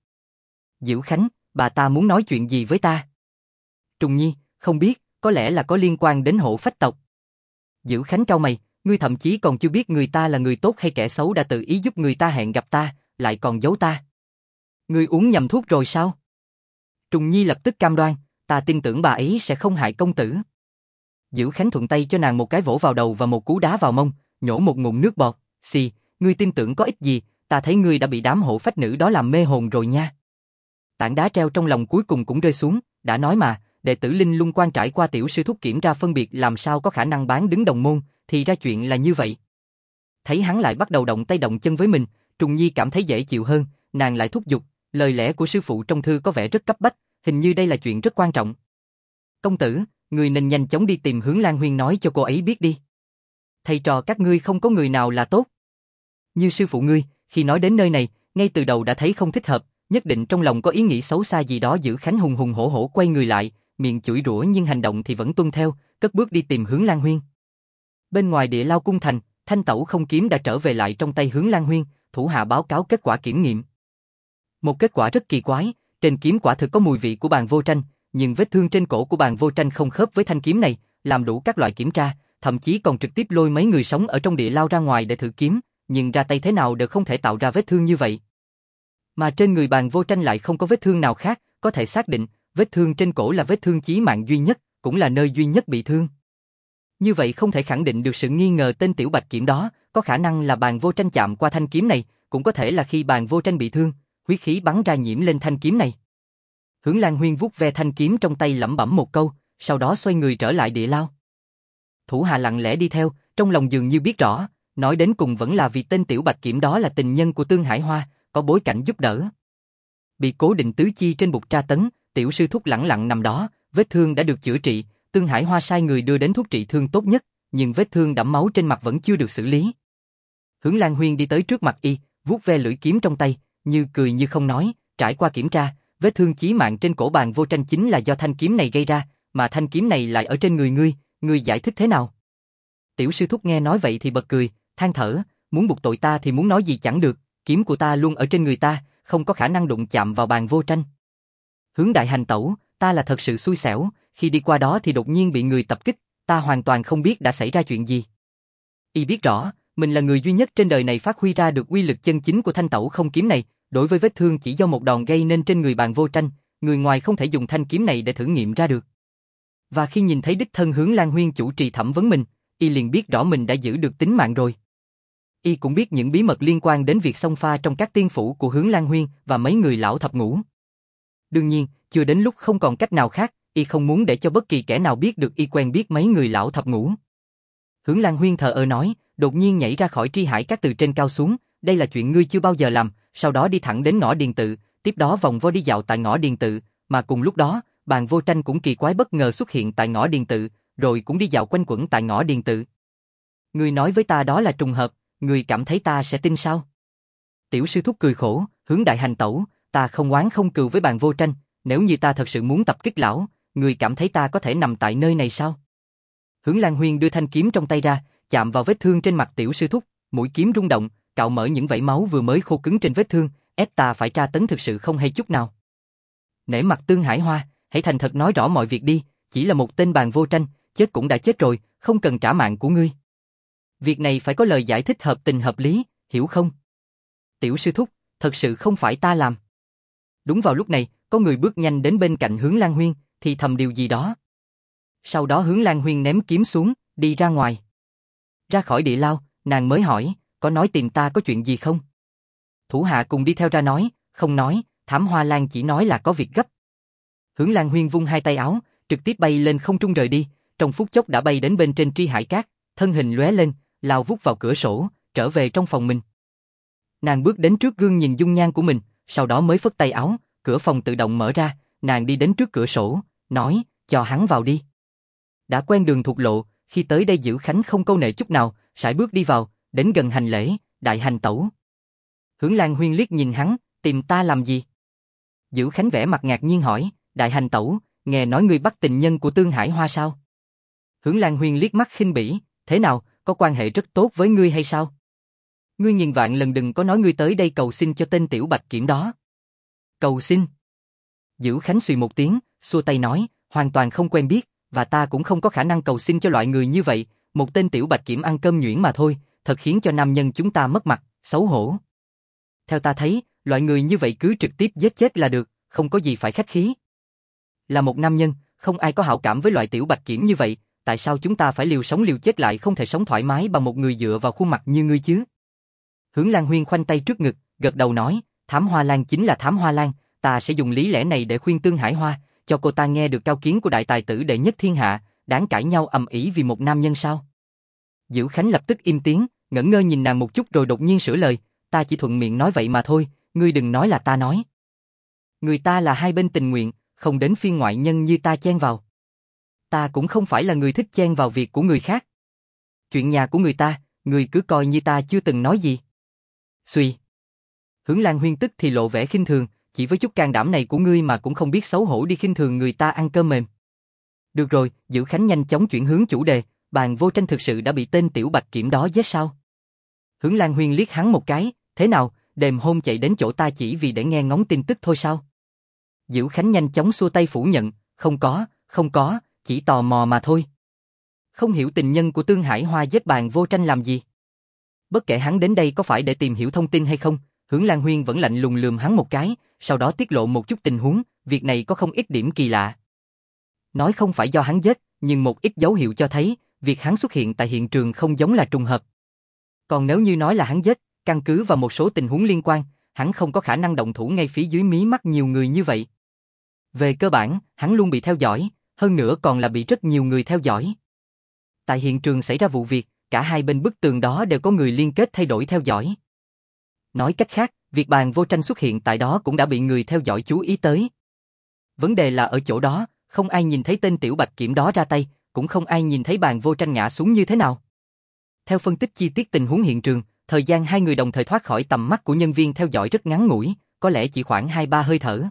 Dữ Khánh, bà ta muốn nói chuyện gì với ta? Trùng Nhi, không biết, có lẽ là có liên quan đến Hổ Phách tộc. Dữ Khánh cau mày, ngươi thậm chí còn chưa biết người ta là người tốt hay kẻ xấu đã tự ý giúp người ta hẹn gặp ta, lại còn giấu ta. Ngươi uống nhầm thuốc rồi sao? Trùng Nhi lập tức cam đoan, ta tin tưởng bà ấy sẽ không hại công tử. Dữ Khánh thuận tay cho nàng một cái vỗ vào đầu và một cú đá vào mông, nhổ một ngụm nước bọt, xì, ngươi tin tưởng có ích gì, ta thấy ngươi đã bị đám hổ phách nữ đó làm mê hồn rồi nha. Tảng đá treo trong lòng cuối cùng cũng rơi xuống, đã nói mà, đệ tử Linh Lung Quan trải qua tiểu sư thúc kiểm tra phân biệt làm sao có khả năng bán đứng đồng môn, thì ra chuyện là như vậy. Thấy hắn lại bắt đầu động tay động chân với mình, Trùng Nhi cảm thấy dễ chịu hơn, nàng lại thúc giục, lời lẽ của sư phụ trong thư có vẻ rất cấp bách, hình như đây là chuyện rất quan trọng. Công tử, người nên nhanh chóng đi tìm Hướng Lan Huyên nói cho cô ấy biết đi. Thầy trò các ngươi không có người nào là tốt. Như sư phụ ngươi, khi nói đến nơi này, ngay từ đầu đã thấy không thích hợp, nhất định trong lòng có ý nghĩ xấu xa gì đó. Dữ Khánh hùng hùng hổ hổ quay người lại, miệng chửi rủa nhưng hành động thì vẫn tuân theo, cất bước đi tìm Hướng Lan Huyên. Bên ngoài Địa Lao cung thành, Thanh Tẩu không kiếm đã trở về lại trong tay Hướng Lan Huyên, thủ hạ báo cáo kết quả kiểm nghiệm. Một kết quả rất kỳ quái, trên kiếm quả thực có mùi vị của Bàn Vô Tranh, nhưng vết thương trên cổ của Bàn Vô Tranh không khớp với thanh kiếm này, làm đủ các loại kiểm tra, thậm chí còn trực tiếp lôi mấy người sống ở trong Địa Lao ra ngoài để thử kiếm, nhưng ra tay thế nào đều không thể tạo ra vết thương như vậy. Mà trên người Bàn Vô Tranh lại không có vết thương nào khác, có thể xác định, vết thương trên cổ là vết thương chí mạng duy nhất, cũng là nơi duy nhất bị thương. Như vậy không thể khẳng định được sự nghi ngờ tên tiểu bạch kiểm đó, có khả năng là Bàn Vô Tranh chạm qua thanh kiếm này, cũng có thể là khi Bàn Vô Tranh bị thương, huyết khí bắn ra nhiễm lên thanh kiếm này. Hướng Lan Huyên vuốt ve thanh kiếm trong tay lẩm bẩm một câu, sau đó xoay người trở lại Địa Lao. Thủ hạ lặng lẽ đi theo, trong lòng dường như biết rõ, nói đến cùng vẫn là vì tên tiểu bạch kiểm đó là tình nhân của Tương Hải Hoa, có bối cảnh giúp đỡ. Bị cố định tứ chi trên bục tra tấn, tiểu sư thúc lẳng lặng nằm đó, vết thương đã được chữa trị, Tương Hải Hoa sai người đưa đến thuốc trị thương tốt nhất, nhưng vết thương đẫm máu trên mặt vẫn chưa được xử lý. Hướng Lan Huyên đi tới trước mặt y, vuốt ve lưỡi kiếm trong tay, như cười như không nói, trải qua kiểm tra, vết thương chí mạng trên cổ Bàn Vô Tranh chính là do thanh kiếm này gây ra, mà thanh kiếm này lại ở trên người ngươi giải thích thế nào? Tiểu sư thúc nghe nói vậy thì bật cười, than thở, muốn buộc tội ta thì muốn nói gì chẳng được, kiếm của ta luôn ở trên người ta, không có khả năng đụng chạm vào Bàn Vô Tranh. Hướng đại hành tẩu, ta là thật sự xui xẻo, khi đi qua đó thì đột nhiên bị người tập kích, ta hoàn toàn không biết đã xảy ra chuyện gì. Y biết rõ, mình là người duy nhất trên đời này phát huy ra được uy lực chân chính của thanh tẩu không kiếm này, đối với vết thương chỉ do một đòn gây nên trên người Bàn Vô Tranh, người ngoài không thể dùng thanh kiếm này để thử nghiệm ra được. Và khi nhìn thấy đích thân Hướng Lan Huyên chủ trì thẩm vấn mình, Y liền biết rõ mình đã giữ được tính mạng rồi. Y cũng biết những bí mật liên quan đến việc xông pha trong các tiên phủ của Hướng Lan Huyên và mấy người lão thập ngũ. Đương nhiên, chưa đến lúc không còn cách nào khác, Y không muốn để cho bất kỳ kẻ nào biết được Y quen biết mấy người lão thập ngũ. Hướng Lan Huyên thờ ơ nói, đột nhiên nhảy ra khỏi tri hải các từ trên cao xuống, đây là chuyện ngươi chưa bao giờ làm, sau đó đi thẳng đến ngõ Điền Tự, tiếp đó vòng vo đi dạo tại ngõ Điền Tự, mà cùng lúc đó, Bàn Vô Tranh cũng kỳ quái bất ngờ xuất hiện tại ngõ Điền Tự, rồi cũng đi dạo quanh quẩn tại ngõ Điền Tự. Ngươi nói với ta đó là trùng hợp, ngươi cảm thấy ta sẽ tin sao? Tiểu sư thúc cười khổ, Hướng đại hành tẩu, ta không oán không cừu với Bàn Vô Tranh, nếu như ta thật sự muốn tập kích lão, ngươi cảm thấy ta có thể nằm tại nơi này sao? Hướng Lan Huyên đưa thanh kiếm trong tay ra, chạm vào vết thương trên mặt tiểu sư thúc, mũi kiếm rung động, cạo mở những vảy máu vừa mới khô cứng trên vết thương, ép ta phải tra tấn thực sự không hay chút nào. Nể mặt Tương Hải Hoa, hãy thành thật nói rõ mọi việc đi, chỉ là một tên Bàn Vô Tranh, chết cũng đã chết rồi, không cần trả mạng của ngươi. Việc này phải có lời giải thích hợp tình hợp lý, hiểu không? Tiểu sư thúc, thật sự không phải ta làm. Đúng vào lúc này, có người bước nhanh đến bên cạnh Hướng Lan Huyên, thì thầm điều gì đó. Sau đó Hướng Lan Huyên ném kiếm xuống, đi ra ngoài. Ra khỏi địa lao, nàng mới hỏi, có nói tìm ta có chuyện gì không? Thủ hạ cùng đi theo ra nói, không nói, Thám Hoa Lan chỉ nói là có việc gấp. Hướng Lan Huyên vung hai tay áo, trực tiếp bay lên không trung rời đi, trong phút chốc đã bay đến bên trên tri hải cát, thân hình lóe lên, lao vút vào cửa sổ, trở về trong phòng mình. Nàng bước đến trước gương nhìn dung nhan của mình, sau đó mới phất tay áo, cửa phòng tự động mở ra, nàng đi đến trước cửa sổ, nói, cho hắn vào đi. Đã quen đường thuộc lộ, khi tới đây Dữ Khánh không câu nệ chút nào, sải bước đi vào, đến gần hành lễ, đại hành tẩu. Hướng Lan Huyên liếc nhìn hắn, tìm ta làm gì? Dữ Khánh vẻ mặt ngạc nhiên hỏi, đại hành tẩu, nghe nói ngươi bắt tình nhân của Tương Hải Hoa sao? Hướng Lan Huyên liếc mắt khinh bỉ, thế nào, có quan hệ rất tốt với ngươi hay sao? Ngươi nghìn vạn lần đừng có nói ngươi tới đây cầu xin cho tên tiểu bạch kiểm đó. Cầu xin? Dữ Khánh xùy một tiếng, xua tay nói, hoàn toàn không quen biết, và ta cũng không có khả năng cầu xin cho loại người như vậy, một tên tiểu bạch kiểm ăn cơm nhuyễn mà thôi, thật khiến cho nam nhân chúng ta mất mặt, xấu hổ. Theo ta thấy, loại người như vậy cứ trực tiếp giết chết là được, không có gì phải khách khí. Là một nam nhân, không ai có hảo cảm với loại tiểu bạch kiểm như vậy, tại sao chúng ta phải liều sống liều chết lại không thể sống thoải mái bằng một người dựa vào khuôn mặt như ngươi chứ? Hướng Lan Huyên khoanh tay trước ngực, gật đầu nói, Thám Hoa Lan chính là Thám Hoa Lan, ta sẽ dùng lý lẽ này để khuyên Tương Hải Hoa, cho cô ta nghe được cao kiến của đại tài tử đệ nhất thiên hạ, đáng cãi nhau ầm ĩ vì một nam nhân sao? Dữ Khánh lập tức im tiếng, ngẩn ngơ nhìn nàng một chút rồi đột nhiên sửa lời, ta chỉ thuận miệng nói vậy mà thôi, ngươi đừng nói là ta nói. Người ta là hai bên tình nguyện, không đến phiên ngoại nhân như ta chen vào. Ta cũng không phải là người thích chen vào việc của người khác. Chuyện nhà của người ta, người cứ coi như ta chưa từng nói gì. Xuy. Hướng Lan Huyên tức thì lộ vẻ khinh thường, chỉ với chút can đảm này của ngươi mà cũng không biết xấu hổ đi khinh thường người ta ăn cơm mềm. Được rồi, Dữ Khánh nhanh chóng chuyển hướng chủ đề, Bàn Vô Tranh thực sự đã bị tên tiểu bạch kiểm đó giết sao? Hướng Lan Huyên liếc hắn một cái, thế nào, đêm hôm chạy đến chỗ ta chỉ vì để nghe ngóng tin tức thôi sao? Dữ Khánh nhanh chóng xua tay phủ nhận, không có, chỉ tò mò mà thôi. Không hiểu tình nhân của Tương Hải Hoa giết Bàn Vô Tranh làm gì? Bất kể hắn đến đây có phải để tìm hiểu thông tin hay không, Hướng Lan Huyên vẫn lạnh lùng lườm hắn một cái, sau đó tiết lộ một chút tình huống, việc này có không ít điểm kỳ lạ. Nói không phải do hắn giết, nhưng một ít dấu hiệu cho thấy, việc hắn xuất hiện tại hiện trường không giống là trùng hợp. Còn nếu như nói là hắn giết, căn cứ vào một số tình huống liên quan, hắn không có khả năng động thủ ngay phía dưới mí mắt nhiều người như vậy. Về cơ bản, hắn luôn bị theo dõi, hơn nữa còn là bị rất nhiều người theo dõi. Tại hiện trường xảy ra vụ việc, cả hai bên bức tường đó đều có người liên kết thay đổi theo dõi. Nói cách khác, việc Bàn Vô Tranh xuất hiện tại đó cũng đã bị người theo dõi chú ý tới. Vấn đề là ở chỗ đó, không ai nhìn thấy tên tiểu bạch kiểm đó ra tay, cũng không ai nhìn thấy Bàn Vô Tranh ngã xuống như thế nào. Theo phân tích chi tiết tình huống hiện trường, thời gian hai người đồng thời thoát khỏi tầm mắt của nhân viên theo dõi rất ngắn ngủi, có lẽ chỉ khoảng 2-3 hơi thở.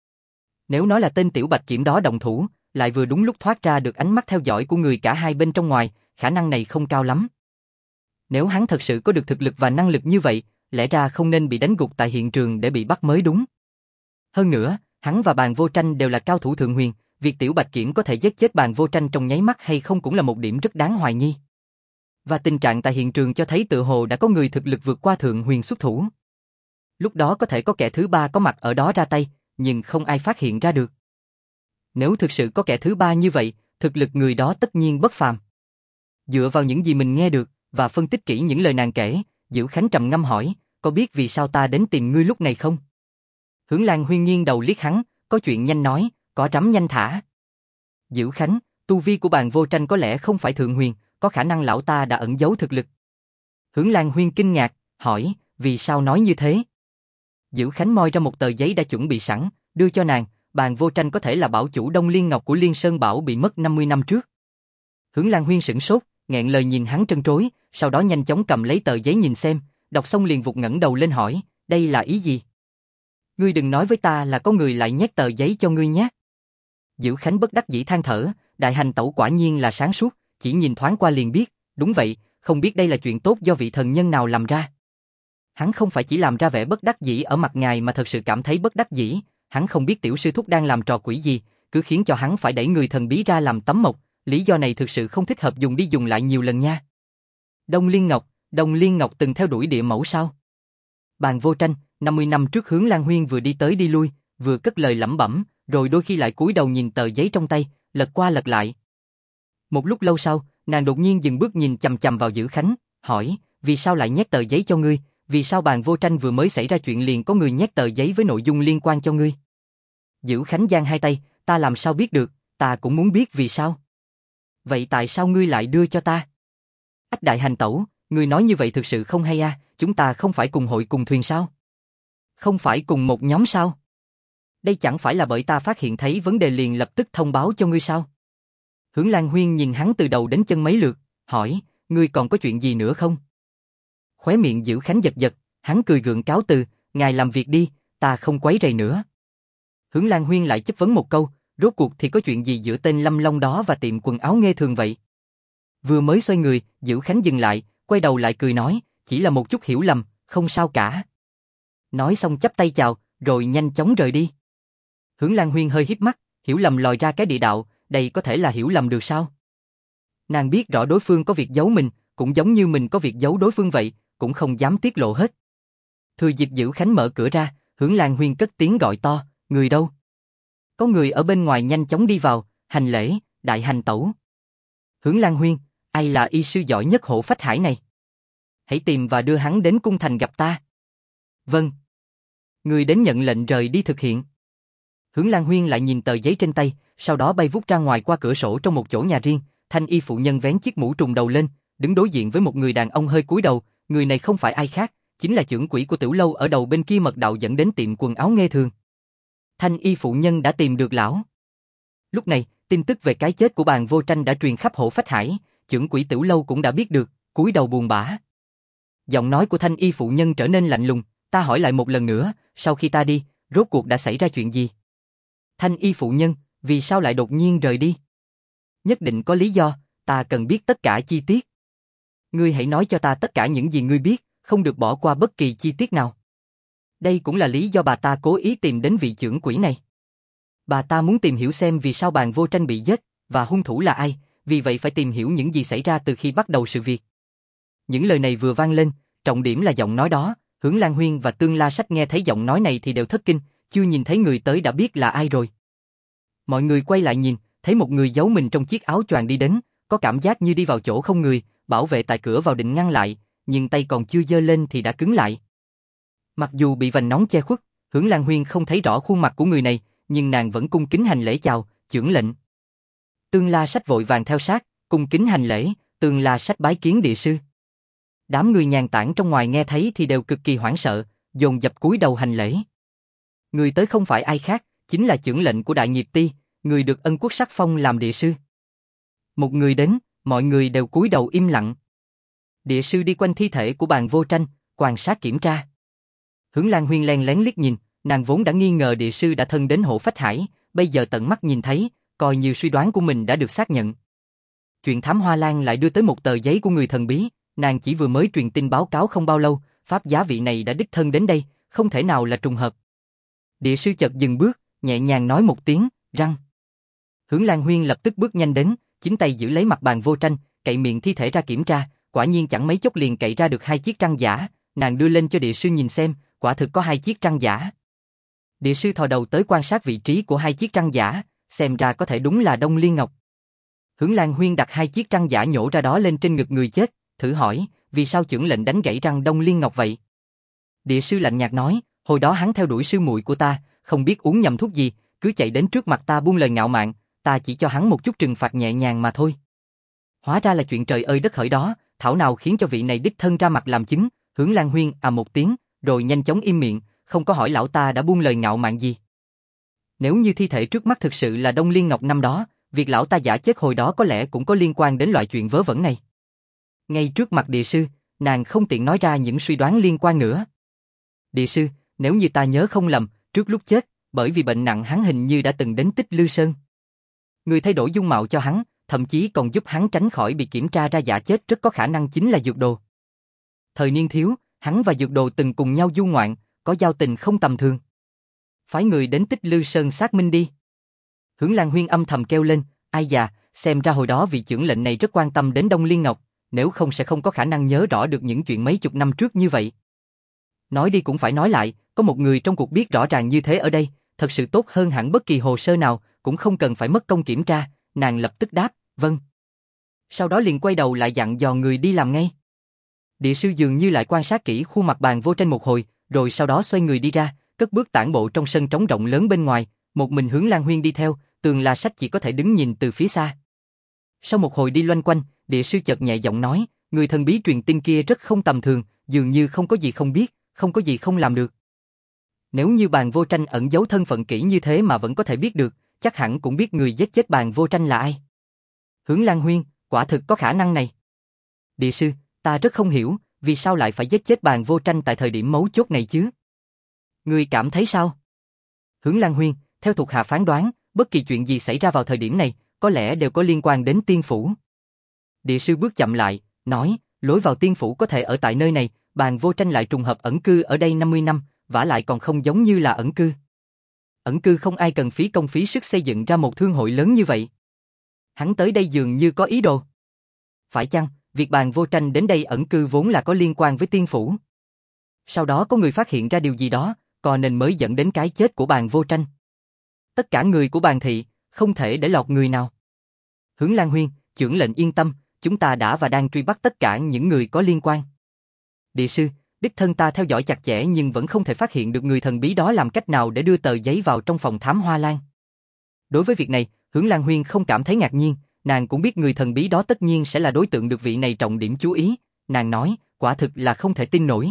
Nếu nói là tên tiểu bạch kiểm đó động thủ, lại vừa đúng lúc thoát ra được ánh mắt theo dõi của người cả hai bên trong ngoài, khả năng này không cao lắm. Nếu hắn thật sự có được thực lực và năng lực như vậy, lẽ ra không nên bị đánh gục tại hiện trường để bị bắt mới đúng. Hơn nữa, hắn và Bàn Vô Tranh đều là cao thủ thượng huyền, việc Tiểu Bạch Kiểm có thể giết chết Bàn Vô Tranh trong nháy mắt hay không cũng là một điểm rất đáng hoài nghi. Và tình trạng tại hiện trường cho thấy tự hồ đã có người thực lực vượt qua Thượng Huyền xuất thủ. Lúc đó có thể có kẻ thứ ba có mặt ở đó ra tay, nhưng không ai phát hiện ra được. Nếu thực sự có kẻ thứ ba như vậy, thực lực người đó tất nhiên bất phàm. Dựa vào những gì mình nghe được, và phân tích kỹ những lời nàng kể, Diệu Khánh trầm ngâm hỏi, có biết vì sao ta đến tìm ngươi lúc này không? Hướng Lan Huyên nghiêng đầu liếc hắn, có chuyện nhanh nói, có trắm nhanh thả. Diệu Khánh, tu vi của Bàn Vô Tranh có lẽ không phải Thượng Huyền, có khả năng lão ta đã ẩn giấu thực lực. Hướng Lan Huyên kinh ngạc, hỏi, vì sao nói như thế? Diệu Khánh moi ra một tờ giấy đã chuẩn bị sẵn, đưa cho nàng, Bàn Vô Tranh có thể là bảo chủ Đông Liên Ngọc của Liên Sơn Bảo bị mất 50 năm trước. Hướng Lan Huyên sửng sốt, nghẹn lời nhìn hắn trân trối, sau đó nhanh chóng cầm lấy tờ giấy nhìn xem, đọc xong liền vụt ngẩng đầu lên hỏi, đây là ý gì? Ngươi đừng nói với ta là có người lại nhét tờ giấy cho ngươi nhé. Diệu Khánh bất đắc dĩ than thở, đại hành tẩu quả nhiên là sáng suốt, chỉ nhìn thoáng qua liền biết, đúng vậy, không biết đây là chuyện tốt do vị thần nhân nào làm ra. Hắn không phải chỉ làm ra vẻ bất đắc dĩ ở mặt ngài mà thật sự cảm thấy bất đắc dĩ, hắn không biết tiểu sư thúc đang làm trò quỷ gì, cứ khiến cho hắn phải đẩy người thần bí ra làm tấm mộc, lý do này thực sự không thích hợp dùng đi dùng lại nhiều lần nha. Đông Liên Ngọc từng theo đuổi địa mẫu sao? Bàn Vô Tranh, 50 năm trước Hướng Lan Huyên vừa đi tới đi lui, vừa cất lời lẩm bẩm, rồi đôi khi lại cúi đầu nhìn tờ giấy trong tay, lật qua lật lại. Một lúc lâu sau, nàng đột nhiên dừng bước nhìn chằm chằm vào Diệu Khánh, hỏi, vì sao lại nhét tờ giấy cho ngươi, vì sao Bàn Vô Tranh vừa mới xảy ra chuyện liền có người nhét tờ giấy với nội dung liên quan cho ngươi? Diệu Khánh giang hai tay, ta làm sao biết được, ta cũng muốn biết vì sao. Vậy tại sao ngươi lại đưa cho ta? Ách đại hành tẩu, ngươi nói như vậy thực sự không hay à, chúng ta không phải cùng hội cùng thuyền sao? Không phải cùng một nhóm sao? Đây chẳng phải là bởi ta phát hiện thấy vấn đề liền lập tức thông báo cho ngươi sao? Hướng Lan Huyên nhìn hắn từ đầu đến chân mấy lượt, hỏi, ngươi còn có chuyện gì nữa không? Khóe miệng Diệu Khánh giật giật, hắn cười gượng cáo từ, ngài làm việc đi, ta không quấy rầy nữa. Hướng Lan Huyên lại chất vấn một câu, rốt cuộc thì có chuyện gì giữa tên Lâm Long đó và tiệm quần áo Nghê Thường vậy? Vừa mới xoay người, Diệu Khánh dừng lại, quay đầu lại cười nói, chỉ là một chút hiểu lầm, không sao cả. Nói xong chắp tay chào, rồi nhanh chóng rời đi. Hướng Lan Huyên hơi híp mắt, hiểu lầm lòi ra cái địa đạo, đây có thể là hiểu lầm được sao? Nàng biết rõ đối phương có việc giấu mình, cũng giống như mình có việc giấu đối phương vậy, cũng không dám tiết lộ hết. Thừa dịp Diệu Khánh mở cửa ra, Hướng Lan Huyên cất tiếng gọi to, người đâu? Có người ở bên ngoài nhanh chóng đi vào, hành lễ, đại hành tẩu. Hướng Lan Huyên, ai là y sư giỏi nhất Hộ Phách Hải này? Hãy tìm và đưa hắn đến cung thành gặp ta. Vâng. Người đến nhận lệnh rời đi thực hiện. Hướng Lan Huyên lại nhìn tờ giấy trên tay, sau đó bay vút ra ngoài qua cửa sổ trong một chỗ nhà riêng, thanh y phụ nhân vén chiếc mũ trùm đầu lên, đứng đối diện với một người đàn ông hơi cúi đầu, người này không phải ai khác, chính là trưởng quỹ của tiểu lâu ở đầu bên kia mật đạo dẫn đến tiệm quần áo Nghê Thường. Thanh y phụ nhân đã tìm được lão. Lúc này, tin tức về cái chết của Bàn Vô Tranh đã truyền khắp Hộ Phách Hải, trưởng quỹ tiểu lâu cũng đã biết được, cúi đầu buồn bã. Giọng nói của thanh y phụ nhân trở nên lạnh lùng, ta hỏi lại một lần nữa, sau khi ta đi, rốt cuộc đã xảy ra chuyện gì? Thanh y phụ nhân, vì sao lại đột nhiên rời đi? Nhất định có lý do, ta cần biết tất cả chi tiết. Ngươi hãy nói cho ta tất cả những gì ngươi biết, không được bỏ qua bất kỳ chi tiết nào. Đây cũng là lý do bà ta cố ý tìm đến vị trưởng quỹ này. Bà ta muốn tìm hiểu xem vì sao Bàn Vô Tranh bị giết, và hung thủ là ai, vì vậy phải tìm hiểu những gì xảy ra từ khi bắt đầu sự việc. Những lời này vừa vang lên, trọng điểm là giọng nói đó, Hướng Lan Huyên và Tương La Sách nghe thấy giọng nói này thì đều thất kinh, chưa nhìn thấy người tới đã biết là ai rồi. Mọi người quay lại nhìn, thấy một người giấu mình trong chiếc áo choàng đi đến, có cảm giác như đi vào chỗ không người, bảo vệ tại cửa vào định ngăn lại, nhưng tay còn chưa giơ lên thì đã cứng lại. Mặc dù bị vành nón che khuất, Hướng Lan Huyên không thấy rõ khuôn mặt của người này, nhưng nàng vẫn cung kính hành lễ chào, chưởng lệnh. Tương La Sách vội vàng theo sát, cung kính hành lễ, Tương La Sách bái kiến địa sư. Đám người nhàn tản trong ngoài nghe thấy thì đều cực kỳ hoảng sợ, dồn dập cúi đầu hành lễ. Người tới không phải ai khác, chính là chưởng lệnh của Đại Nghiệp Ti, người được Ân Quốc sắc phong làm địa sư. Một người đến, mọi người đều cúi đầu im lặng. Địa sư đi quanh thi thể của Bàn Vô Tranh, quan sát kiểm tra. Hướng Lan Huyên len lén liếc nhìn, nàng vốn đã nghi ngờ địa sư đã thân đến Hộ Phách Hải, bây giờ tận mắt nhìn thấy, coi như suy đoán của mình đã được xác nhận. Chuyện Thám Hoa Lan lại đưa tới một tờ giấy của người thần bí, nàng chỉ vừa mới truyền tin báo cáo không bao lâu, pháp giá vị này đã đích thân đến đây, không thể nào là trùng hợp. Địa sư chợt dừng bước, nhẹ nhàng nói một tiếng, răng. Hướng Lan Huyên lập tức bước nhanh đến, chính tay giữ lấy mặt bàn vô tranh, cậy miệng thi thể ra kiểm tra, quả nhiên chẳng mấy chốc liền cậy ra được 2 chiếc răng giả, nàng đưa lên cho địa sư nhìn xem, quả thực có 2 chiếc răng giả. Địa sư thò đầu tới quan sát vị trí của 2 chiếc răng giả, xem ra có thể đúng là Đông Liên Ngọc. Hướng Lan Huyên đặt 2 chiếc răng giả nhổ ra đó lên trên ngực người chết, thử hỏi, vì sao chưởng lệnh đánh gãy răng Đông Liên Ngọc vậy? Địa sư lạnh nhạt nói, hồi đó hắn theo đuổi sư muội của ta, không biết uống nhầm thuốc gì, cứ chạy đến trước mặt ta buông lời ngạo mạn, ta chỉ cho hắn một chút trừng phạt nhẹ nhàng mà thôi. Hóa ra là chuyện trời ơi đất hỡi đó, thảo nào khiến cho vị này đích thân ra mặt làm chứng. Hướng Lan Huyên một tiếng, rồi nhanh chóng im miệng, không có hỏi lão ta đã buông lời ngạo mạn gì. Nếu như thi thể trước mắt thực sự là Đông Liên Ngọc năm đó, việc lão ta giả chết hồi đó có lẽ cũng có liên quan đến loại chuyện vớ vẩn này. Ngay trước mặt địa sư, nàng không tiện nói ra những suy đoán liên quan nữa. Địa sư, nếu như ta nhớ không lầm, trước lúc chết, bởi vì bệnh nặng hắn hình như đã từng đến Tích Lư Sơn. Người thay đổi dung mạo cho hắn, thậm chí còn giúp hắn tránh khỏi bị kiểm tra ra giả chết rất có khả năng chính là Dược Đồ. Thời niên thiếu, hắn và Dược Đồ từng cùng nhau du ngoạn, có giao tình không tầm thường. Phái người đến Tích Lư Sơn xác minh đi. Hướng Lan Huyên âm thầm kêu lên, ai già, xem ra hồi đó vị chưởng lệnh này rất quan tâm đến Đông Liên Ngọc, nếu không sẽ không có khả năng nhớ rõ được những chuyện mấy chục năm trước như vậy. Nói đi cũng phải nói lại, có một người trong cuộc biết rõ ràng như thế ở đây, thật sự tốt hơn hẳn bất kỳ hồ sơ nào, cũng không cần phải mất công kiểm tra, nàng lập tức đáp, vâng. Sau đó liền quay đầu lại dặn dò người đi làm ngay. Địa sư dường như lại quan sát kỹ khuôn mặt bàn vô tranh một hồi, rồi sau đó xoay người đi ra, cất bước tản bộ trong sân trống rộng lớn bên ngoài, một mình Hướng Lan Huyên đi theo, Tường La Sách chỉ có thể đứng nhìn từ phía xa. Sau một hồi đi loanh quanh, địa sư chợt nhẹ giọng nói, người thần bí truyền tin kia rất không tầm thường, dường như không có gì không biết, không có gì không làm được. Nếu như bàn vô tranh ẩn giấu thân phận kỹ như thế mà vẫn có thể biết được, chắc hẳn cũng biết người giết chết bàn vô tranh là ai. Hướng Lan Huyên, quả thực có khả năng này. Địa sư, ta rất không hiểu, vì sao lại phải giết chết bàn vô tranh tại thời điểm mấu chốt này chứ? Ngươi cảm thấy sao? Hướng Lan Huyên, theo thuộc hạ phán đoán, bất kỳ chuyện gì xảy ra vào thời điểm này, có lẽ đều có liên quan đến tiên phủ. Địa sư bước chậm lại, nói, lối vào tiên phủ có thể ở tại nơi này, bàn vô tranh lại trùng hợp ẩn cư ở đây 50 năm, vả lại còn không giống như là ẩn cư. Ẩn cư không ai cần phí công phí sức xây dựng ra một thương hội lớn như vậy. Hắn tới đây dường như có ý đồ. Phải chăng, việc bàn vô tranh đến đây ẩn cư vốn là có liên quan với tiên phủ? Sau đó có người phát hiện ra điều gì đó, còn nên mới dẫn đến cái chết của bàn vô tranh. Tất cả người của bàn thị, không thể để lọt người nào. Hướng Lan Huyên, chưởng lệnh yên tâm, chúng ta đã và đang truy bắt tất cả những người có liên quan. Địa sư, đích thân ta theo dõi chặt chẽ nhưng vẫn không thể phát hiện được người thần bí đó làm cách nào để đưa tờ giấy vào trong phòng thám hoa lan. Đối với việc này, Hướng Lan Huyên không cảm thấy ngạc nhiên, nàng cũng biết người thần bí đó tất nhiên sẽ là đối tượng được vị này trọng điểm chú ý, nàng nói, quả thực là không thể tin nổi.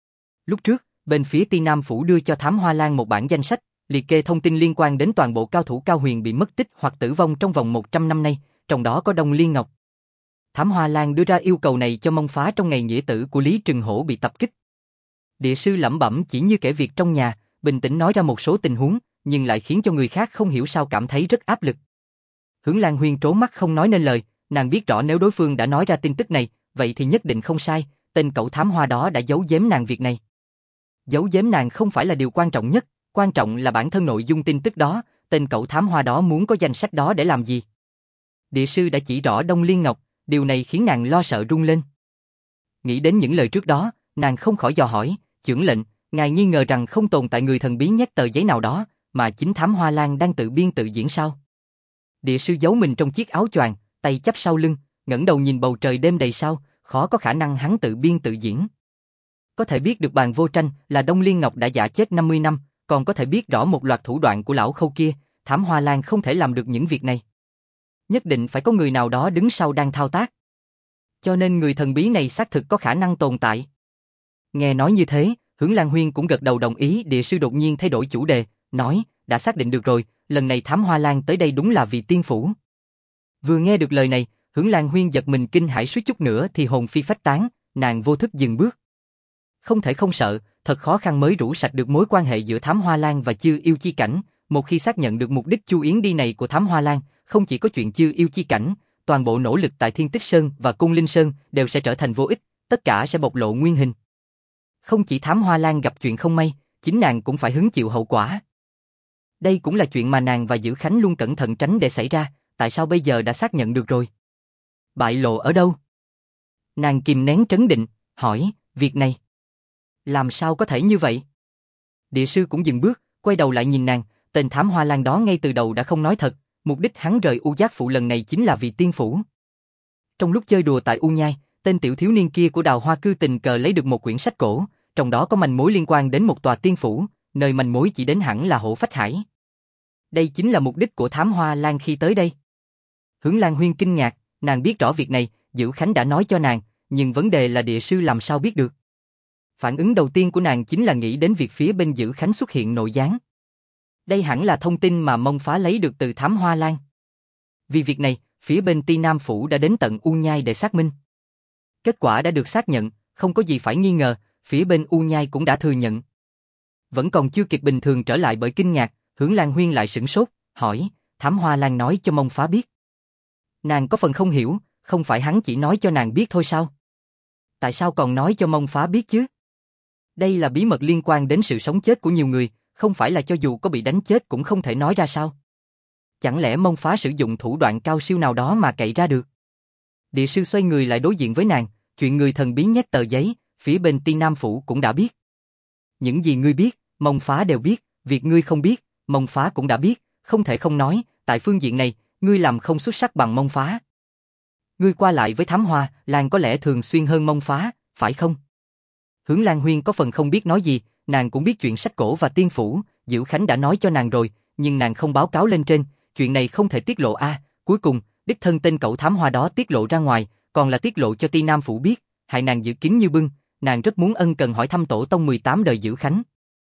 Lúc trước, bên phía Ti Nam Phủ đưa cho thám hoa lan một bản danh sách, liệt kê thông tin liên quan đến toàn bộ cao thủ cao huyền bị mất tích hoặc tử vong trong vòng 100 năm nay, trong đó có Đông Liên Ngọc. Thám Hoa Lan đưa ra yêu cầu này cho Mông Phá trong ngày nghĩa tử của Lý Trừng Hổ bị tập kích. Địa sư lẩm bẩm chỉ như kể việc trong nhà, bình tĩnh nói ra một số tình huống, nhưng lại khiến cho người khác không hiểu sao cảm thấy rất áp lực. Hướng Lan Huyên trố mắt không nói nên lời, nàng biết rõ nếu đối phương đã nói ra tin tức này, vậy thì nhất định không sai, tên cậu thám hoa đó đã giấu giếm nàng việc này. Giấu giếm nàng không phải là điều quan trọng nhất, quan trọng là bản thân nội dung tin tức đó, tên cậu thám hoa đó muốn có danh sách đó để làm gì. Địa sư đã chỉ rõ Đông Liên Ngọc, điều này khiến nàng lo sợ run lên. Nghĩ đến những lời trước đó, nàng không khỏi dò hỏi, chưởng lệnh, ngài nghi ngờ rằng không tồn tại người thần bí nhét tờ giấy nào đó, mà chính thám hoa lan đang tự biên tự diễn sao? Địa sư giấu mình trong chiếc áo choàng, tay chắp sau lưng, ngẩng đầu nhìn bầu trời đêm đầy sao, khó có khả năng hắn tự biên tự diễn. Có thể biết được bàn vô tranh là Đông Liên Ngọc đã giả chết 50 năm, còn có thể biết rõ một loạt thủ đoạn của lão Khâu kia, thám hoa lan không thể làm được những việc này. Nhất định phải có người nào đó đứng sau đang thao tác. Cho nên người thần bí này xác thực có khả năng tồn tại. Nghe nói như thế, Hướng Lan Huyên cũng gật đầu đồng ý. Địa sư đột nhiên thay đổi chủ đề, nói, đã xác định được rồi, lần này thám hoa lan tới đây đúng là vì tiên phủ. Vừa nghe được lời này, Hướng Lan Huyên giật mình kinh hãi suýt chút nữa thì hồn phi phách tán, nàng vô thức dừng bước. Không thể không sợ, thật khó khăn mới rũ sạch được mối quan hệ giữa thám hoa lan và Chư Yêu Chi Cảnh. Một khi xác nhận được mục đích Chu Yến đi này của thám hoa lan, không chỉ có chuyện Chư Yêu Chi Cảnh, toàn bộ nỗ lực tại Thiên Tích Sơn và Côn Linh Sơn đều sẽ trở thành vô ích, tất cả sẽ bộc lộ nguyên hình. Không chỉ thám hoa lan gặp chuyện không may, chính nàng cũng phải hứng chịu hậu quả. Đây cũng là chuyện mà nàng và Dữ Khánh luôn cẩn thận tránh để xảy ra, tại sao bây giờ đã xác nhận được rồi? Bại lộ ở đâu? Nàng kìm nén trấn định, hỏi, việc này. Làm sao có thể như vậy? Địa sư cũng dừng bước, quay đầu lại nhìn nàng, tên thám hoa lan đó ngay từ đầu đã không nói thật, mục đích hắn rời U Giác Phụ lần này chính là vì tiên phủ. Trong lúc chơi đùa tại U Nhai, tên tiểu thiếu niên kia của Đào Hoa Cư tình cờ lấy được một quyển sách cổ, trong đó có manh mối liên quan đến một tòa tiên phủ, nơi manh mối chỉ đến hẳn là Hổ Phách Hải. Đây chính là mục đích của thám hoa lan khi tới đây. Hướng Lan Huyên kinh ngạc, nàng biết rõ việc này, Dữ Khánh đã nói cho nàng, nhưng vấn đề là địa sư làm sao biết được. Phản ứng đầu tiên của nàng chính là nghĩ đến việc phía bên Dữ Khánh xuất hiện nội gián. Đây hẳn là thông tin mà Mông Phá lấy được từ thám hoa lan. Vì việc này, phía bên Ti Nam Phủ đã đến tận U Nhai để xác minh. Kết quả đã được xác nhận, không có gì phải nghi ngờ, phía bên U Nhai cũng đã thừa nhận. Vẫn còn chưa kịp bình thường trở lại bởi kinh ngạc, Hướng Lan Huyên lại sửng sốt, hỏi, thám hoa lan nói cho Mông Phá biết. Nàng có phần không hiểu, không phải hắn chỉ nói cho nàng biết thôi sao? Tại sao còn nói cho Mông Phá biết chứ? Đây là bí mật liên quan đến sự sống chết của nhiều người, không phải là cho dù có bị đánh chết cũng không thể nói ra sao? Chẳng lẽ Mông Phá sử dụng thủ đoạn cao siêu nào đó mà cậy ra được? Địa sư xoay người lại đối diện với nàng, chuyện người thần bí nhét tờ giấy, phía bên Ti Nam Phủ cũng đã biết. Những gì ngươi biết, Mông Phá đều biết, việc ngươi không biết, Mông Phá cũng đã biết, không thể không nói, tại phương diện này, ngươi làm không xuất sắc bằng Mông Phá. Ngươi qua lại với thám hoa, Lan có lẽ thường xuyên hơn Mông Phá, phải không? Hướng Lan Huyên có phần không biết nói gì, nàng cũng biết chuyện sách cổ và tiên phủ, Dữ Khánh đã nói cho nàng rồi, nhưng nàng không báo cáo lên trên, chuyện này không thể tiết lộ cuối cùng, đích thân tên cậu thám hoa đó tiết lộ ra ngoài, còn là tiết lộ cho Ti Nam Phủ biết, hại nàng giữ kín như bưng, nàng rất muốn ân cần hỏi thăm tổ tông 18 đời Dữ Khánh.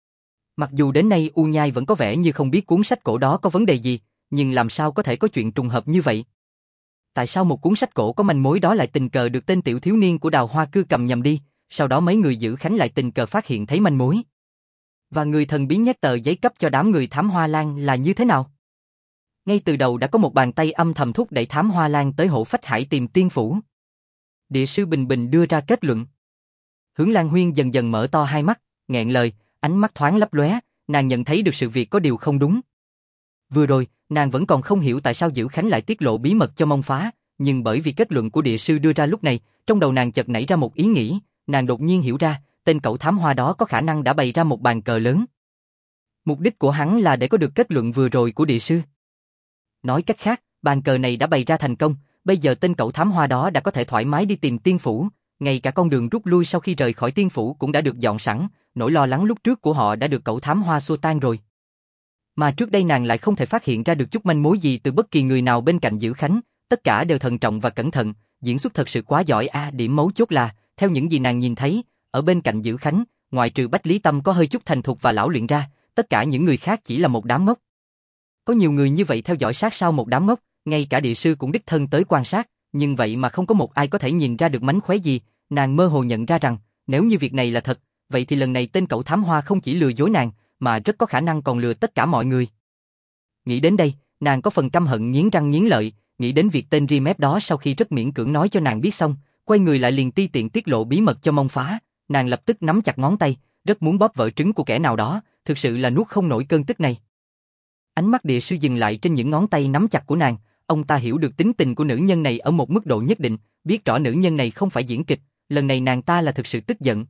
Mặc dù đến nay U Nhai vẫn có vẻ như không biết cuốn sách cổ đó có vấn đề gì, nhưng làm sao có thể có chuyện trùng hợp như vậy? Tại sao một cuốn sách cổ có manh mối đó lại tình cờ được tên tiểu thiếu niên của Đào Hoa Cư cầm nhầm đi, sau đó mấy người Dữ Khánh lại tình cờ phát hiện thấy manh mối? Và người thần bí nhét tờ giấy cấp cho đám người thám hoa lan là như thế nào? Ngay từ đầu đã có một bàn tay âm thầm thúc đẩy thám hoa lan tới Hổ Phách Hải tìm tiên phủ. Địa sư Bình Bình đưa ra kết luận. Hướng Lan Huyên dần dần mở to hai mắt, nghẹn lời, ánh mắt thoáng lấp lóe, nàng nhận thấy được sự việc có điều không đúng. Vừa rồi, nàng vẫn còn không hiểu tại sao Dữ Khánh lại tiết lộ bí mật cho Mông Phá, nhưng bởi vì kết luận của địa sư đưa ra lúc này, trong đầu nàng chợt nảy ra một ý nghĩ, nàng đột nhiên hiểu ra, tên cậu thám hoa đó có khả năng đã bày ra một bàn cờ lớn. Mục đích của hắn là để có được kết luận vừa rồi của địa sư. Nói cách khác, bàn cờ này đã bày ra thành công, bây giờ tên cậu thám hoa đó đã có thể thoải mái đi tìm tiên phủ, ngay cả con đường rút lui sau khi rời khỏi tiên phủ cũng đã được dọn sẵn, nỗi lo lắng lúc trước của họ đã được cậu thám hoa xua tan rồi. Mà trước đây nàng lại không thể phát hiện ra được chút manh mối gì từ bất kỳ người nào bên cạnh Dữ Khánh, tất cả đều thận trọng và cẩn thận, diễn xuất thật sự quá giỏi điểm mấu chốt là, theo những gì nàng nhìn thấy, ở bên cạnh Dữ Khánh, ngoại trừ Bách Lý Tâm có hơi chút thành thục và lão luyện ra, tất cả những người khác chỉ là một đám ngốc. Có nhiều người như vậy theo dõi sát sao một đám ngốc, ngay cả địa sư cũng đích thân tới quan sát, nhưng vậy mà không có một ai có thể nhìn ra được mánh khóe gì, nàng mơ hồ nhận ra rằng, nếu như việc này là thật, vậy thì lần này tên cậu thám hoa không chỉ lừa dối nàng, mà rất có khả năng còn lừa tất cả mọi người. Nghĩ đến đây, nàng có phần căm hận nghiến răng nghiến lợi, nghĩ đến việc tên Rimep đó sau khi rất miễn cưỡng nói cho nàng biết xong, quay người lại liền ti tiện tiết lộ bí mật cho Mông Phá, nàng lập tức nắm chặt ngón tay, rất muốn bóp vỡ trứng của kẻ nào đó, thực sự là nuốt không nổi cơn tức này. Ánh mắt địa sư dừng lại trên những ngón tay nắm chặt của nàng, ông ta hiểu được tính tình của nữ nhân này ở một mức độ nhất định, biết rõ nữ nhân này không phải diễn kịch, lần này nàng ta là thực sự tức giận.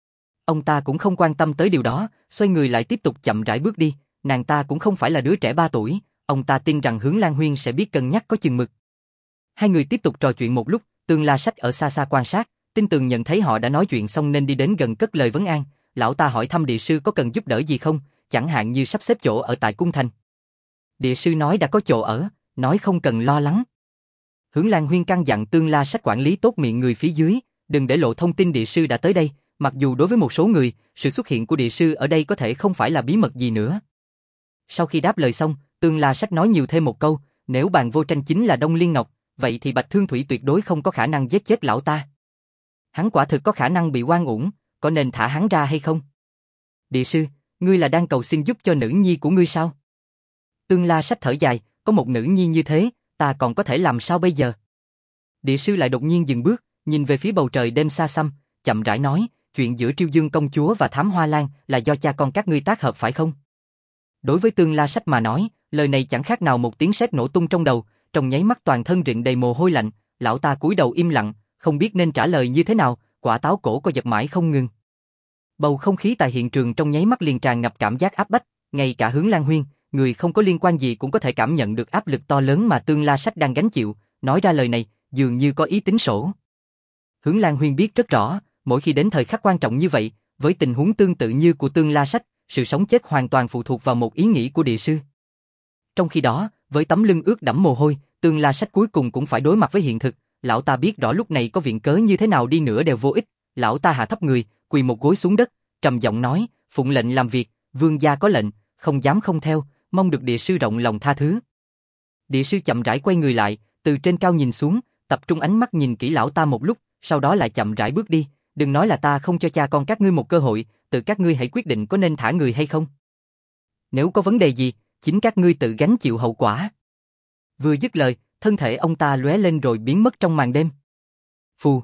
Ông ta cũng không quan tâm tới điều đó, xoay người lại tiếp tục chậm rãi bước đi, nàng ta cũng không phải là đứa trẻ 3 tuổi, ông ta tin rằng Hướng Lan Huyên sẽ biết cân nhắc có chừng mực. Hai người tiếp tục trò chuyện một lúc, Tương La Sách ở xa xa quan sát, tin tường nhận thấy họ đã nói chuyện xong nên đi đến gần cất lời vấn an, lão ta hỏi thăm địa sư có cần giúp đỡ gì không, chẳng hạn như sắp xếp chỗ ở tại cung thành. Địa sư nói đã có chỗ ở, nói không cần lo lắng. Hướng Lan Huyên căn dặn Tương La Sách quản lý tốt miệng người phía dưới, đừng để lộ thông tin địa sư đã tới đây, mặc dù đối với một số người, sự xuất hiện của địa sư ở đây có thể không phải là bí mật gì nữa. Sau khi đáp lời xong, Tương La Sách nói nhiều thêm một câu, nếu bàn vô tranh chính là Đông Liên Ngọc, vậy thì Bạch Thương Thủy tuyệt đối không có khả năng giết chết lão ta. Hắn quả thực có khả năng bị oan uổng, có nên thả hắn ra hay không? Địa sư, ngươi là đang cầu xin giúp cho nữ nhi của ngươi sao? Tương La Sách thở dài, có một nữ nhi như thế, ta còn có thể làm sao bây giờ? Địa sư lại đột nhiên dừng bước, nhìn về phía bầu trời đêm xa xăm, chậm rãi nói, chuyện giữa Triêu Dương công chúa và Thám Hoa Lan là do cha con các ngươi tác hợp phải không? Đối với Tương La Sách mà nói, lời này chẳng khác nào một tiếng sét nổ tung trong đầu, trong nháy mắt toàn thân rịn đầy mồ hôi lạnh, lão ta cúi đầu im lặng, không biết nên trả lời như thế nào, quả táo cổ co giật mãi không ngừng. Bầu không khí tại hiện trường trong nháy mắt liền tràn ngập cảm giác áp bách, ngay cả Hướng Lan Huyên, người không có liên quan gì cũng có thể cảm nhận được áp lực to lớn mà Tương La Sách đang gánh chịu, nói ra lời này, dường như có ý tính sổ. Hướng Lan Huyên biết rất rõ, mỗi khi đến thời khắc quan trọng như vậy, với tình huống tương tự như của Tương La Sách, sự sống chết hoàn toàn phụ thuộc vào một ý nghĩ của địa sư. Trong khi đó, với tấm lưng ướt đẫm mồ hôi, Tương La Sách cuối cùng cũng phải đối mặt với hiện thực, lão ta biết rõ lúc này có viện cớ như thế nào đi nữa đều vô ích, lão ta hạ thấp người, quỳ một gối xuống đất, trầm giọng nói, phụng lệnh làm việc, vương gia có lệnh, không dám không theo, mong được địa sư rộng lòng tha thứ. Địa sư chậm rãi quay người lại, từ trên cao nhìn xuống, tập trung ánh mắt nhìn kỹ lão ta một lúc, sau đó lại chậm rãi bước đi, đừng nói là ta không cho cha con các ngươi một cơ hội, tự các ngươi hãy quyết định có nên thả người hay không. Nếu có vấn đề gì, chính các ngươi tự gánh chịu hậu quả. Vừa dứt lời, thân thể ông ta lóe lên rồi biến mất trong màn đêm. Phù.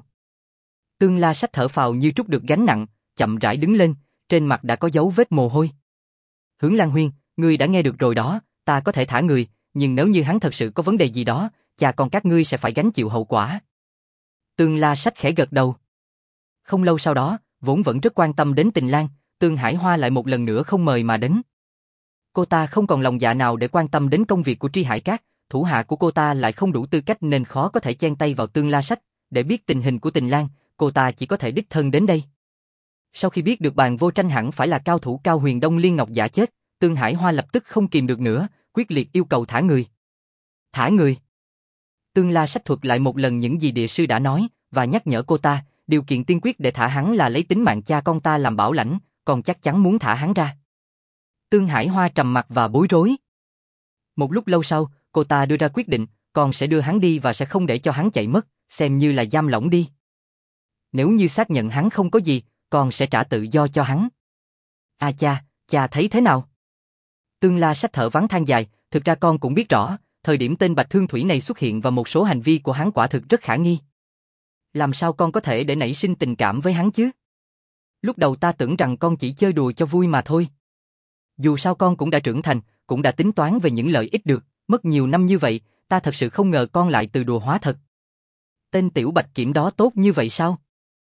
Tương La Sách thở phào như trút được gánh nặng, chậm rãi đứng lên, trên mặt đã có dấu vết mồ hôi. Hướng Lan Huyên, ngươi đã nghe được rồi đó, ta có thể thả người, nhưng nếu như hắn thật sự có vấn đề gì đó, cha con các ngươi sẽ phải gánh chịu hậu quả. Tương La Sách khẽ gật đầu. Không lâu sau đó, vốn vẫn rất quan tâm đến Tình Lang, Tương Hải Hoa lại một lần nữa không mời mà đến. Cô ta không còn lòng dạ nào để quan tâm đến công việc của Tri Hải Các, thủ hạ của cô ta lại không đủ tư cách nên khó có thể chen tay vào Tương La Sách, để biết tình hình của Tình Lang, cô ta chỉ có thể đích thân đến đây. Sau khi biết được Bàn Vô Tranh hẳn phải là cao thủ Cao Huyền Đông Liên Ngọc giả chết, Tương Hải Hoa lập tức không kìm được nữa, quyết liệt yêu cầu thả người. Thả người. Tương La Sách thuật lại một lần những gì địa sư đã nói, và nhắc nhở cô ta, điều kiện tiên quyết để thả hắn là lấy tính mạng cha con ta làm bảo lãnh, còn chắc chắn muốn thả hắn ra. Tương Hải Hoa trầm mặc và bối rối. Một lúc lâu sau, cô ta đưa ra quyết định, con sẽ đưa hắn đi và sẽ không để cho hắn chạy mất, xem như là giam lỏng đi. Nếu như xác nhận hắn không có gì, con sẽ trả tự do cho hắn. À cha thấy thế nào? Tương La Sách thở vắng than dài, thực ra con cũng biết rõ, thời điểm tên Bạch Thương Thủy này xuất hiện và một số hành vi của hắn quả thực rất khả nghi. Làm sao con có thể để nảy sinh tình cảm với hắn chứ? Lúc đầu ta tưởng rằng con chỉ chơi đùa cho vui mà thôi. Dù sao con cũng đã trưởng thành, cũng đã tính toán về những lợi ích được, mất nhiều năm như vậy, ta thật sự không ngờ con lại từ đùa hóa thật. Tên tiểu Bạch Kiểm đó tốt như vậy sao?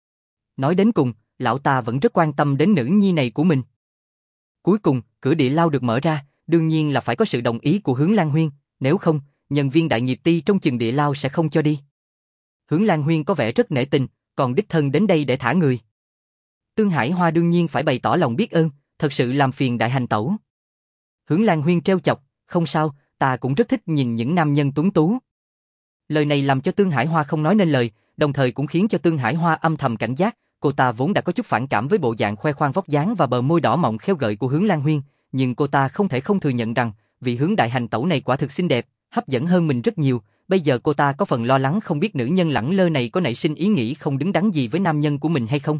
Nói đến cùng, lão ta vẫn rất quan tâm đến nữ nhi này của mình. Cuối cùng, cửa địa lao được mở ra, đương nhiên là phải có sự đồng ý của Hướng Lan Huyên, nếu không, nhân viên đại nghiệp ty trong chừng địa lao sẽ không cho đi. Hướng Lan Huyên có vẻ rất nể tình, còn đích thân đến đây để thả người. Tương Hải Hoa đương nhiên phải bày tỏ lòng biết ơn, thật sự làm phiền đại hành tẩu. Hướng Lan Huyên trêu chọc, không sao, ta cũng rất thích nhìn những nam nhân tuấn tú. Lời này làm cho Tương Hải Hoa không nói nên lời, đồng thời cũng khiến cho Tương Hải Hoa âm thầm cảnh giác, cô ta vốn đã có chút phản cảm với bộ dạng khoe khoang vóc dáng và bờ môi đỏ mọng khêu gợi của Hướng Lan Huyên, nhưng cô ta không thể không thừa nhận rằng, vị Hướng đại hành tẩu này quả thực xinh đẹp, hấp dẫn hơn mình rất nhiều. Bây giờ cô ta có phần lo lắng không biết nữ nhân lẳng lơ này có nảy sinh ý nghĩ không đứng đắn gì với nam nhân của mình hay không.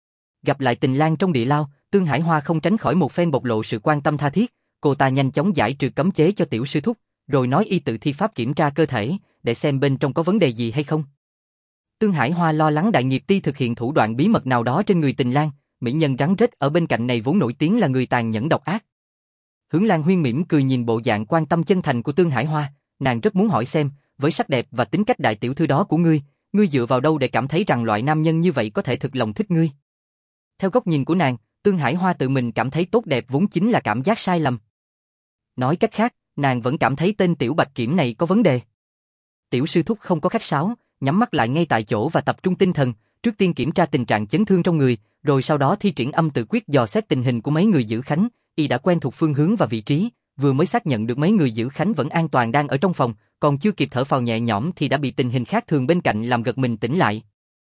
Gặp lại Tình Lang trong địa lao, Tương Hải Hoa không tránh khỏi một phen bộc lộ sự quan tâm tha thiết, cô ta nhanh chóng giải trừ cấm chế cho tiểu sư thúc, rồi nói y tự thi pháp kiểm tra cơ thể, để xem bên trong có vấn đề gì hay không. Tương Hải Hoa lo lắng đại nghiệp ty thực hiện thủ đoạn bí mật nào đó trên người Tình Lang, mỹ nhân rắn rết ở bên cạnh này vốn nổi tiếng là người tàn nhẫn độc ác. Hướng Lan Huyên mỉm cười nhìn bộ dạng quan tâm chân thành của Tương Hải Hoa, nàng rất muốn hỏi xem, với sắc đẹp và tính cách đại tiểu thư đó của ngươi dựa vào đâu để cảm thấy rằng loại nam nhân như vậy có thể thực lòng thích ngươi? Theo góc nhìn của nàng, Tương Hải Hoa tự mình cảm thấy tốt đẹp vốn chính là cảm giác sai lầm. Nói cách khác, nàng vẫn cảm thấy tên tiểu Bạch Kiểm này có vấn đề. Tiểu sư thúc không có khách sáo, nhắm mắt lại ngay tại chỗ và tập trung tinh thần, trước tiên kiểm tra tình trạng chấn thương trong người, rồi sau đó thi triển âm tự quyết dò xét tình hình của mấy người giữ khánh, y đã quen thuộc phương hướng và vị trí, vừa mới xác nhận được mấy người giữ khánh vẫn an toàn đang ở trong phòng, còn chưa kịp thở phào nhẹ nhõm thì đã bị tình hình khác thường bên cạnh làm gật mình tỉnh lại.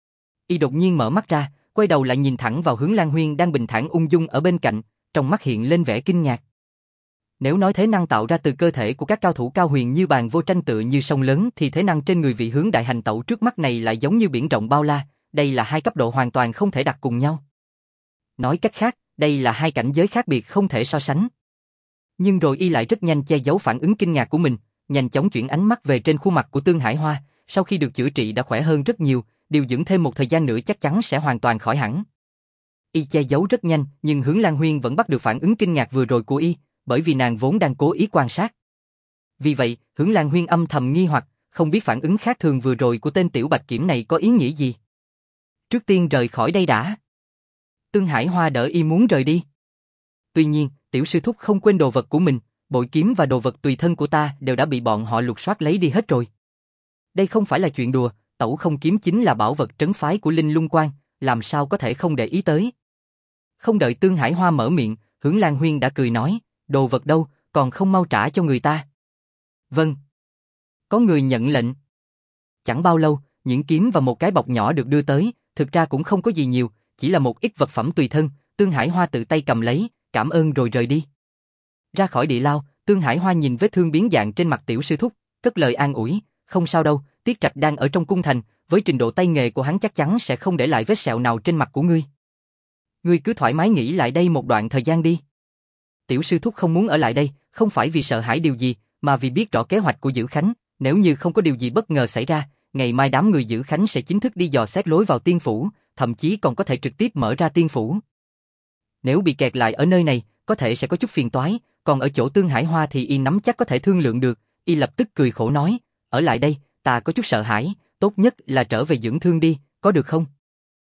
Y đột nhiên mở mắt ra, quay đầu lại nhìn thẳng vào Hướng Lan Huyên đang bình thản ung dung ở bên cạnh, trong mắt hiện lên vẻ kinh ngạc. Nếu nói thế năng tạo ra từ cơ thể của các cao thủ cao huyền như Bàn Vô Tranh tựa như sông lớn thì thế năng trên người vị Hướng đại hành tẩu trước mắt này lại giống như biển rộng bao la, đây là hai cấp độ hoàn toàn không thể đặt cùng nhau. Nói cách khác, đây là hai cảnh giới khác biệt không thể so sánh. Nhưng rồi y lại rất nhanh che giấu phản ứng kinh ngạc của mình, nhanh chóng chuyển ánh mắt về trên khuôn mặt của Tương Hải Hoa, sau khi được chữa trị đã khỏe hơn rất nhiều, điều dưỡng thêm một thời gian nữa chắc chắn sẽ hoàn toàn khỏi hẳn. Y che giấu rất nhanh, nhưng Hướng Lan Huyên vẫn bắt được phản ứng kinh ngạc vừa rồi của y, bởi vì nàng vốn đang cố ý quan sát. Vì vậy, Hướng Lan Huyên âm thầm nghi hoặc, không biết phản ứng khác thường vừa rồi của tên tiểu bạch kiểm này có ý nghĩa gì. Trước tiên rời khỏi đây đã. Tương Hải Hoa đỡ y muốn rời đi. Tuy nhiên, tiểu sư thúc không quên đồ vật của mình, bội kiếm và đồ vật tùy thân của ta đều đã bị bọn họ lục soát lấy đi hết rồi. Đây không phải là chuyện đùa, Tẩu Không kiếm chính là bảo vật trấn phái của Linh Lung Quan, làm sao có thể không để ý tới. Không đợi Tương Hải Hoa mở miệng, Hướng Lan Huyên đã cười nói, đồ vật đâu, còn không mau trả cho người ta. Vâng. Có người nhận lệnh. Chẳng bao lâu, những kiếm và một cái bọc nhỏ được đưa tới, thực ra cũng không có gì nhiều, chỉ là một ít vật phẩm tùy thân, Tương Hải Hoa tự tay cầm lấy, cảm ơn rồi rời đi. Ra khỏi địa lao, Tương Hải Hoa nhìn vết thương biến dạng trên mặt tiểu sư thúc, cất lời an ủi, không sao đâu, Tiết Trạch đang ở trong cung thành, với trình độ tay nghề của hắn chắc chắn sẽ không để lại vết sẹo nào trên mặt của ngươi. Ngươi cứ thoải mái nghỉ lại đây một đoạn thời gian đi. Tiểu sư thúc không muốn ở lại đây, không phải vì sợ hãi điều gì, mà vì biết rõ kế hoạch của Dữ Khánh, nếu như không có điều gì bất ngờ xảy ra, ngày mai đám người Dữ Khánh sẽ chính thức đi dò xét lối vào tiên phủ, thậm chí còn có thể trực tiếp mở ra tiên phủ. Nếu bị kẹt lại ở nơi này, có thể sẽ có chút phiền toái, còn ở chỗ Tương Hải Hoa thì y nắm chắc có thể thương lượng được, y lập tức cười khổ nói, ở lại đây, ta có chút sợ hãi, tốt nhất là trở về dưỡng thương đi, có được không?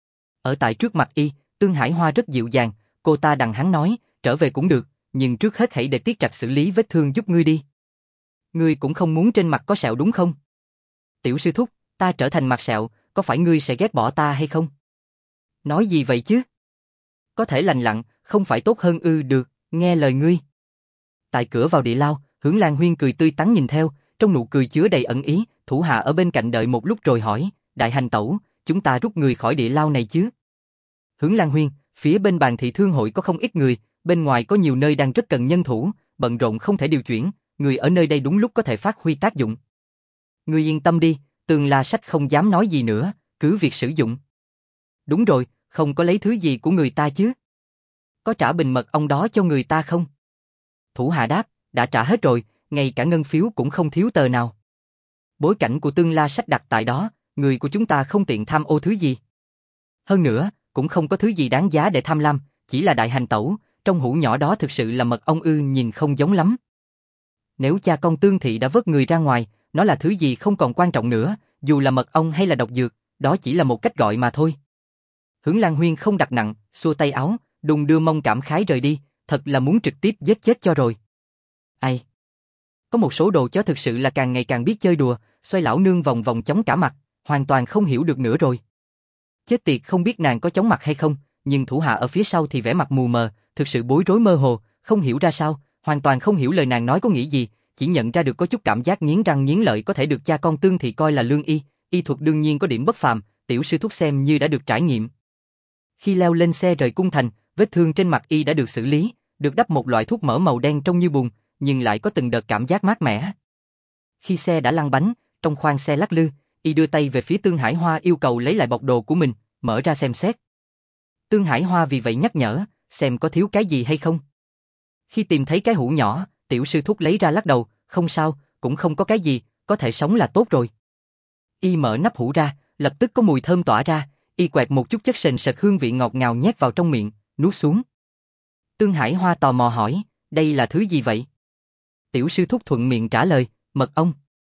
Ở tại trước mặt y, Tương Hải Hoa rất dịu dàng, cô ta đằng hắn nói, trở về cũng được, nhưng trước hết hãy để Tiết Trạch xử lý vết thương giúp ngươi đi. Ngươi cũng không muốn trên mặt có sẹo đúng không? Tiểu sư thúc, ta trở thành mặt sẹo, có phải ngươi sẽ ghét bỏ ta hay không? Nói gì vậy chứ? Có thể lành lặn, không phải tốt hơn ư? Được, nghe lời ngươi. Tại cửa vào địa lao, Hướng Lan Huyên cười tươi tắn nhìn theo, trong nụ cười chứa đầy ẩn ý, thủ hạ ở bên cạnh đợi một lúc rồi hỏi, đại hành tẩu, chúng ta rút người khỏi địa lao này chứ? Hướng Lan Huyên, phía bên bàn thị thương hội có không ít người, bên ngoài có nhiều nơi đang rất cần nhân thủ, bận rộn không thể điều chuyển, người ở nơi đây đúng lúc có thể phát huy tác dụng. Ngươi yên tâm đi, Tường La Sách không dám nói gì nữa, cứ việc sử dụng. Đúng rồi, không có lấy thứ gì của người ta chứ? Có trả bình mật ong đó cho người ta không? Thủ hạ đáp, đã trả hết rồi, ngay cả ngân phiếu cũng không thiếu tờ nào. Bối cảnh của Tương La Sách đặt tại đó, người của chúng ta không tiện tham ô thứ gì. Hơn nữa, cũng không có thứ gì đáng giá để tham lam, chỉ là đại hành tẩu, trong hũ nhỏ đó thực sự là mật ong ư? Nhìn không giống lắm. Nếu cha con Tương Thị đã vớt người ra ngoài, nó là thứ gì không còn quan trọng nữa, dù là mật ong hay là độc dược, đó chỉ là một cách gọi mà thôi. Hướng Lan Huyên không đặt nặng, xua tay áo, đùng đưa mông cảm khái rời đi, thật là muốn trực tiếp giết chết cho rồi. Ai? Có một số đồ chó thực sự là càng ngày càng biết chơi đùa, xoay lão nương vòng vòng chống cả mặt, hoàn toàn không hiểu được nữa rồi. Chết tiệt, không biết nàng có chóng mặt hay không, nhưng thủ hạ ở phía sau thì vẻ mặt mù mờ, thực sự bối rối mơ hồ, không hiểu ra sao, hoàn toàn không hiểu lời nàng nói có nghĩa gì, chỉ nhận ra được có chút cảm giác nghiến răng nghiến lợi có thể được cha con Tương Thị coi là lương y, y thuật đương nhiên có điểm bất phàm, tiểu sư thúc xem như đã được trải nghiệm. Khi leo lên xe rời cung thành, vết thương trên mặt y đã được xử lý, được đắp một loại thuốc mỡ màu đen trông như bùn, nhưng lại có từng đợt cảm giác mát mẻ. Khi xe đã lăn bánh, trong khoang xe lắc lư, y đưa tay về phía Tương Hải Hoa yêu cầu lấy lại bọc đồ của mình, mở ra xem xét. Tương Hải Hoa vì vậy nhắc nhở, xem có thiếu cái gì hay không. Khi tìm thấy cái hũ nhỏ, tiểu sư thúc lấy ra lắc đầu, không sao, cũng không có cái gì, có thể sống là tốt rồi. Y mở nắp hũ ra, lập tức có mùi thơm tỏa ra, y quẹt một chút chất sền sệt hương vị ngọt ngào nhét vào trong miệng, nuốt xuống. Tương Hải Hoa tò mò hỏi, đây là thứ gì vậy? Tiểu sư thúc thuận miệng trả lời, mật ong.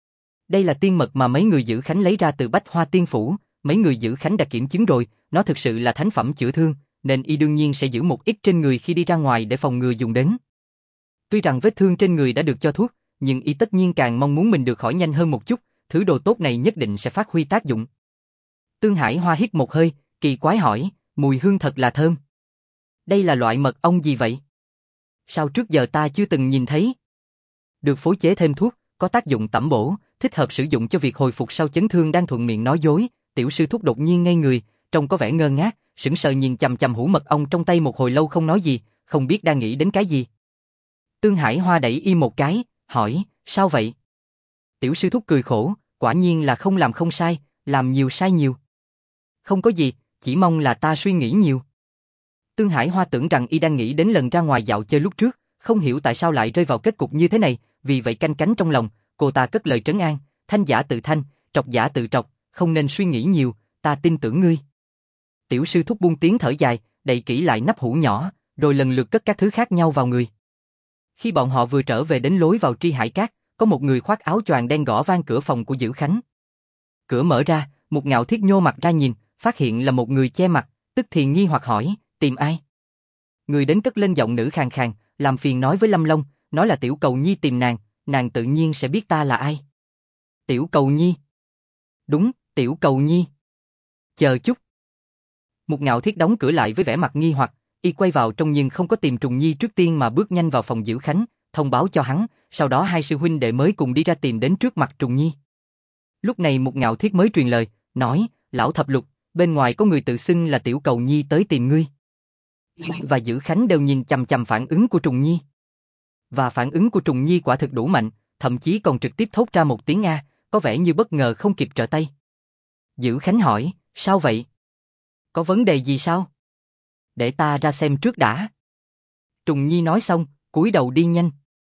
Đây là tiên mật mà mấy người Dữ Khánh lấy ra từ Bách Hoa Tiên Phủ, mấy người Dữ Khánh đã kiểm chứng rồi, nó thực sự là thánh phẩm chữa thương, nên y đương nhiên sẽ giữ một ít trên người khi đi ra ngoài để phòng ngừa dùng đến. Tuy rằng vết thương trên người đã được cho thuốc, nhưng y tất nhiên càng mong muốn mình được khỏi nhanh hơn một chút, thứ đồ tốt này nhất định sẽ phát huy tác dụng. Tương Hải Hoa hít một hơi, kỳ quái hỏi, mùi hương thật là thơm. Đây là loại mật ong gì vậy? Sao trước giờ ta chưa từng nhìn thấy? Được phối chế thêm thuốc, có tác dụng tẩm bổ, thích hợp sử dụng cho việc hồi phục sau chấn thương. Đang thuận miệng nói dối, tiểu sư thúc đột nhiên ngây người, trông có vẻ ngơ ngác, sững sờ nhìn chằm chằm hũ mật ong trong tay một hồi lâu không nói gì, không biết đang nghĩ đến cái gì. Tương Hải Hoa đẩy y một cái, hỏi, sao vậy? Tiểu sư thúc cười khổ, quả nhiên là không làm không sai, làm nhiều sai nhiều. Không có gì, chỉ mong là ta suy nghĩ nhiều. Tương Hải Hoa tưởng rằng y đang nghĩ đến lần ra ngoài dạo chơi lúc trước, không hiểu tại sao lại rơi vào kết cục như thế này, vì vậy canh cánh trong lòng, cô ta cất lời trấn an, thanh giả tự thanh, trọc giả tự trọc, không nên suy nghĩ nhiều, ta tin tưởng ngươi. Tiểu sư thúc buông tiếng thở dài, đậy kỹ lại nắp hũ nhỏ, rồi lần lượt cất các thứ khác nhau vào người. Khi bọn họ vừa trở về đến lối vào Tri Hải Cát, có một người khoác áo choàng đen gõ vang cửa phòng của Dữ Khánh. Cửa mở ra, một Ngạo Thiết nhô mặt ra nhìn, phát hiện là một người che mặt, tức thì nghi hoặc hỏi, tìm ai? Người đến cất lên giọng nữ khàn khàn, làm phiền nói với Lâm Long, nói là Tiểu Cầu Nhi tìm nàng tự nhiên sẽ biết ta là ai. Tiểu Cầu Nhi. Đúng, Tiểu Cầu Nhi. Chờ chút. Một Ngạo Thiết đóng cửa lại với vẻ mặt nghi hoặc, y quay vào trong nhưng không có tìm Trùng Nhi trước tiên mà bước nhanh vào phòng Dữ Khánh, thông báo cho hắn, sau đó hai sư huynh đệ mới cùng đi ra tìm đến trước mặt Trùng Nhi. Lúc này một Ngạo Thiết mới truyền lời, nói, lão thập lục, bên ngoài có người tự xưng là Tiểu Cầu Nhi tới tìm ngươi. Và Dữ Khánh đều nhìn chằm chằm phản ứng của Trùng Nhi. Và phản ứng của Trùng Nhi quả thực đủ mạnh, thậm chí còn trực tiếp thốt ra một tiếng A, có vẻ như bất ngờ không kịp trở tay. Dữ Khánh hỏi, sao vậy? Có vấn đề gì sao? Để ta ra xem trước đã. Trùng Nhi nói xong, cúi đầu đi nhanh.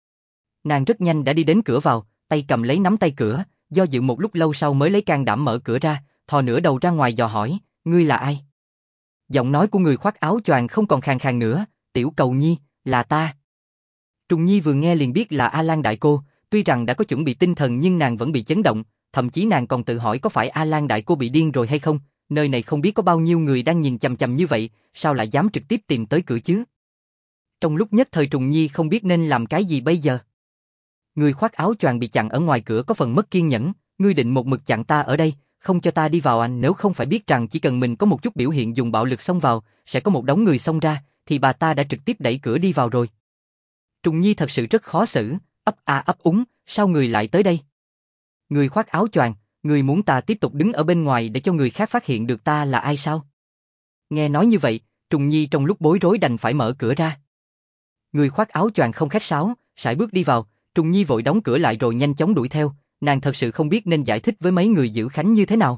Nàng rất nhanh đã đi đến cửa vào, tay cầm lấy nắm tay cửa, do dự một lúc lâu sau mới lấy can đảm mở cửa ra, thò nửa đầu ra ngoài dò hỏi, ngươi là ai? Giọng nói của người khoác áo choàng không còn khàn khàn nữa, Tiểu Cầu Nhi, là ta. Trùng Nhi vừa nghe liền biết là A Lan đại cô, tuy rằng đã có chuẩn bị tinh thần nhưng nàng vẫn bị chấn động, thậm chí nàng còn tự hỏi có phải A Lan đại cô bị điên rồi hay không, nơi này không biết có bao nhiêu người đang nhìn chằm chằm như vậy, sao lại dám trực tiếp tìm tới cửa chứ? Trong lúc nhất thời Trùng Nhi không biết nên làm cái gì bây giờ. Người khoác áo choàng bị chặn ở ngoài cửa có phần mất kiên nhẫn, ngươi định một mực chặn ta ở đây, không cho ta đi vào anh, nếu không phải biết rằng chỉ cần mình có một chút biểu hiện dùng bạo lực xông vào, sẽ có một đống người xông ra, thì bà ta đã trực tiếp đẩy cửa đi vào rồi. Trùng Nhi thật sự rất khó xử, ấp a ấp úng, sao người lại tới đây? Người khoác áo choàng, người muốn ta tiếp tục đứng ở bên ngoài để cho người khác phát hiện được ta là ai sao? Nghe nói như vậy, Trùng Nhi trong lúc bối rối đành phải mở cửa ra. Người khoác áo choàng không khách sáo, sải bước đi vào, Trùng Nhi vội đóng cửa lại rồi nhanh chóng đuổi theo, nàng thật sự không biết nên giải thích với mấy người Dữ Khánh như thế nào.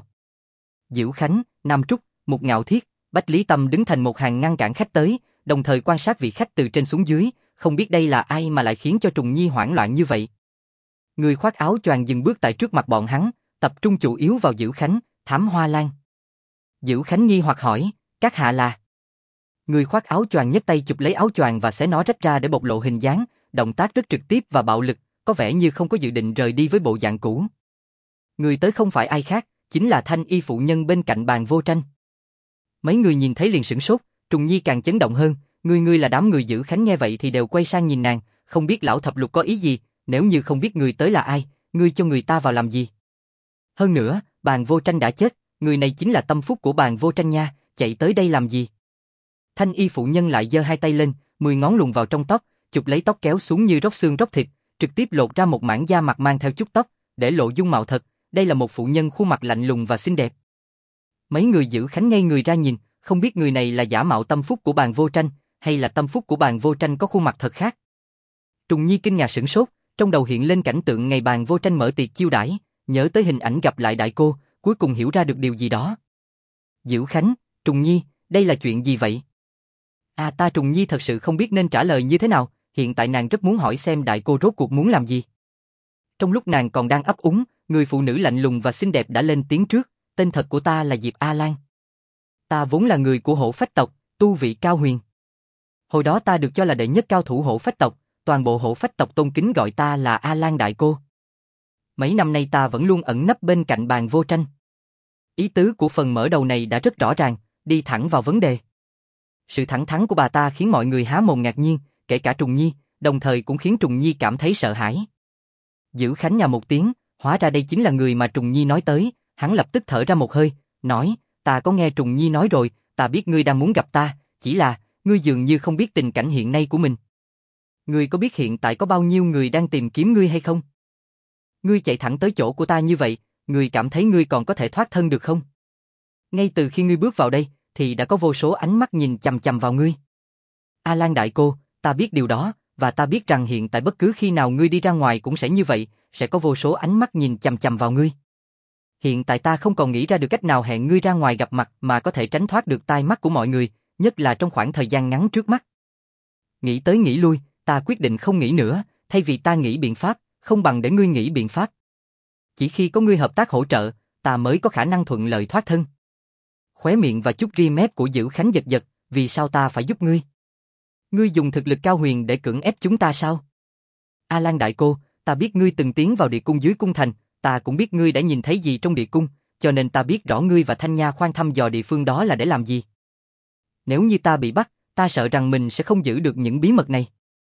Dữ Khánh, Nam Trúc, một Ngạo Thiết, Bách Lý Tâm đứng thành một hàng ngăn cản khách tới, đồng thời quan sát vị khách từ trên xuống dưới, không biết đây là ai mà lại khiến cho Trùng Nhi hoảng loạn như vậy. Người khoác áo choàng dừng bước tại trước mặt bọn hắn, tập trung chủ yếu vào Dữ Khánh, Thám Hoa Lan. Dữ Khánh nghi hoặc hỏi, các hạ là? Người khoác áo choàng nhấc tay chụp lấy áo choàng và xé nó rách ra để bộc lộ hình dáng, động tác rất trực tiếp và bạo lực, có vẻ như không có dự định rời đi với bộ dạng cũ. Người tới không phải ai khác, chính là Thanh Y phụ nhân bên cạnh Bàn Vô Tranh. Mấy người nhìn thấy liền sửng sốt, Trùng Nhi càng chấn động hơn, ngươi là đám người Dữ Khánh nghe vậy thì đều quay sang nhìn nàng, không biết lão thập lục có ý gì, nếu như không biết người tới là ai, ngươi cho người ta vào làm gì? Hơn nữa, Bàn Vô Tranh đã chết, người này chính là tâm phúc của Bàn Vô Tranh nha, chạy tới đây làm gì? Thanh Y phụ nhân lại giơ hai tay lên, 10 ngón luồn vào trong tóc, chụp lấy tóc kéo xuống như róc xương róc thịt, trực tiếp lột ra một mảng da mặt mang theo chút tóc, để lộ dung mạo thật, đây là một phụ nhân khuôn mặt lạnh lùng và xinh đẹp. Mấy người Dữ Khánh ngây người ra nhìn, không biết người này là giả mạo tâm phúc của Bàn Vô Tranh, hay là tâm phúc của Bàn Vô Tranh có khuôn mặt thật khác. Trùng Nhi kinh ngạc sửng sốt, trong đầu hiện lên cảnh tượng ngày Bàn Vô Tranh mở tiệc chiêu đãi, nhớ tới hình ảnh gặp lại đại cô, cuối cùng hiểu ra được điều gì đó. Dữ Khánh, Trùng Nhi, đây là chuyện gì vậy? Ta Trùng Nhi thật sự không biết nên trả lời như thế nào, hiện tại nàng rất muốn hỏi xem đại cô rốt cuộc muốn làm gì. Trong lúc nàng còn đang ấp úng, người phụ nữ lạnh lùng và xinh đẹp đã lên tiếng trước, tên thật của ta là Diệp A Lan. Ta vốn là người của Hổ Phách tộc, tu vị cao huyền. Hồi đó ta được cho là đệ nhất cao thủ Hổ Phách tộc, toàn bộ Hổ Phách tộc tôn kính gọi ta là A Lan đại cô. Mấy năm nay ta vẫn luôn ẩn nấp bên cạnh Bàn Vô Tranh. Ý tứ của phần mở đầu này đã rất rõ ràng, đi thẳng vào vấn đề. Sự thẳng thắn của bà ta khiến mọi người há mồm ngạc nhiên, kể cả Trùng Nhi, đồng thời cũng khiến Trùng Nhi cảm thấy sợ hãi. Dữ Khánh nhà một tiếng, hóa ra đây chính là người mà Trùng Nhi nói tới, hắn lập tức thở ra một hơi, nói, ta có nghe Trùng Nhi nói rồi, ta biết ngươi đang muốn gặp ta, chỉ là, ngươi dường như không biết tình cảnh hiện nay của mình. Ngươi có biết hiện tại có bao nhiêu người đang tìm kiếm ngươi hay không? Ngươi chạy thẳng tới chỗ của ta như vậy, ngươi cảm thấy ngươi còn có thể thoát thân được không? Ngay từ khi ngươi bước vào đây, thì đã có vô số ánh mắt nhìn chằm chằm vào ngươi. A Lan đại cô, ta biết điều đó, và ta biết rằng hiện tại bất cứ khi nào ngươi đi ra ngoài cũng sẽ như vậy, sẽ có vô số ánh mắt nhìn chằm chằm vào ngươi. Hiện tại ta không còn nghĩ ra được cách nào hẹn ngươi ra ngoài gặp mặt mà có thể tránh thoát được tai mắt của mọi người, nhất là trong khoảng thời gian ngắn trước mắt. Nghĩ tới nghĩ lui, ta quyết định không nghĩ nữa, thay vì ta nghĩ biện pháp, không bằng để ngươi nghĩ biện pháp. Chỉ khi có ngươi hợp tác hỗ trợ, ta mới có khả năng thuận lợi thoát thân. Khóe miệng và chút ria mép của Dữ Khánh giật giật, vì sao ta phải giúp ngươi? Ngươi dùng thực lực cao huyền để cưỡng ép chúng ta sao? A Lan đại cô, ta biết ngươi từng tiến vào địa cung dưới cung thành, ta cũng biết ngươi đã nhìn thấy gì trong địa cung, cho nên ta biết rõ ngươi và Thanh Nha khoan thăm dò địa phương đó là để làm gì. Nếu như ta bị bắt, ta sợ rằng mình sẽ không giữ được những bí mật này.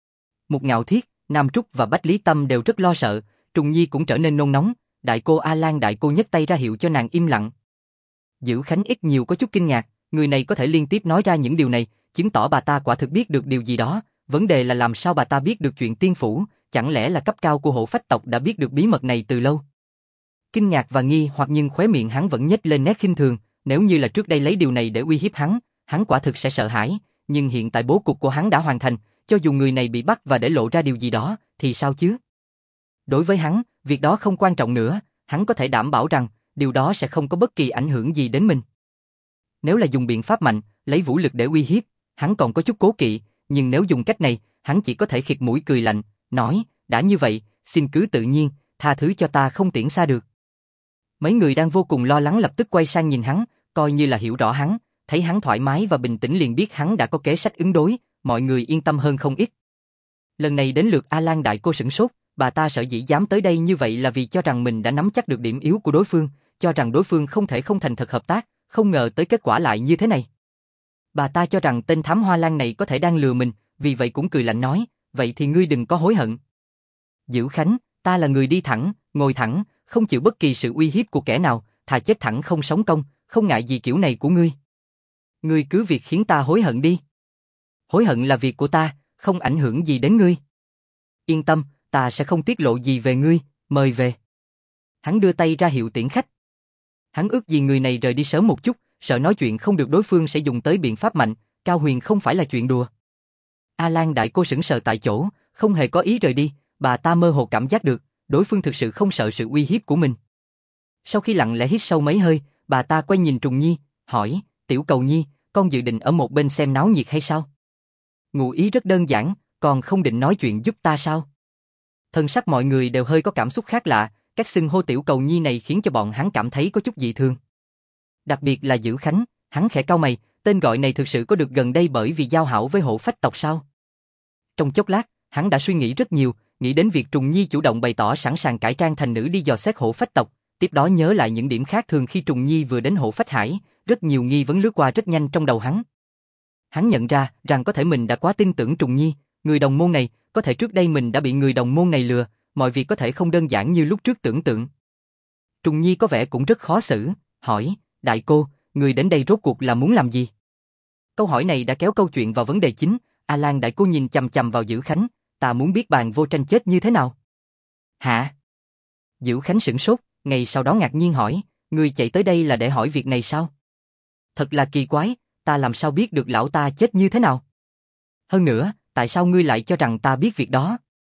Mục Ngạo Thiết, Nam Trúc và Bách Lý Tâm đều rất lo sợ, Trùng Nhi cũng trở nên nôn nóng, đại cô A Lan đại cô nhấc tay ra hiệu cho nàng im lặng. Dữ Khánh ít nhiều có chút kinh ngạc, người này có thể liên tiếp nói ra những điều này, chứng tỏ bà ta quả thực biết được điều gì đó, vấn đề là làm sao bà ta biết được chuyện tiên phủ, chẳng lẽ là cấp cao của Hổ Phách tộc đã biết được bí mật này từ lâu. Kinh ngạc và nghi hoặc nhưng khóe miệng hắn vẫn nhếch lên nét khinh thường, nếu như là trước đây lấy điều này để uy hiếp hắn quả thực sẽ sợ hãi, nhưng hiện tại bố cục của hắn đã hoàn thành, cho dù người này bị bắt và để lộ ra điều gì đó, thì sao chứ? Đối với hắn, việc đó không quan trọng nữa, hắn có thể đảm bảo rằng, điều đó sẽ không có bất kỳ ảnh hưởng gì đến mình. Nếu là dùng biện pháp mạnh, lấy vũ lực để uy hiếp, hắn còn có chút cố kỵ, nhưng nếu dùng cách này, hắn chỉ có thể khịt mũi cười lạnh, nói, đã như vậy, xin cứ tự nhiên, tha thứ cho ta không tiễn xa được. Mấy người đang vô cùng lo lắng lập tức quay sang nhìn hắn, coi như là hiểu rõ hắn, thấy hắn thoải mái và bình tĩnh liền biết hắn đã có kế sách ứng đối, mọi người yên tâm hơn không ít. Lần này đến lượt A Lan đại cô sửng sốt, bà ta sợ dĩ dám tới đây như vậy là vì cho rằng mình đã nắm chắc được điểm yếu của đối phương, cho rằng đối phương không thể không thành thật hợp tác, không ngờ tới kết quả lại như thế này. Bà ta cho rằng tên thám hoa lan này có thể đang lừa mình, vì vậy cũng cười lạnh nói, vậy thì ngươi đừng có hối hận. Dữ Khánh, ta là người đi thẳng, ngồi thẳng, không chịu bất kỳ sự uy hiếp của kẻ nào, thà chết thẳng không sống công, không ngại gì kiểu này của ngươi. Ngươi cứ việc khiến ta hối hận đi. Hối hận là việc của ta, không ảnh hưởng gì đến ngươi. Yên tâm, ta sẽ không tiết lộ gì về ngươi, mời về. Hắn đưa tay ra hiệu tiễn khách. Hắn ước gì người này rời đi sớm một chút, sợ nói chuyện không được đối phương sẽ dùng tới biện pháp mạnh, Cao Huyền không phải là chuyện đùa. A Lan đại cô sững sờ tại chỗ, không hề có ý rời đi, bà ta mơ hồ cảm giác được, đối phương thực sự không sợ sự uy hiếp của mình. Sau khi lặng lẽ hít sâu mấy hơi, bà ta quay nhìn Trùng Nhi, hỏi, Tiểu Cầu Nhi, con dự định ở một bên xem náo nhiệt hay sao? Ngụ ý rất đơn giản, còn không định nói chuyện giúp ta sao? Thân sắc mọi người đều hơi có cảm xúc khác lạ, các xưng hô Tiểu Cầu Nhi này khiến cho bọn hắn cảm thấy có chút dị thường. Đặc biệt là Dữ Khánh, hắn khẽ cau mày, tên gọi này thực sự có được gần đây bởi vì giao hảo với Hổ Phách tộc sao? Trong chốc lát, hắn đã suy nghĩ rất nhiều, nghĩ đến việc Trùng Nhi chủ động bày tỏ sẵn sàng cải trang thành nữ đi dò xét Hổ Phách tộc, tiếp đó nhớ lại những điểm khác thường khi Trùng Nhi vừa đến Hổ Phách Hải, rất nhiều nghi vấn lướt qua rất nhanh trong đầu hắn. Hắn nhận ra rằng có thể mình đã quá tin tưởng Trùng Nhi, người đồng môn này, có thể trước đây mình đã bị người đồng môn này lừa, mọi việc có thể không đơn giản như lúc trước tưởng tượng. Trùng Nhi có vẻ cũng rất khó xử, hỏi, đại cô, người đến đây rốt cuộc là muốn làm gì? Câu hỏi này đã kéo câu chuyện vào vấn đề chính, A Lan đại cô nhìn chằm chằm vào Dữ Khánh, ta muốn biết Bàn Vô Tranh chết như thế nào. Hả? Dữ Khánh sửng sốt, ngày sau đó ngạc nhiên hỏi, ngươi chạy tới đây là để hỏi việc này sao? Thật là kỳ quái, ta làm sao biết được lão ta chết như thế nào? Hơn nữa, tại sao ngươi lại cho rằng ta biết việc đó?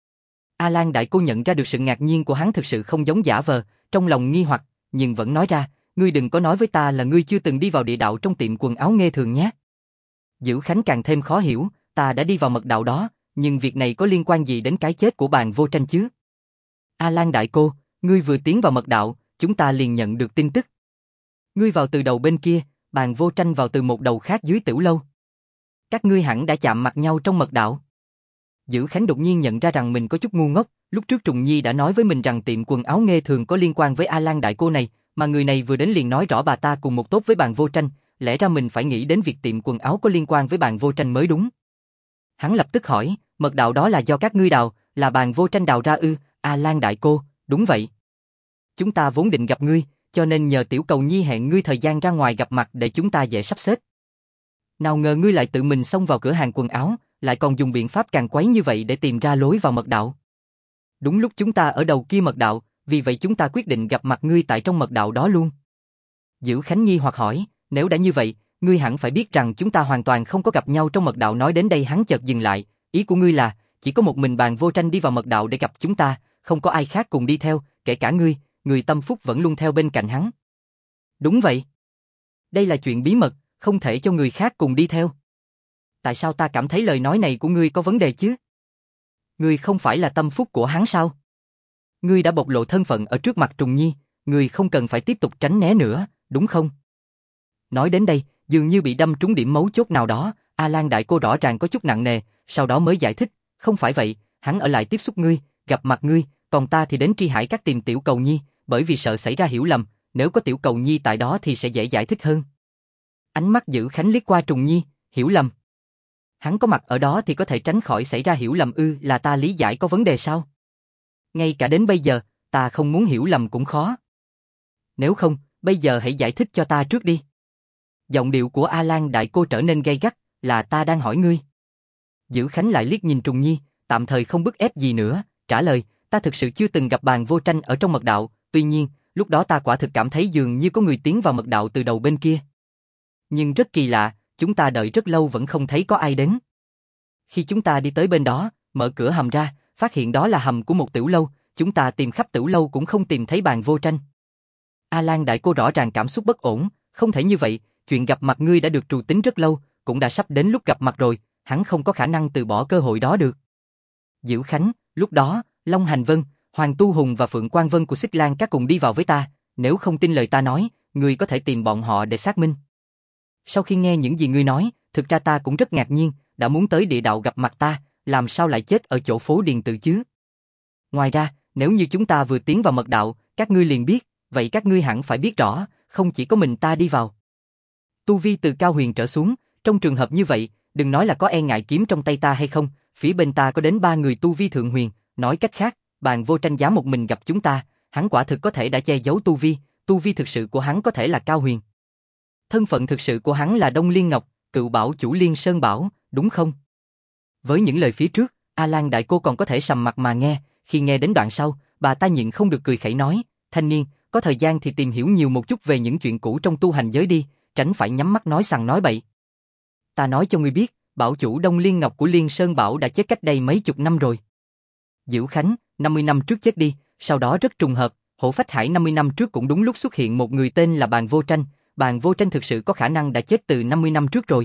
A Lan đại cô nhận ra được sự ngạc nhiên của hắn thực sự không giống giả vờ, trong lòng nghi hoặc, nhưng vẫn nói ra, ngươi đừng có nói với ta là ngươi chưa từng đi vào địa đạo trong tiệm quần áo Nghê Thường nhé. Dữ Khánh càng thêm khó hiểu, ta đã đi vào mật đạo đó, nhưng việc này có liên quan gì đến cái chết của Bàn Vô Tranh chứ? A Lan đại cô, ngươi vừa tiến vào mật đạo, chúng ta liền nhận được tin tức. Ngươi vào từ đầu bên kia, Bàn Vô Tranh vào từ một đầu khác dưới tiểu lâu. Các ngươi hẳn đã chạm mặt nhau trong mật đạo. Dữ Khánh đột nhiên nhận ra rằng mình có chút ngu ngốc, lúc trước Trùng Nhi đã nói với mình rằng tiệm quần áo Nghê Thường có liên quan với A Lan đại cô này, mà người này vừa đến liền nói rõ bà ta cùng một tốt với Bàn Vô Tranh, lẽ ra mình phải nghĩ đến việc tiệm quần áo có liên quan với Bàn Vô Tranh mới đúng. Hắn lập tức hỏi, mật đạo đó là do các ngươi đào, là Bàn Vô Tranh đào ra ư? A Lan đại cô, đúng vậy. Chúng ta vốn định gặp ngươi, cho nên nhờ Tiểu Cầu Nhi hẹn ngươi thời gian ra ngoài gặp mặt để chúng ta dễ sắp xếp. Nào ngờ ngươi lại tự mình xông vào cửa hàng quần áo, lại còn dùng biện pháp càng quấy như vậy để tìm ra lối vào mật đạo. Đúng lúc chúng ta ở đầu kia mật đạo, vì vậy chúng ta quyết định gặp mặt ngươi tại trong mật đạo đó luôn. Dữ Khánh nghi hoặc hỏi, nếu đã như vậy, ngươi hẳn phải biết rằng chúng ta hoàn toàn không có gặp nhau trong mật đạo. Nói đến đây hắn chợt dừng lại, ý của ngươi là, chỉ có một mình Bàn Vô Tranh đi vào mật đạo để gặp chúng ta, không có ai khác cùng đi theo, kể cả ngươi, người tâm phúc vẫn luôn theo bên cạnh hắn. Đúng vậy. Đây là chuyện bí mật, không thể cho người khác cùng đi theo. Tại sao ta cảm thấy lời nói này của ngươi có vấn đề chứ? Ngươi không phải là tâm phúc của hắn sao? Ngươi đã bộc lộ thân phận ở trước mặt Trùng Nhi, ngươi không cần phải tiếp tục tránh né nữa, đúng không? Nói đến đây, dường như bị đâm trúng điểm mấu chốt nào đó, A Lan đại cô rõ ràng có chút nặng nề, sau đó mới giải thích, không phải vậy, hắn ở lại tiếp xúc ngươi, gặp mặt ngươi, còn ta thì đến Tri Hải Các tìm Tiểu Cầu Nhi, bởi vì sợ xảy ra hiểu lầm, nếu có Tiểu Cầu Nhi tại đó thì sẽ dễ giải thích hơn. Ánh mắt Dữ Khánh liếc qua Trùng Nhi, hiểu lầm. Hắn có mặt ở đó thì có thể tránh khỏi xảy ra hiểu lầm là ta lý giải có vấn đề sao? Ngay cả đến bây giờ, ta không muốn hiểu lầm cũng khó. Nếu không, bây giờ hãy giải thích cho ta trước đi. Giọng điệu của A Lan Đại Cô trở nên gay gắt, là ta đang hỏi ngươi. Dữ Khánh lại liếc nhìn Trùng Nhi, tạm thời không bức ép gì nữa, trả lời, ta thực sự chưa từng gặp Bàn Vô Tranh ở trong mật đạo, tuy nhiên, lúc đó ta quả thực cảm thấy dường như có người tiến vào mật đạo từ đầu bên kia. Nhưng rất kỳ lạ, chúng ta đợi rất lâu vẫn không thấy có ai đến. Khi chúng ta đi tới bên đó, mở cửa hầm ra, phát hiện đó là hầm của một tiểu lâu, chúng ta tìm khắp tiểu lâu cũng không tìm thấy Bàn Vô Tranh. A Lan Đại Cô rõ ràng cảm xúc bất ổn, không thể như vậy, chuyện gặp mặt ngươi đã được trù tính rất lâu, cũng đã sắp đến lúc gặp mặt rồi, hắn không có khả năng từ bỏ cơ hội đó được. Dữ Khánh, lúc đó, Long Hành Vân, Hoàng Tu Hùng và Phượng Quang Vân của Xích Lan Các cùng đi vào với ta, nếu không tin lời ta nói, ngươi có thể tìm bọn họ để xác minh. Sau khi nghe những gì ngươi nói, thực ra ta cũng rất ngạc nhiên, đã muốn tới địa đạo gặp mặt ta, làm sao lại chết ở chỗ phố Điền Tự chứ? Ngoài ra, nếu như chúng ta vừa tiến vào mật đạo, các ngươi liền biết, vậy các ngươi hẳn phải biết rõ, không chỉ có mình ta đi vào. Tu vi từ cao huyền trở xuống, trong trường hợp như vậy, đừng nói là có e ngại kiếm trong tay ta hay không, phía bên ta có đến 3 người tu vi thượng huyền, nói cách khác, Bàn Vô Tranh dám một mình gặp chúng ta, hắn quả thực có thể đã che giấu tu vi thực sự của hắn có thể là cao huyền. Thân phận thực sự của hắn là Đông Liên Ngọc, cựu bảo chủ Liên Sơn Bảo, đúng không? Với những lời phía trước, A Lan Đại Cô còn có thể sầm mặt mà nghe, khi nghe đến đoạn sau, bà ta nhịn không được cười khẩy nói, thanh niên, có thời gian thì tìm hiểu nhiều một chút về những chuyện cũ trong tu hành giới đi, tránh phải nhắm mắt nói sằng nói bậy. Ta nói cho ngươi biết, bảo chủ Đông Liên Ngọc của Liên Sơn Bảo đã chết cách đây mấy chục năm rồi. Dữ Khánh, 50 năm trước chết đi, sau đó rất trùng hợp, Hổ Phách Hải 50 năm trước cũng đúng lúc xuất hiện một người tên là Bàn Vô Tranh, Bàn Vô Tranh thực sự có khả năng đã chết từ 50 năm trước rồi.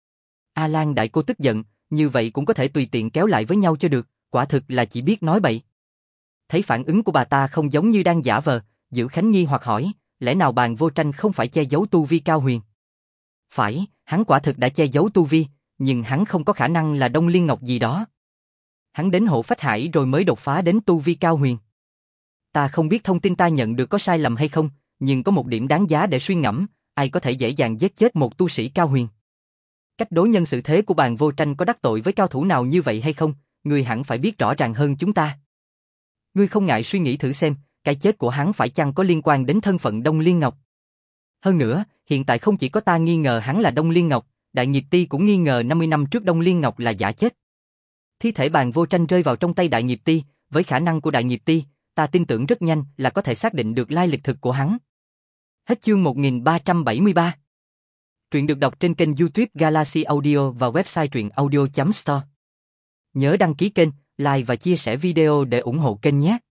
A Lan Đại Cô tức giận, như vậy cũng có thể tùy tiện kéo lại với nhau cho được, quả thực là chỉ biết nói bậy. Thấy phản ứng của bà ta không giống như đang giả vờ, Dữ Khánh nghi hoặc hỏi, lẽ nào Bàn Vô Tranh không phải che giấu tu vi cao huyền? Phải, hắn quả thực đã che giấu tu vi, nhưng hắn không có khả năng là Đông Liên Ngọc gì đó. Hắn đến Hổ Phách Hải rồi mới đột phá đến tu vi cao huyền. Ta không biết thông tin ta nhận được có sai lầm hay không, nhưng có một điểm đáng giá để suy ngẫm, ai có thể dễ dàng giết chết một tu sĩ cao huyền? Cách đối nhân xử thế của Bàn Vô Tranh có đắc tội với cao thủ nào như vậy hay không, ngươi hẳn phải biết rõ ràng hơn chúng ta. Ngươi không ngại suy nghĩ thử xem, cái chết của hắn phải chăng có liên quan đến thân phận Đông Liên Ngọc? Hơn nữa, hiện tại không chỉ có ta nghi ngờ hắn là Đông Liên Ngọc, Đại Nghiệp Ti cũng nghi ngờ 50 năm trước Đông Liên Ngọc là giả chết. Thi thể Bàn Vô Tranh rơi vào trong tay Đại Nghiệp Ti, với khả năng của Đại Nghiệp Ti, ta tin tưởng rất nhanh là có thể xác định được lai lịch thực của hắn. Hết chương 1373. Truyện được đọc trên kênh YouTube Galaxy Audio và website truyệnaudio.store. Nhớ đăng ký kênh, like và chia sẻ video để ủng hộ kênh nhé.